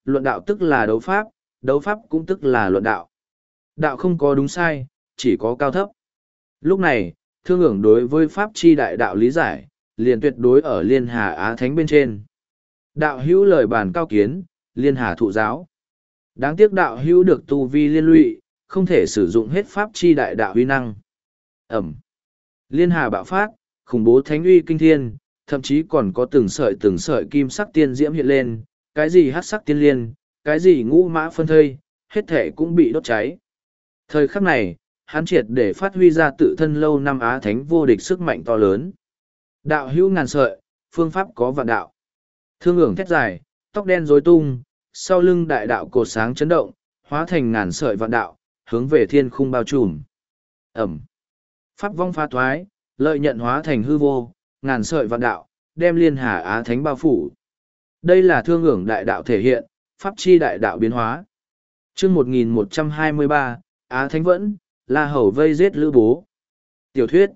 luận đạo tức là đấu pháp, đấu pháp cũng tức là luận đạo. Đạo không có đúng sai, chỉ có cao thấp. Lúc này, Thương Ưởng đối với pháp chi đại đạo lý giải, liền tuyệt đối ở Liên Hà Á Thánh bên trên. Đạo hữu lời bàn cao kiến, Liên Hà thụ giáo. Đáng tiếc đạo hữu được tu vi liên lụy, không thể sử dụng hết pháp chi đại đạo uy năng. Ẩm. Liên Hà bạo phát, khủng bố thánh uy kinh thiên, thậm chí còn có từng sợi từng sợi kim sắc tiên diễm hiện lên, cái gì hắc sắc tiên liên, cái gì ngũ mã phân thây, hết thể cũng bị đốt cháy. Thời khắc này, hắn triệt để phát huy ra tự thân lâu năm Á Thánh vô địch sức mạnh to lớn. Đạo hữu ngàn sợi, phương pháp có vạn đạo. Thương ưởng thét dài, tóc đen rối tung, sau lưng đại đạo cột sáng chấn động, hóa thành ngàn sợi vạn đạo, hướng về thiên khung bao trùm. Ẩm. Pháp vong pha thoái, lợi nhận hóa thành hư vô, ngàn sợi vạn đạo, đem Liên Hà Á Thánh bao phủ. Đây là thương ưởng đại đạo thể hiện, pháp chi đại đạo biến hóa. Chương một nghìn một trăm hai mươi ba, Á Thánh vẫn, La Hầu vây giết Lữ Bố. Tiểu thuyết.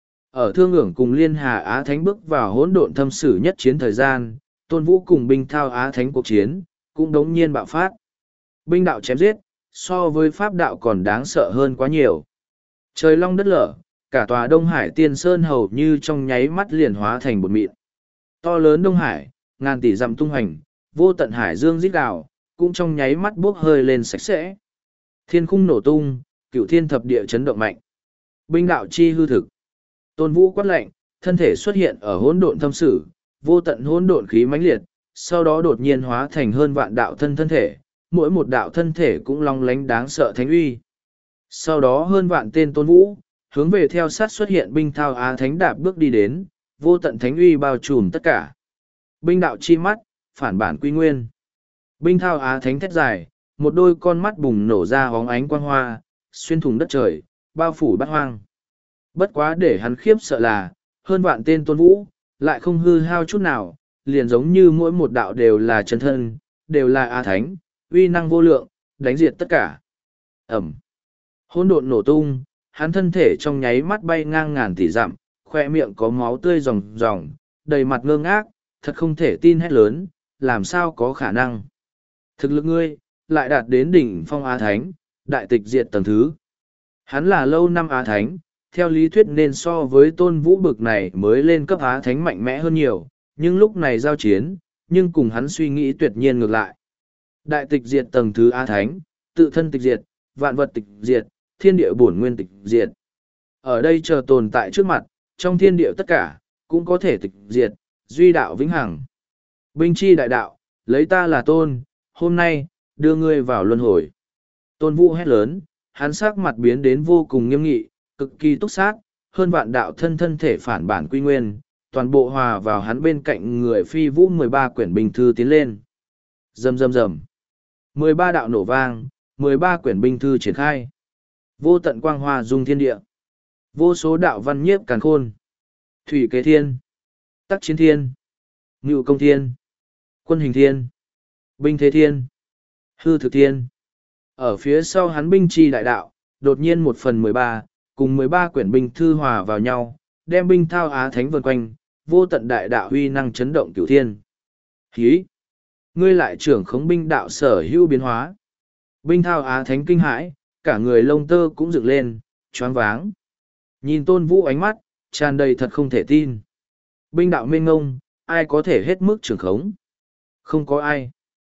Ở thương ưởng cùng Liên Hà Á Thánh bước vào hỗn độn thâm sử nhất chiến thời gian, Tôn Vũ cùng binh thao Á Thánh cuộc chiến, cũng đống nhiên bạo phát. Binh đạo chém giết, so với pháp đạo còn đáng sợ hơn quá nhiều. Trời long đất lở, cả tòa Đông Hải Tiên Sơn hầu như trong nháy mắt liền hóa thành bột mịn. To lớn Đông Hải, ngàn tỷ dặm tung hành, vô tận hải dương rít gào, cũng trong nháy mắt bốc hơi lên sạch sẽ. Thiên khung nổ tung, cửu thiên thập địa chấn động mạnh. Binh đạo chi hư thực. Tôn Vũ quát lệnh, thân thể xuất hiện ở hỗn độn thâm sử, vô tận hỗn độn khí mãnh liệt, sau đó đột nhiên hóa thành hơn vạn đạo thân thân thể, mỗi một đạo thân thể cũng long lánh đáng sợ thánh uy. Sau đó hơn vạn tên Tôn Vũ, hướng về theo sát xuất hiện binh thao Á Thánh đạp bước đi đến, vô tận thánh uy bao trùm tất cả. Binh đạo chi mắt, phản bản quy nguyên. Binh thao Á Thánh thét dài, một đôi con mắt bùng nổ ra hóng ánh quang hoa, xuyên thủng đất trời, bao phủ bát hoang. Bất quá để hắn khiếp sợ là, hơn vạn tên Tôn Vũ, lại không hư hao chút nào, liền giống như mỗi một đạo đều là chân thân, đều là Á Thánh, uy năng vô lượng, đánh diệt tất cả. Ẩm. Hỗn độn nổ tung, hắn thân thể trong nháy mắt bay ngang ngàn tỷ dặm, khoe miệng có máu tươi ròng ròng, đầy mặt ngơ ngác, thật không thể tin hét lớn, làm sao có khả năng. Thực lực ngươi, lại đạt đến đỉnh phong Á Thánh, đại tịch diệt tầng thứ. Hắn là lâu năm Á Thánh, theo lý thuyết nên so với Tôn Vũ bực này mới lên cấp Á Thánh mạnh mẽ hơn nhiều, nhưng lúc này giao chiến, nhưng cùng hắn suy nghĩ tuyệt nhiên ngược lại. Đại tịch diệt tầng thứ Á Thánh, tự thân tịch diệt, vạn vật tịch diệt, thiên địa bổn nguyên tịch diệt. Ở đây chờ tồn tại trước mặt, trong thiên địa tất cả, cũng có thể tịch diệt, duy đạo vĩnh hằng. Binh chi đại đạo, lấy ta là tôn, hôm nay, đưa ngươi vào luân hồi. Tôn Vũ hét lớn, hắn sắc mặt biến đến vô cùng nghiêm nghị, cực kỳ túc sát, hơn vạn đạo thân thân thể phản bản quy nguyên, toàn bộ hòa vào hắn bên cạnh người phi vũ mười ba quyển binh thư tiến lên. Rầm rầm rầm. mười ba đạo nổ vang, mười ba quyển binh thư triển khai. Vô tận quang hoa dung thiên địa. Vô số đạo văn nhiếp càn khôn. Thủy kế thiên. Tắc chiến thiên. Ngự công thiên. Quân hình thiên. Binh thế thiên. Hư thực thiên. Ở phía sau hắn binh chi đại đạo, đột nhiên một phần mười ba, cùng mười ba quyển binh thư hòa vào nhau, đem binh thao Á Thánh vần quanh, vô tận đại đạo huy năng chấn động cửu thiên. Hí! Ngươi lại trưởng khống binh đạo sở hữu biến hóa. Binh thao Á Thánh kinh hãi, cả người lông tơ cũng dựng lên, choáng váng. Nhìn Tôn Vũ ánh mắt, tràn đầy thật không thể tin. Binh đạo mênh ngông, ai có thể hết mức trưởng khống? Không có ai.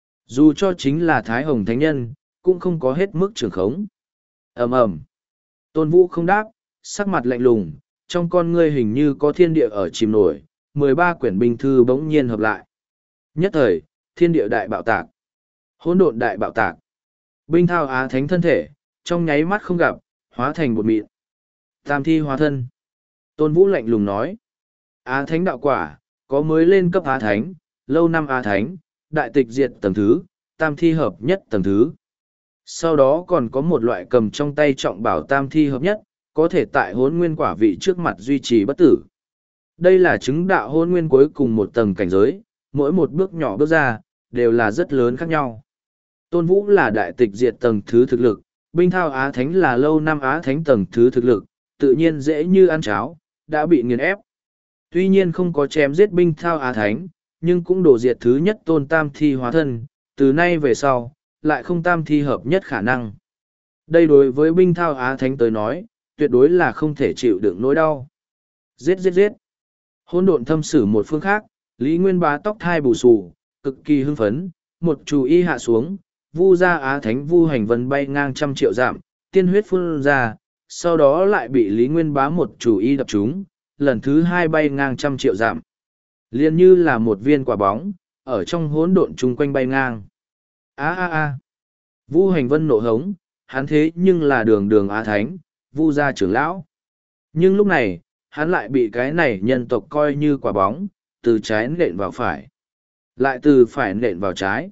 Dù cho chính là Thái Hồng Thánh Nhân, cũng không có hết mức trưởng khống. Ầm ầm. Tôn Vũ không đáp, sắc mặt lạnh lùng, trong con ngươi hình như có thiên địa ở chìm nổi, mười ba quyển binh thư bỗng nhiên hợp lại. Nhất thời, thiên địa đại bạo tạc, hỗn độn đại bạo tạc. Binh thao Á Thánh thân thể, trong nháy mắt không gặp, hóa thành bột mịn. Tam thi hóa thân. Tôn Vũ lạnh lùng nói. Á Thánh đạo quả, có mới lên cấp Á Thánh, lâu năm Á Thánh, đại tịch diệt tầng thứ, tam thi hợp nhất tầng thứ. Sau đó còn có một loại cầm trong tay trọng bảo tam thi hợp nhất, có thể tại hôn nguyên quả vị trước mặt duy trì bất tử. Đây là chứng đạo hôn nguyên cuối cùng một tầng cảnh giới, mỗi một bước nhỏ bước ra, đều là rất lớn khác nhau. Tôn Vũ là đại tịch diệt tầng thứ thực lực, binh thao Á Thánh là lâu năm Á Thánh tầng thứ thực lực, tự nhiên dễ như ăn cháo, đã bị nghiền ép. Tuy nhiên không có chém giết binh thao Á Thánh, nhưng cũng đổ diệt thứ nhất tôn tam thi hóa thân, từ nay về sau, lại không tam thi hợp nhất khả năng. Đây đối với binh thao Á Thánh tới nói, tuyệt đối là không thể chịu đựng nỗi đau. Giết giết giết. Hỗn độn thâm sử một phương khác, Lý Nguyên Bá tóc thai bù xù, cực kỳ hưng phấn, một chú y hạ xuống, vu ra Á Thánh Vu Hành Vân bay ngang trăm triệu dặm, tiên huyết phun ra, sau đó lại bị Lý Nguyên Bá một chú y đập trúng, lần thứ hai bay ngang trăm triệu dặm. Liên như là một viên quả bóng, ở trong hỗn độn chung quanh bay ngang. A a a. Vu Hành Vân nộ hống, hắn thế nhưng là đường đường Á Thánh, Vu gia trưởng lão. Nhưng lúc này, hắn lại bị cái này nhân tộc coi như quả bóng, từ trái nện vào phải. Lại từ phải nện vào trái.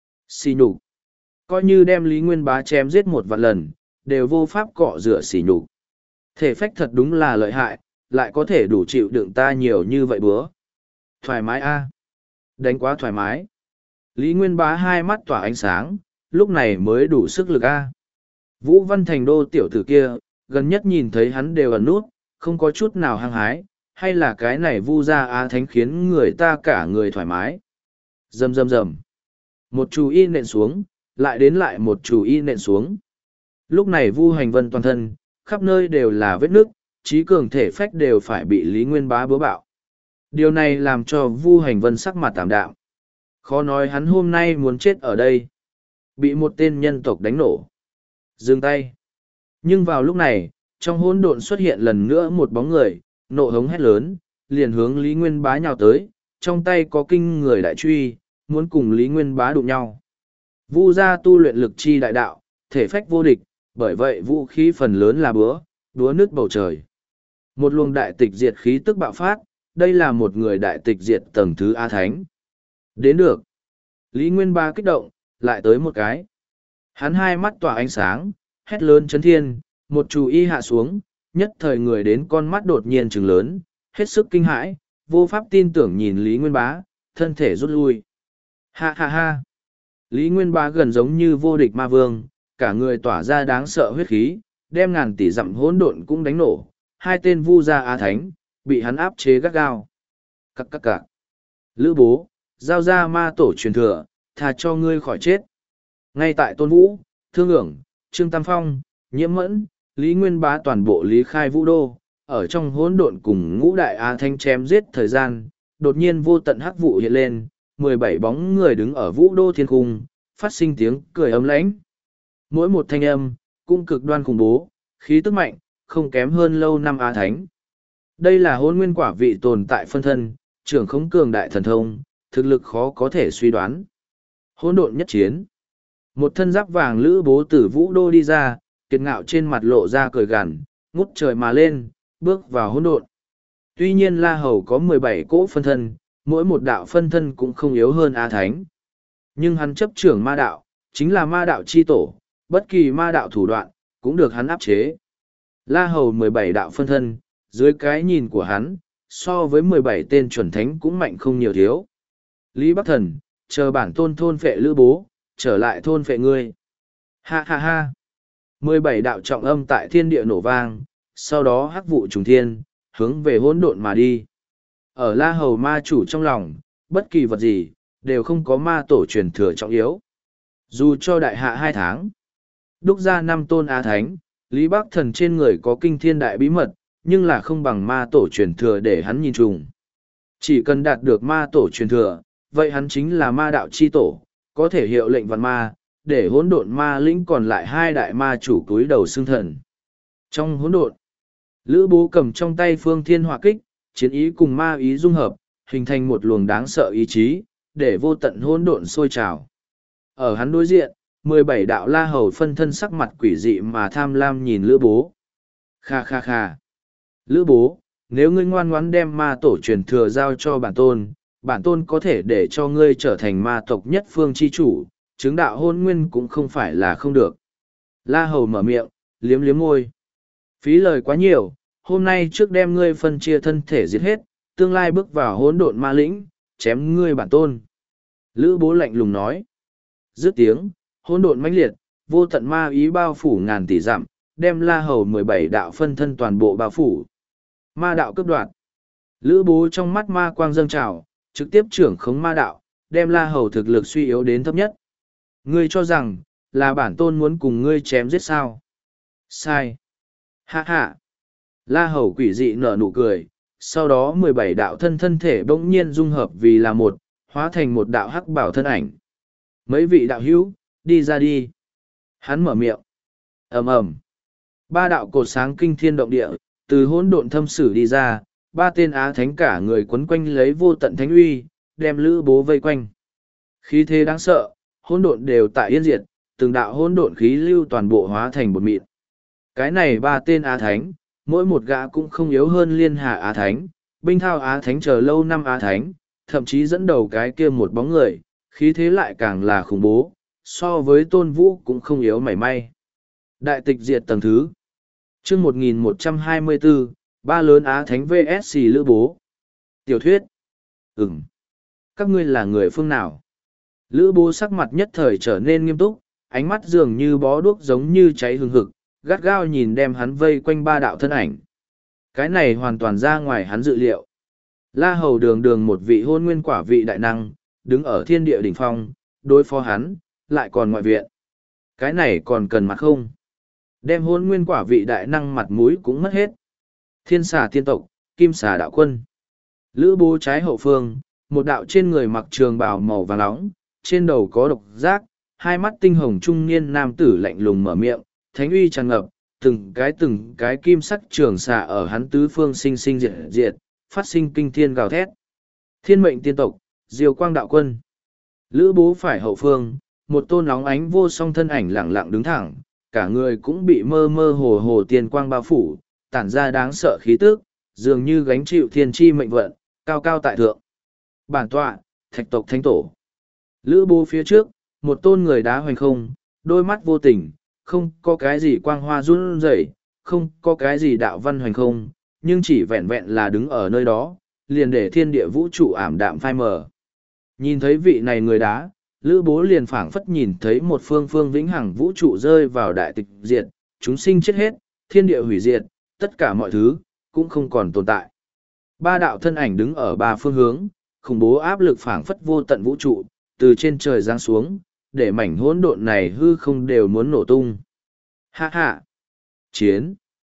Xỉ nhục. Coi như đem Lý Nguyên Bá chém giết một vạn lần, đều vô pháp cọ rửa xỉ nhục. Thể phách thật đúng là lợi hại, lại có thể đủ chịu đựng ta nhiều như vậy bữa. Thoải mái a, Đánh quá thoải mái. Lý Nguyên Bá hai mắt tỏa ánh sáng, lúc này mới đủ sức lực a. Vũ Văn Thành Đô tiểu tử kia, gần nhất nhìn thấy hắn đều ẩn nút, không có chút nào hăng hái, hay là cái này Vu gia Á Thánh khiến người ta cả người thoải mái. Rầm rầm rầm. Một chú y nện xuống, lại đến lại một chú y nện xuống. Lúc này Vu Hành Vân toàn thân, khắp nơi đều là vết nước, trí cường thể phách đều phải bị Lý Nguyên Bá bứa bạo. Điều này làm cho Vu Hành Vân sắc mặt tạm đạm. Khó nói hắn hôm nay muốn chết ở đây. Bị một tên nhân tộc đánh nổ. Dừng tay. Nhưng vào lúc này, trong hỗn độn xuất hiện lần nữa một bóng người, nộ hống hét lớn, liền hướng Lý Nguyên Bá nhào tới, trong tay có kinh người đại truy, muốn cùng Lý Nguyên Bá đụng nhau. Vu gia tu luyện lực chi đại đạo, thể phách vô địch, bởi vậy vũ khí phần lớn là búa, búa nước bầu trời. Một luồng đại tịch diệt khí tức bạo phát, đây là một người đại tịch diệt tầng thứ A Thánh. Đến được. Lý Nguyên Bá kích động, lại tới một cái. Hắn hai mắt tỏa ánh sáng, hét lớn chấn thiên, một chú y hạ xuống, nhất thời người đến con mắt đột nhiên trừng lớn, hết sức kinh hãi, vô pháp tin tưởng nhìn Lý Nguyên Bá, thân thể rút lui. Ha ha ha. Lý Nguyên Bá gần giống như vô địch ma vương, cả người tỏa ra đáng sợ huyết khí, đem ngàn tỷ dặm hỗn độn cũng đánh nổ, hai tên Vu gia Á Thánh, bị hắn áp chế gắt gao. Cắc cắc cắc. Lữ bố, giao ra ma tổ truyền thừa, thà cho ngươi khỏi chết. Ngay tại Tôn Vũ, Thương ưởng, Trương Tam Phong, Nhiễm Mẫn, Lý Nguyên Bá toàn bộ Lý Khai Vũ Đô, ở trong hỗn độn cùng ngũ đại Á Thánh chém giết thời gian, đột nhiên vô tận hắc vụ hiện lên, mười bảy bóng người đứng ở Vũ Đô thiên cung, phát sinh tiếng cười ấm lãnh. Mỗi một thanh âm, cũng cực đoan khủng bố, khí tức mạnh, không kém hơn lâu năm Á Thánh. Đây là hôn nguyên quả vị tồn tại phân thân, trưởng khống cường đại thần thông, thực lực khó có thể suy đoán. Hỗn độn nhất chiến. Một thân giáp vàng lữ bố tử Vũ Đô đi ra, kiệt ngạo trên mặt lộ ra cười gằn, ngút trời mà lên, bước vào hỗn độn. Tuy nhiên La Hầu có mười bảy cỗ phân thân, mỗi một đạo phân thân cũng không yếu hơn Á Thánh. Nhưng hắn chấp trưởng ma đạo, chính là ma đạo chi tổ, bất kỳ ma đạo thủ đoạn, cũng được hắn áp chế. La Hầu mười bảy đạo phân thân, dưới cái nhìn của hắn, so với mười bảy tên chuẩn thánh cũng mạnh không nhiều thiếu. Lý Bắc Thần, chờ bản tôn thôn phệ lữ bố, trở lại thôn phệ ngươi. Ha ha ha. mười bảy đạo trọng âm tại thiên địa nổ vang, sau đó hắc vụ trùng thiên, hướng về hỗn độn mà đi. Ở La Hầu ma chủ trong lòng, bất kỳ vật gì, đều không có ma tổ truyền thừa trọng yếu. Dù cho đại hạ hai tháng, đúc ra năm tôn Á Thánh, Lý Bắc Thần trên người có kinh thiên đại bí mật, nhưng là không bằng ma tổ truyền thừa để hắn nhìn trùng. Chỉ cần đạt được ma tổ truyền thừa, vậy hắn chính là ma đạo chi tổ, có thể hiệu lệnh vạn ma, để hỗn độn ma lĩnh còn lại hai đại ma chủ túi đầu xương thần. Trong hỗn độn, Lữ Bố cầm trong tay phương thiên hỏa kích, chiến ý cùng ma ý dung hợp, hình thành một luồng đáng sợ ý chí, để vô tận hỗn độn sôi trào. Ở hắn đối diện, mười bảy đạo La Hầu phân thân sắc mặt quỷ dị mà tham lam nhìn Lữ Bố. Kha kha kha. Lữ Bố, nếu ngươi ngoan ngoãn đem ma tổ truyền thừa giao cho bản tôn, bản tôn có thể để cho ngươi trở thành ma tộc nhất phương chi chủ, chứng đạo hôn nguyên cũng không phải là không được. La Hầu mở miệng, liếm liếm môi. Phí lời quá nhiều, hôm nay trước đem ngươi phân chia thân thể giết hết, tương lai bước vào hỗn độn ma lĩnh, chém ngươi bản tôn. Lữ Bố lạnh lùng nói. Dứt tiếng, hỗn độn mãnh liệt, vô tận ma ý bao phủ ngàn tỷ dặm, đem La Hầu mười bảy đạo phân thân toàn bộ bao phủ. Ma đạo cướp đoạt. Lữ Bố trong mắt ma quang dâng trào, trực tiếp trưởng khống ma đạo, đem La Hầu thực lực suy yếu đến thấp nhất, Ngươi cho rằng, là bản tôn muốn cùng ngươi chém giết sao? Sai. Hạ hạ. La Hầu quỷ dị nở nụ cười, sau đó mười bảy đạo thân thân thể bỗng nhiên dung hợp vì là một, hóa thành một đạo hắc bảo thân ảnh. Mấy vị đạo hữu, đi ra đi. Hắn mở miệng. Ầm ầm. Ba đạo cột sáng kinh thiên động địa, từ hỗn độn thâm sử đi ra, ba tên á thánh cả người quấn quanh lấy vô tận thánh uy, đem Lữ Bố vây quanh. Khí thế đáng sợ, hỗn độn đều tại yên diệt, từng đạo hỗn độn khí lưu toàn bộ hóa thành bột mịn. Cái này ba tên á thánh, mỗi một gã cũng không yếu hơn liên hà á thánh, binh thao á thánh chờ lâu năm á thánh, thậm chí dẫn đầu cái kia một bóng người, khí thế lại càng là khủng bố, so với tôn vũ cũng không yếu mảy may. Đại tịch diệt tầng thứ. chương một nghìn một trăm hai mươi bốn, ba lớn á thánh vs Lữ Bố. Tiểu thuyết. Ừm. Các ngươi là người phương nào? Lữ Bố sắc mặt nhất thời trở nên nghiêm túc, ánh mắt dường như bó đuốc giống như cháy hừng hực, gắt gao nhìn đem hắn vây quanh ba đạo thân ảnh. Cái này hoàn toàn ra ngoài hắn dự liệu. La Hầu đường đường một vị hôn nguyên quả vị đại năng, đứng ở thiên địa đỉnh phong, đối phó hắn, lại còn ngoại viện. Cái này còn cần mặt không? Đem hôn nguyên quả vị đại năng mặt mũi cũng mất hết. Thiên xà tiên tộc, kim xà đạo quân. Lữ Bố trái hậu phương, một đạo trên người mặc trường bào màu vàng nóng, trên đầu có độc giác, hai mắt tinh hồng trung niên nam tử lạnh lùng mở miệng, thánh uy tràn ngập, từng cái từng cái kim sắc trường xà ở hắn tứ phương sinh sinh diệt diệt, phát sinh kinh thiên gào thét. Thiên mệnh tiên tộc, Diêu Quang đạo quân. Lữ Bố phải hậu phương, một tôn nóng ánh vô song thân ảnh lẳng lặng đứng thẳng, cả người cũng bị mơ mơ hồ hồ tiên quang bao phủ, tản ra đáng sợ khí tức, dường như gánh chịu thiên chi mệnh vận, cao cao tại thượng. Bản tọa, thạch tộc thánh tổ. Lữ Bố phía trước, một tôn người đá hoành không, đôi mắt vô tình, không có cái gì quang hoa run rẩy, không có cái gì đạo văn hoành không, nhưng chỉ vẹn vẹn là đứng ở nơi đó, liền để thiên địa vũ trụ ảm đạm phai mờ. Nhìn thấy vị này người đá, Lữ Bố liền phảng phất nhìn thấy một phương phương vĩnh hằng vũ trụ rơi vào đại tịch diệt, chúng sinh chết hết, thiên địa hủy diệt, tất cả mọi thứ, cũng không còn tồn tại. Ba đạo thân ảnh đứng ở ba phương hướng, khủng bố áp lực phảng phất vô tận vũ trụ, từ trên trời giáng xuống, để mảnh hỗn độn này hư không đều muốn nổ tung. Ha ha! Chiến!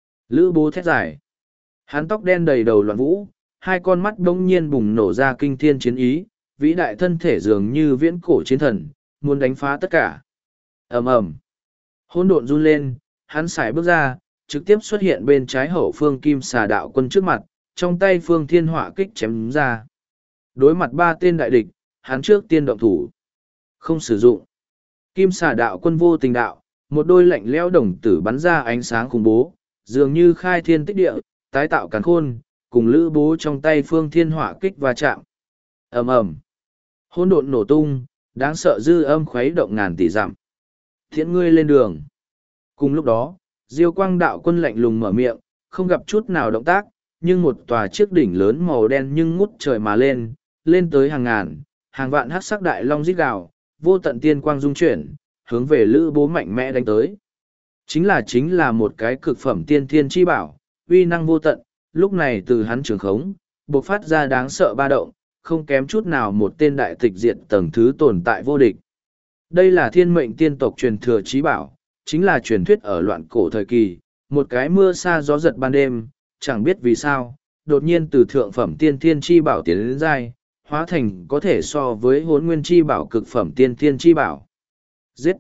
Lữ Bố thét dài. Hắn tóc đen đầy đầu loạn vũ, hai con mắt bỗng nhiên bùng nổ ra kinh thiên chiến ý, vĩ đại thân thể dường như viễn cổ chiến thần, muốn đánh phá tất cả. Ầm ầm! Hỗn độn run lên, hắn sải bước ra, trực tiếp xuất hiện bên trái hậu phương kim xà đạo quân trước mặt, trong tay phương thiên hỏa kích chém ra. Đối mặt ba tên đại địch, hắn trước tiên động thủ. Không sử dụng. Kim xà đạo quân vô tình đạo, một đôi lạnh lẽo đồng tử bắn ra ánh sáng khủng bố, dường như khai thiên tích địa, tái tạo càn khôn, cùng Lữ Bố trong tay phương thiên hỏa kích va chạm. Ầm ầm. Hỗn độn nổ tung, đáng sợ dư âm khuấy động ngàn tỷ dặm. Thiện ngươi lên đường. Cùng lúc đó, Diêu Quang đạo quân lạnh lùng mở miệng, không gặp chút nào động tác, nhưng một tòa chiếc đỉnh lớn màu đen nhưng ngút trời mà lên, lên tới hàng ngàn, hàng vạn hắc sắc đại long rít gào, vô tận tiên quang dung chuyển, hướng về Lữ Bố mạnh mẽ đánh tới. Chính là chính là một cái cực phẩm tiên thiên chi bảo, uy năng vô tận, lúc này từ hắn trường khống, bộc phát ra đáng sợ ba động, không kém chút nào một tên đại tịch diệt tầng thứ tồn tại vô địch. Đây là thiên mệnh tiên tộc truyền thừa trí bảo, chính là truyền thuyết ở loạn cổ thời kỳ, một cái mưa sa gió giật ban đêm, chẳng biết vì sao, đột nhiên từ thượng phẩm tiên thiên chi bảo tiến đến giai, hóa thành có thể so với hốn nguyên chi bảo cực phẩm tiên thiên chi bảo. Giết!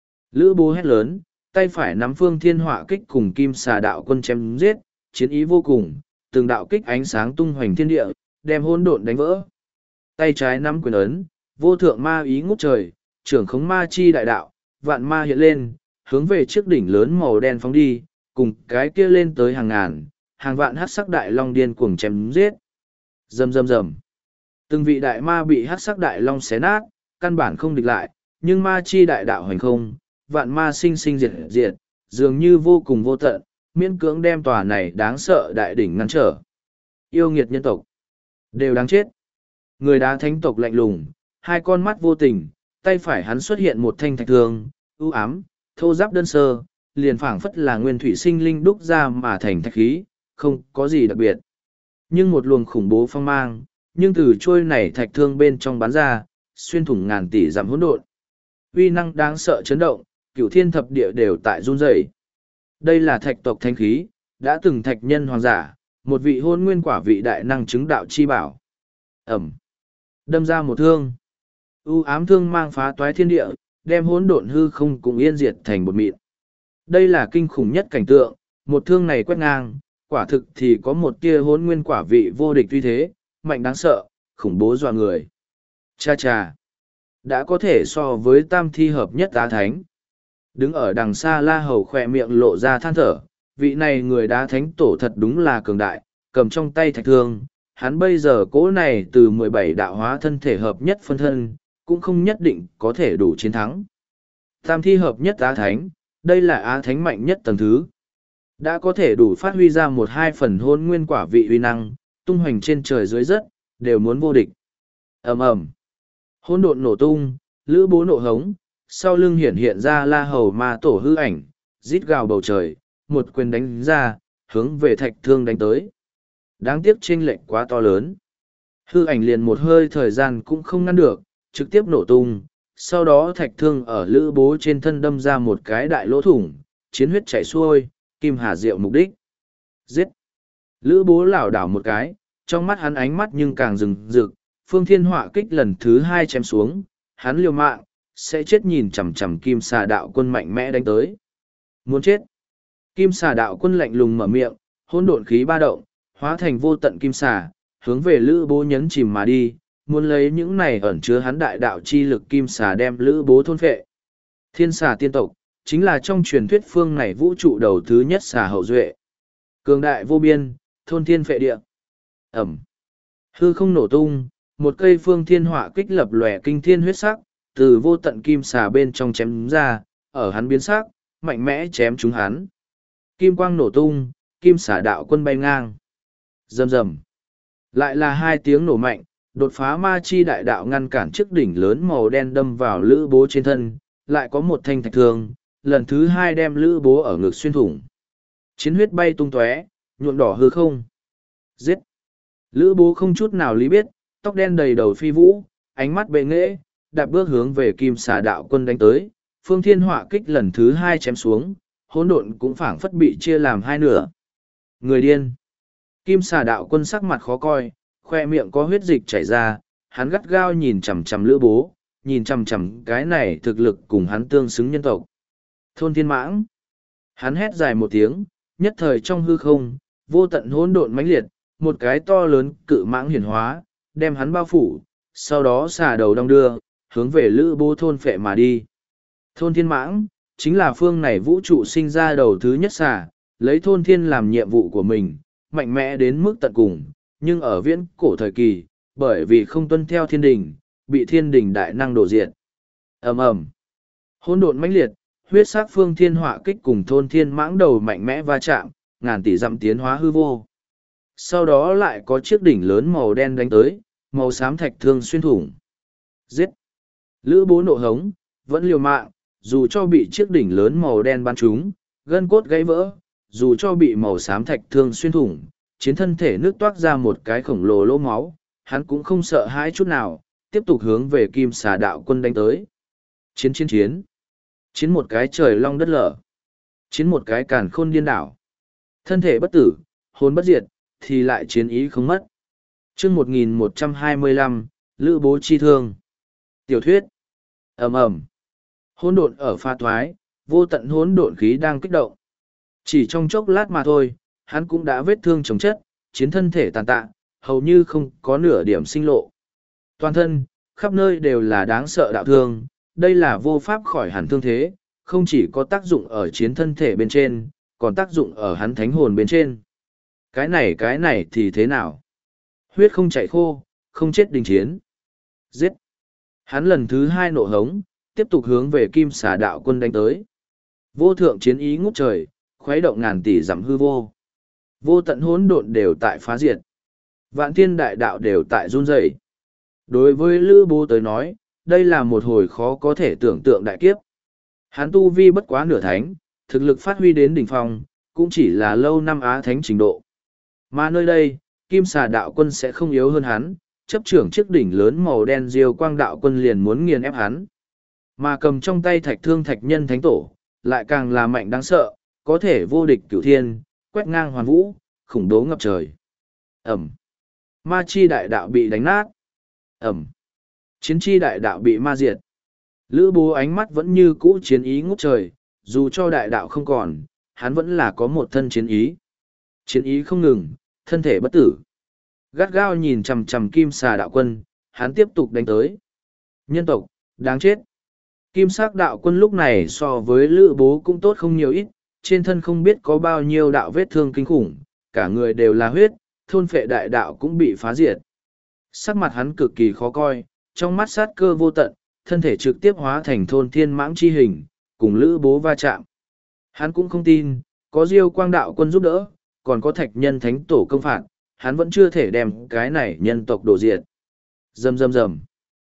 Lữ Bố hét lớn, tay phải nắm phương thiên hỏa kích cùng kim xà đạo quân chém giết, chiến ý vô cùng, từng đạo kích ánh sáng tung hoành thiên địa, đem hỗn độn đánh vỡ. Tay trái nắm quyền ấn, vô thượng ma ý ngút trời, trưởng khống ma chi đại đạo, vạn ma hiện lên, hướng về chiếc đỉnh lớn màu đen phóng đi, cùng cái kia lên tới hàng ngàn, hàng vạn hắc sắc đại long điên cuồng chém giết. Rầm rầm rầm. Từng vị đại ma bị hắc sắc đại long xé nát, căn bản không địch lại, nhưng ma chi đại đạo hành không, vạn ma sinh sinh diệt diệt, dường như vô cùng vô tận, miễn cưỡng đem tòa này đáng sợ đại đỉnh ngăn trở. Yêu nghiệt nhân tộc, đều đáng chết. Người đá thánh tộc lạnh lùng, hai con mắt vô tình, tay phải hắn xuất hiện một thanh thạch thương, ưu ám, thô giáp đơn sơ, liền phảng phất là nguyên thủy sinh linh đúc ra mà thành thạch khí, không có gì đặc biệt. Nhưng một luồng khủng bố phong mang, nhưng từ trôi này thạch thương bên trong bắn ra, xuyên thủng ngàn tỷ dặm hỗn độn. uy năng đáng sợ chấn động, cửu thiên thập địa đều tại run rẩy. Đây là thạch tộc thánh khí, đã từng thạch nhân hoàng giả, một vị hôn nguyên quả vị đại năng chứng đạo chi bảo. Ẩm. Đâm ra một thương. U ám thương mang phá toái thiên địa, đem hỗn độn hư không cùng yên diệt thành một mịn. Đây là kinh khủng nhất cảnh tượng, một thương này quét ngang, quả thực thì có một tia hỗn nguyên quả vị vô địch uy thế, mạnh đáng sợ, khủng bố dọa người. Cha cha. Đã có thể so với tam thi hợp nhất đá thánh. Đứng ở đằng xa La Hầu khỏe miệng lộ ra than thở, vị này người đá thánh tổ thật đúng là cường đại, cầm trong tay thạch thương, hắn bây giờ cỗ này từ mười bảy đạo hóa thân thể hợp nhất phân thân, cũng không nhất định có thể đủ chiến thắng. Tam thi hợp nhất Á Thánh, đây là Á Thánh mạnh nhất tầng thứ. Đã có thể đủ phát huy ra một hai phần hôn nguyên quả vị uy năng, tung hoành trên trời dưới đất, đều muốn vô địch. ầm ầm, hỗn độn nổ tung, lữ bố nộ hống, sau lưng hiển hiện ra La Hầu ma tổ hư ảnh, rít gào bầu trời, một quyền đánh ra, hướng về thạch thương đánh tới. Đáng tiếc chênh lệch quá to lớn. Hư ảnh liền một hơi thời gian cũng không ngăn được, trực tiếp nổ tung. Sau đó thạch thương ở lữ bố trên thân đâm ra một cái đại lỗ thủng, chiến huyết chảy xuôi, kim hà diệu mục đích. Giết! Lữ bố lảo đảo một cái, trong mắt hắn ánh mắt nhưng càng rừng rực, phương thiên họa kích lần thứ hai chém xuống, hắn liều mạng, sẽ chết nhìn chằm chằm kim xà đạo quân mạnh mẽ đánh tới. Muốn chết! Kim xà đạo quân lạnh lùng mở miệng, hỗn độn khí ba động, hóa thành vô tận kim xà, hướng về lữ bố nhấn chìm mà đi, muốn lấy những này ẩn chứa hắn đại đạo chi lực kim xà đem lữ bố thôn phệ. Thiên xà tiên tộc, chính là trong truyền thuyết phương này vũ trụ đầu thứ nhất xà hậu duệ. Cường đại vô biên, thôn thiên phệ địa. Ẩm. Hư không nổ tung, một cây phương thiên họa kích lập lòe kinh thiên huyết sắc, từ vô tận kim xà bên trong chém ra, ở hắn biến sắc, mạnh mẽ chém chúng hắn. Kim quang nổ tung, kim xà đạo quân bay ngang. Rầm rầm. Lại là hai tiếng nổ mạnh, đột phá ma chi đại đạo ngăn cản chiếc đỉnh lớn màu đen đâm vào lữ bố trên thân, lại có một thanh thạch thương, lần thứ hai đem lữ bố ở ngực xuyên thủng. Chiến huyết bay tung tóe, nhuộm đỏ hư không. Giết! Lữ bố không chút nào lý biết, tóc đen đầy đầu phi vũ, ánh mắt bệ nghệ, đạp bước hướng về kim xà đạo quân đánh tới, phương thiên họa kích lần thứ hai chém xuống, hỗn độn cũng phảng phất bị chia làm hai nửa. Người điên! Kim xà đạo quân sắc mặt khó coi, khoe miệng có huyết dịch chảy ra, hắn gắt gao nhìn chằm chằm lữ bố, nhìn chằm chằm cái này thực lực cùng hắn tương xứng nhân tộc. Thôn thiên mãng! Hắn hét dài một tiếng, nhất thời trong hư không, vô tận hỗn độn mãnh liệt, một cái to lớn cự mãng hiển hóa, đem hắn bao phủ, sau đó xà đầu đong đưa, hướng về lữ bố thôn phệ mà đi. Thôn thiên mãng, chính là phương này vũ trụ sinh ra đầu thứ nhất xà, lấy thôn thiên làm nhiệm vụ của mình, mạnh mẽ đến mức tận cùng, nhưng ở viễn cổ thời kỳ, bởi vì không tuân theo thiên đình, bị thiên đình đại năng đổ diệt. ầm ầm, hỗn độn mãnh liệt, huyết sắc phương thiên họa kích cùng thôn thiên mãng đầu mạnh mẽ va chạm, ngàn tỷ dặm tiến hóa hư vô. Sau đó lại có chiếc đỉnh lớn màu đen đánh tới, màu xám thạch thương xuyên thủng. Giết! Lữ bố nộ hống, vẫn liều mạng, dù cho bị chiếc đỉnh lớn màu đen bắn trúng, gân cốt gãy vỡ, dù cho bị màu xám thạch thương xuyên thủng, chiến thân thể nước toát ra một cái khổng lồ lỗ máu, hắn cũng không sợ hãi chút nào, tiếp tục hướng về kim xà đạo quân đánh tới. Chiến chiến chiến! Chiến một cái trời long đất lở. Chiến một cái càn khôn điên đảo. Thân thể bất tử, hồn bất diệt, thì lại chiến ý không mất. chương một nghìn một trăm hai mươi lăm, Lữ bố chi thương. Tiểu thuyết. ầm ầm, hỗn độn ở pha thoái, vô tận hỗn độn khí đang kích động. Chỉ trong chốc lát mà thôi, hắn cũng đã vết thương chồng chất, chiến thân thể tàn tạ, hầu như không có nửa điểm sinh lộ. Toàn thân, khắp nơi đều là đáng sợ đạo thương, đây là vô pháp khỏi hẳn thương thế, không chỉ có tác dụng ở chiến thân thể bên trên, còn tác dụng ở hắn thánh hồn bên trên. Cái này cái này thì thế nào? Huyết không chảy khô, không chết đình chiến. Giết! Hắn lần thứ hai nộ hống, tiếp tục hướng về kim xà đạo quân đánh tới. Vô thượng chiến ý ngút trời, khuấy động ngàn tỷ dặm hư vô. Vô tận hỗn độn đều tại phá diệt. Vạn thiên đại đạo đều tại run rẩy. Đối với Lữ Bố tới nói, đây là một hồi khó có thể tưởng tượng đại kiếp. Hắn tu vi bất quá nửa thánh, thực lực phát huy đến đỉnh phong, cũng chỉ là lâu năm á thánh trình độ. Mà nơi đây, kim xà đạo quân sẽ không yếu hơn hắn, chấp trưởng chiếc đỉnh lớn màu đen diêu quang đạo quân liền muốn nghiền ép hắn. Mà cầm trong tay thạch thương thạch nhân thánh tổ, lại càng là mạnh đáng sợ, có thể vô địch cửu thiên, quét ngang hoàn vũ, khủng bố ngập trời. Ẩm. Ma chi đại đạo bị đánh nát. Ẩm. Chiến chi đại đạo bị ma diệt. Lữ Bố ánh mắt vẫn như cũ chiến ý ngút trời, dù cho đại đạo không còn, hắn vẫn là có một thân chiến ý. Chiến ý không ngừng, thân thể bất tử. Gắt gao nhìn chằm chằm kim xà đạo quân, hắn tiếp tục đánh tới. Nhân tộc, đáng chết. Kim sắc đạo quân lúc này so với Lữ Bố cũng tốt không nhiều ít, trên thân không biết có bao nhiêu đạo vết thương kinh khủng, cả người đều là huyết, thôn phệ đại đạo cũng bị phá diệt. Sắc mặt hắn cực kỳ khó coi, trong mắt sát cơ vô tận, thân thể trực tiếp hóa thành thôn thiên mãng chi hình, cùng Lữ Bố va chạm. Hắn cũng không tin, có Diêu Quang đạo quân giúp đỡ, còn có thạch nhân thánh tổ công phạt, hắn vẫn chưa thể đem cái này nhân tộc đổ diệt. Rầm rầm rầm.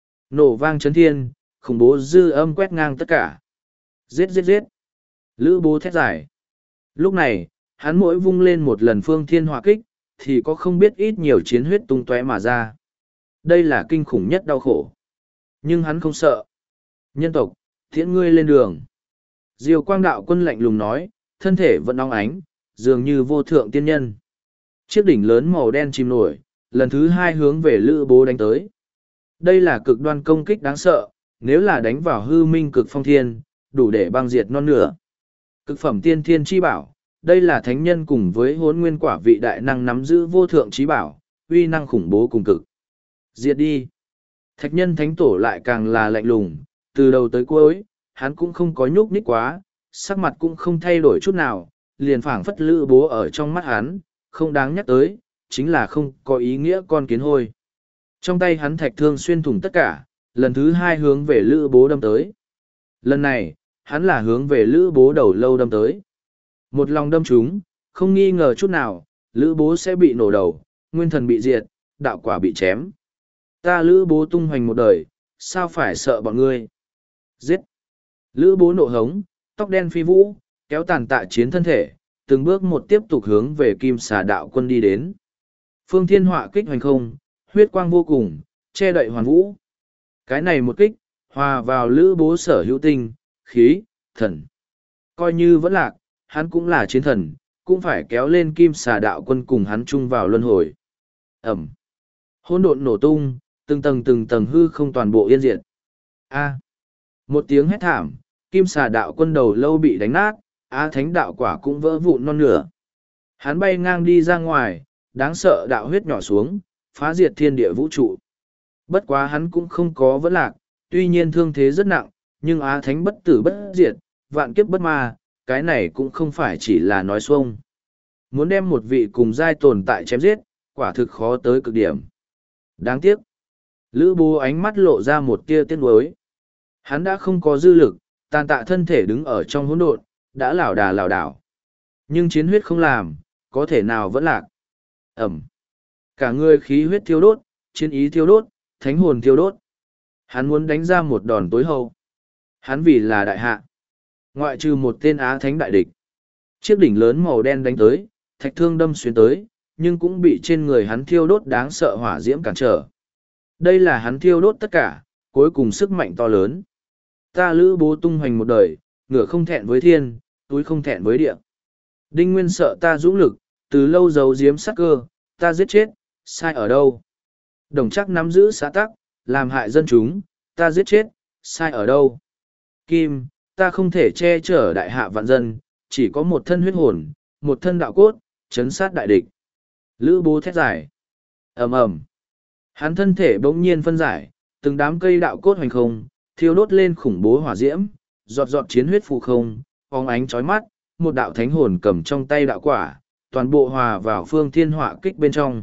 Nổ vang chấn thiên, khủng bố dư âm quét ngang tất cả. Giết giết giết. Lữ Bố thét giải. Lúc này, hắn mỗi vung lên một lần phương thiên hỏa kích, thì có không biết ít nhiều chiến huyết tung tóe mà ra. Đây là kinh khủng nhất đau khổ. Nhưng hắn không sợ. Nhân tộc, thiện ngươi lên đường. Diêu Quang đạo quân lạnh lùng nói, thân thể vẫn óng ánh, dường như vô thượng tiên nhân. Chiếc đỉnh lớn màu đen chìm nổi, lần thứ hai hướng về Lữ Bố đánh tới. Đây là cực đoan công kích đáng sợ, nếu là đánh vào hư minh cực phong thiên, đủ để băng diệt non nửa. Cực phẩm tiên thiên chi bảo, đây là thánh nhân cùng với hốn nguyên quả vị đại năng nắm giữ vô thượng trí bảo, uy năng khủng bố cùng cực. Diệt đi. Thạch nhân thánh tổ lại càng là lạnh lùng, từ đầu tới cuối, hắn cũng không có nhúc nhích quá, sắc mặt cũng không thay đổi chút nào, liền phảng phất Lữ Bố ở trong mắt hắn, không đáng nhắc tới, chính là không có ý nghĩa con kiến hôi. Trong tay hắn thạch thương xuyên thủng tất cả, lần thứ hai hướng về Lữ Bố đâm tới. Lần này, hắn là hướng về Lữ Bố đầu lâu đâm tới. Một lòng đâm trúng, không nghi ngờ chút nào, Lữ Bố sẽ bị nổ đầu, nguyên thần bị diệt, đạo quả bị chém. Ta Lữ Bố tung hoành một đời, sao phải sợ bọn ngươi? Giết! Lữ Bố nộ hống, tóc đen phi vũ, kéo tàn tạ chiến thân thể, từng bước một tiếp tục hướng về kim xà đạo quân đi đến. Phương thiên họa kích hoành không, huyết quang vô cùng, che đậy hoàn vũ. Cái này một kích, hòa vào Lữ Bố sở hữu tinh, khí, thần. Coi như vẫn lạc, hắn cũng là chiến thần, cũng phải kéo lên kim xà đạo quân cùng hắn chung vào luân hồi. Ẩm. Hỗn độn nổ tung, từng tầng từng tầng hư không toàn bộ yên diệt. A. Một tiếng hét thảm, kim xà đạo quân đầu lâu bị đánh nát, Á thánh đạo quả cũng vỡ vụn non nửa. Hắn bay ngang đi ra ngoài, đáng sợ đạo huyết nhỏ xuống, phá diệt thiên địa vũ trụ. Bất quá hắn cũng không có vấn lạc, tuy nhiên thương thế rất nặng, nhưng Á thánh bất tử bất diệt, vạn kiếp bất ma, cái này cũng không phải chỉ là nói xuông. Muốn đem một vị cùng giai tồn tại chém giết, quả thực khó tới cực điểm. Đáng tiếc. Lữ Bố ánh mắt lộ ra một tia tiếc nuối. Hắn đã không có dư lực, tàn tạ thân thể đứng ở trong hỗn độn, đã lảo đà lảo đảo. Nhưng chiến huyết không làm, có thể nào vẫn lạc. Ẩm. Cả người khí huyết thiêu đốt, chiến ý thiêu đốt, thánh hồn thiêu đốt. Hắn muốn đánh ra một đòn tối hậu. Hắn vì là đại hạ. Ngoại trừ một tên Á thánh đại địch. Chiếc đỉnh lớn màu đen đánh tới, thạch thương đâm xuyên tới, nhưng cũng bị trên người hắn thiêu đốt đáng sợ hỏa diễm cản trở. Đây là hắn thiêu đốt tất cả, cuối cùng sức mạnh to lớn. Ta Lữ Bố tung hoành một đời, ngựa không thẹn với thiên, túi không thẹn với địa. Đinh Nguyên sợ ta dũng lực, từ lâu giấu giếm sắc cơ, ta giết chết, sai ở đâu? Đồng Trác nắm giữ xã tắc, làm hại dân chúng, ta giết chết, sai ở đâu? Kim, ta không thể che chở đại hạ vạn dân, chỉ có một thân huyết hồn, một thân đạo cốt, chấn sát đại địch. Lữ Bố thét giải. Ầm ầm. Hắn thân thể bỗng nhiên phân giải, từng đám cây đạo cốt hoành không, thiêu đốt lên khủng bố hỏa diễm, giọt giọt chiến huyết phù không, phóng ánh chói mắt, một đạo thánh hồn cầm trong tay đạo quả, toàn bộ hòa vào phương thiên họa kích bên trong.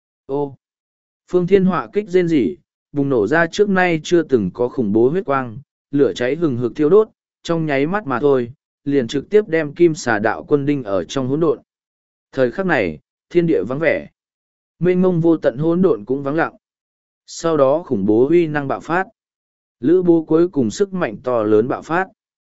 Ô! Phương thiên họa kích rên rỉ, bùng nổ ra trước nay chưa từng có khủng bố huyết quang, lửa cháy hừng hực thiêu đốt, trong nháy mắt mà thôi, liền trực tiếp đem kim xà đạo quân đinh ở trong hỗn độn. Thời khắc này, thiên địa vắng vẻ. Mênh mông vô tận hỗn độn cũng vắng lặng. Sau đó khủng bố uy năng bạo phát. Lữ Bố cuối cùng sức mạnh to lớn bạo phát.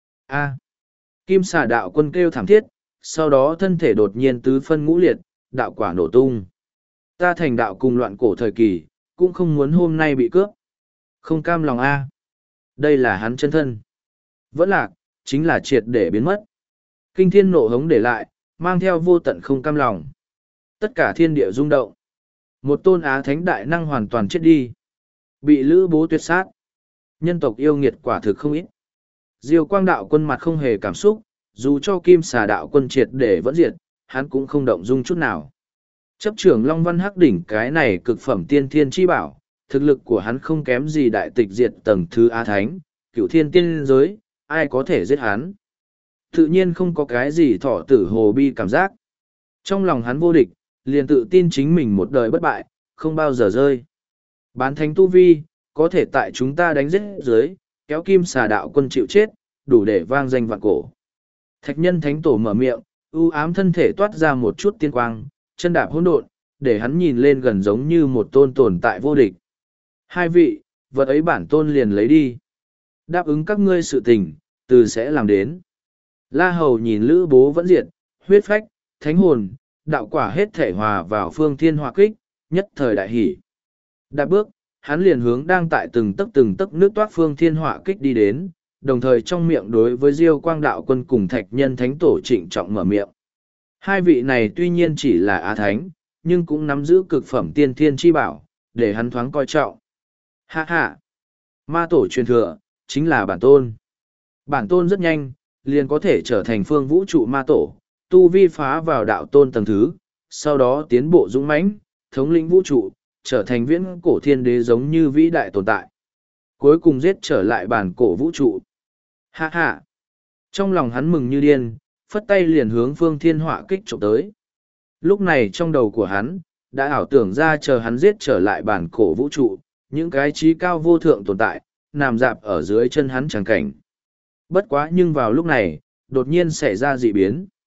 A. Kim xà đạo quân kêu thảm thiết, sau đó thân thể đột nhiên tứ phân ngũ liệt, đạo quả nổ tung. Ta thành đạo cùng loạn cổ thời kỳ, cũng không muốn hôm nay bị cướp. Không cam lòng A. Đây là hắn chân thân. Vẫn lạc, chính là triệt để biến mất. Kinh thiên nộ hống để lại, mang theo vô tận không cam lòng. Tất cả thiên địa rung động. Một tôn á thánh đại năng hoàn toàn chết đi. Bị lữ bố tuyệt sát. Nhân tộc yêu nghiệt quả thực không ít. Diêu quang đạo quân mặt không hề cảm xúc, dù cho kim xà đạo quân triệt để vẫn diệt, hắn cũng không động dung chút nào. Chấp trưởng Long Văn Hắc Đỉnh cái này cực phẩm tiên thiên chi bảo, thực lực của hắn không kém gì đại tịch diệt tầng thứ á thánh, cựu thiên tiên giới, ai có thể giết hắn. Tự nhiên không có cái gì thọ tử hồ bi cảm giác. Trong lòng hắn vô địch, liền tự tin chính mình một đời bất bại, không bao giờ rơi. Bán thánh tu vi, có thể tại chúng ta đánh giết dưới, kéo kim xà đạo quân chịu chết, đủ để vang danh vạn cổ. Thạch nhân thánh tổ mở miệng, u ám thân thể toát ra một chút tiên quang, chân đạp hỗn độn, để hắn nhìn lên gần giống như một tôn tồn tại vô địch. Hai vị, vật ấy bản tôn liền lấy đi. Đáp ứng các ngươi sự tình, từ sẽ làm đến. La Hầu nhìn Lữ Bố vẫn diệt, huyết phách, thánh hồn, đạo quả hết thể hòa vào phương thiên hỏa kích, nhất thời đại hỷ. Đạp bước, hắn liền hướng đang tại từng tấc từng tấc nước toát phương thiên hỏa kích đi đến, đồng thời trong miệng đối với Diêu Quang đạo quân cùng Thạch Nhân thánh tổ trịnh trọng mở miệng. Hai vị này tuy nhiên chỉ là á thánh, nhưng cũng nắm giữ cực phẩm tiên thiên chi bảo, để hắn thoáng coi trọng. Ha ha! Ma tổ truyền thừa, chính là bản tôn. Bản tôn rất nhanh, liền có thể trở thành phương vũ trụ ma tổ, tu vi phá vào đạo tôn tầng thứ, sau đó tiến bộ dũng mãnh, thống lĩnh vũ trụ, trở thành viễn cổ thiên đế giống như vĩ đại tồn tại. Cuối cùng giết trở lại bản cổ vũ trụ. Ha ha! Trong lòng hắn mừng như điên, phất tay liền hướng phương thiên họa kích trộm tới. Lúc này trong đầu của hắn, đã ảo tưởng ra chờ hắn giết trở lại bản cổ vũ trụ, những cái trí cao vô thượng tồn tại, nằm dạp ở dưới chân hắn tràng cảnh. Bất quá nhưng vào lúc này, đột nhiên xảy ra dị biến.